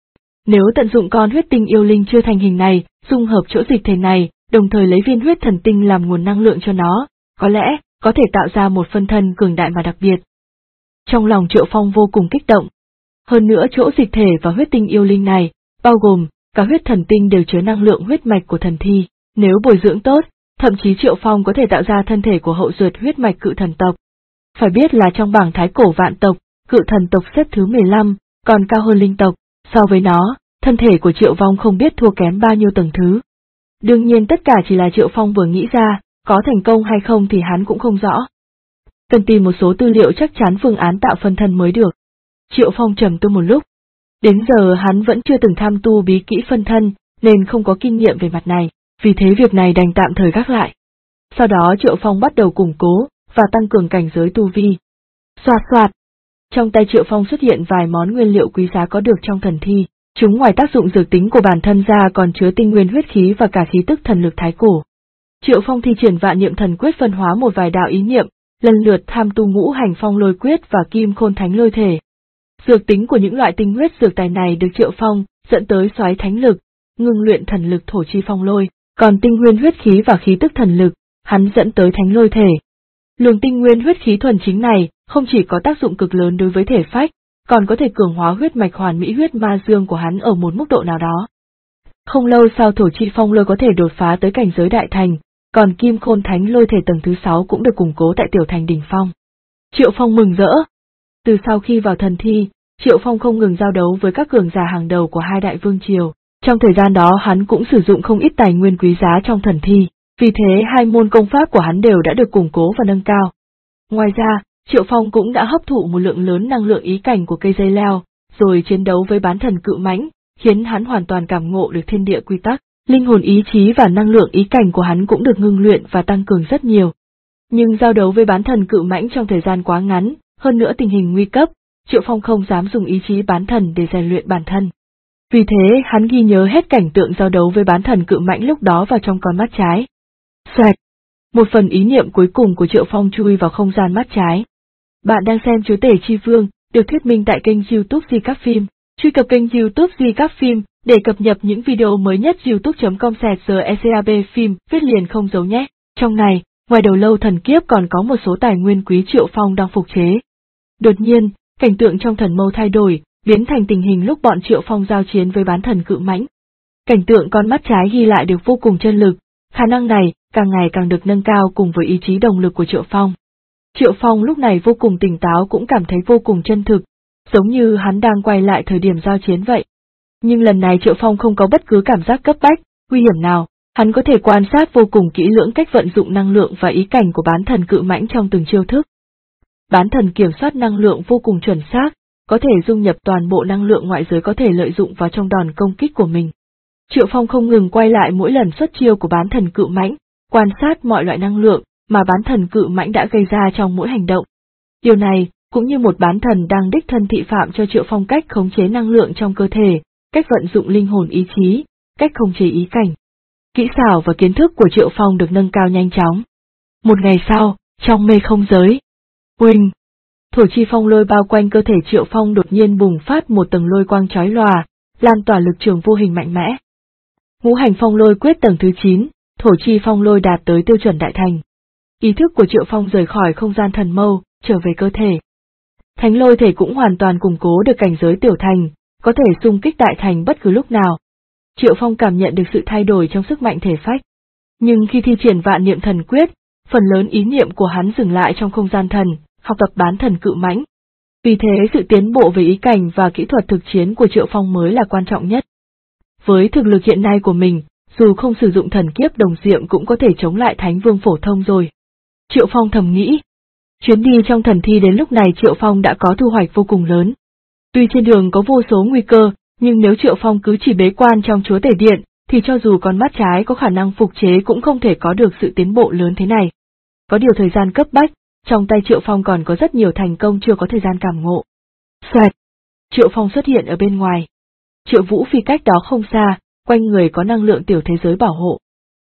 Nếu tận dụng con huyết tinh yêu linh chưa thành hình này, dung hợp chỗ dịch thể này, đồng thời lấy viên huyết thần tinh làm nguồn năng lượng cho nó, có lẽ, có thể tạo ra một phân thân cường đại mà đặc biệt. Trong lòng Triệu Phong vô cùng kích động. Hơn nữa chỗ dịch thể và huyết tinh yêu linh này, bao gồm, cả huyết thần tinh đều chứa năng lượng huyết mạch của thần thi, nếu bồi dưỡng tốt, thậm chí Triệu Phong có thể tạo ra thân thể của hậu duệ huyết mạch cự thần tộc. Phải biết là trong bảng thái cổ vạn tộc, cự thần tộc xếp thứ 15, còn cao hơn linh tộc, so với nó, thân thể của Triệu Phong không biết thua kém bao nhiêu tầng thứ. Đương nhiên tất cả chỉ là Triệu Phong vừa nghĩ ra, có thành công hay không thì hắn cũng không rõ. Cần tìm một số tư liệu chắc chắn phương án tạo phân thân mới được. Triệu Phong trầm tư một lúc. Đến giờ hắn vẫn chưa từng tham tu bí kỹ phân thân, nên không có kinh nghiệm về mặt này, vì thế việc này đành tạm thời gác lại. Sau đó Triệu Phong bắt đầu củng cố, và tăng cường cảnh giới tu vi. Xoạt xoạt. Trong tay Triệu Phong xuất hiện vài món nguyên liệu quý giá có được trong thần thi, chúng ngoài tác dụng dược tính của bản thân ra còn chứa tinh nguyên huyết khí và cả khí tức thần lực thái cổ. Triệu Phong thi triển vạn niệm thần quyết phân hóa một vài đạo ý niệm, lần lượt tham tu ngũ hành phong lôi quyết và kim khôn thánh lôi thể. Dược tính của những loại tinh huyết dược tài này được Triệu Phong dẫn tới xoáy thánh lực, ngưng luyện thần lực thổ chi phong lôi, còn tinh nguyên huyết khí và khí tức thần lực, hắn dẫn tới thánh lôi thể. Luồng tinh nguyên huyết khí thuần chính này không chỉ có tác dụng cực lớn đối với thể phách, còn có thể cường hóa huyết mạch hoàn mỹ huyết ma dương của hắn ở một mức độ nào đó. Không lâu sau thổ chi phong lôi có thể đột phá tới cảnh giới đại thành, còn kim khôn thánh lôi thể tầng thứ 6 cũng được củng cố tại tiểu thành đỉnh phong. Triệu Phong mừng rỡ. Từ sau khi vào thần thi, Triệu Phong không ngừng giao đấu với các cường giả hàng đầu của hai đại vương triều. Trong thời gian đó hắn cũng sử dụng không ít tài nguyên quý giá trong thần thi, vì thế hai môn công pháp của hắn đều đã được củng cố và nâng cao. Ngoài ra, Triệu Phong cũng đã hấp thụ một lượng lớn năng lượng ý cảnh của cây dây leo, rồi chiến đấu với bán thần cự mãnh, khiến hắn hoàn toàn cảm ngộ được thiên địa quy tắc, linh hồn ý chí và năng lượng ý cảnh của hắn cũng được ngưng luyện và tăng cường rất nhiều. Nhưng giao đấu với bán thần cự mãnh trong thời gian quá ngắn, hơn nữa tình hình nguy cấp, Triệu Phong không dám dùng ý chí bán thần để rèn luyện bản thân. Vì thế hắn ghi nhớ hết cảnh tượng giao đấu với bán thần cự mãnh lúc đó vào trong con mắt trái. Xoẹt! Một phần ý niệm cuối cùng của Triệu Phong chui vào không gian mắt trái. Bạn đang xem Chúa Tể Chi Vương, được thuyết minh tại kênh YouTube Di Các Phim. Truy cập kênh YouTube Di Các Phim để cập nhật những video mới nhất youtube.com/secab phim viết liền không dấu nhé. Trong này, ngoài đầu lâu thần kiếp còn có một số tài nguyên quý Triệu Phong đang phục chế. Đột nhiên, cảnh tượng trong thần mâu thay đổi, biến thành tình hình lúc bọn Triệu Phong giao chiến với bán thần cự mãnh. Cảnh tượng con mắt trái ghi lại được vô cùng chân lực, khả năng này càng ngày càng được nâng cao cùng với ý chí động lực của Triệu Phong. Triệu Phong lúc này vô cùng tỉnh táo cũng cảm thấy vô cùng chân thực, giống như hắn đang quay lại thời điểm giao chiến vậy. Nhưng lần này Triệu Phong không có bất cứ cảm giác cấp bách, nguy hiểm nào, hắn có thể quan sát vô cùng kỹ lưỡng cách vận dụng năng lượng và ý cảnh của bán thần cự mãnh trong từng chiêu thức. Bán thần kiểm soát năng lượng vô cùng chuẩn xác, có thể dung nhập toàn bộ năng lượng ngoại giới có thể lợi dụng vào trong đòn công kích của mình. Triệu Phong không ngừng quay lại mỗi lần xuất chiêu của bán thần cự mãnh, quan sát mọi loại năng lượng mà bán thần cự mãnh đã gây ra trong mỗi hành động. Điều này cũng như một bán thần đang đích thân thị phạm cho Triệu Phong cách khống chế năng lượng trong cơ thể, cách vận dụng linh hồn ý chí, cách khống chế ý cảnh. Kỹ xảo và kiến thức của Triệu Phong được nâng cao nhanh chóng. Một ngày sau, trong mê không giới, oanh, thổ chi phong lôi bao quanh cơ thể Triệu Phong đột nhiên bùng phát một tầng lôi quang chói lòa, lan tỏa lực trường vô hình mạnh mẽ. Ngũ hành phong lôi quyết tầng thứ 9, thổ chi phong lôi đạt tới tiêu chuẩn đại thành. Ý thức của Triệu Phong rời khỏi không gian thần mâu, trở về cơ thể. Thánh lôi thể cũng hoàn toàn củng cố được cảnh giới tiểu thành, có thể xung kích đại thành bất cứ lúc nào. Triệu Phong cảm nhận được sự thay đổi trong sức mạnh thể phách. Nhưng khi thi triển vạn niệm thần quyết, phần lớn ý niệm của hắn dừng lại trong không gian thần, học tập bán thần cự mãnh. Vì thế sự tiến bộ về ý cảnh và kỹ thuật thực chiến của Triệu Phong mới là quan trọng nhất. Với thực lực hiện nay của mình, dù không sử dụng thần kiếp đồng diệm cũng có thể chống lại Thánh Vương phổ thông rồi. Triệu Phong thầm nghĩ. Chuyến đi trong thần thi đến lúc này Triệu Phong đã có thu hoạch vô cùng lớn. Tuy trên đường có vô số nguy cơ, nhưng nếu Triệu Phong cứ chỉ bế quan trong Chúa Tể Điện, thì cho dù con mắt trái có khả năng phục chế cũng không thể có được sự tiến bộ lớn thế này. Có điều thời gian cấp bách, trong tay Triệu Phong còn có rất nhiều thành công chưa có thời gian cảm ngộ. Xoẹt! Triệu Phong xuất hiện ở bên ngoài. Triệu Vũ Phi cách đó không xa, quanh người có năng lượng tiểu thế giới bảo hộ.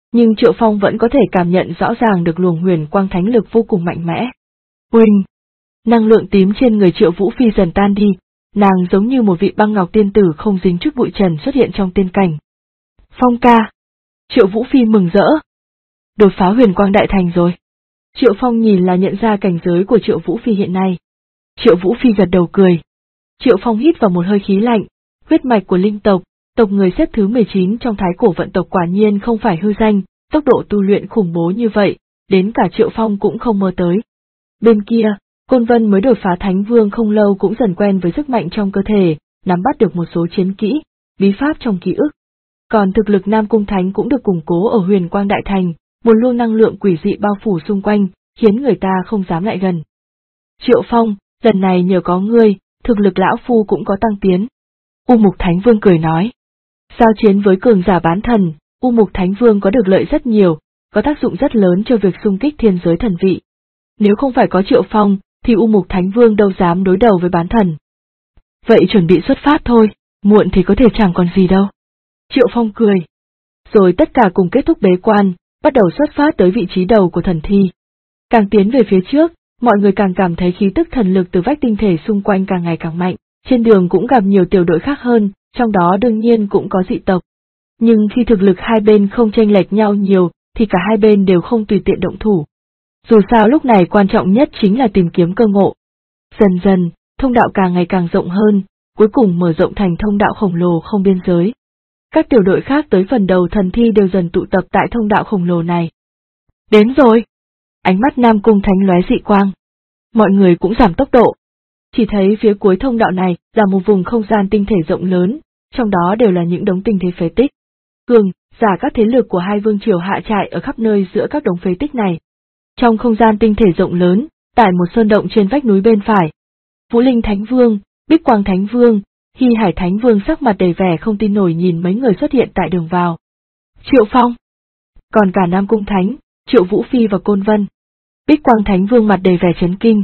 nhưng Triệu Phong vẫn có thể cảm nhận rõ ràng được luồng huyền quang thánh lực vô cùng mạnh mẽ. Uỳnh! Năng lượng tím trên người Triệu Vũ Phi dần tan đi, nàng giống như một vị băng ngọc tiên tử không dính chút bụi trần xuất hiện trong tiên cảnh. Phong ca! Triệu Vũ Phi mừng rỡ. Đột phá huyền quang đại thành rồi. Triệu Phong nhìn là nhận ra cảnh giới của Triệu Vũ Phi hiện nay. Triệu Vũ Phi gật đầu cười. Triệu Phong hít vào một hơi khí lạnh, huyết mạch của linh tộc, tộc người xếp thứ 19 trong thái cổ vận tộc quả nhiên không phải hư danh, tốc độ tu luyện khủng bố như vậy, đến cả Triệu Phong cũng không mơ tới. Bên kia, Côn Vân mới đột phá Thánh Vương không lâu cũng dần quen với sức mạnh trong cơ thể, nắm bắt được một số chiến kỹ, bí pháp trong ký ức. Còn thực lực Nam Cung Thánh cũng được củng cố ở huyền quang đại thành, một luồng năng lượng quỷ dị bao phủ xung quanh, khiến người ta không dám lại gần. Triệu Phong, lần này nhờ có ngươi, thực lực lão phu cũng có tăng tiến. U Mục Thánh Vương cười nói. Giao chiến với cường giả bán thần, U Mục Thánh Vương có được lợi rất nhiều, có tác dụng rất lớn cho việc xung kích thiên giới thần vị. Nếu không phải có Triệu Phong, thì U Mục Thánh Vương đâu dám đối đầu với bán thần. Vậy chuẩn bị xuất phát thôi, muộn thì có thể chẳng còn gì đâu. Triệu Phong cười. Rồi tất cả cùng kết thúc bế quan, bắt đầu xuất phát tới vị trí đầu của thần thi. Càng tiến về phía trước, mọi người càng cảm thấy khí tức thần lực từ vách tinh thể xung quanh càng ngày càng mạnh, trên đường cũng gặp nhiều tiểu đội khác hơn, trong đó đương nhiên cũng có dị tộc. Nhưng khi thực lực hai bên không chênh lệch nhau nhiều, thì cả hai bên đều không tùy tiện động thủ. Dù sao lúc này quan trọng nhất chính là tìm kiếm cơ ngộ. Dần dần, thông đạo càng ngày càng rộng hơn, cuối cùng mở rộng thành thông đạo khổng lồ không biên giới. Các tiểu đội khác tới phần đầu thần thi đều dần tụ tập tại thông đạo khổng lồ này. Đến rồi! Ánh mắt Nam Cung Thánh lóe dị quang. Mọi người cũng giảm tốc độ. Chỉ thấy phía cuối thông đạo này là một vùng không gian tinh thể rộng lớn, trong đó đều là những đống tinh thể phế tích. Cường, giả các thế lực của hai vương triều hạ trại ở khắp nơi giữa các đống phế tích này. Trong không gian tinh thể rộng lớn, tại một sơn động trên vách núi bên phải, Vũ Linh Thánh Vương, Bích Quang Thánh Vương, Hy Hải Thánh Vương sắc mặt đầy vẻ không tin nổi nhìn mấy người xuất hiện tại đường vào. Triệu Phong. Còn cả Nam Cung Thánh, Triệu Vũ Phi và Côn Vân. Bích Quang Thánh Vương mặt đầy vẻ chấn kinh.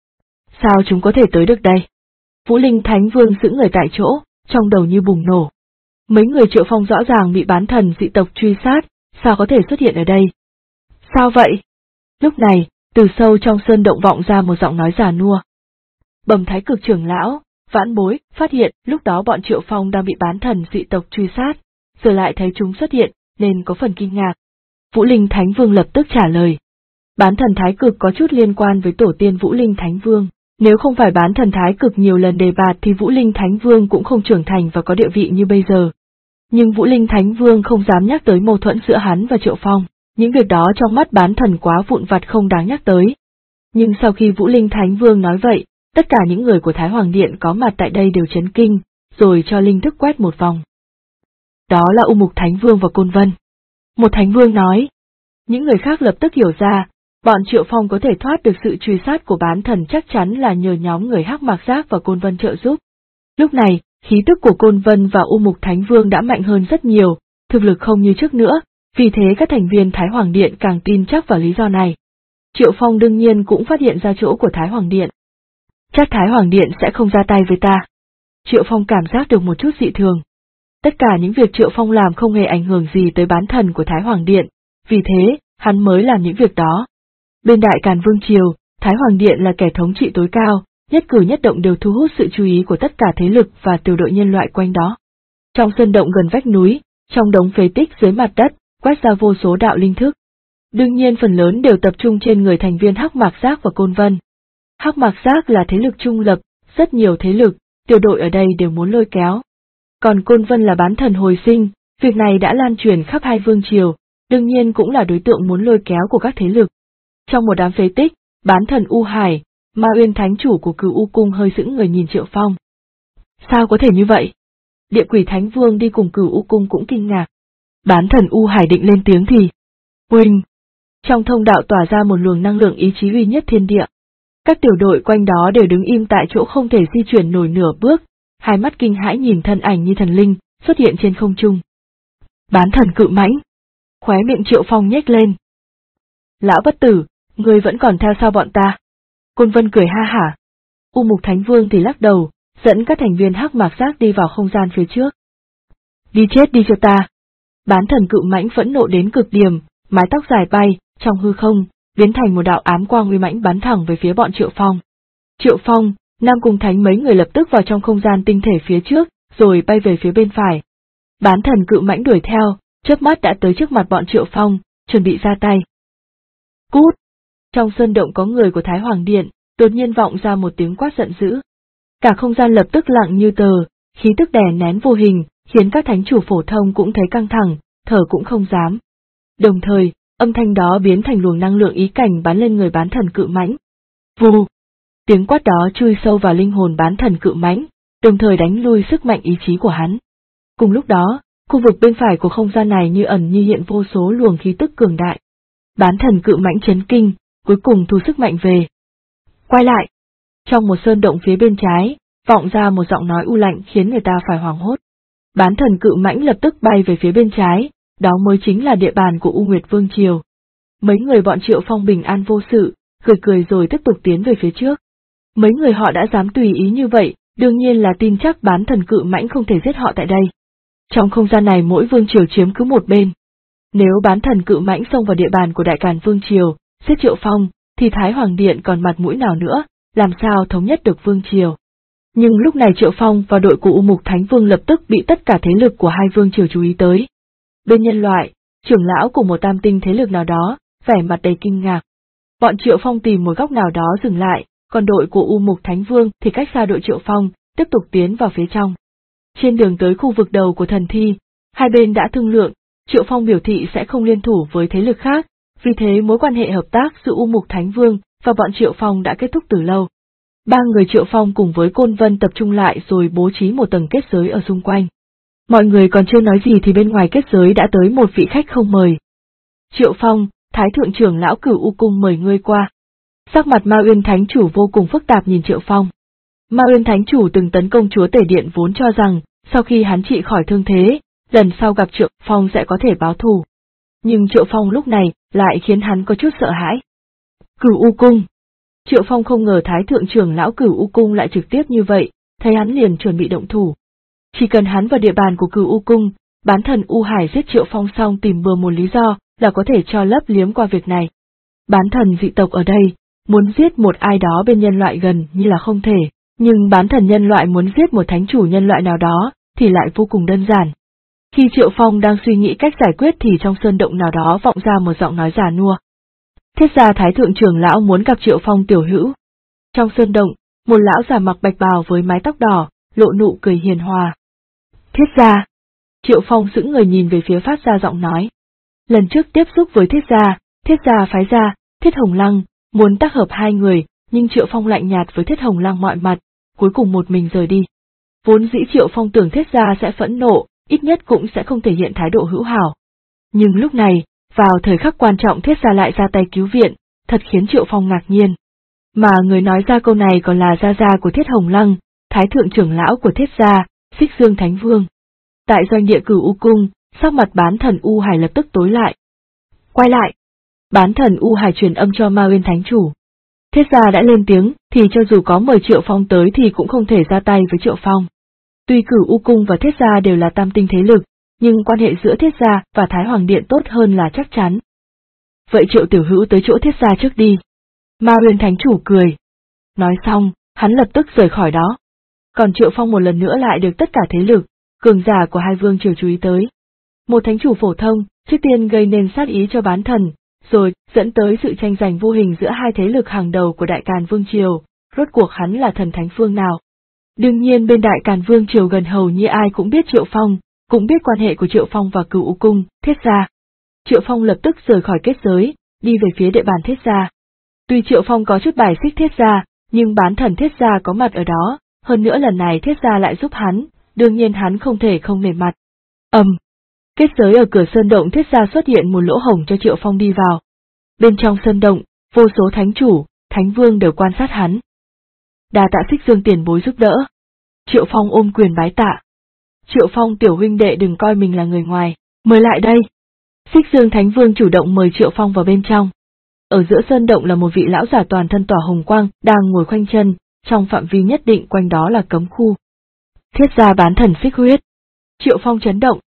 Sao chúng có thể tới được đây? Vũ Linh Thánh Vương giữ người tại chỗ, trong đầu như bùng nổ. Mấy người Triệu Phong rõ ràng bị bán thần dị tộc truy sát, sao có thể xuất hiện ở đây? Sao vậy? Lúc này, từ sâu trong sơn động vọng ra một giọng nói già nua. Bẩm Thái Cực trưởng lão, vãn bối, phát hiện lúc đó bọn Triệu Phong đang bị bán thần dị tộc truy sát, giờ lại thấy chúng xuất hiện, nên có phần kinh ngạc. Vũ Linh Thánh Vương lập tức trả lời. Bán thần Thái Cực có chút liên quan với tổ tiên Vũ Linh Thánh Vương, nếu không phải bán thần Thái Cực nhiều lần đề bạt thì Vũ Linh Thánh Vương cũng không trưởng thành và có địa vị như bây giờ. Nhưng Vũ Linh Thánh Vương không dám nhắc tới mâu thuẫn giữa hắn và Triệu Phong, những việc đó trong mắt bán thần quá vụn vặt không đáng nhắc tới. Nhưng sau khi Vũ Linh Thánh Vương nói vậy, tất cả những người của Thái Hoàng Điện có mặt tại đây đều chấn kinh, rồi cho linh thức quét một vòng. Đó là U Mục Thánh Vương và Côn Vân. Một Thánh Vương nói. Những người khác lập tức hiểu ra, bọn Triệu Phong có thể thoát được sự truy sát của bán thần chắc chắn là nhờ nhóm người Hắc Mạc Giác và Côn Vân trợ giúp. Lúc này, khí tức của Côn Vân và U Mục Thánh Vương đã mạnh hơn rất nhiều, thực lực không như trước nữa, vì thế các thành viên Thái Hoàng Điện càng tin chắc vào lý do này. Triệu Phong đương nhiên cũng phát hiện ra chỗ của Thái Hoàng Điện. Chắc Thái Hoàng Điện sẽ không ra tay với ta. Triệu Phong cảm giác được một chút dị thường. Tất cả những việc Triệu Phong làm không hề ảnh hưởng gì tới bán thần của Thái Hoàng Điện, vì thế, hắn mới làm những việc đó. Bên Đại Càn Vương Triều, Thái Hoàng Điện là kẻ thống trị tối cao, nhất cử nhất động đều thu hút sự chú ý của tất cả thế lực và tiểu đội nhân loại quanh đó. Trong sơn động gần vách núi, trong đống phế tích dưới mặt đất, quét ra vô số đạo linh thức. Đương nhiên phần lớn đều tập trung trên người thành viên Hắc Mạc Giác và Côn Vân. Hắc Mạc Giác là thế lực trung lập, rất nhiều thế lực, tiểu đội ở đây đều muốn lôi kéo. Còn Côn Vân là bán thần hồi sinh, việc này đã lan truyền khắp hai vương triều, đương nhiên cũng là đối tượng muốn lôi kéo của các thế lực. Trong một đám phế tích, bán thần U Hải, Ma Uyên Thánh chủ của Cửu U Cung hơi sững người nhìn Triệu Phong. Sao có thể như vậy? Địa Quỷ Thánh Vương đi cùng Cửu U Cung cũng kinh ngạc. Bán thần U Hải định lên tiếng thì... Uỳnh! Trong thông đạo tỏa ra một luồng năng lượng ý chí uy nhất thiên địa. Các tiểu đội quanh đó đều đứng im tại chỗ không thể di chuyển nổi nửa bước, hai mắt kinh hãi nhìn thân ảnh như thần linh, xuất hiện trên không trung. Bán thần cự mãnh! Khóe miệng Triệu Phong nhếch lên. Lão bất tử, ngươi vẫn còn theo sau bọn ta. Côn Vân cười ha hả. U Mục Thánh Vương thì lắc đầu, dẫn các thành viên Hắc Mạc Giác đi vào không gian phía trước. Đi chết đi cho ta. Bán thần cự mãnh phẫn nộ đến cực điểm, mái tóc dài bay, trong hư không, biến thành một đạo ám quang uy mãnh bắn thẳng về phía bọn Triệu Phong. Triệu Phong, Nam Cung Thánh mấy người lập tức vào trong không gian tinh thể phía trước, rồi bay về phía bên phải. Bán thần cự mãnh đuổi theo, chớp mắt đã tới trước mặt bọn Triệu Phong, chuẩn bị ra tay. Cút! Trong sơn động có người của Thái Hoàng Điện, đột nhiên vọng ra một tiếng quát giận dữ. Cả không gian lập tức lặng như tờ, khí tức đè nén vô hình, khiến các thánh chủ phổ thông cũng thấy căng thẳng, thở cũng không dám. Đồng thời, âm thanh đó biến thành luồng năng lượng ý cảnh bắn lên người bán thần cự mãnh. Vù! Tiếng quát đó chui sâu vào linh hồn bán thần cự mãnh, đồng thời đánh lui sức mạnh ý chí của hắn. Cùng lúc đó, khu vực bên phải của không gian này như ẩn như hiện vô số luồng khí tức cường đại. Bán thần cự mãnh chấn kinh, cuối cùng thu sức mạnh về. Quay lại! Trong một sơn động phía bên trái, vọng ra một giọng nói u lạnh khiến người ta phải hoảng hốt. Bán thần cự mãnh lập tức bay về phía bên trái, đó mới chính là địa bàn của U Nguyệt Vương Triều. Mấy người bọn Triệu Phong bình an vô sự, cười cười rồi tiếp tục tiến về phía trước. Mấy người họ đã dám tùy ý như vậy, đương nhiên là tin chắc bán thần cự mãnh không thể giết họ tại đây. Trong không gian này mỗi vương triều chiếm cứ một bên. Nếu bán thần cự mãnh xông vào địa bàn của Đại Càn Vương Triều, giết Triệu Phong, thì Thái Hoàng Điện còn mặt mũi nào nữa, làm sao thống nhất được vương triều. Nhưng lúc này Triệu Phong và đội của U Mục Thánh Vương lập tức bị tất cả thế lực của hai vương triều chú ý tới. Bên nhân loại, trưởng lão của một tam tinh thế lực nào đó, vẻ mặt đầy kinh ngạc. Bọn Triệu Phong tìm một góc nào đó dừng lại, còn đội của U Mục Thánh Vương thì cách xa đội Triệu Phong, tiếp tục tiến vào phía trong. Trên đường tới khu vực đầu của thần thi, hai bên đã thương lượng, Triệu Phong biểu thị sẽ không liên thủ với thế lực khác, vì thế mối quan hệ hợp tác giữa U Mục Thánh Vương và bọn Triệu Phong đã kết thúc từ lâu. Ba người Triệu Phong cùng với Côn Vân tập trung lại rồi bố trí một tầng kết giới ở xung quanh. Mọi người còn chưa nói gì thì bên ngoài kết giới đã tới một vị khách không mời. Triệu Phong, Thái Thượng trưởng lão Cửu U Cung mời ngươi qua. Sắc mặt Ma Uyên Thánh Chủ vô cùng phức tạp nhìn Triệu Phong. Ma Uyên Thánh Chủ từng tấn công Chúa Tể Điện vốn cho rằng, sau khi hắn trị khỏi thương thế, lần sau gặp Triệu Phong sẽ có thể báo thù. Nhưng Triệu Phong lúc này lại khiến hắn có chút sợ hãi. Cửu U Cung. Triệu Phong không ngờ Thái Thượng trưởng lão Cửu U Cung lại trực tiếp như vậy, thấy hắn liền chuẩn bị động thủ. Chỉ cần hắn vào địa bàn của Cửu U Cung, bán thần U Hải giết Triệu Phong xong tìm bừa một lý do là có thể cho lấp liếm qua việc này. Bán thần dị tộc ở đây, muốn giết một ai đó bên nhân loại gần như là không thể, nhưng bán thần nhân loại muốn giết một thánh chủ nhân loại nào đó thì lại vô cùng đơn giản. Khi Triệu Phong đang suy nghĩ cách giải quyết thì trong sơn động nào đó vọng ra một giọng nói già nua. Thiết gia Thái Thượng trưởng lão muốn gặp Triệu Phong tiểu hữu. Trong sơn động, một lão già mặc bạch bào với mái tóc đỏ, lộ nụ cười hiền hòa. Thiết gia. Triệu Phong sững người nhìn về phía phát ra giọng nói. Lần trước tiếp xúc với Thiết gia phái ra, Thiết Hồng Lăng, muốn tác hợp hai người, nhưng Triệu Phong lạnh nhạt với Thiết Hồng Lăng mọi mặt, cuối cùng một mình rời đi. Vốn dĩ Triệu Phong tưởng Thiết gia sẽ phẫn nộ, ít nhất cũng sẽ không thể hiện thái độ hữu hảo. Nhưng lúc này, vào thời khắc quan trọng Thiết gia lại ra tay cứu viện, thật khiến Triệu Phong ngạc nhiên. Mà người nói ra câu này còn là gia gia của Thiết Hồng Lăng, Thái Thượng trưởng lão của Thiết gia, Xích Dương Thánh Vương. Tại doanh địa Cửu U Cung, sắc mặt bán thần U Hải lập tức tối lại. Quay lại! Bán thần U Hải truyền âm cho Ma Uyên Thánh Chủ. Thiết gia đã lên tiếng, thì cho dù có mời Triệu Phong tới thì cũng không thể ra tay với Triệu Phong. Tuy Cửu U Cung và Thiết gia đều là tam tinh thế lực, nhưng quan hệ giữa Thiết gia và Thái Hoàng Điện tốt hơn là chắc chắn. Vậy Triệu tiểu hữu tới chỗ Thiết gia trước đi. Ma Uyên Thánh Chủ cười. Nói xong, hắn lập tức rời khỏi đó. Còn Triệu Phong một lần nữa lại được tất cả thế lực, cường giả của hai vương triều chú ý tới. Một thánh chủ phổ thông, trước tiên gây nên sát ý cho bán thần, rồi dẫn tới sự tranh giành vô hình giữa hai thế lực hàng đầu của Đại Càn Vương Triều, rốt cuộc hắn là thần thánh phương nào. Đương nhiên bên Đại Càn Vương Triều gần hầu như ai cũng biết Triệu Phong, cũng biết quan hệ của Triệu Phong và Cửu U Cung, Thiết gia. Triệu Phong lập tức rời khỏi kết giới, đi về phía địa bàn Thiết gia. Tuy Triệu Phong có chút bài xích Thiết gia, nhưng bán thần Thiết gia có mặt ở đó, hơn nữa lần này Thiết gia lại giúp hắn, đương nhiên hắn không thể không nể mặt. Kết giới ở cửa sơn động Thiết gia xuất hiện một lỗ hổng cho Triệu Phong đi vào. Bên trong sơn động, vô số thánh chủ, thánh vương đều quan sát hắn. Đa tạ Xích Dương tiền bối giúp đỡ. Triệu Phong ôm quyền bái tạ. Triệu Phong tiểu huynh đệ đừng coi mình là người ngoài, mời lại đây. Xích Dương Thánh Vương chủ động mời Triệu Phong vào bên trong. Ở giữa sơn động là một vị lão giả toàn thân tỏa hồng quang, đang ngồi khoanh chân, trong phạm vi nhất định quanh đó là cấm khu. Thiết gia bán thần xích huyết. Triệu Phong chấn động.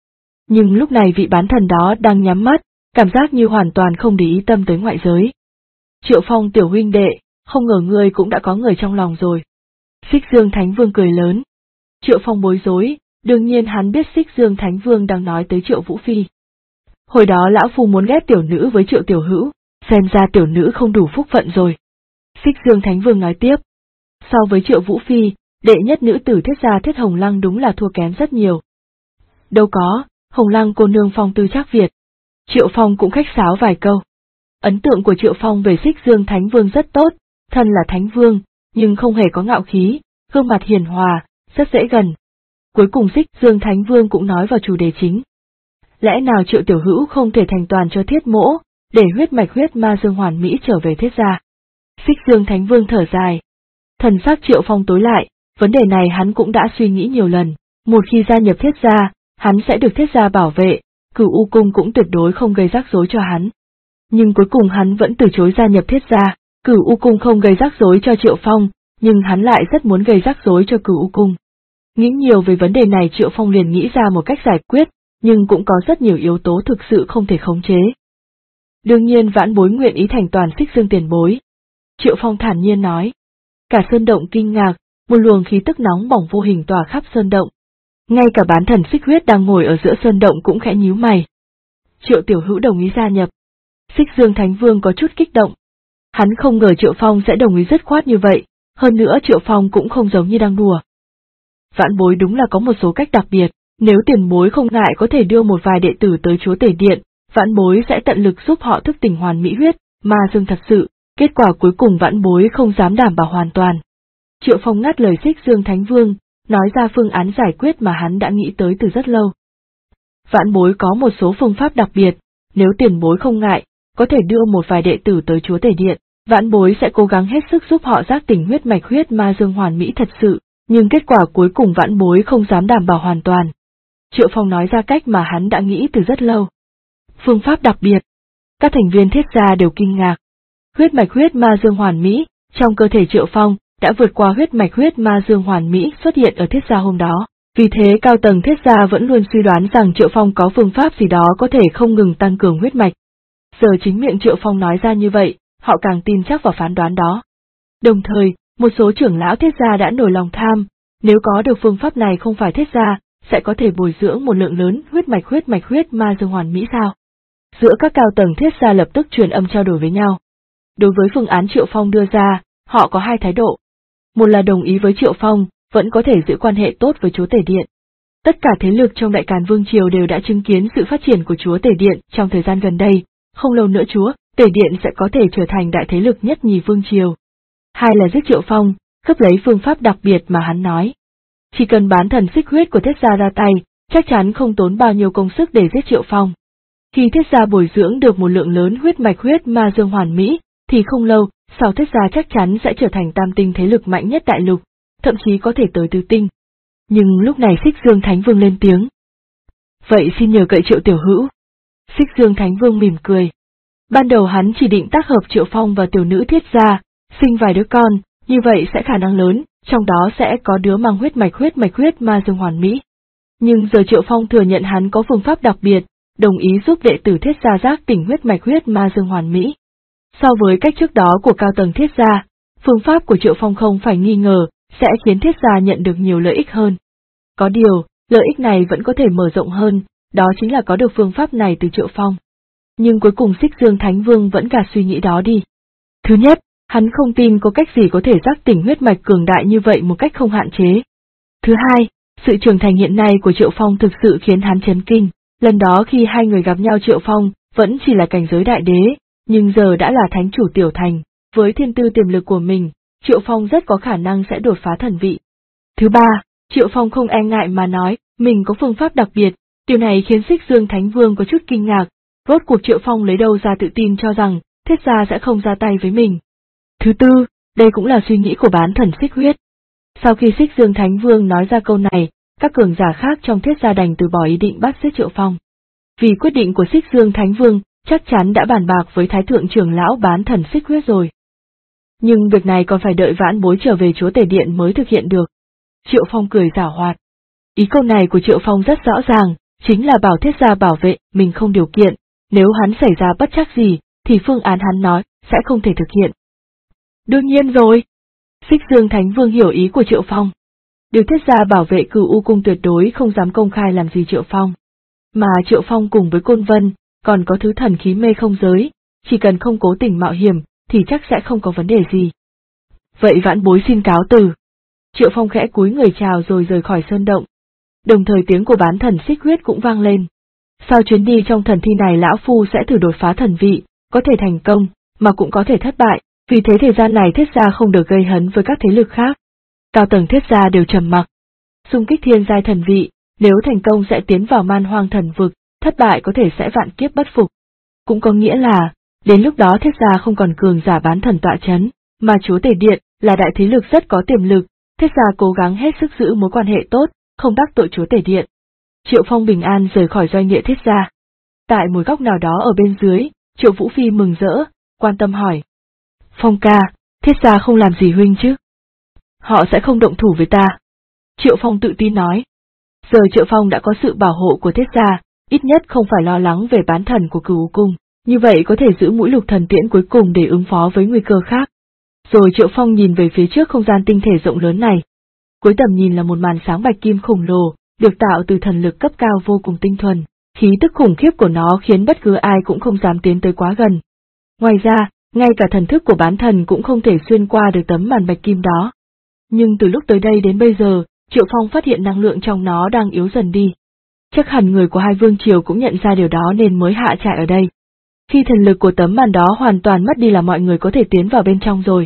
Nhưng lúc này vị bán thần đó đang nhắm mắt, cảm giác như hoàn toàn không để ý tâm tới ngoại giới. Triệu Phong tiểu huynh đệ, không ngờ ngươi cũng đã có người trong lòng rồi. Xích Dương Thánh Vương cười lớn. Triệu Phong bối rối, đương nhiên hắn biết Xích Dương Thánh Vương đang nói tới Triệu Vũ Phi. Hồi đó lão phu muốn ghép tiểu nữ với Triệu tiểu hữu, xem ra tiểu nữ không đủ phúc phận rồi. Xích Dương Thánh Vương nói tiếp. So với Triệu Vũ Phi, đệ nhất nữ tử Thiết gia Thiết Hồng Lăng đúng là thua kém rất nhiều. Đâu có, Hồng Lăng cô nương phong tư trác Việt. Triệu Phong cũng khách sáo vài câu. Ấn tượng của Triệu Phong về Xích Dương Thánh Vương rất tốt, thân là Thánh Vương, nhưng không hề có ngạo khí, gương mặt hiền hòa, rất dễ gần. Cuối cùng Xích Dương Thánh Vương cũng nói vào chủ đề chính. Lẽ nào Triệu tiểu hữu không thể thành toàn cho Thiết mỗ, để huyết mạch huyết ma Dương hoàn mỹ trở về Thiết gia? Xích Dương Thánh Vương thở dài. Thần sắc Triệu Phong tối lại, vấn đề này hắn cũng đã suy nghĩ nhiều lần, một khi gia nhập Thiết gia, hắn sẽ được Thiết gia bảo vệ, Cửu U Cung cũng tuyệt đối không gây rắc rối cho hắn. Nhưng cuối cùng hắn vẫn từ chối gia nhập Thiết gia, Cửu U Cung không gây rắc rối cho Triệu Phong, nhưng hắn lại rất muốn gây rắc rối cho Cửu U Cung. Nghĩ nhiều về vấn đề này Triệu Phong liền nghĩ ra một cách giải quyết, nhưng cũng có rất nhiều yếu tố thực sự không thể khống chế. Đương nhiên vãn bối nguyện ý thành toàn Xích Dương tiền bối. Triệu Phong thản nhiên nói. Cả sơn động kinh ngạc, một luồng khí tức nóng bỏng vô hình tỏa khắp sơn động. Ngay cả bán thần Xích Huyết đang ngồi ở giữa sơn động cũng khẽ nhíu mày. Triệu tiểu hữu đồng ý gia nhập. Xích Dương Thánh Vương có chút kích động. Hắn không ngờ Triệu Phong sẽ đồng ý dứt khoát như vậy, hơn nữa Triệu Phong cũng không giống như đang đùa. Vãn bối đúng là có một số cách đặc biệt, nếu tiền bối không ngại có thể đưa một vài đệ tử tới Chúa Tể Điện, vãn bối sẽ tận lực giúp họ thức tỉnh hoàn mỹ huyết, ma dương thật sự, kết quả cuối cùng vãn bối không dám đảm bảo hoàn toàn. Triệu Phong ngắt lời Xích Dương Thánh Vương, nói ra phương án giải quyết mà hắn đã nghĩ tới từ rất lâu. Vãn bối có một số phương pháp đặc biệt, nếu tiền bối không ngại, có thể đưa một vài đệ tử tới Chúa Tể Điện, vãn bối sẽ cố gắng hết sức giúp họ giác tỉnh huyết mạch huyết ma dương hoàn mỹ thật sự, nhưng kết quả cuối cùng vãn bối không dám đảm bảo hoàn toàn. Triệu Phong nói ra cách mà hắn đã nghĩ từ rất lâu. Phương pháp đặc biệt. Các thành viên Thiết gia đều kinh ngạc. Huyết mạch huyết ma dương hoàn mỹ, trong cơ thể Triệu Phong, đã vượt qua huyết mạch huyết ma dương hoàn mỹ xuất hiện ở Thiết gia hôm đó. Vì thế cao tầng Thiết gia vẫn luôn suy đoán rằng Triệu Phong có phương pháp gì đó có thể không ngừng tăng cường huyết mạch. Giờ chính miệng Triệu Phong nói ra như vậy, họ càng tin chắc vào phán đoán đó. Đồng thời, một số trưởng lão Thiết gia đã nổi lòng tham, nếu có được phương pháp này không phải Thiết gia, sẽ có thể bồi dưỡng một lượng lớn huyết mạch huyết ma dương hoàn mỹ sao? Giữa các cao tầng Thiết gia lập tức truyền âm trao đổi với nhau. Đối với phương án Triệu Phong đưa ra, họ có hai thái độ. Một là đồng ý với Triệu Phong, vẫn có thể giữ quan hệ tốt với Chúa Tể Điện. Tất cả thế lực trong Đại Càn Vương Triều đều đã chứng kiến sự phát triển của Chúa Tể Điện trong thời gian gần đây, không lâu nữa Chúa Tể Điện sẽ có thể trở thành đại thế lực nhất nhì Vương Triều. Hai là giết Triệu Phong, cướp lấy phương pháp đặc biệt mà hắn nói. Chỉ cần bán thần Xích Huyết của Thiết gia ra tay, chắc chắn không tốn bao nhiêu công sức để giết Triệu Phong. Khi Thiết gia bồi dưỡng được một lượng lớn huyết mạch huyết ma dương hoàn mỹ, thì không lâu, sau Thiết gia chắc chắn sẽ trở thành tam tinh thế lực mạnh nhất đại lục, thậm chí có thể tới tứ tinh. Nhưng lúc này Xích Dương Thánh Vương lên tiếng. Vậy xin nhờ cậy Triệu tiểu hữu. Xích Dương Thánh Vương mỉm cười. Ban đầu hắn chỉ định tác hợp Triệu Phong và tiểu nữ Thiết gia, sinh vài đứa con, như vậy sẽ khả năng lớn, trong đó sẽ có đứa mang huyết mạch ma dương hoàn mỹ. Nhưng giờ Triệu Phong thừa nhận hắn có phương pháp đặc biệt, đồng ý giúp đệ tử Thiết gia giác tỉnh huyết mạch huyết ma dương hoàn mỹ. So với cách trước đó của cao tầng Thiết gia, phương pháp của Triệu Phong không phải nghi ngờ, sẽ khiến Thiết gia nhận được nhiều lợi ích hơn. Có điều, lợi ích này vẫn có thể mở rộng hơn, đó chính là có được phương pháp này từ Triệu Phong. Nhưng cuối cùng Xích Dương Thánh Vương vẫn gạt suy nghĩ đó đi. Thứ nhất, hắn không tin có cách gì có thể giác tỉnh huyết mạch cường đại như vậy một cách không hạn chế. Thứ hai, sự trưởng thành hiện nay của Triệu Phong thực sự khiến hắn chấn kinh, lần đó khi hai người gặp nhau Triệu Phong vẫn chỉ là cảnh giới đại đế, nhưng giờ đã là thánh chủ tiểu thành, với thiên tư tiềm lực của mình, Triệu Phong rất có khả năng sẽ đột phá thần vị. Thứ ba, Triệu Phong không e ngại mà nói, mình có phương pháp đặc biệt, điều này khiến Xích Dương Thánh Vương có chút kinh ngạc, rốt cuộc Triệu Phong lấy đâu ra tự tin cho rằng, Thiết gia sẽ không ra tay với mình. Thứ tư, đây cũng là suy nghĩ của bán thần Xích Huyết. Sau khi Xích Dương Thánh Vương nói ra câu này, các cường giả khác trong Thiết gia đành từ bỏ ý định bắt giết Triệu Phong. Vì quyết định của Xích Dương Thánh Vương, chắc chắn đã bàn bạc với Thái thượng trưởng lão bán thần Xích Huyết rồi. Nhưng việc này còn phải đợi vãn bối trở về Chúa Tể Điện mới thực hiện được. Triệu Phong cười giảo hoạt. Ý câu này của Triệu Phong rất rõ ràng, chính là bảo Thiết Gia bảo vệ mình không điều kiện, nếu hắn xảy ra bất trắc gì, thì phương án hắn nói sẽ không thể thực hiện. Đương nhiên rồi. Xích Dương Thánh Vương hiểu ý của Triệu Phong. Điều Thiết Gia bảo vệ Cửu U Cung tuyệt đối không dám công khai làm gì Triệu Phong. Mà Triệu Phong cùng với Côn Vân, còn có thứ thần khí mê không giới, chỉ cần không cố tình mạo hiểm, thì chắc sẽ không có vấn đề gì. Vậy vãn bối xin cáo từ. Triệu Phong khẽ cúi người chào rồi rời khỏi sơn động. Đồng thời tiếng của bán thần xích huyết cũng vang lên. Sau chuyến đi trong thần thi này lão phu sẽ thử đột phá thần vị, có thể thành công, mà cũng có thể thất bại, vì thế thời gian này Thiết Gia không được gây hấn với các thế lực khác. Cao tầng Thiết Gia đều trầm mặc. Xung kích thiên giai thần vị, nếu thành công sẽ tiến vào man hoang thần vực, thất bại có thể sẽ vạn kiếp bất phục. Cũng có nghĩa là, đến lúc đó Thiết Gia không còn cường giả bán thần tọa chấn, mà Chúa Tể Điện là đại thế lực rất có tiềm lực, Thiết Gia cố gắng hết sức giữ mối quan hệ tốt, không đắc tội Chúa Tể Điện. Triệu Phong bình an rời khỏi doanh địa Thiết Gia. Tại một góc nào đó ở bên dưới, Triệu Vũ Phi mừng rỡ, quan tâm hỏi. Phong ca, Thiết Gia không làm gì huynh chứ? Họ sẽ không động thủ với ta. Triệu Phong tự tin nói. Giờ Triệu Phong đã có sự bảo hộ của Thiết Gia, ít nhất không phải lo lắng về bán thần của Cửu U Cung, như vậy có thể giữ mũi lục thần tiễn cuối cùng để ứng phó với nguy cơ khác. Rồi Triệu Phong nhìn về phía trước không gian tinh thể rộng lớn này. Cuối tầm nhìn là một màn sáng bạch kim khổng lồ, được tạo từ thần lực cấp cao vô cùng tinh thuần, khí tức khủng khiếp của nó khiến bất cứ ai cũng không dám tiến tới quá gần. Ngoài ra, ngay cả thần thức của bán thần cũng không thể xuyên qua được tấm màn bạch kim đó. Nhưng từ lúc tới đây đến bây giờ, Triệu Phong phát hiện năng lượng trong nó đang yếu dần đi. Chắc hẳn người của hai vương triều cũng nhận ra điều đó nên mới hạ trại ở đây. Khi thần lực của tấm màn đó hoàn toàn mất đi là mọi người có thể tiến vào bên trong rồi.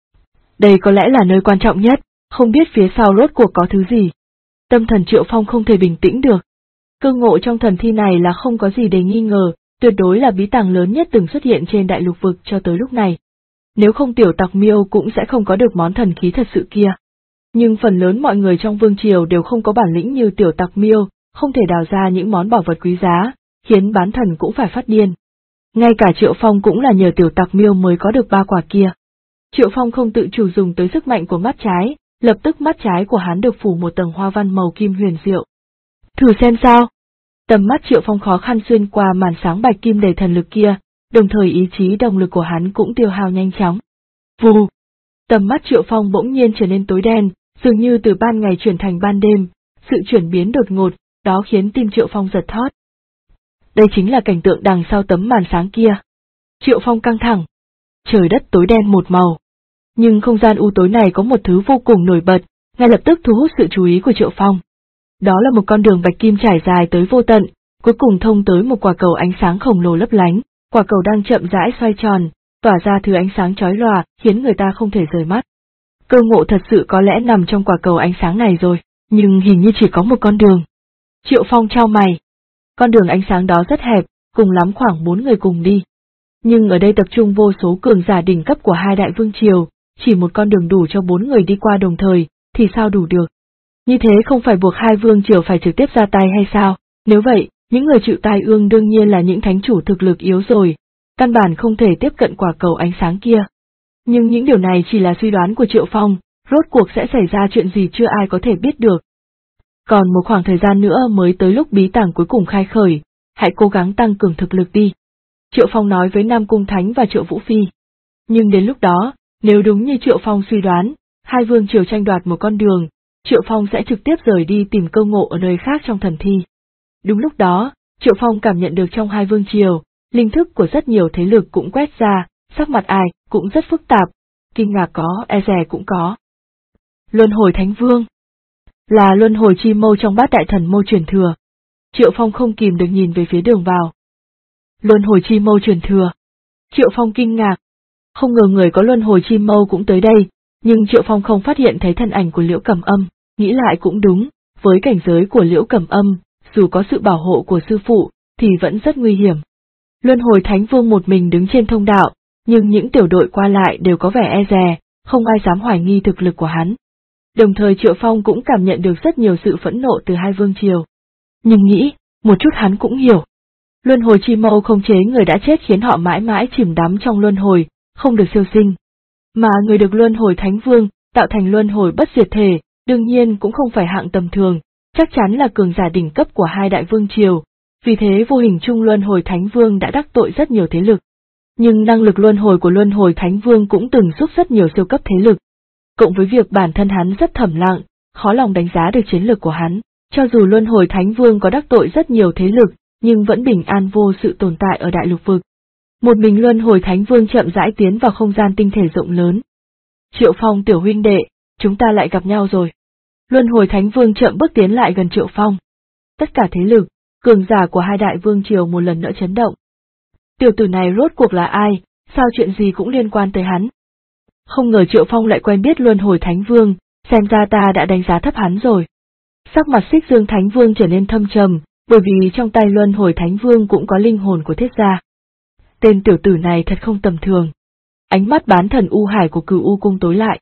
Đây có lẽ là nơi quan trọng nhất, không biết phía sau rốt cuộc có thứ gì. Tâm thần Triệu Phong không thể bình tĩnh được. Cơ ngộ trong thần thi này là không có gì để nghi ngờ, tuyệt đối là bí tàng lớn nhất từng xuất hiện trên đại lục vực cho tới lúc này. Nếu không Tiểu Tặc Miêu cũng sẽ không có được món thần khí thật sự kia. Nhưng phần lớn mọi người trong vương triều đều không có bản lĩnh như Tiểu Tặc Miêu, không thể đào ra những món bảo vật quý giá, khiến bán thần cũng phải phát điên. Ngay cả Triệu Phong cũng là nhờ Tiểu Tặc Miêu mới có được 3 quả kia. Triệu Phong không tự chủ dùng tới sức mạnh của mắt trái, lập tức mắt trái của hắn được phủ một tầng hoa văn màu kim huyền diệu. Thử xem sao? Tầm mắt Triệu Phong khó khăn xuyên qua màn sáng bạch kim đầy thần lực kia, đồng thời ý chí động lực của hắn cũng tiêu hao nhanh chóng. Vù! Tầm mắt Triệu Phong bỗng nhiên trở nên tối đen, dường như từ ban ngày chuyển thành ban đêm, sự chuyển biến đột ngột, đó khiến tim Triệu Phong giật thót. Đây chính là cảnh tượng đằng sau tấm màn sáng kia. Triệu Phong căng thẳng. Trời đất tối đen một màu. Nhưng không gian u tối này có một thứ vô cùng nổi bật, ngay lập tức thu hút sự chú ý của Triệu Phong. Đó là một con đường bạch kim trải dài tới vô tận, cuối cùng thông tới một quả cầu ánh sáng khổng lồ lấp lánh, quả cầu đang chậm rãi xoay tròn, tỏa ra thứ ánh sáng chói lòa, khiến người ta không thể rời mắt. Cơ ngộ thật sự có lẽ nằm trong quả cầu ánh sáng này rồi, nhưng hình như chỉ có một con đường. Triệu Phong chau mày. Con đường ánh sáng đó rất hẹp, cùng lắm khoảng 4 người cùng đi. Nhưng ở đây tập trung vô số cường giả đỉnh cấp của hai đại vương triều, chỉ một con đường đủ cho 4 người đi qua đồng thời, thì sao đủ được? Như thế không phải buộc hai vương triều phải trực tiếp ra tay hay sao? Nếu vậy, những người chịu tai ương đương nhiên là những thánh chủ thực lực yếu rồi, căn bản không thể tiếp cận quả cầu ánh sáng kia. Nhưng những điều này chỉ là suy đoán của Triệu Phong, rốt cuộc sẽ xảy ra chuyện gì chưa ai có thể biết được. Còn một khoảng thời gian nữa mới tới lúc bí tàng cuối cùng khai khởi, hãy cố gắng tăng cường thực lực đi. Triệu Phong nói với Nam Cung Thánh và Triệu Vũ Phi. Nhưng đến lúc đó, nếu đúng như Triệu Phong suy đoán, hai vương triều tranh đoạt một con đường, Triệu Phong sẽ trực tiếp rời đi tìm cơ ngộ ở nơi khác trong thần thi. Đúng lúc đó, Triệu Phong cảm nhận được trong hai vương triều, linh thức của rất nhiều thế lực cũng quét ra, sắc mặt ai cũng rất phức tạp, kinh ngạc có, e dè cũng có. Luân hồi Thánh Vương là luân hồi chi mâu trong bát đại thần mâu truyền thừa. Triệu Phong không kìm được nhìn về phía đường vào. Luân hồi chi mâu truyền thừa. Triệu Phong kinh ngạc. Không ngờ người có luân hồi chi mâu cũng tới đây, nhưng Triệu Phong không phát hiện thấy thân ảnh của Liễu Cầm Âm, nghĩ lại cũng đúng, với cảnh giới của Liễu Cầm Âm, dù có sự bảo hộ của sư phụ, thì vẫn rất nguy hiểm. Luân hồi Thánh Vương một mình đứng trên thông đạo, nhưng những tiểu đội qua lại đều có vẻ e dè, không ai dám hoài nghi thực lực của hắn. Đồng thời Triệu Phong cũng cảm nhận được rất nhiều sự phẫn nộ từ hai vương triều. Nhưng nghĩ, một chút hắn cũng hiểu. Luân hồi chi mâu không chế người đã chết khiến họ mãi mãi chìm đắm trong luân hồi, không được siêu sinh. Mà người được luân hồi Thánh Vương, tạo thành luân hồi bất diệt thể, đương nhiên cũng không phải hạng tầm thường, chắc chắn là cường giả đỉnh cấp của hai đại vương triều, vì thế vô hình chung Luân Hồi Thánh Vương đã đắc tội rất nhiều thế lực. Nhưng năng lực luân hồi của Luân Hồi Thánh Vương cũng từng giúp rất nhiều siêu cấp thế lực. Cộng với việc bản thân hắn rất thầm lặng, khó lòng đánh giá được chiến lược của hắn, cho dù Luân Hồi Thánh Vương có đắc tội rất nhiều thế lực, nhưng vẫn bình an vô sự tồn tại ở đại lục vực. Một mình Luân Hồi Thánh Vương chậm rãi tiến vào không gian tinh thể rộng lớn. Triệu Phong tiểu huynh đệ, chúng ta lại gặp nhau rồi. Luân Hồi Thánh Vương chậm bước tiến lại gần Triệu Phong. Tất cả thế lực, cường giả của hai đại vương triều một lần nữa chấn động. Tiểu tử này rốt cuộc là ai, sao chuyện gì cũng liên quan tới hắn? Không ngờ Triệu Phong lại quen biết Luân Hồi Thánh Vương, xem ra ta đã đánh giá thấp hắn rồi. Sắc mặt Xích Dương Thánh Vương trở nên thâm trầm, bởi vì trong tay Luân Hồi Thánh Vương cũng có linh hồn của thiết gia. Tên tiểu tử này thật không tầm thường. Ánh mắt bán thần U Hải của Cửu U Cung tối lại.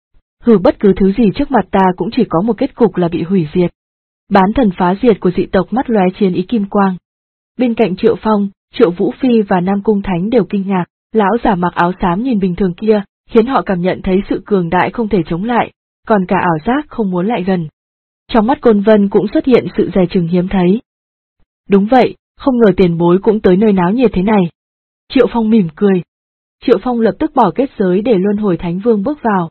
Bất cứ thứ gì trước mặt ta cũng chỉ có một kết cục là bị hủy diệt. Bán thần phá diệt của dị tộc mắt lóe chiến ý kim quang. Bên cạnh Triệu Phong, Triệu Vũ Phi và Nam Cung Thánh đều kinh ngạc, lão giả mặc áo xám nhìn bình thường kia, khiến họ cảm nhận thấy sự cường đại không thể chống lại, còn cả ảo giác không muốn lại gần. Trong mắt Côn Vân cũng xuất hiện sự dè chừng hiếm thấy. Đúng vậy, không ngờ tiền bối cũng tới nơi náo nhiệt thế này. Triệu Phong mỉm cười. Triệu Phong lập tức bỏ kết giới để Luân Hồi Thánh Vương bước vào.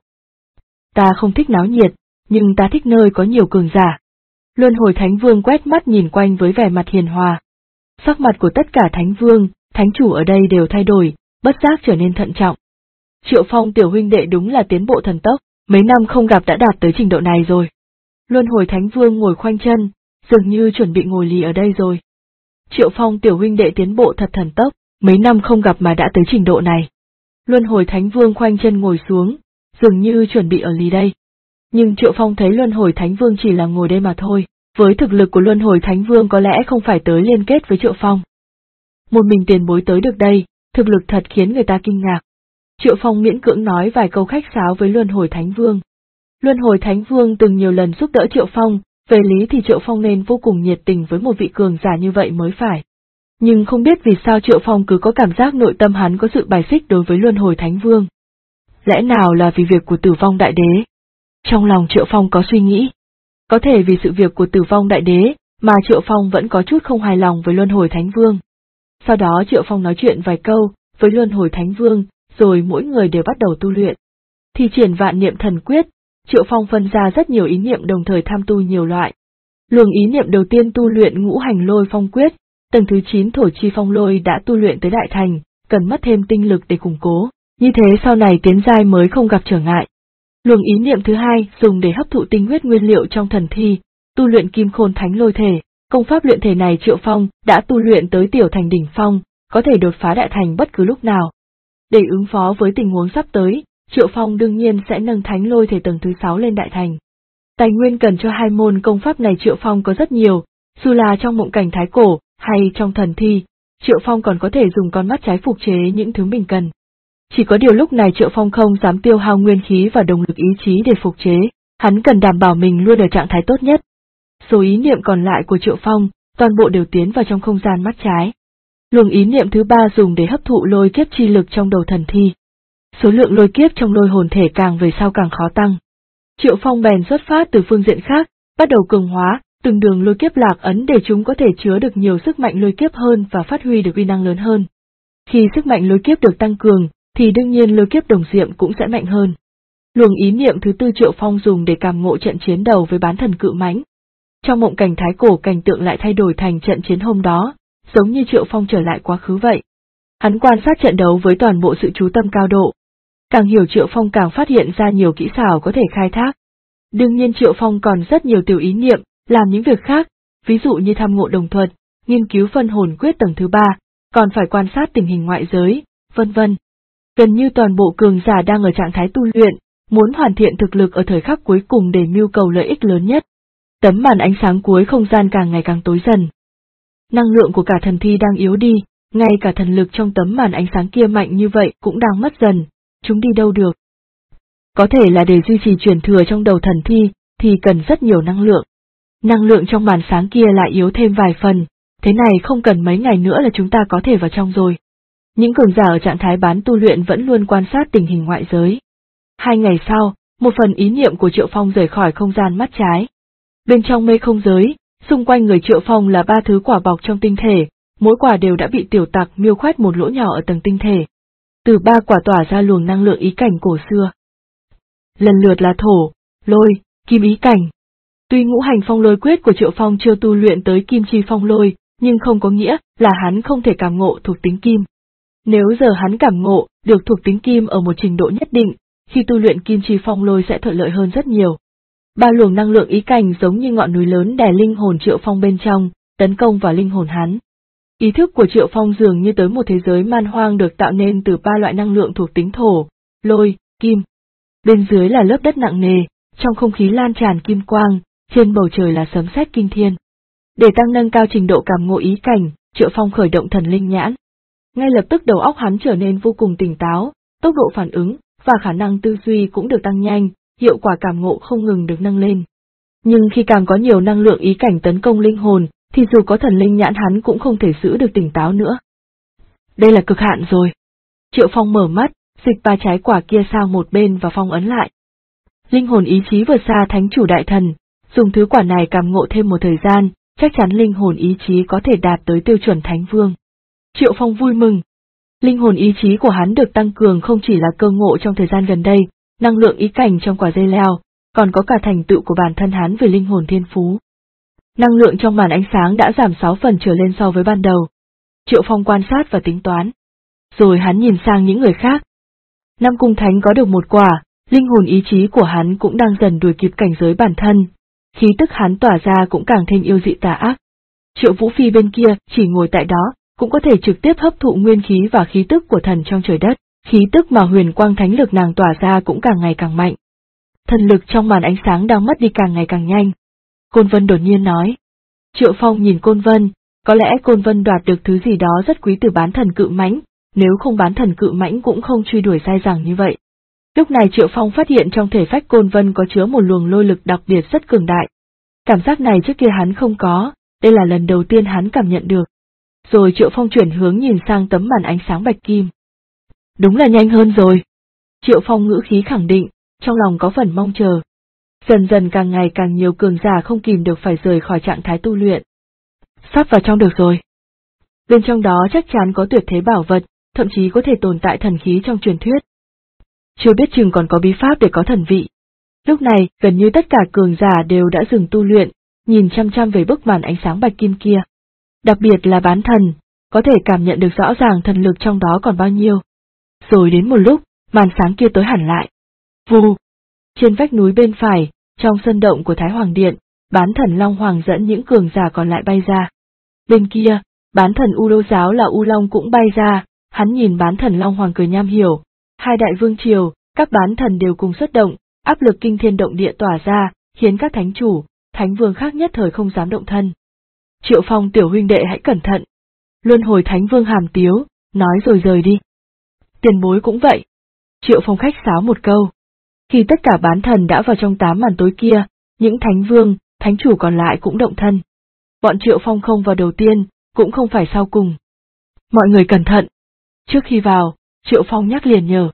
Ta không thích náo nhiệt, nhưng ta thích nơi có nhiều cường giả. Luân Hồi Thánh Vương quét mắt nhìn quanh với vẻ mặt hiền hòa. Sắc mặt của tất cả Thánh Vương, Thánh Chủ ở đây đều thay đổi, bất giác trở nên thận trọng. Triệu Phong tiểu huynh đệ đúng là tiến bộ thần tốc, mấy năm không gặp đã đạt tới trình độ này rồi. Luân Hồi Thánh Vương ngồi khoanh chân, dường như chuẩn bị ngồi lì ở đây rồi. Triệu Phong tiểu huynh đệ tiến bộ thật thần tốc, mấy năm không gặp mà đã tới trình độ này. Luân Hồi Thánh Vương khoanh chân ngồi xuống, dường như chuẩn bị ở lì đây. Nhưng Triệu Phong thấy Luân Hồi Thánh Vương chỉ là ngồi đây mà thôi, với thực lực của Luân Hồi Thánh Vương có lẽ không phải tới liên kết với Triệu Phong. Một mình tiền bối tới được đây, thực lực thật khiến người ta kinh ngạc. Triệu Phong miễn cưỡng nói vài câu khách sáo với Luân Hồi Thánh Vương. Luân Hồi Thánh Vương từng nhiều lần giúp đỡ Triệu Phong, về lý thì Triệu Phong nên vô cùng nhiệt tình với một vị cường giả như vậy mới phải. Nhưng không biết vì sao Triệu Phong cứ có cảm giác nội tâm hắn có sự bài xích đối với Luân Hồi Thánh Vương. Lẽ nào là vì việc của Tử Vong Đại Đế? Trong lòng Triệu Phong có suy nghĩ. Có thể vì sự việc của Tử Vong Đại Đế, mà Triệu Phong vẫn có chút không hài lòng với Luân Hồi Thánh Vương. Sau đó Triệu Phong nói chuyện vài câu với Luân Hồi Thánh Vương, rồi mỗi người đều bắt đầu tu luyện. Thi triển Vạn Niệm Thần Quyết, Triệu Phong phân ra rất nhiều ý niệm đồng thời tham tu nhiều loại. Luồng ý niệm đầu tiên tu luyện Ngũ Hành Lôi Phong Quyết, tầng thứ 9 Thổ Chi Phong Lôi đã tu luyện tới đại thành, cần mất thêm tinh lực để củng cố, như thế sau này tiến giai mới không gặp trở ngại. Luồng ý niệm thứ hai dùng để hấp thụ tinh huyết nguyên liệu trong thần thi, tu luyện Kim Khôn Thánh Lôi Thể, công pháp luyện thể này Triệu Phong đã tu luyện tới tiểu thành đỉnh phong, có thể đột phá đại thành bất cứ lúc nào. Để ứng phó với tình huống sắp tới, Triệu Phong đương nhiên sẽ nâng Thánh Lôi Thể tầng thứ 6 lên đại thành. Tài nguyên cần cho hai môn công pháp này Triệu Phong có rất nhiều, dù là trong mộng cảnh thái cổ, hay trong thần thi, Triệu Phong còn có thể dùng con mắt trái phục chế những thứ mình cần. Chỉ có điều lúc này Triệu Phong không dám tiêu hao nguyên khí và động lực ý chí để phục chế, hắn cần đảm bảo mình luôn ở trạng thái tốt nhất. Số ý niệm còn lại của Triệu Phong, toàn bộ đều tiến vào trong không gian mắt trái. Luồng ý niệm thứ ba dùng để hấp thụ lôi kiếp chi lực trong đầu thần thi. Số lượng lôi kiếp trong lôi hồn thể càng về sau càng khó tăng. Triệu Phong bèn xuất phát từ phương diện khác, bắt đầu cường hóa từng đường lôi kiếp lạc ấn để chúng có thể chứa được nhiều sức mạnh lôi kiếp hơn và phát huy được uy năng lớn hơn. Khi sức mạnh lôi kiếp được tăng cường, thì đương nhiên lôi kiếp đồng diệm cũng sẽ mạnh hơn. Luồng ý niệm thứ tư Triệu Phong dùng để cảm ngộ trận chiến đầu với bán thần cự mãnh. Trong mộng cảnh thái cổ cảnh tượng lại thay đổi thành trận chiến hôm đó, giống như Triệu Phong trở lại quá khứ vậy. Hắn quan sát trận đấu với toàn bộ sự chú tâm cao độ. Càng hiểu Triệu Phong càng phát hiện ra nhiều kỹ xảo có thể khai thác. Đương nhiên Triệu Phong còn rất nhiều tiểu ý niệm, làm những việc khác, ví dụ như tham ngộ đồng thuật, nghiên cứu phân hồn quyết tầng thứ 3, còn phải quan sát tình hình ngoại giới, vân vân. Gần như toàn bộ cường giả đang ở trạng thái tu luyện, muốn hoàn thiện thực lực ở thời khắc cuối cùng để mưu cầu lợi ích lớn nhất. Tấm màn ánh sáng cuối không gian càng ngày càng tối dần. Năng lượng của cả thần thi đang yếu đi, ngay cả thần lực trong tấm màn ánh sáng kia mạnh như vậy cũng đang mất dần, chúng đi đâu được. Có thể là để duy trì truyền thừa trong đầu thần thi, thì cần rất nhiều năng lượng. Năng lượng trong màn sáng kia lại yếu thêm vài phần, thế này không cần mấy ngày nữa là chúng ta có thể vào trong rồi. Những cường giả ở trạng thái bán tu luyện vẫn luôn quan sát tình hình ngoại giới. 2 ngày sau, một phần ý niệm của Triệu Phong rời khỏi không gian mắt trái. Bên trong mê không giới, xung quanh người Triệu Phong là 3 thứ quả bọc trong tinh thể, mỗi quả đều đã bị tiểu tặc miêu khoét một lỗ nhỏ ở tầng tinh thể. Từ 3 quả tỏa ra luồng năng lượng ý cảnh cổ xưa. Lần lượt là thổ, lôi, kim ý cảnh. Tuy ngũ hành phong lôi quyết của Triệu Phong chưa tu luyện tới kim chi phong lôi, nhưng không có nghĩa là hắn không thể cảm ngộ thuộc tính kim. Nếu giờ hắn cảm ngộ được thuộc tính kim ở một trình độ nhất định, khi tu luyện kim chi phong lôi sẽ thuận lợi hơn rất nhiều. 3 luồng năng lượng ý cảnh giống như ngọn núi lớn đè linh hồn Triệu Phong bên trong, tấn công vào linh hồn hắn. Ý thức của Triệu Phong dường như tới một thế giới man hoang được tạo nên từ 3 loại năng lượng thuộc tính thổ, lôi, kim. Bên dưới là lớp đất nặng nề, trong không khí lan tràn kim quang, trên bầu trời là sấm sét kinh thiên. Để tăng nâng cao trình độ cảm ngộ ý cảnh, Triệu Phong khởi động thần linh nhãn. Ngay lập tức đầu óc hắn trở nên vô cùng tỉnh táo, tốc độ phản ứng và khả năng tư duy cũng được tăng nhanh, hiệu quả cảm ngộ không ngừng được nâng lên. Nhưng khi càng có nhiều năng lượng ý cảnh tấn công linh hồn, thì dù có thần linh nhãn hắn cũng không thể giữ được tỉnh táo nữa. Đây là cực hạn rồi. Triệu Phong mở mắt, dịch 3 trái quả kia sang một bên và phong ấn lại. Linh hồn ý chí vượt xa thánh chủ đại thần, dùng thứ quả này cảm ngộ thêm một thời gian, chắc chắn linh hồn ý chí có thể đạt tới tiêu chuẩn thánh vương. Triệu Phong vui mừng. Linh hồn ý chí của hắn được tăng cường không chỉ là cơ ngộ trong thời gian gần đây, năng lượng ý cảnh trong quả dây leo, còn có cả thành tựu của bản thân hắn về linh hồn thiên phú. Năng lượng trong màn ánh sáng đã giảm 6 phần trở lên so với ban đầu. Triệu Phong quan sát và tính toán. Rồi hắn nhìn sang những người khác. Nam Cung Thánh có được một quả, linh hồn ý chí của hắn cũng đang dần đuổi kịp cảnh giới bản thân. Khí tức hắn tỏa ra cũng càng thêm yêu dị tà ác. Triệu Vũ Phi bên kia chỉ ngồi tại đó, cũng có thể trực tiếp hấp thụ nguyên khí và khí tức của thần trong trời đất, khí tức mà huyền quang thánh lực nàng tỏa ra cũng càng ngày càng mạnh. Thần lực trong màn ánh sáng đang mất đi càng ngày càng nhanh. Côn Vân đột nhiên nói. Triệu Phong nhìn Côn Vân, có lẽ Côn Vân đoạt được thứ gì đó rất quý từ bán thần cự mãnh, nếu không bán thần cự mãnh cũng không truy đuổi dai dẳng như vậy. Lúc này Triệu Phong phát hiện trong thể phách Côn Vân có chứa một luồng lôi lực đặc biệt rất cường đại. Cảm giác này trước kia hắn không có, đây là lần đầu tiên hắn cảm nhận được. Rồi Triệu Phong chuyển hướng nhìn sang tấm màn ánh sáng bạch kim. Đúng là nhanh hơn rồi. Triệu Phong ngữ khí khẳng định, trong lòng có phần mong chờ. Dần dần càng ngày càng nhiều cường giả không kìm được phải rời khỏi trạng thái tu luyện. Sắp vào trong được rồi. Bên trong đó chắc chắn có tuyệt thế bảo vật, thậm chí có thể tồn tại thần khí trong truyền thuyết. Chưa biết chừng còn có bí pháp để có thần vị. Lúc này, gần như tất cả cường giả đều đã dừng tu luyện, nhìn chăm chăm về bức màn ánh sáng bạch kim kia. Đặc biệt là bán thần, có thể cảm nhận được rõ ràng thần lực trong đó còn bao nhiêu. Rồi đến một lúc, màn sáng kia tối hẳn lại. Vù! Trên vách núi bên phải, trong sân động của Thái Hoàng Điện, bán thần Long Hoàng dẫn những cường giả còn lại bay ra. Bên kia, bán thần U Lô Giáo là U Long cũng bay ra, hắn nhìn bán thần Long Hoàng cười nham hiểu. Hai đại vương triều, các bán thần đều cùng xuất động, áp lực kinh thiên động địa tỏa ra, khiến các thánh chủ, thánh vương khác nhất thời không dám động thân. Triệu Phong tiểu huynh đệ hãy cẩn thận. Luân hồi thánh vương hàm tiếu, nói rồi rời đi. Tiền bối cũng vậy. Triệu Phong khách sáo một câu. Khi tất cả bán thần đã vào trong 8 màn tối kia, những thánh vương, thánh chủ còn lại cũng động thân. Bọn Triệu Phong không vào đầu tiên, cũng không phải sau cùng. Mọi người cẩn thận. Trước khi vào, Triệu Phong nhắc liền nhờ.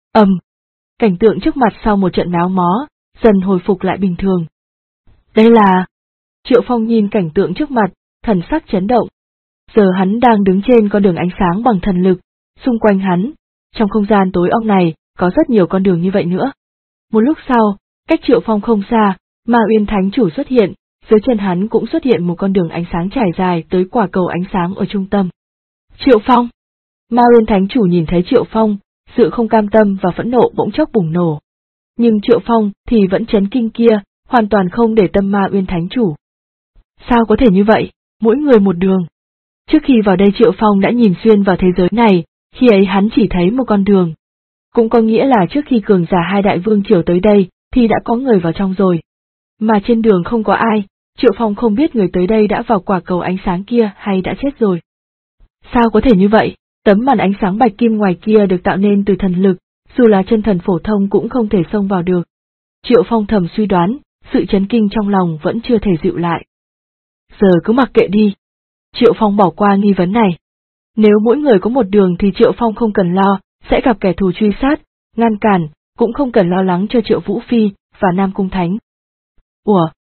Cảnh tượng trước mặt sau một trận náo mó, dần hồi phục lại bình thường. Đây là... Triệu Phong nhìn cảnh tượng trước mặt, thần sắc chấn động. Giờ hắn đang đứng trên con đường ánh sáng bằng thần lực, xung quanh hắn, trong không gian tối om này, có rất nhiều con đường như vậy nữa. Một lúc sau, cách Triệu Phong không xa, Ma Uyên Thánh Chủ xuất hiện, dưới chân hắn cũng xuất hiện một con đường ánh sáng trải dài tới quả cầu ánh sáng ở trung tâm. Triệu Phong! Ma Uyên Thánh Chủ nhìn thấy Triệu Phong, sự không cam tâm và phẫn nộ bỗng chốc bùng nổ. Nhưng Triệu Phong thì vẫn chấn kinh kia, hoàn toàn không để tâm Ma Uyên Thánh Chủ. Sao có thể như vậy, mỗi người một đường? Trước khi vào đây Triệu Phong đã nhìn xuyên vào thế giới này, khi ấy hắn chỉ thấy một con đường. Cũng có nghĩa là trước khi cường giả hai đại vương triều tới đây, thì đã có người vào trong rồi. Mà trên đường không có ai, Triệu Phong không biết người tới đây đã vào quả cầu ánh sáng kia hay đã chết rồi. Sao có thể như vậy? Tấm màn ánh sáng bạch kim ngoài kia được tạo nên từ thần lực, dù là chân thần phổ thông cũng không thể xông vào được. Triệu Phong thầm suy đoán, sự chấn kinh trong lòng vẫn chưa thể dịu lại. Giờ cứ mặc kệ đi. Triệu Phong bỏ qua nghi vấn này. Nếu mỗi người có một đường thì Triệu Phong không cần lo, sẽ gặp kẻ thù truy sát, ngăn cản, cũng không cần lo lắng cho Triệu Vũ Phi và Nam Cung Thánh. Ủa,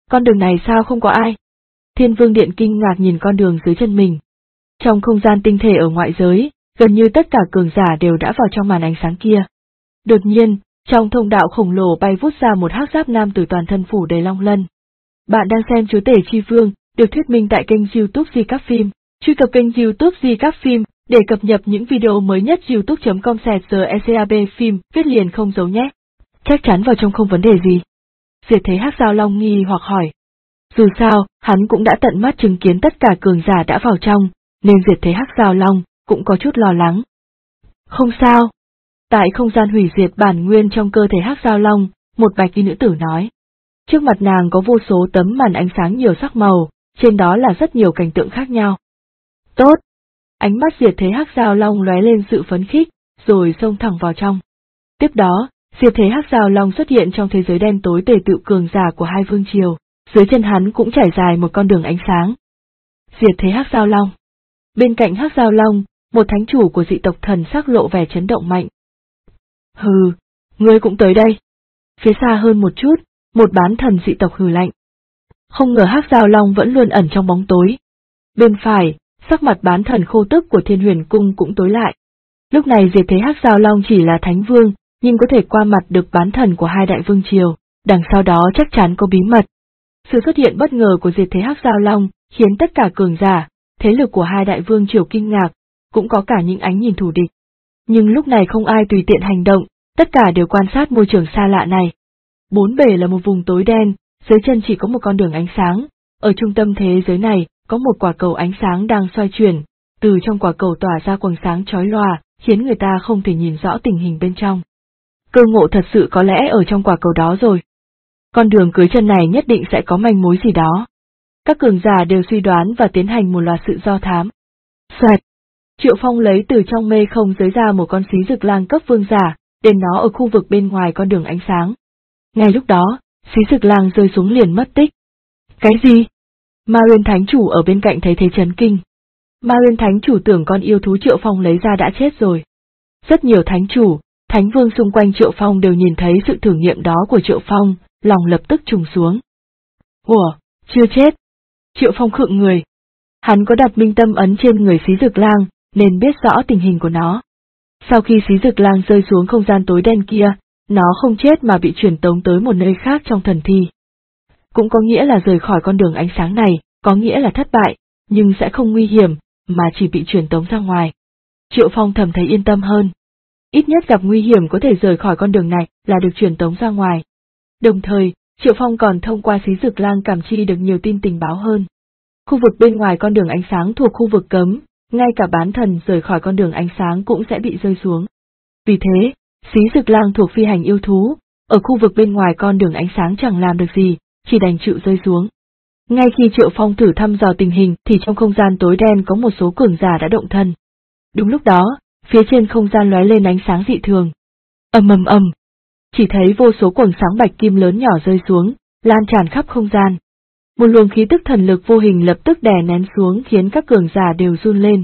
con đường này sao không có ai? Thiên Vương Điện kinh ngạc nhìn con đường dưới chân mình. Trong không gian tinh thể ở ngoại giới, gần như tất cả cường giả đều đã vào trong màn ánh sáng kia. Đột nhiên, trong thông đạo khổng lồ bay vút ra một hắc giáp nam tử toàn thân phủ đầy long lân. Bạn đang xem Chúa Tể Chi Vương, được thuyết minh tại kênh YouTube Di Các Phim. Truy cập kênh YouTube Di Các Phim để cập nhật những video mới nhất. youtube.com/secab phim, viết liền không giấu nhé. Chắc chắn vào trong không vấn đề gì. Diệt Thế Hắc Giao Long nghi hoặc hỏi. Dù sao, hắn cũng đã tận mắt chứng kiến tất cả cường giả đã vào trong, nên Diệt Thế Hắc Giao Long cũng có chút lo lắng. Không sao. Tại không gian hủy diệt bản nguyên trong cơ thể Hắc Giao Long, một bạch y nữ tử nói. Trước mặt nàng có vô số tấm màn ánh sáng nhiều sắc màu, trên đó là rất nhiều cảnh tượng khác nhau. Tốt! Ánh mắt Diệt Thế Hắc Giao Long lóe lên sự phấn khích, rồi xông thẳng vào trong. Tiếp đó, Diệt Thế Hắc Giao Long xuất hiện trong thế giới đen tối tề tựu cường giả của hai vương triều, dưới chân hắn cũng trải dài một con đường ánh sáng. Diệt Thế Hắc Giao Long. Bên cạnh Hắc Giao Long, một thánh chủ của dị tộc thần sắc lộ vẻ chấn động mạnh. Hừ, ngươi cũng tới đây. Phía xa hơn một chút, một bán thần dị tộc hừ lạnh. Không ngờ Hắc Giao Long vẫn luôn ẩn trong bóng tối. Bên phải, sắc mặt bán thần khô tức của Thiên Huyền Cung cũng tối lại. Lúc này Diệt Thế Hắc Giao Long chỉ là thánh vương, nhưng có thể qua mặt được bán thần của hai đại vương triều, đằng sau đó chắc chắn có bí mật. Sự xuất hiện bất ngờ của Diệt Thế Hắc Giao Long khiến tất cả cường giả, thế lực của hai đại vương triều kinh ngạc, cũng có cả những ánh nhìn thù địch. Nhưng lúc này không ai tùy tiện hành động, tất cả đều quan sát môi trường xa lạ này. Bốn bề là một vùng tối đen, dưới chân chỉ có một con đường ánh sáng, ở trung tâm thế giới này có một quả cầu ánh sáng đang xoay chuyển, từ trong quả cầu tỏa ra quầng sáng chói lòa, khiến người ta không thể nhìn rõ tình hình bên trong. Cơ ngộ thật sự có lẽ ở trong quả cầu đó rồi. Con đường cưới chân này nhất định sẽ có manh mối gì đó. Các cường giả đều suy đoán và tiến hành một loạt sự do thám. Xoẹt! Triệu Phong lấy từ trong mê không giới ra một con xí rực lang cấp vương giả, để nó ở khu vực bên ngoài con đường ánh sáng. Ngay lúc đó, xí rực lang rơi xuống liền mất tích. Cái gì? Ma Uyên Thánh Chủ ở bên cạnh thấy thế chấn kinh. Ma Uyên Thánh Chủ tưởng con yêu thú Triệu Phong lấy ra đã chết rồi. Rất nhiều thánh chủ, thánh vương xung quanh Triệu Phong đều nhìn thấy sự thử nghiệm đó của Triệu Phong, lòng lập tức trùng xuống. Ủa, chưa chết. Triệu Phong khựng người. Hắn có đặt minh tâm ấn trên người xí rực lang, nên biết rõ tình hình của nó. Sau khi xí rực lang rơi xuống không gian tối đen kia, nó không chết mà bị truyền tống tới một nơi khác trong thần thi. Cũng có nghĩa là rời khỏi con đường ánh sáng này, có nghĩa là thất bại, nhưng sẽ không nguy hiểm, mà chỉ bị truyền tống ra ngoài. Triệu Phong thầm thấy yên tâm hơn. Ít nhất gặp nguy hiểm có thể rời khỏi con đường này là được truyền tống ra ngoài. Đồng thời, Triệu Phong còn thông qua xí rực lang cảm chi được nhiều tin tình báo hơn. Khu vực bên ngoài con đường ánh sáng thuộc khu vực cấm, ngay cả bán thần rời khỏi con đường ánh sáng cũng sẽ bị rơi xuống. Vì thế, xí rực lang thuộc phi hành yêu thú, ở khu vực bên ngoài con đường ánh sáng chẳng làm được gì, chỉ đành chịu rơi xuống. Ngay khi Triệu Phong thử thăm dò tình hình thì trong không gian tối đen có một số cường giả đã động thân. Đúng lúc đó, phía trên không gian lóe lên ánh sáng dị thường. Ầm ầm ầm, chỉ thấy vô số quầng sáng bạch kim lớn nhỏ rơi xuống, lan tràn khắp không gian. Một luồng khí tức thần lực vô hình lập tức đè nén xuống khiến các cường giả đều run lên.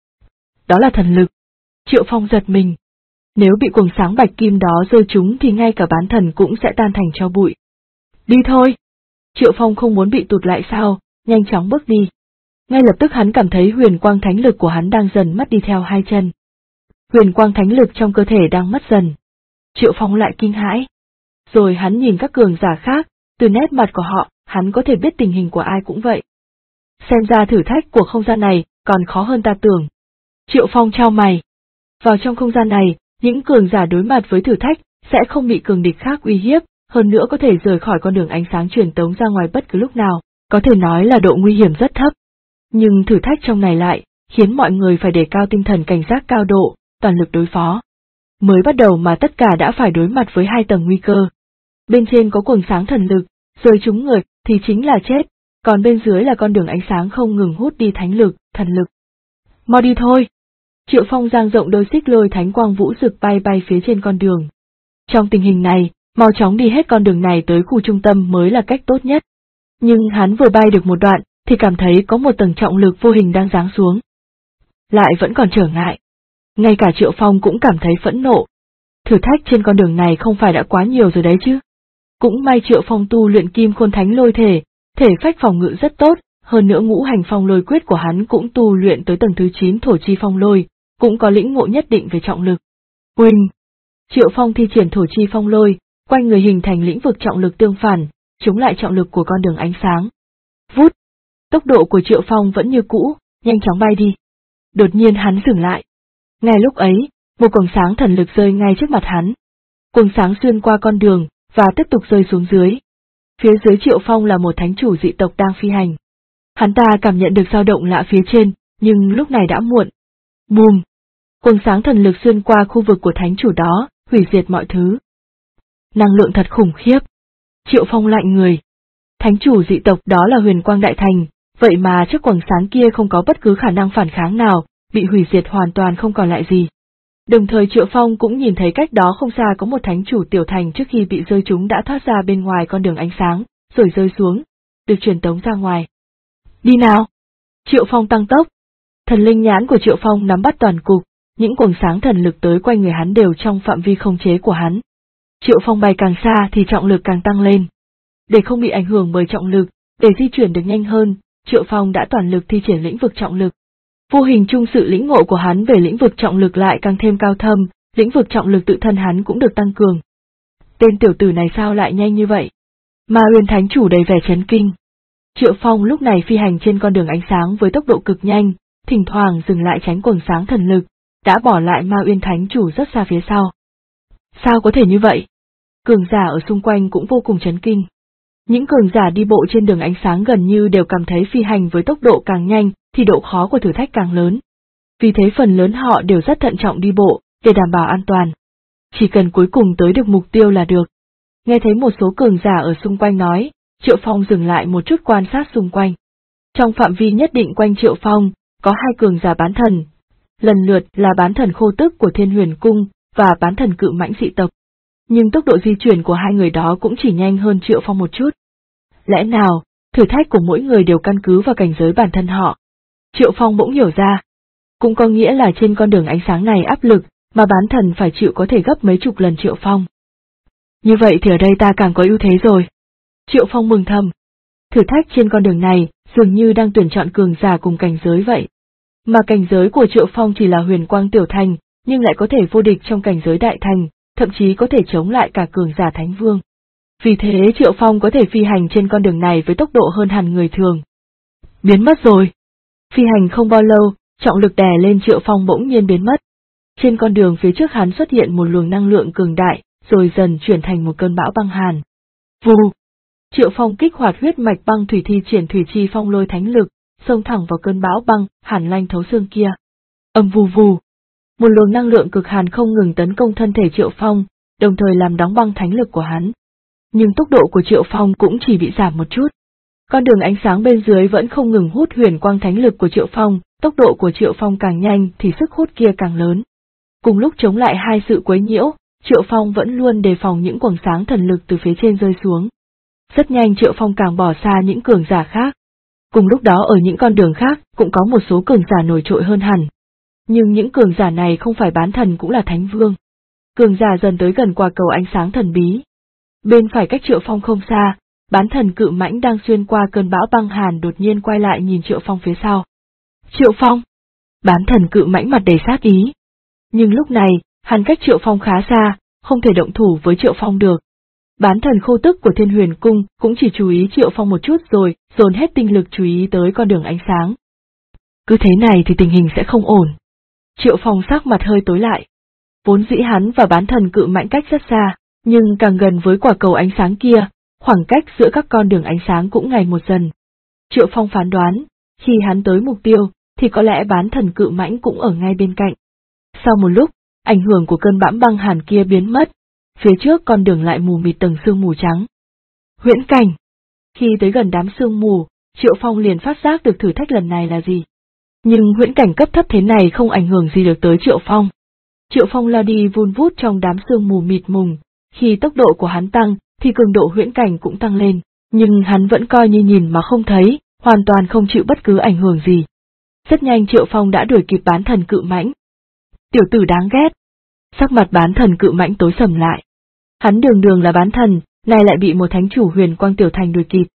Đó là thần lực. Triệu Phong giật mình. Nếu bị quầng sáng bạch kim đó rơi trúng thì ngay cả bán thần cũng sẽ tan thành tro bụi. Đi thôi! Triệu Phong không muốn bị tụt lại sao, nhanh chóng bước đi. Ngay lập tức hắn cảm thấy huyền quang thánh lực của hắn đang dần mất đi theo hai chân. Huyền quang thánh lực trong cơ thể đang mất dần. Triệu Phong lại kinh hãi. Rồi hắn nhìn các cường giả khác, từ nét mặt của họ, hắn có thể biết tình hình của ai cũng vậy. Xem ra thử thách của không gian này còn khó hơn ta tưởng. Triệu Phong chau mày. Vào trong không gian này, những cường giả đối mặt với thử thách sẽ không bị cường địch khác uy hiếp, hơn nữa có thể rời khỏi con đường ánh sáng truyền tống ra ngoài bất cứ lúc nào, có thể nói là độ nguy hiểm rất thấp. Nhưng thử thách trong này lại khiến mọi người phải đề cao tinh thần cảnh giác cao độ, toàn lực đối phó. Mới bắt đầu mà tất cả đã phải đối mặt với hai tầng nguy cơ. Bên trên có quầng sáng thần lực, rơi trúng người thì chính là chết, còn bên dưới là con đường ánh sáng không ngừng hút đi thánh lực, thần lực. Mau đi thôi! Triệu Phong dang rộng đôi xích lôi thánh quang vũ rực bay phía trên con đường. Trong tình hình này, mau chóng đi hết con đường này tới khu trung tâm mới là cách tốt nhất. Nhưng hắn vừa bay được một đoạn, thì cảm thấy có một tầng trọng lực vô hình đang giáng xuống. Lại vẫn còn trở ngại. Ngay cả Triệu Phong cũng cảm thấy phẫn nộ. Thử thách trên con đường này không phải đã quá nhiều rồi đấy chứ. Cũng may Triệu Phong tu luyện kim khôn thánh lôi thể, thể phách phòng ngự rất tốt, hơn nữa ngũ hành phong lôi quyết của hắn cũng tu luyện tới tầng thứ 9 thổ chi phong lôi, cũng có lĩnh ngộ nhất định về trọng lực. Huỳnh! Triệu Phong thi triển thổ chi phong lôi, quanh người hình thành lĩnh vực trọng lực tương phản, chống lại trọng lực của con đường ánh sáng. Vút! Tốc độ của Triệu Phong vẫn như cũ, nhanh chóng bay đi. Đột nhiên hắn dừng lại. Ngay lúc ấy, một quầng sáng thần lực rơi ngay trước mặt hắn. Quầng sáng xuyên qua con đường, và tiếp tục rơi xuống dưới. Phía dưới Triệu Phong là một thánh chủ dị tộc đang phi hành. Hắn ta cảm nhận được dao động lạ phía trên, nhưng lúc này đã muộn. Bùm! Quầng sáng thần lực xuyên qua khu vực của thánh chủ đó, hủy diệt mọi thứ. Năng lượng thật khủng khiếp. Triệu Phong lạnh người. Thánh chủ dị tộc đó là Huyền Quang Đại Thành, vậy mà trước quầng sáng kia không có bất cứ khả năng phản kháng nào, bị hủy diệt hoàn toàn không còn lại gì. Đồng thời Triệu Phong cũng nhìn thấy cách đó không xa có một thánh chủ tiểu thành trước khi bị rơi chúng đã thoát ra bên ngoài con đường ánh sáng, rồi rơi xuống, được truyền tống ra ngoài. Đi nào! Triệu Phong tăng tốc. Thần linh nhãn của Triệu Phong nắm bắt toàn cục, những quầng sáng thần lực tới quanh người hắn đều trong phạm vi không chế của hắn. Triệu Phong bay càng xa thì trọng lực càng tăng lên. Để không bị ảnh hưởng bởi trọng lực, để di chuyển được nhanh hơn, Triệu Phong đã toàn lực thi triển lĩnh vực trọng lực. Vô hình chung sự lĩnh ngộ của hắn về lĩnh vực trọng lực lại càng thêm cao thâm, lĩnh vực trọng lực tự thân hắn cũng được tăng cường. Tên tiểu tử này sao lại nhanh như vậy? Ma Uyên Thánh Chủ đầy vẻ chấn kinh. Triệu Phong lúc này phi hành trên con đường ánh sáng với tốc độ cực nhanh, thỉnh thoảng dừng lại tránh quầng sáng thần lực, đã bỏ lại Ma Uyên Thánh Chủ rất xa phía sau. Sao có thể như vậy? Cường giả ở xung quanh cũng vô cùng chấn kinh. Những cường giả đi bộ trên đường ánh sáng gần như đều cảm thấy phi hành với tốc độ càng nhanh thì độ khó của thử thách càng lớn. Vì thế phần lớn họ đều rất thận trọng đi bộ, để đảm bảo an toàn. Chỉ cần cuối cùng tới được mục tiêu là được. Nghe thấy một số cường giả ở xung quanh nói, Triệu Phong dừng lại một chút quan sát xung quanh. Trong phạm vi nhất định quanh Triệu Phong, có hai cường giả bán thần, lần lượt là bán thần khô tức của Thiên Huyền Cung và bán thần cự mãnh dị tộc. Nhưng tốc độ di chuyển của hai người đó cũng chỉ nhanh hơn Triệu Phong một chút. Lẽ nào, thử thách của mỗi người đều căn cứ vào cảnh giới bản thân họ? Triệu Phong bỗng hiểu ra. Cũng có nghĩa là trên con đường ánh sáng này áp lực, mà bán thần phải chịu có thể gấp mấy chục lần Triệu Phong. Như vậy thì ở đây ta càng có ưu thế rồi. Triệu Phong mừng thầm. Thử thách trên con đường này, dường như đang tuyển chọn cường giả cùng cảnh giới vậy. Mà cảnh giới của Triệu Phong chỉ là huyền quang tiểu thành, nhưng lại có thể vô địch trong cảnh giới đại thành, thậm chí có thể chống lại cả cường giả thánh vương. Vì thế Triệu Phong có thể phi hành trên con đường này với tốc độ hơn hẳn người thường. Biến mất rồi. Phi hành không bao lâu, trọng lực đè lên Triệu Phong bỗng nhiên biến mất. Trên con đường phía trước hắn xuất hiện một luồng năng lượng cường đại, rồi dần chuyển thành một cơn bão băng hàn. Vù! Triệu Phong kích hoạt huyết mạch băng thủy thi triển thủy chi phong lôi thánh lực, xông thẳng vào cơn bão băng hàn lanh thấu xương kia. Ầm vù vù! Một luồng năng lượng cực hàn không ngừng tấn công thân thể Triệu Phong, đồng thời làm đóng băng thánh lực của hắn. Nhưng tốc độ của Triệu Phong cũng chỉ bị giảm một chút. Con đường ánh sáng bên dưới vẫn không ngừng hút huyền quang thánh lực của Triệu Phong, tốc độ của Triệu Phong càng nhanh thì sức hút kia càng lớn. Cùng lúc chống lại hai sự quấy nhiễu, Triệu Phong vẫn luôn đề phòng những quầng sáng thần lực từ phía trên rơi xuống. Rất nhanh Triệu Phong càng bỏ xa những cường giả khác. Cùng lúc đó ở những con đường khác cũng có một số cường giả nổi trội hơn hẳn. Nhưng những cường giả này không phải bán thần cũng là thánh vương. Cường giả dần tới gần quả cầu ánh sáng thần bí. Bên phải cách Triệu Phong không xa, bán thần cự mãnh đang xuyên qua cơn bão băng hàn đột nhiên quay lại nhìn Triệu Phong phía sau. Triệu Phong! Bán thần cự mãnh mặt đầy sát ý. Nhưng lúc này, hắn cách Triệu Phong khá xa, không thể động thủ với Triệu Phong được. Bán thần khô tức của Thiên Huyền Cung cũng chỉ chú ý Triệu Phong một chút rồi, dồn hết tinh lực chú ý tới con đường ánh sáng. Cứ thế này thì tình hình sẽ không ổn. Triệu Phong sắc mặt hơi tối lại. Vốn dĩ hắn và bán thần cự mãnh cách rất xa, nhưng càng gần với quả cầu ánh sáng kia, khoảng cách giữa các con đường ánh sáng cũng ngày một dần. Triệu Phong phán đoán, khi hắn tới mục tiêu, thì có lẽ bán thần cự mãnh cũng ở ngay bên cạnh. Sau một lúc, ảnh hưởng của cơn bão băng hàn kia biến mất, phía trước con đường lại mù mịt tầng sương mù trắng. Huyễn cảnh! Khi tới gần đám sương mù, Triệu Phong liền phát giác được thử thách lần này là gì. Nhưng huyễn cảnh cấp thấp thế này không ảnh hưởng gì được tới Triệu Phong. Triệu Phong lao đi vun vút trong đám sương mù mịt mùng, khi tốc độ của hắn tăng, thì cường độ huyễn cảnh cũng tăng lên, nhưng hắn vẫn coi như nhìn mà không thấy, hoàn toàn không chịu bất cứ ảnh hưởng gì. Rất nhanh Triệu Phong đã đuổi kịp bán thần cự mãnh. Tiểu tử đáng ghét! Sắc mặt bán thần cự mãnh tối sầm lại. Hắn đường đường là bán thần, nay lại bị một thánh chủ huyền quang tiểu thành đuổi kịp.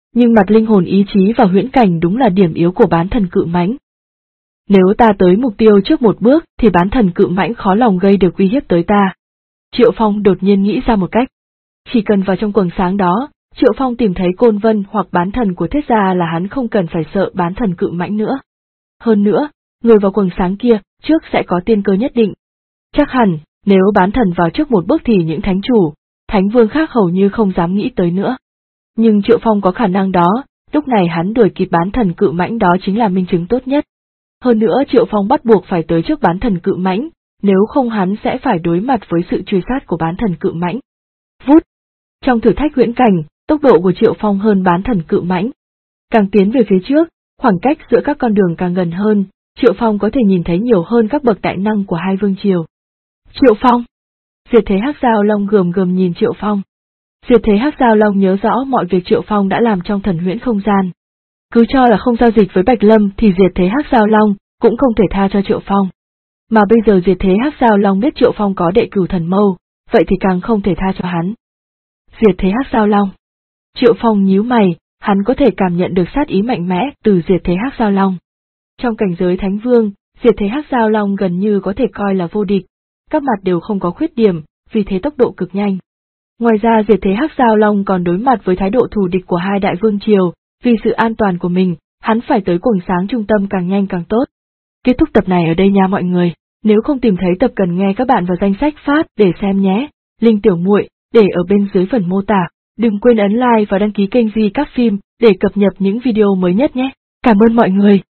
Nhưng mặt linh hồn ý chí và huyễn cảnh đúng là điểm yếu của bán thần cự mãnh. Nếu ta tới mục tiêu trước một bước thì bán thần cự mãnh khó lòng gây được uy hiếp tới ta. Triệu Phong đột nhiên nghĩ ra một cách. Chỉ cần vào trong quầng sáng đó, Triệu Phong tìm thấy Côn Vân hoặc bán thần của Thiết gia là hắn không cần phải sợ bán thần cự mãnh nữa. Hơn nữa, người vào quầng sáng kia, trước sẽ có tiên cơ nhất định. Chắc hẳn, nếu bán thần vào trước một bước thì những thánh chủ, thánh vương khác hầu như không dám nghĩ tới nữa. Nhưng Triệu Phong có khả năng đó, lúc này hắn đuổi kịp bán thần cự mãnh đó chính là minh chứng tốt nhất. Hơn nữa Triệu Phong bắt buộc phải tới trước bán thần cự mãnh, nếu không hắn sẽ phải đối mặt với sự truy sát của bán thần cự mãnh. Vút! Trong thử thách huyễn cảnh, tốc độ của Triệu Phong hơn bán thần cự mãnh. Càng tiến về phía trước, khoảng cách giữa các con đường càng gần hơn, Triệu Phong có thể nhìn thấy nhiều hơn các bậc đại năng của hai vương triều. Triệu Phong! Diệt Thế Hắc Giao Long gườm gườm nhìn Triệu Phong. Diệt Thế Hắc Giao Long nhớ rõ mọi việc Triệu Phong đã làm trong thần huyễn không gian. Cứ cho là không giao dịch với Bạch Lâm thì Diệt Thế Hắc Giao Long cũng không thể tha cho Triệu Phong. Mà bây giờ Diệt Thế Hắc Giao Long biết Triệu Phong có đệ cửu thần mâu, vậy thì càng không thể tha cho hắn. Diệt Thế Hắc Giao Long. Triệu Phong nhíu mày, hắn có thể cảm nhận được sát ý mạnh mẽ từ Diệt Thế Hắc Giao Long. Trong cảnh giới Thánh Vương, Diệt Thế Hắc Giao Long gần như có thể coi là vô địch, các mặt đều không có khuyết điểm, vì thế tốc độ cực nhanh. Ngoài ra Diệt Thế Hắc Giao Long còn đối mặt với thái độ thù địch của hai đại vương triều, vì sự an toàn của mình, hắn phải tới quầng sáng trung tâm càng nhanh càng tốt. Kết thúc tập này ở đây nha mọi người, nếu không tìm thấy tập cần nghe các bạn vào danh sách phát để xem nhé, link tiểu muội để ở bên dưới phần mô tả, đừng quên ấn like và đăng ký kênh Di Các Phim để cập nhật những video mới nhất nhé. Cảm ơn mọi người.